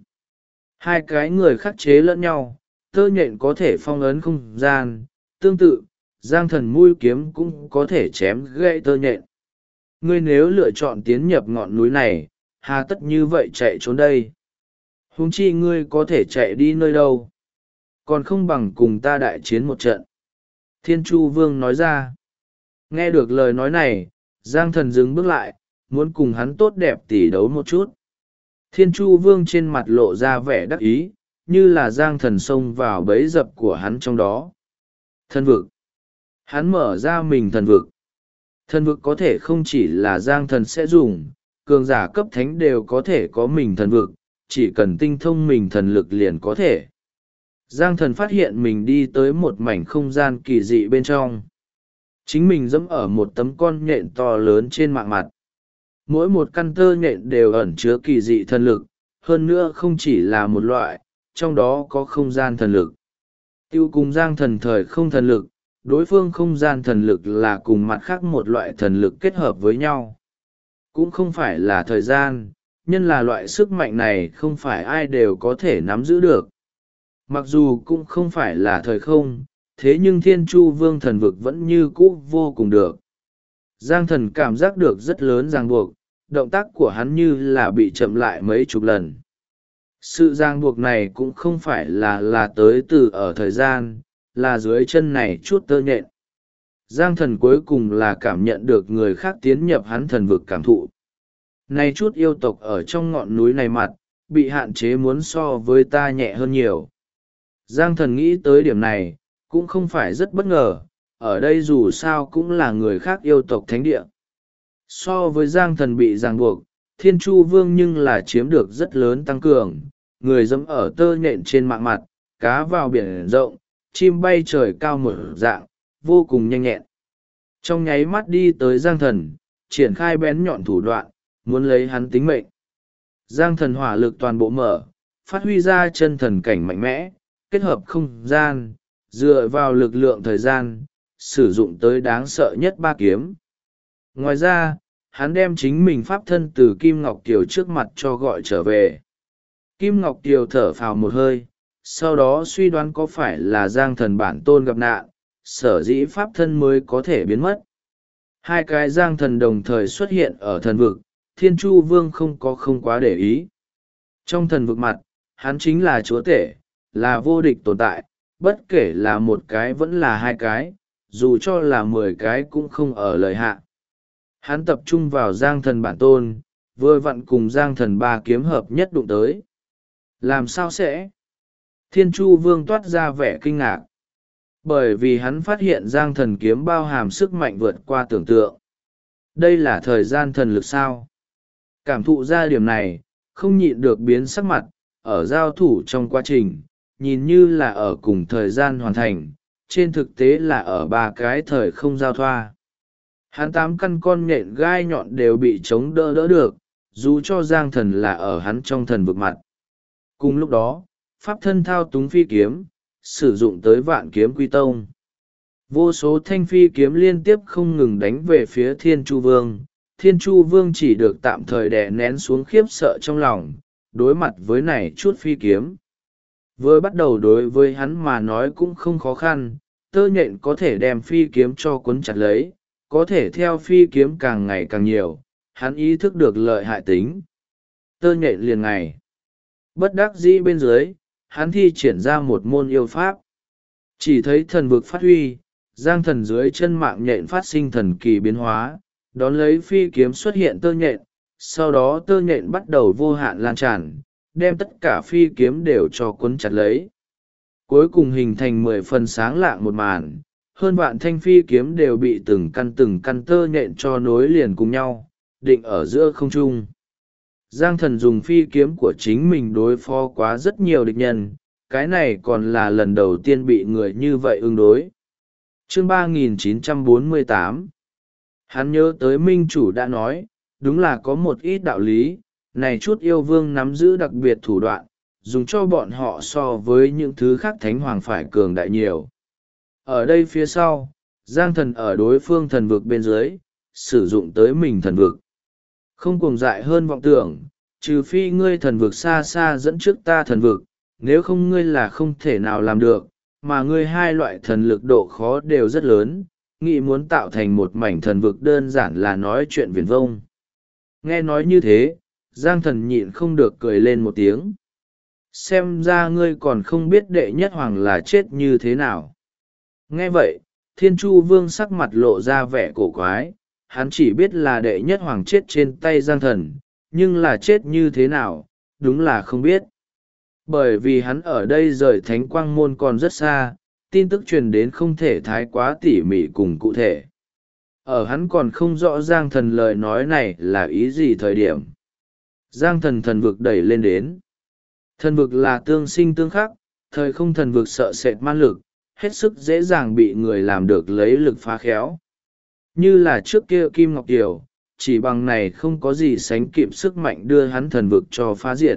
Speaker 1: Hai cái người khắc chế lẫn nhau, tơ nhện có thể phong ấn không gian, tương tự, Giang Thần mũi kiếm cũng có thể chém gãy tơ nhện. Ngươi nếu lựa chọn tiến nhập ngọn núi này, hà tất như vậy chạy trốn đây? Huống chi ngươi có thể chạy đi nơi đâu? Còn không bằng cùng ta đại chiến một trận. Thiên Chu Vương nói ra. Nghe được lời nói này, Giang Thần dừng bước lại, muốn cùng hắn tốt đẹp tỉ đấu một chút. Thiên Chu Vương trên mặt lộ ra vẻ đắc ý, như là Giang Thần xông vào bẫy dập của hắn trong đó. Thần vực. Hắn mở ra mình thần vực. Thần vực có thể không chỉ là Giang Thần sẽ dùng, cường giả cấp thánh đều có thể có mình thần vực, chỉ cần tinh thông mình thần lực liền có thể. Giang Thần phát hiện mình đi tới một mảnh không gian kỳ dị bên trong. Chính mình dẫm ở một tấm con nhện to lớn trên mạng mặt. Mỗi một căn tơ nhện đều ẩn chứa kỳ dị thần lực, hơn nữa không chỉ là một loại, trong đó có không gian thần lực. Tiêu cùng Giang Thần thời không thần lực, đối phương không gian thần lực là cùng mặt khác một loại thần lực kết hợp với nhau. Cũng không phải là thời gian, nhân là loại sức mạnh này không phải ai đều có thể nắm giữ được. Mặc dù cũng không phải là thời không, thế nhưng Thiên Chu Vương thần vực vẫn như cũ vô cùng được. Giang Thần cảm giác được rất lớn ràng buộc, động tác của hắn như là bị chậm lại mấy chục lần. Sự ràng buộc này cũng không phải là tới từ ở thời gian, là dưới chân này chút tơ nhện. Giang Thần cuối cùng là cảm nhận được người khác tiến nhập hắn thần vực cảm thụ. Này chút yêu tộc ở trong ngọn núi này mặt, bị hạn chế muốn so với ta nhẹ hơn nhiều. Giang Thần nghĩ tới điểm này, cũng không phải rất bất ngờ, ở đây dù sao cũng là người khác yêu tộc thánh địa. So với Giang Thần bị ràng buộc, Thiên Chu Vương nhưng là chiếm được rất lớn tăng cường, người dẫm ở tơ nhện trên mạng mặt, cá vào biển rộng, chim bay trời cao mở dạng, vô cùng nhanh nhẹn. Trong nháy mắt đi tới Giang Thần, triển khai bén nhọn thủ đoạn, muốn lấy hắn tính mệnh. Giang Thần hỏa lực toàn bộ mở, phát huy ra chân thần cảnh mạnh mẽ, kết hợp không gian, dựa vào lực lượng thời gian, sử dụng tới đáng sợ nhất 3 kiếm. Ngoài ra, hắn đem chính mình pháp thân từ Kim Ngọc Kiều trước mặt cho gọi trở về. Kim Ngọc Kiều thở phào một hơi, sau đó suy đoán có phải là Giang Thần bản tôn gặp nạn, sở dĩ pháp thân mới có thể biến mất. Hai cái Giang Thần đồng thời xuất hiện ở thần vực, Thiên Chu Vương không quá để ý. Trong thần vực mặt, hắn chính là chúa tể, là vô địch tồn tại, bất kể là một cái vẫn là 2 cái, dù cho là 10 cái cũng không ở lời hạ. Hắn tập trung vào Giang Thần bản tôn, vừa vặn cùng Giang Thần 3 kiếm hợp nhất đụng tới. Làm sao sẽ? Thiên Chu Vương toát ra vẻ kinh ngạc. Bởi vì hắn phát hiện Giang Thần kiếm bao hàm sức mạnh vượt qua tưởng tượng. Đây là thời gian thần lực sao? Cảm thụ ra điểm này, không nhịn được biến sắc mặt, ở giao thủ trong quá trình, nhìn như là ở cùng thời gian hoàn thành, trên thực tế là ở 3 cái thời không giao thoa. Hắn 8 căn con nhện gai nhọn đều bị chống đỡ được, dù cho Giang Thần là ở hắn trong thần vực mặt. Cùng lúc đó, pháp thân thao túng phi kiếm, sử dụng tới Vạn Kiếm Quy Tông. Vô số thanh phi kiếm liên tiếp không ngừng đánh về phía Thiên Chu Vương. Thiên Chu Vương chỉ được tạm thời đè nén xuống khiếp sợ trong lòng, đối mặt với này chút phi kiếm. Vừa bắt đầu đối với hắn mà nói cũng không khó khăn, tơ nhện có thể đem phi kiếm cho cuốn chặt lấy, có thể theo phi kiếm càng ngày càng nhiều, hắn ý thức được lợi hại tính tơ nhện liền ngày. Bất đắc dĩ bên dưới, hắn thi triển ra một môn yêu pháp. Chỉ thấy thần vực phát huy, giang thần dưới chân mạng nhện phát sinh thần kỳ biến hóa, đón lấy phi kiếm xuất hiện tơ nhện, sau đó tơ nhện bắt đầu vô hạn lan tràn, đem tất cả phi kiếm đều cho cuốn chặt lấy. Cuối cùng hình thành 10 phần sáng lạng một màn, hơn vạn thanh phi kiếm đều bị từng căn tơ nhện cho nối liền cùng nhau, định ở giữa không trung. Giang thần dùng phi kiếm của chính mình đối phó quá rất nhiều địch nhân, cái này còn là lần đầu tiên bị người như vậy ứng đối. Chương 3948. Hắn nhớ tới minh chủ đã nói, đúng là có một ít đạo lý, này chút yêu vương nắm giữ đặc biệt thủ đoạn, dùng cho bọn họ so với những thứ khác thánh hoàng phải cường đại nhiều. Ở đây phía sau, giang thần ở đối phương thần vực bên dưới, sử dụng tới mình thần vực. Không cuồng dại hơn vọng tưởng, trừ phi ngươi thần vực xa xa dẫn trước ta thần vực, nếu không ngươi là không thể nào làm được, mà ngươi hai loại thần lực độ khó đều rất lớn, nghĩ muốn tạo thành một mảnh thần vực đơn giản là nói chuyện viển vông. Nghe nói như thế, giang thần nhịn không được cười lên một tiếng. Xem ra ngươi còn không biết đệ nhất hoàng là chết như thế nào. Nghe vậy, thiên chu vương sắc mặt lộ ra vẻ cổ quái, hắn chỉ biết là đệ nhất hoàng chết trên tay giang thần, nhưng là chết như thế nào, đúng là không biết. Bởi vì hắn ở đây rời thánh quang môn còn rất xa, tin tức truyền đến không thể thái quá tỉ mỉ cùng cụ thể. Ở hắn còn không rõ giang thần lời nói này là ý gì thời điểm. Giang thần thần vực đẩy lên đến. Thần vực là tương sinh tương khắc, thời không thần vực sợ sệt man lực, hết sức dễ dàng bị người làm được lấy lực phá khéo. Như là trước kia Kim Ngọc Kiều, chỉ bằng này không có gì sánh kịp sức mạnh đưa hắn thần vực cho phá diệt.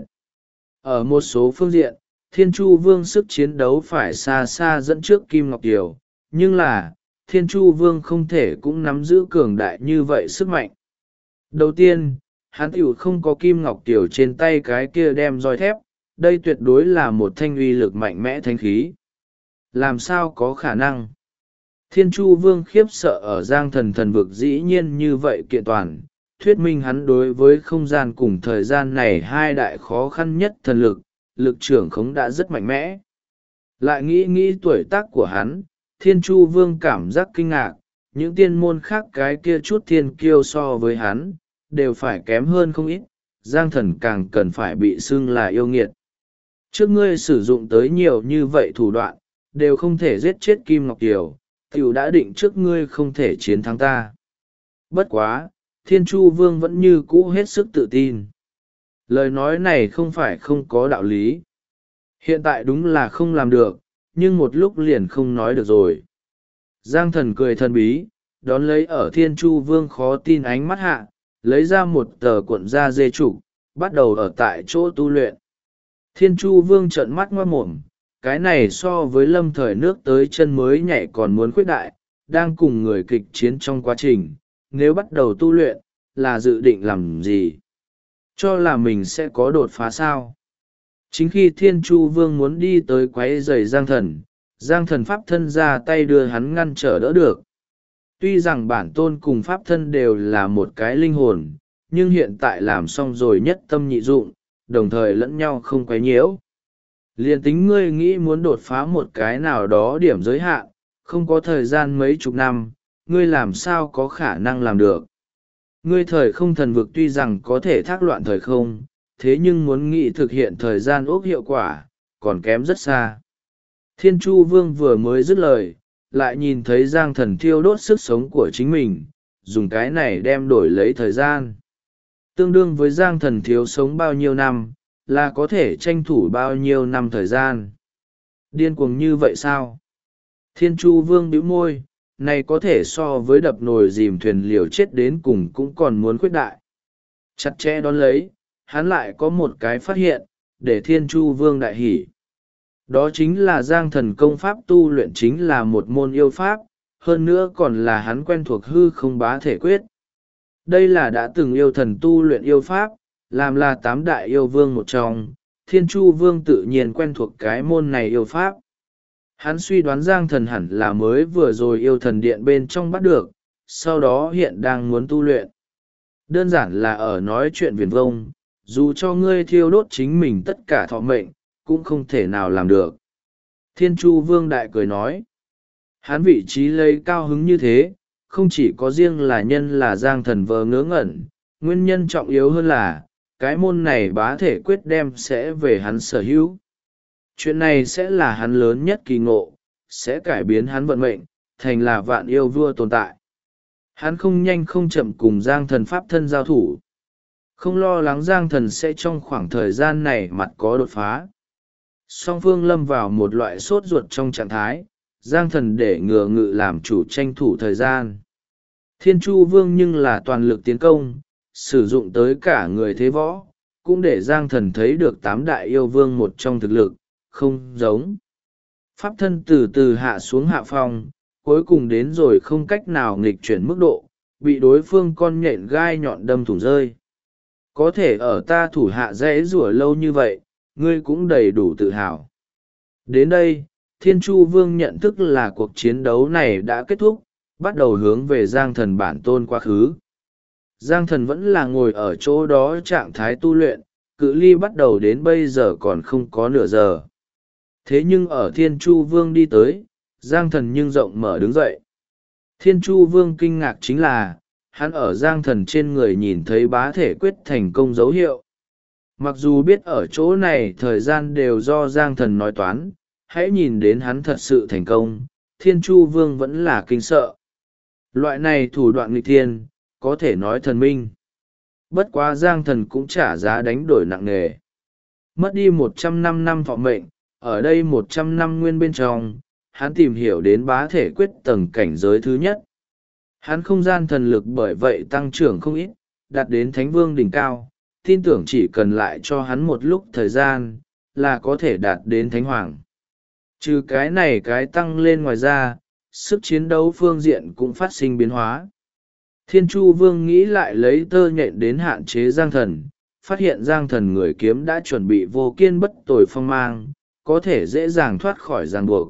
Speaker 1: Ở một số phương diện, Thiên Chu Vương sức chiến đấu phải xa xa dẫn trước Kim Ngọc Kiều, nhưng là, Thiên Chu Vương không thể cũng nắm giữ cường đại như vậy sức mạnh. Đầu tiên, hắn tiểu không có Kim Ngọc Kiều trên tay cái kia đem roi thép, đây tuyệt đối là một thanh uy lực mạnh mẽ thánh khí. Làm sao có khả năng? Thiên Chu Vương khiếp sợ ở giang thần thần vực dĩ nhiên như vậy kiện toàn, thuyết minh hắn đối với không gian cùng thời gian này hai đại khó khăn nhất thần lực, lực trưởng khống đã rất mạnh mẽ. Lại nghĩ tuổi tác của hắn, Thiên Chu Vương cảm giác kinh ngạc, những tiên môn khác cái kia chút thiên kiêu so với hắn, đều phải kém hơn không ít, giang thần càng cần phải bị xưng là yêu nghiệt. Trước ngươi sử dụng tới nhiều như vậy thủ đoạn, đều không thể giết chết Kim Ngọc Kiều, tiểu đã định trước ngươi không thể chiến thắng ta. Bất quá, Thiên Chu Vương vẫn như cũ hết sức tự tin. Lời nói này không phải không có đạo lý. Hiện tại đúng là không làm được, nhưng một lúc liền không nói được rồi. Giang thần cười thần bí, đón lấy ở Thiên Chu Vương khó tin ánh mắt hạ, lấy ra một tờ cuộn da dê trục, bắt đầu ở tại chỗ tu luyện. Thiên Chu Vương trợn mắt ngoa mồm, cái này so với lâm thời nước tới chân mới nhảy còn muốn khuyết đại, đang cùng người kịch chiến trong quá trình, nếu bắt đầu tu luyện, là dự định làm gì? Cho là mình sẽ có đột phá sao? Chính khi Thiên Chu Vương muốn đi tới quấy rầy giang thần pháp thân ra tay đưa hắn ngăn trở đỡ được. Tuy rằng bản tôn cùng pháp thân đều là một cái linh hồn, nhưng hiện tại làm xong rồi nhất tâm nhị dụng, đồng thời lẫn nhau không quấy nhiễu. Liền tính ngươi nghĩ muốn đột phá một cái nào đó điểm giới hạn, không có thời gian mấy chục năm, ngươi làm sao có khả năng làm được. Ngươi thời không thần vực tuy rằng có thể thác loạn thời không, thế nhưng muốn nghĩ thực hiện thời gian ốc hiệu quả, còn kém rất xa. Thiên Chu Vương vừa mới dứt lời, lại nhìn thấy giang thần thiêu đốt sức sống của chính mình, dùng cái này đem đổi lấy thời gian. Tương đương với giang thần thiếu sống bao nhiêu năm, là có thể tranh thủ bao nhiêu năm thời gian. Điên cuồng như vậy sao? Thiên Chu Vương bĩu môi, này có thể so với đập nồi dìm thuyền liều chết đến cùng cũng còn muốn khuyết đại. Chặt chẽ đón lấy, hắn lại có một cái phát hiện, để Thiên Chu Vương đại hỉ. Đó chính là giang thần công pháp tu luyện chính là một môn yêu pháp, hơn nữa còn là hắn quen thuộc hư không bá thể quyết. Đây là đã từng yêu thần tu luyện yêu pháp, làm là 8 đại yêu vương một trong, Thiên Chu Vương tự nhiên quen thuộc cái môn này yêu pháp. Hắn suy đoán giang thần hẳn là mới vừa rồi yêu thần điện bên trong bắt được, sau đó hiện đang muốn tu luyện. Đơn giản là ở nói chuyện viển vông, dù cho ngươi thiêu đốt chính mình tất cả thọ mệnh, cũng không thể nào làm được. Thiên Chu Vương Đại cười nói. Hắn vị trí lấy cao hứng như thế, không chỉ có riêng là nhân là Giang Thần vờ ngớ ngẩn, nguyên nhân trọng yếu hơn là, cái môn này bá thể quyết đem sẽ về hắn sở hữu. Chuyện này sẽ là hắn lớn nhất kỳ ngộ, sẽ cải biến hắn vận mệnh, thành là vạn yêu vua tồn tại. Hắn không nhanh không chậm cùng Giang Thần pháp thân giao thủ. Không lo lắng Giang Thần sẽ trong khoảng thời gian này mặt có đột phá. Song phương lâm vào một loại sốt ruột trong trạng thái, Giang Thần để ngừa ngự làm chủ tranh thủ thời gian. Thiên Chu Vương nhưng là toàn lực tiến công, sử dụng tới cả người thế võ, cũng để Giang Thần thấy được 8 đại yêu vương một trong thực lực, không giống. Pháp thân từ từ hạ xuống hạ phong, cuối cùng đến rồi không cách nào nghịch chuyển mức độ, bị đối phương con nhện gai nhọn đâm thủng rơi. Có thể ở ta thủ hạ dễ rủa lâu như vậy, ngươi cũng đầy đủ tự hào. Đến đây, Thiên Chu Vương nhận thức là cuộc chiến đấu này đã kết thúc, bắt đầu hướng về Giang Thần bản tôn quá khứ. Giang Thần vẫn là ngồi ở chỗ đó trạng thái tu luyện, cự ly bắt đầu đến bây giờ còn không có nửa giờ. Thế nhưng ở Thiên Chu Vương đi tới, Giang Thần nhưng rộng mở đứng dậy. Thiên Chu Vương kinh ngạc chính là, hắn ở Giang Thần trên người nhìn thấy bá thể quyết thành công dấu hiệu. Mặc dù biết ở chỗ này thời gian đều do Giang Thần nói toán, hãy nhìn đến hắn thật sự thành công, Thiên Chu Vương vẫn là kinh sợ. Loại này thủ đoạn nghịch thiên, có thể nói thần minh. Bất quá Giang Thần cũng trả giá đánh đổi nặng nề. Mất đi 105 năm thọ mệnh, ở đây 100 năm nguyên bên trong, hắn tìm hiểu đến bá thể quyết tầng cảnh giới thứ nhất. Hắn không gian thần lực bởi vậy tăng trưởng không ít, đạt đến Thánh Vương đỉnh cao, tin tưởng chỉ cần lại cho hắn một lúc thời gian, là có thể đạt đến Thánh Hoàng. Trừ cái này cái tăng lên ngoài ra, sức chiến đấu phương diện cũng phát sinh biến hóa. Thiên Chu Vương nghĩ lại lấy tơ nhện đến hạn chế Giang Thần, phát hiện Giang Thần người kiếm đã chuẩn bị vô kiên bất tồi phong mang, có thể dễ dàng thoát khỏi ràng buộc.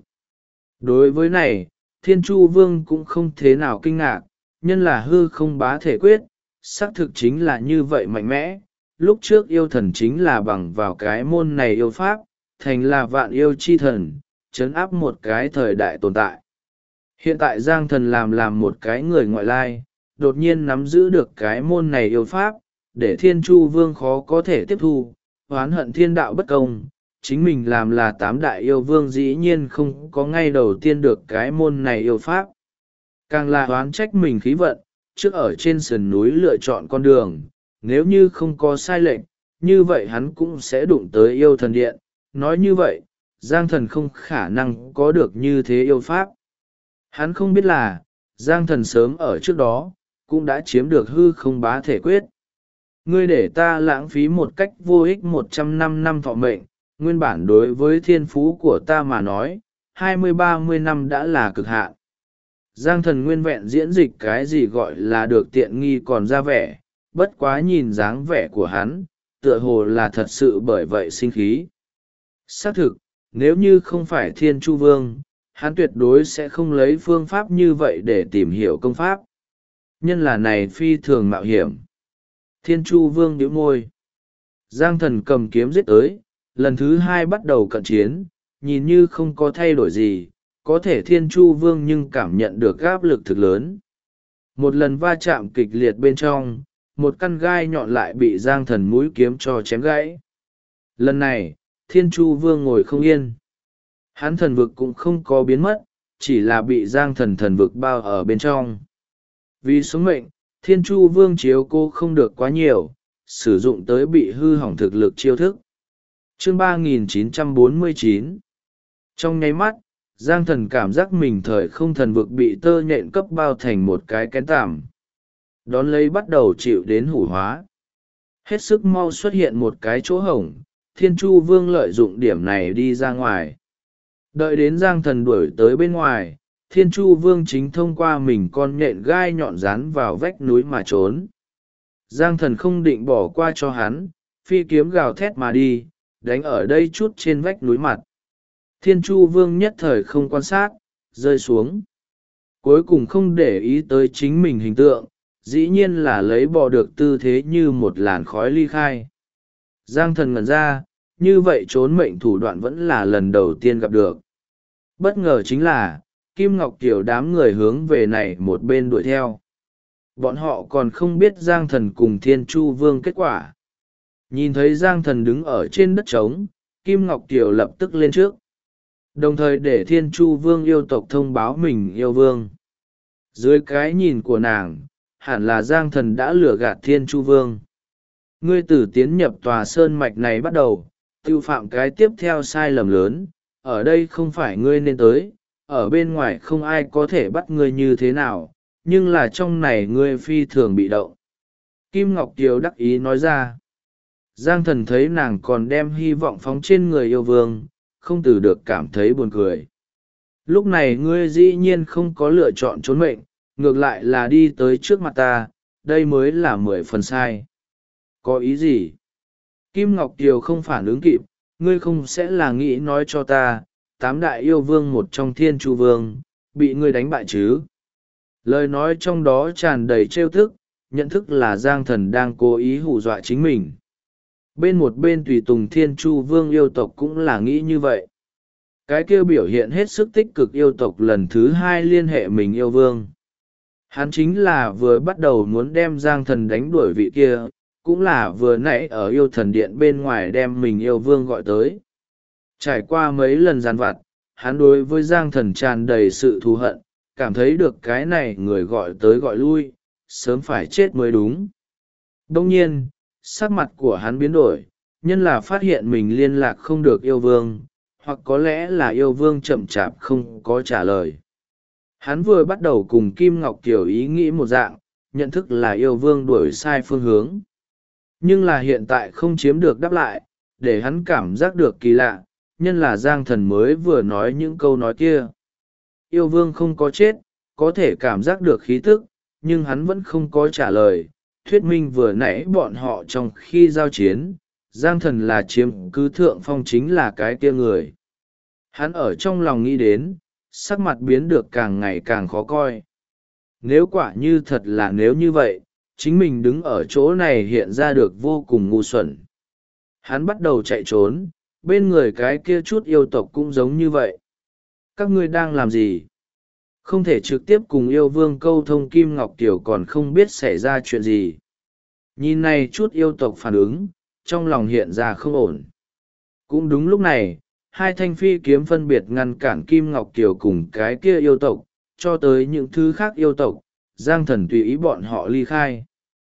Speaker 1: Đối với này, Thiên Chu Vương cũng không thế nào kinh ngạc, nhân là hư không bá thể quyết, xác thực chính là như vậy mạnh mẽ. Lúc trước yêu thần chính là bằng vào cái môn này yêu pháp, thành là vạn yêu chi thần, trấn áp một cái thời đại tồn tại. Hiện tại Giang Thần làm một cái người ngoại lai, đột nhiên nắm giữ được cái môn này yêu pháp, để Thiên Chu Vương khó có thể tiếp thu, oán hận thiên đạo bất công. Chính mình làm là 8 đại yêu vương dĩ nhiên không có ngay đầu tiên được cái môn này yêu pháp. Càng là oán trách mình khí vận, trước ở trên sườn núi lựa chọn con đường, nếu như không có sai lệch, như vậy hắn cũng sẽ đụng tới yêu thần điện. Nói như vậy, Giang Thần không khả năng có được như thế yêu pháp. Hắn không biết là, Giang Thần sớm ở trước đó, cũng đã chiếm được hư không bá thể quyết. Ngươi để ta lãng phí một cách vô ích 105 năm thọ mệnh, nguyên bản đối với thiên phú của ta mà nói, 20-30 năm đã là cực hạn. Giang Thần nguyên vẹn diễn dịch cái gì gọi là được tiện nghi còn ra vẻ, bất quá nhìn dáng vẻ của hắn, tựa hồ là thật sự bởi vậy sinh khí. Xác thực, nếu như không phải Thiên Chu Vương, hắn tuyệt đối sẽ không lấy phương pháp như vậy để tìm hiểu công pháp. Nhân là này phi thường mạo hiểm. Thiên Chu Vương nhíu môi. Giang Thần cầm kiếm giết tới, lần thứ 2 bắt đầu cận chiến, nhìn như không có thay đổi gì, có thể Thiên Chu Vương nhưng cảm nhận được áp lực thực lớn. Một lần va chạm kịch liệt bên trong, một căn gai nhọn lại bị Giang Thần mũi kiếm cho chém gãy. Lần này, Thiên Chu Vương ngồi không yên. Hắn thần vực cũng không có biến mất, chỉ là bị Giang Thần thần vực bao ở bên trong. Vì sống mệnh, Thiên Chu Vương chiếu cô không được quá nhiều, sử dụng tới bị hư hỏng thực lực chiêu thức. Chương 3949. Trong nháy mắt, Giang Thần cảm giác mình thời không thần vực bị tơ nhện cấp bao thành một cái kén tằm. Đón lấy bắt đầu chịu đến hủ hóa. Hết sức mau xuất hiện một cái chỗ hổng, Thiên Chu Vương lợi dụng điểm này đi ra ngoài. Đợi đến Giang Thần đuổi tới bên ngoài, Thiên Chu Vương chính thông qua mình con nhện gai nhọn dán vào vách núi mà trốn. Giang Thần không định bỏ qua cho hắn, phi kiếm gào thét mà đi, đánh ở đây chút trên vách núi mặt. Thiên Chu Vương nhất thời không quan sát, rơi xuống. cuối cùng không để ý tới chính mình hình tượng, dĩ nhiên là lấy bỏ được tư thế như một làn khói ly khai. Giang Thần ngẩn ra, như vậy trốn mệnh thủ đoạn vẫn là lần đầu tiên gặp được. Bất ngờ chính là, Kim Ngọc Kiều đám người hướng về này một bên đuổi theo. Bọn họ còn không biết Giang Thần cùng Thiên Chu Vương kết quả. Nhìn thấy Giang Thần đứng ở trên đất trống, Kim Ngọc Kiều lập tức lên trước. Đồng thời để Thiên Chu Vương yêu tộc thông báo mình yêu vương. Dưới cái nhìn của nàng, hẳn là Giang Thần đã lừa gạt Thiên Chu Vương. Ngươi từ tiến nhập tòa sơn mạch này bắt đầu, tiêu phạm cái tiếp theo sai lầm lớn, ở đây không phải ngươi nên tới, ở bên ngoài không ai có thể bắt ngươi như thế nào, nhưng là trong này ngươi phi thường bị động. Kim Ngọc Kiều đắc ý nói ra. Giang Thần thấy nàng còn đem hy vọng phóng trên người yêu vương, không từ được cảm thấy buồn cười. Lúc này ngươi dĩ nhiên không có lựa chọn trốn mệnh, ngược lại là đi tới trước mặt ta, đây mới là 10 phần sai. Có ý gì? Kim Ngọc Kiều không phản ứng kịp, ngươi không sẽ là nghĩ nói cho ta, 8 đại yêu vương một trong Thiên Chu Vương, bị ngươi đánh bại chứ? Lời nói trong đó tràn đầy trêu thức, nhận thức là Giang Thần đang cố ý hù dọa chính mình. Bên một bên tùy tùng Thiên Chu Vương yêu tộc cũng là nghĩ như vậy. Cái kia biểu hiện hết sức tích cực yêu tộc lần thứ 2 liên hệ mình yêu vương. Hắn chính là vừa bắt đầu muốn đem Giang Thần đánh đuổi vị kia, cũng là vừa nãy ở yêu thần điện bên ngoài đem mình yêu vương gọi tới. Trải qua mấy lần giàn vặt, hắn đối với Giang Thần tràn đầy sự thù hận, cảm thấy được cái này người gọi tới gọi lui, sớm phải chết mới đúng. Đông nhiên, sắc mặt của hắn biến đổi, nhân là phát hiện mình liên lạc không được yêu vương, hoặc có lẽ là yêu vương chậm chạp không có trả lời. Hắn vừa bắt đầu cùng Kim Ngọc Kiều ý nghĩ một dạng, nhận thức là yêu vương đuổi sai phương hướng. Nhưng là hiện tại không chiếm được đáp lại, để hắn cảm giác được kỳ lạ, nhân là Giang Thần mới vừa nói những câu nói kia. Yêu vương không có chết, có thể cảm giác được khí tức, nhưng hắn vẫn không có trả lời. Thuyết minh vừa nãy bọn họ trong khi giao chiến, Giang Thần là chiếm cứ thượng phong chính là cái kia người. Hắn ở trong lòng nghĩ đến, sắc mặt biến được càng ngày càng khó coi. Nếu quả như thật là nếu như vậy, chính mình đứng ở chỗ này hiện ra được vô cùng ngu xuẩn. Hắn bắt đầu chạy trốn, bên người cái kia chút yêu tộc cũng giống như vậy. Các ngươi đang làm gì? Không thể trực tiếp cùng yêu vương câu thông. Kim Ngọc Kiều còn không biết xảy ra chuyện gì. Nhìn này chút yêu tộc phản ứng, trong lòng hiện ra không ổn. Cũng đúng lúc này, 2 thanh phi kiếm phân biệt ngăn cản Kim Ngọc Kiều cùng cái kia yêu tộc, cho tới những thứ khác yêu tộc, Giang Thần tùy ý bọn họ ly khai.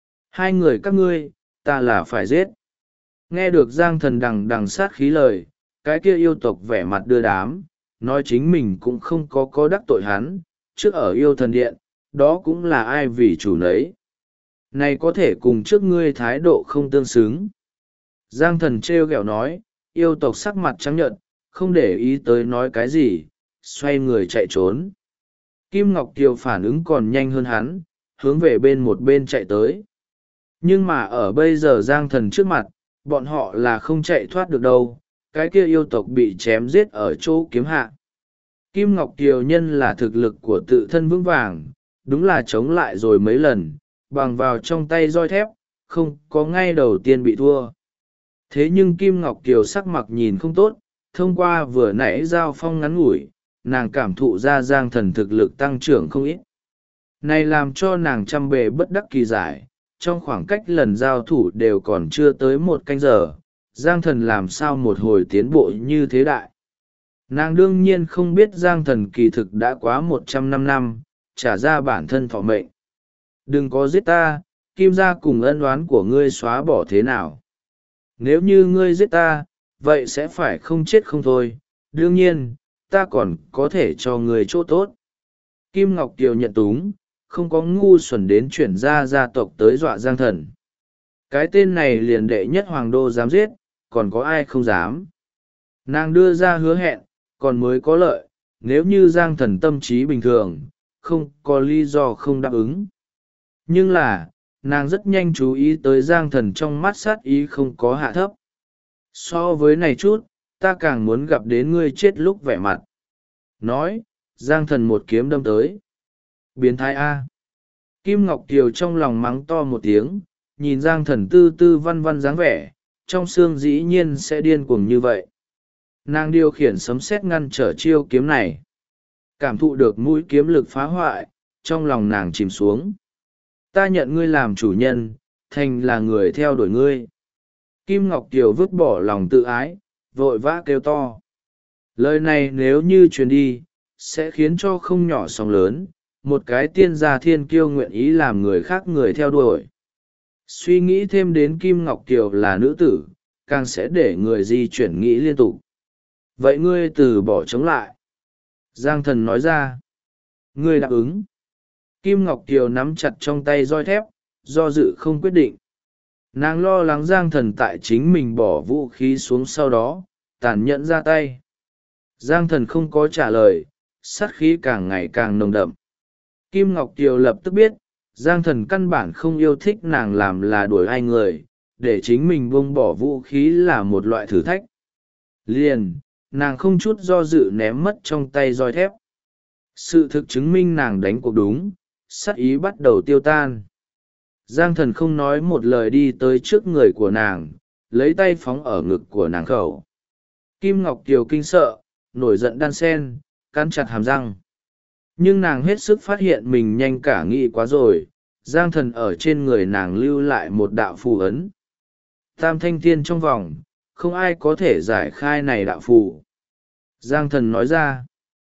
Speaker 1: 2 người các ngươi, ta là phải giết. Nghe được Giang Thần đằng đằng sát khí lời, cái kia yêu tộc vẻ mặt đưa đám, nói chính mình cũng không có đắc tội hắn, trước ở yêu thần điện, đó cũng là ai vì chủ nấy. Này có thể cùng trước ngươi thái độ không tương xứng. Giang Thần trêu ghẹo nói, yêu tộc sắc mặt trắng nhợt, không để ý tới nói cái gì, xoay người chạy trốn. Kim Ngọc Kiều phản ứng còn nhanh hơn hắn, hướng về một bên chạy tới. Nhưng mà ở bây giờ Giang Thần trước mặt, bọn họ là không chạy thoát được đâu, cái kia yêu tộc bị chém giết ở chỗ kiếm hạ. Kim Ngọc Kiều nhân là thực lực của tự thân vững vàng, đúng là chống lại rồi mấy lần, bằng vào trong tay roi thép, không có ngay đầu tiên bị thua. Thế nhưng Kim Ngọc Kiều sắc mặt nhìn không tốt, thông qua vừa nãy giao phong ngắn ngủi, nàng cảm thụ ra Giang Thần thực lực tăng trưởng không ít. Này làm cho nàng trăm bề bất đắc kỳ giải, trong khoảng cách lần giao thủ đều còn chưa tới 1 canh giờ, Giang Thần làm sao một hồi tiến bộ như thế đại. Nàng đương nhiên không biết Giang Thần kỳ thực đã quá 105 năm, trả ra bản thân thọ mệnh. Đừng có giết ta, Kim gia cùng ân oán của ngươi xóa bỏ thế nào. Nếu như ngươi giết ta, vậy sẽ phải không chết không thôi, đương nhiên, ta còn có thể cho ngươi chỗ tốt. Kim Ngọc Kiều nhận túng, không có ngu xuẩn đến chuyển ra gia tộc tới dọa Giang Thần. Cái tên này liền đệ nhất hoàng đô dám giết, còn có ai không dám. Nàng đưa ra hứa hẹn, còn mới có lợi, nếu như Giang Thần tâm trí bình thường, không có lý do không đáp ứng. Nhưng là, nàng rất nhanh chú ý tới Giang Thần trong mắt sát ý không có hạ thấp. So với này chút, ta càng muốn gặp đến ngươi chết lúc vẻ mặt. Nói, Giang Thần một kiếm đâm tới. Biến thái a. Kim Ngọc Kiều trong lòng mắng to một tiếng, nhìn Giang Thần tư tư văn văn dáng vẻ, trong xương dĩ nhiên sẽ điên cuồng như vậy. Nàng điều khiển sấm sét ngăn trở chiêu kiếm này. Cảm thụ được mũi kiếm lực phá hoại, trong lòng nàng chìm xuống. Ta nhận ngươi làm chủ nhân, thành là người theo đuổi ngươi. Kim Ngọc Kiều vứt bỏ lòng tự ái, vội vã kêu to. Lời này nếu như truyền đi, sẽ khiến cho không nhỏ sóng lớn, một cái tiên gia thiên kiêu nguyện ý làm người khác người theo đuổi. Suy nghĩ thêm đến Kim Ngọc Kiều là nữ tử, càng sẽ để người di chuyển nghĩ liên tục. Vậy ngươi từ bỏ chống lại. Giang Thần nói ra. Ngươi đáp ứng. Kim Ngọc Kiều nắm chặt trong tay roi thép, do dự không quyết định. Nàng lo lắng Giang Thần tại chính mình bỏ vũ khí xuống sau đó, tàn nhẫn ra tay. Giang Thần không có trả lời, sát khí càng ngày càng nồng đậm. Kim Ngọc Kiều lập tức biết, Giang Thần căn bản không yêu thích nàng làm là đuổi ai người, để chính mình buông bỏ vũ khí là một loại thử thách. Liền, nàng không chút do dự ném mất trong tay roi thép. Sự thực chứng minh nàng đánh cuộc đúng, sát ý bắt đầu tiêu tan. Giang Thần không nói một lời đi tới trước người của nàng, lấy tay phóng ở ngực của nàng khẩu. Kim Ngọc Kiều kinh sợ, nổi giận đan sen, cắn chặt hàm răng. Nhưng nàng hết sức phát hiện mình nhanh cả nghĩ quá rồi, Giang Thần ở trên người nàng lưu lại một đạo phù ấn. Tam thanh thiên trong vòng, không ai có thể giải khai này đạo phù. Giang Thần nói ra.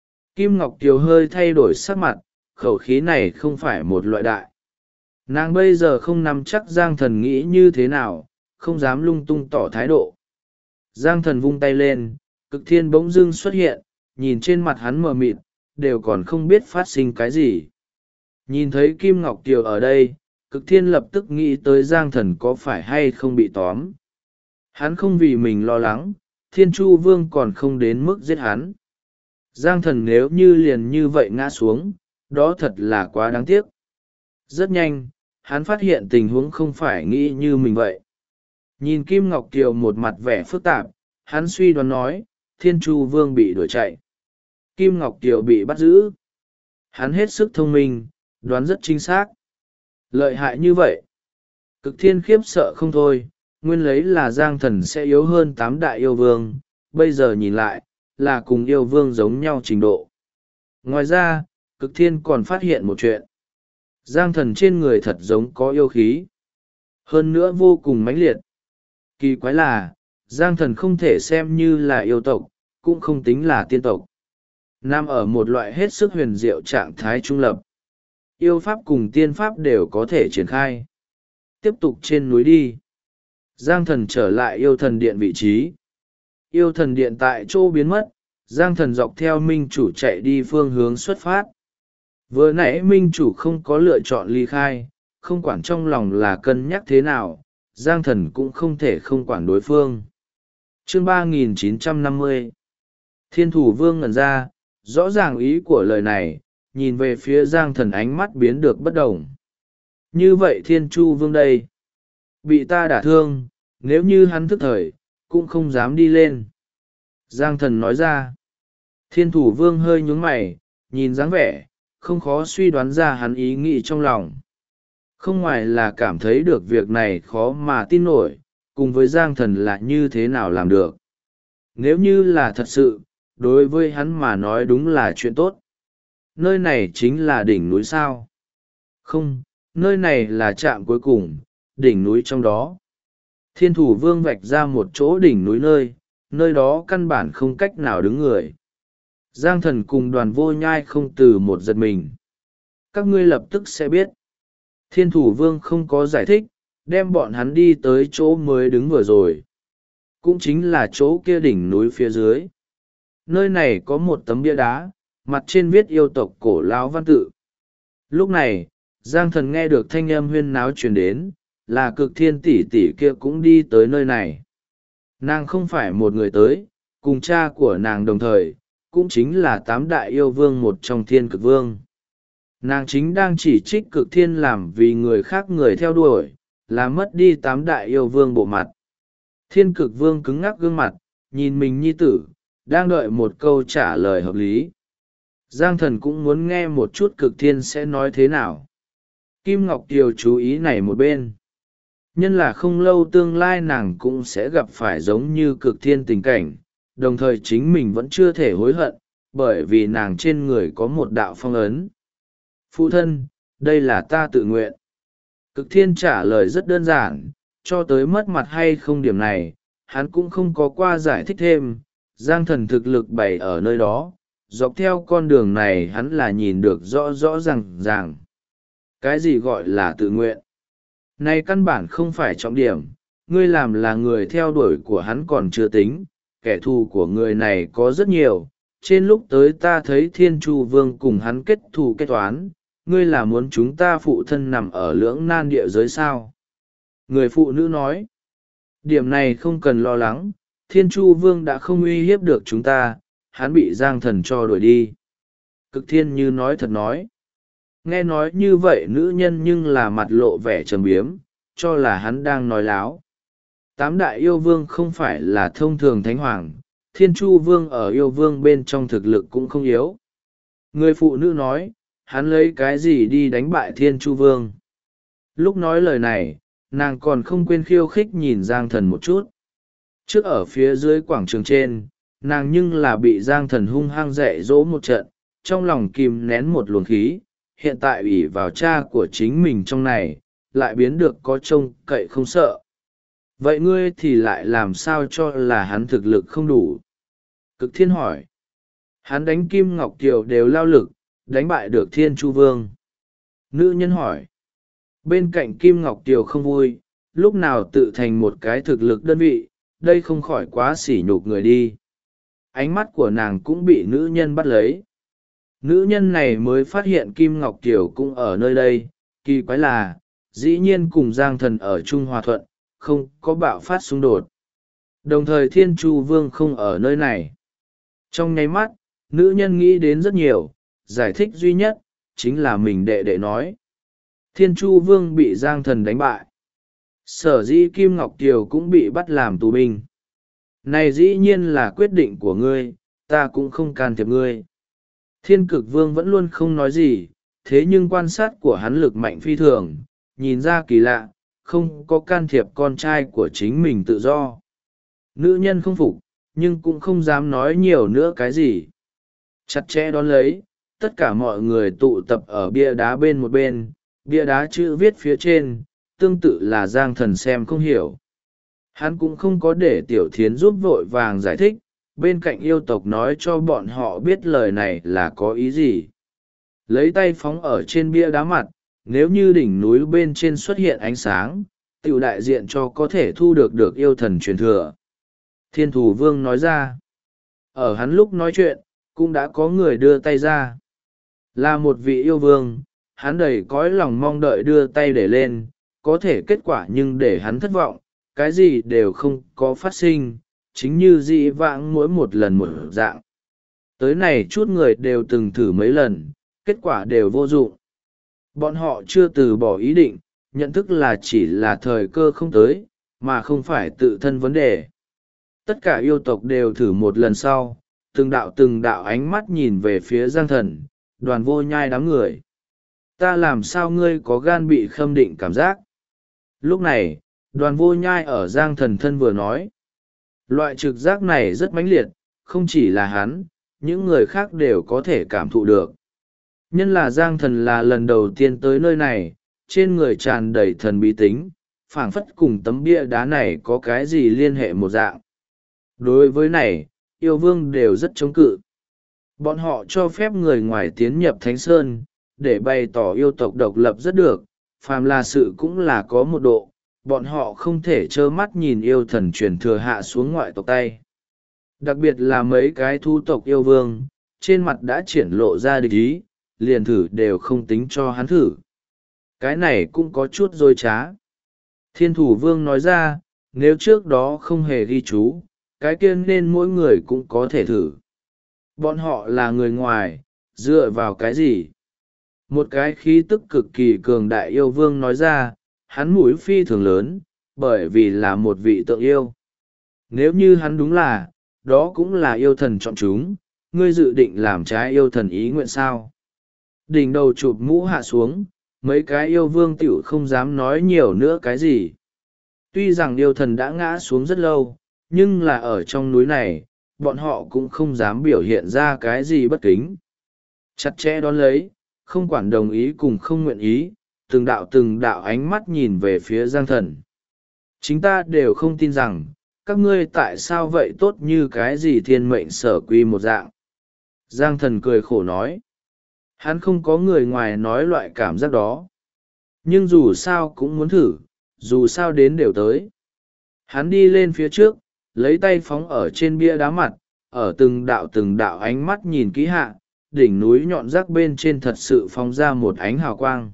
Speaker 1: Kim Ngọc Kiều hơi thay đổi sắc mặt, khẩu khí này không phải một loại đại. Nàng bây giờ không nắm chắc Giang Thần nghĩ như thế nào, không dám lung tung tỏ thái độ. Giang Thần vung tay lên, Cực Thiên bỗng dưng xuất hiện, nhìn trên mặt hắn mờ mịt, đều còn không biết phát sinh cái gì. Nhìn thấy Kim Ngọc Kiều ở đây, Cực Thiên lập tức nghĩ tới Giang Thần có phải hay không bị tóm. Hắn không vì mình lo lắng, Thiên Chu Vương còn không đến mức giết hắn. Giang Thần nếu như liền như vậy ngã xuống, đó thật là quá đáng tiếc. Rất nhanh, hắn phát hiện tình huống không phải nghĩ như mình vậy. Nhìn Kim Ngọc Kiều một mặt vẻ phức tạp, hắn suy đoán nói, Thiên Chu Vương bị đuổi chạy. Kim Ngọc Kiều bị bắt giữ. Hắn hết sức thông minh, đoán rất chính xác. Lợi hại như vậy. Cực Thiên khiếp sợ không thôi, nguyên lấy là Giang Thần sẽ yếu hơn 8 đại yêu vương, bây giờ nhìn lại, là cùng yêu vương giống nhau trình độ. Ngoài ra, Cực Thiên còn phát hiện một chuyện. Giang Thần trên người thật giống có yêu khí. Hơn nữa vô cùng mãnh liệt. Kỳ quái là, Giang Thần không thể xem như là yêu tộc, cũng không tính là tiên tộc. Nằm ở một loại hết sức huyền diệu trạng thái trung lập. Yêu pháp cùng tiên pháp đều có thể triển khai. Tiếp tục trên núi đi. Giang Thần trở lại yêu thần điện vị trí. Yêu thần điện tại chỗ biến mất, Giang Thần dọc theo minh chủ chạy đi phương hướng xuất phát. Vừa nãy minh chủ không có lựa chọn ly khai, không quản trong lòng là cân nhắc thế nào, Giang Thần cũng không thể không quản đối phương. Chương 3950 Thiên Thủ Vương ngẩn ra, rõ ràng ý của lời này, nhìn về phía Giang Thần ánh mắt biến được bất đồng. Như vậy Thiên Chu Vương đây, bị ta đả thương, nếu như hắn thức thời, cũng không dám đi lên. Giang Thần nói ra. Thiên Thủ Vương hơi nhún mày, nhìn dáng vẻ, không khó suy đoán ra hắn ý nghĩ trong lòng. Không ngoài là cảm thấy được việc này khó mà tin nổi, cùng với Giang Thần là như thế nào làm được. Nếu như là thật sự, đối với hắn mà nói đúng là chuyện tốt. Nơi này chính là đỉnh núi sao? Không, nơi này là trạm cuối cùng, đỉnh núi trong đó. Thiên Thủ Vương vạch ra một chỗ đỉnh núi nơi đó căn bản không cách nào đứng người. Giang Thần cùng Đoàn Vô Nhai không từ một giật mình. Các ngươi lập tức sẽ biết. Thiên Thủ Vương không có giải thích, đem bọn hắn đi tới chỗ mới đứng vừa rồi. Cũng chính là chỗ kia đỉnh núi phía dưới. Nơi này có một tấm bia đá, mặt trên viết yêu tộc cổ lão văn tự. Lúc này, Giang Thần nghe được thanh âm huyên náo truyền đến, là Cực Thiên tỷ tỷ kia cũng đi tới nơi này. Nàng không phải một người tới, cùng cha của nàng đồng thời, cũng chính là 8 đại yêu vương một trong Thiên Cực Vương. Nàng chính đang chỉ trích Cực Thiên làm vì người khác người theo đuổi, làm mất đi 8 đại yêu vương bộ mặt. Thiên Cực Vương cứng ngắc gương mặt, nhìn mình nhi tử, đang đợi một câu trả lời hợp lý. Giang Thần cũng muốn nghe một chút Cực Thiên sẽ nói thế nào. Kim Ngọc Kiều chú ý này một bên. Nhân là không lâu tương lai nàng cũng sẽ gặp phải giống như Cực Thiên tình cảnh, đồng thời chính mình vẫn chưa thể hối hận, bởi vì nàng trên người có một đạo phong ấn. Phụ thân, đây là ta tự nguyện. Cực Thiên trả lời rất đơn giản, cho tới mất mặt hay không điểm này, hắn cũng không có qua giải thích thêm. Giang Thần thực lực bày ở nơi đó, dọc theo con đường này hắn là nhìn được rõ rõ ràng. Cái gì gọi là tự nguyện? Này căn bản không phải trọng điểm, ngươi làm là người theo đuổi của hắn còn chưa tính, kẻ thù của người này có rất nhiều. Trên lúc tới ta thấy Thiên Chu Vương cùng hắn kết thù kết toán, ngươi là muốn chúng ta phụ thân nằm ở lưỡng nan địa giới sao? Người phụ nữ nói, điểm này không cần lo lắng, Thiên Chu Vương đã không uy hiếp được chúng ta, hắn bị Giang Thần cho đuổi đi. Cực Thiên như nói thật nói. Nghe nói như vậy nữ nhân nhưng là mặt lộ vẻ trầm biếm, cho là hắn đang nói láo. Tám đại yêu vương không phải là thông thường thánh hoàng, Thiên Chu Vương ở yêu vương bên trong thực lực cũng không yếu. Người phụ nữ nói, hắn lấy cái gì đi đánh bại Thiên Chu Vương. Lúc nói lời này, nàng còn không quên khiêu khích nhìn Giang Thần một chút. Trước ở phía dưới quảng trường trên, nàng nhưng là bị Giang Thần hung hăng dạy dỗ một trận, trong lòng kìm nén một luồng khí, hiện tại ủy vào cha của chính mình trong này, lại biến được có trông cậy không sợ. Vậy ngươi thì lại làm sao cho là hắn thực lực không đủ? Cực Thiên hỏi. Hắn đánh Kim Ngọc Kiều đều lao lực, đánh bại được Thiên Chu Vương. Nữ nhân hỏi. Bên cạnh Kim Ngọc Kiều không vui, lúc nào tự thành một cái thực lực đơn vị, đây không khỏi quá sỉ nhục người đi. Ánh mắt của nàng cũng bị nữ nhân bắt lấy. Nữ nhân này mới phát hiện Kim Ngọc Kiều cũng ở nơi đây, kỳ quái là, dĩ nhiên cùng Giang Thần ở Trung Hòa Thuận, không có bạo phát xung đột. Đồng thời Thiên Chu Vương không ở nơi này. Trong nháy mắt, nữ nhân nghĩ đến rất nhiều, giải thích duy nhất, chính là mình đệ đệ nói. Thiên Chu Vương bị Giang Thần đánh bại. Sở dĩ Kim Ngọc Kiều cũng bị bắt làm tù binh. Này dĩ nhiên là quyết định của ngươi, ta cũng không can thiệp ngươi. Thiên Cực Vương vẫn luôn không nói gì, thế nhưng quan sát của hắn lực mạnh phi thường, nhìn ra kỳ lạ, không có can thiệp con trai của chính mình tự do. Nữ nhân không phục, nhưng cũng không dám nói nhiều nữa cái gì. Chặt chẽ đón lấy, tất cả mọi người tụ tập ở bia đá bên một bên, bia đá chữ viết phía trên, tương tự là Giang Thần xem không hiểu. Hắn cũng không có để Tiểu Thiến giúp vội vàng giải thích, bên cạnh yêu tộc nói cho bọn họ biết lời này là có ý gì. Lấy tay phóng ở trên bia đá mặt, nếu như đỉnh núi bên trên xuất hiện ánh sáng, tiểu đại diện cho có thể thu được yêu thần truyền thừa. Thiên Thủ Vương nói ra. Ở hắn lúc nói chuyện, cũng đã có người đưa tay ra. Là một vị yêu vương, hắn đầy cõi lòng mong đợi đưa tay để lên, có thể kết quả nhưng để hắn thất vọng, cái gì đều không có phát sinh, chính như dị vãng mỗi một lần một dạng. Tới này chút người đều từng thử mấy lần, kết quả đều vô dụng. Bọn họ chưa từ bỏ ý định, nhận thức là chỉ là thời cơ không tới, mà không phải tự thân vấn đề. Tất cả yêu tộc đều thử một lần sau, từng đạo ánh mắt nhìn về phía Giang Thần, Đoàn Vô Nhai đám người. Ta làm sao ngươi có gan bị khâm định cảm giác? Lúc này, Đoàn Vô Nhai ở Giang Thần thân vừa nói. Loại trực giác này rất mãnh liệt, không chỉ là hắn, những người khác đều có thể cảm thụ được. Nhân là Giang Thần là lần đầu tiên tới nơi này, trên người tràn đầy thần bí tính, phảng phất cùng tấm bia đá này có cái gì liên hệ một dạng. Đối với này, yêu vương đều rất chống cự. Bọn họ cho phép người ngoài tiến nhập Thánh Sơn, để bày tỏ yêu tộc độc lập rất được, phàm là sự cũng là có một độ, bọn họ không thể trơ mắt nhìn yêu thần truyền thừa hạ xuống ngoại tộc tay. Đặc biệt là mấy cái thu tộc yêu vương, trên mặt đã triển lộ ra địch ý, liền thử đều không tính cho hắn thử. Cái này cũng có chút dối trá. Thiên Thủ Vương nói ra, nếu trước đó không hề ghi chú, cái kia nên mỗi người cũng có thể thử. Bọn họ là người ngoài, dựa vào cái gì? Một cái khí tức cực kỳ cường đại yêu vương nói ra, hắn mũi phi thường lớn, bởi vì là một vị tượng yêu. Nếu như hắn đúng là, đó cũng là yêu thần chọn chúng, ngươi dự định làm trái yêu thần ý nguyện sao? Đỉnh đầu chụp mũ hạ xuống, mấy cái yêu vương tiểu không dám nói nhiều nữa cái gì. Tuy rằng yêu thần đã ngã xuống rất lâu, nhưng là ở trong núi này, bọn họ cũng không dám biểu hiện ra cái gì bất kính. Chặt chẽ đón lấy, không quản đồng ý cùng không nguyện ý, từng đạo ánh mắt nhìn về phía Giang Thần. Chính ta đều không tin rằng, các ngươi tại sao vậy tốt như cái gì thiên mệnh sở quy một dạng. Giang Thần cười khổ nói. Hắn không có người ngoài nói loại cảm giác đó. Nhưng dù sao cũng muốn thử, dù sao đến đều tới. Hắn đi lên phía trước, lấy tay phóng ở trên bia đá mặt, ở từng đạo ánh mắt nhìn kỹ hạ, đỉnh núi nhọn rác bên trên thật sự phóng ra một ánh hào quang.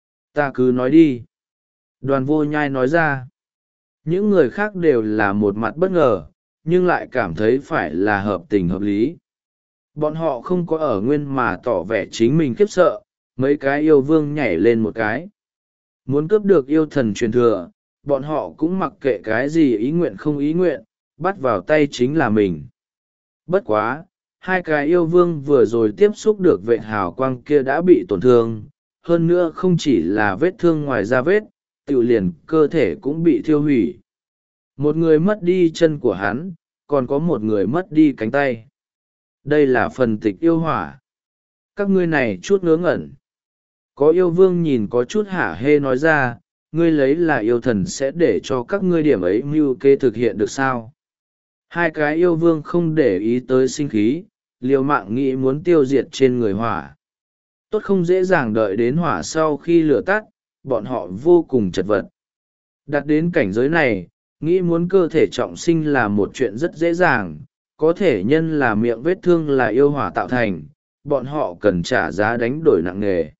Speaker 1: Ta cứ nói đi. Đoàn Vô Nhai nói ra. Những người khác đều là một mặt bất ngờ, nhưng lại cảm thấy phải là hợp tình hợp lý. Bọn họ không có ở nguyên mà tỏ vẻ chính mình khiếp sợ, mấy cái yêu vương nhảy lên một cái. Muốn cướp được yêu thần truyền thừa, bọn họ cũng mặc kệ cái gì ý nguyện không ý nguyện, bắt vào tay chính là mình. Bất quá, hai cái yêu vương vừa rồi tiếp xúc được vệ hào quang kia đã bị tổn thương, hơn nữa không chỉ là vết thương ngoài da vết, tự liền cơ thể cũng bị thiêu hủy. Một người mất đi chân của hắn, còn có một người mất đi cánh tay. Đây là phần tịch yêu hỏa. Các ngươi này chút ngớ ngẩn. Có yêu vương nhìn có chút hả hê nói ra, ngươi lấy là yêu thần sẽ để cho các ngươi điểm ấy mưu kê thực hiện được sao? Hai cái yêu vương không để ý tới sinh khí, liều mạng nghĩ muốn tiêu diệt trên người hỏa. Tốt không dễ dàng đợi đến hỏa sau khi lửa tắt, bọn họ vô cùng chật vật. Đặt đến cảnh giới này, nghĩ muốn cơ thể trọng sinh là một chuyện rất dễ dàng, có thể nhân là miệng vết thương là yêu hỏa tạo thành, bọn họ cần trả giá đánh đổi nặng nề.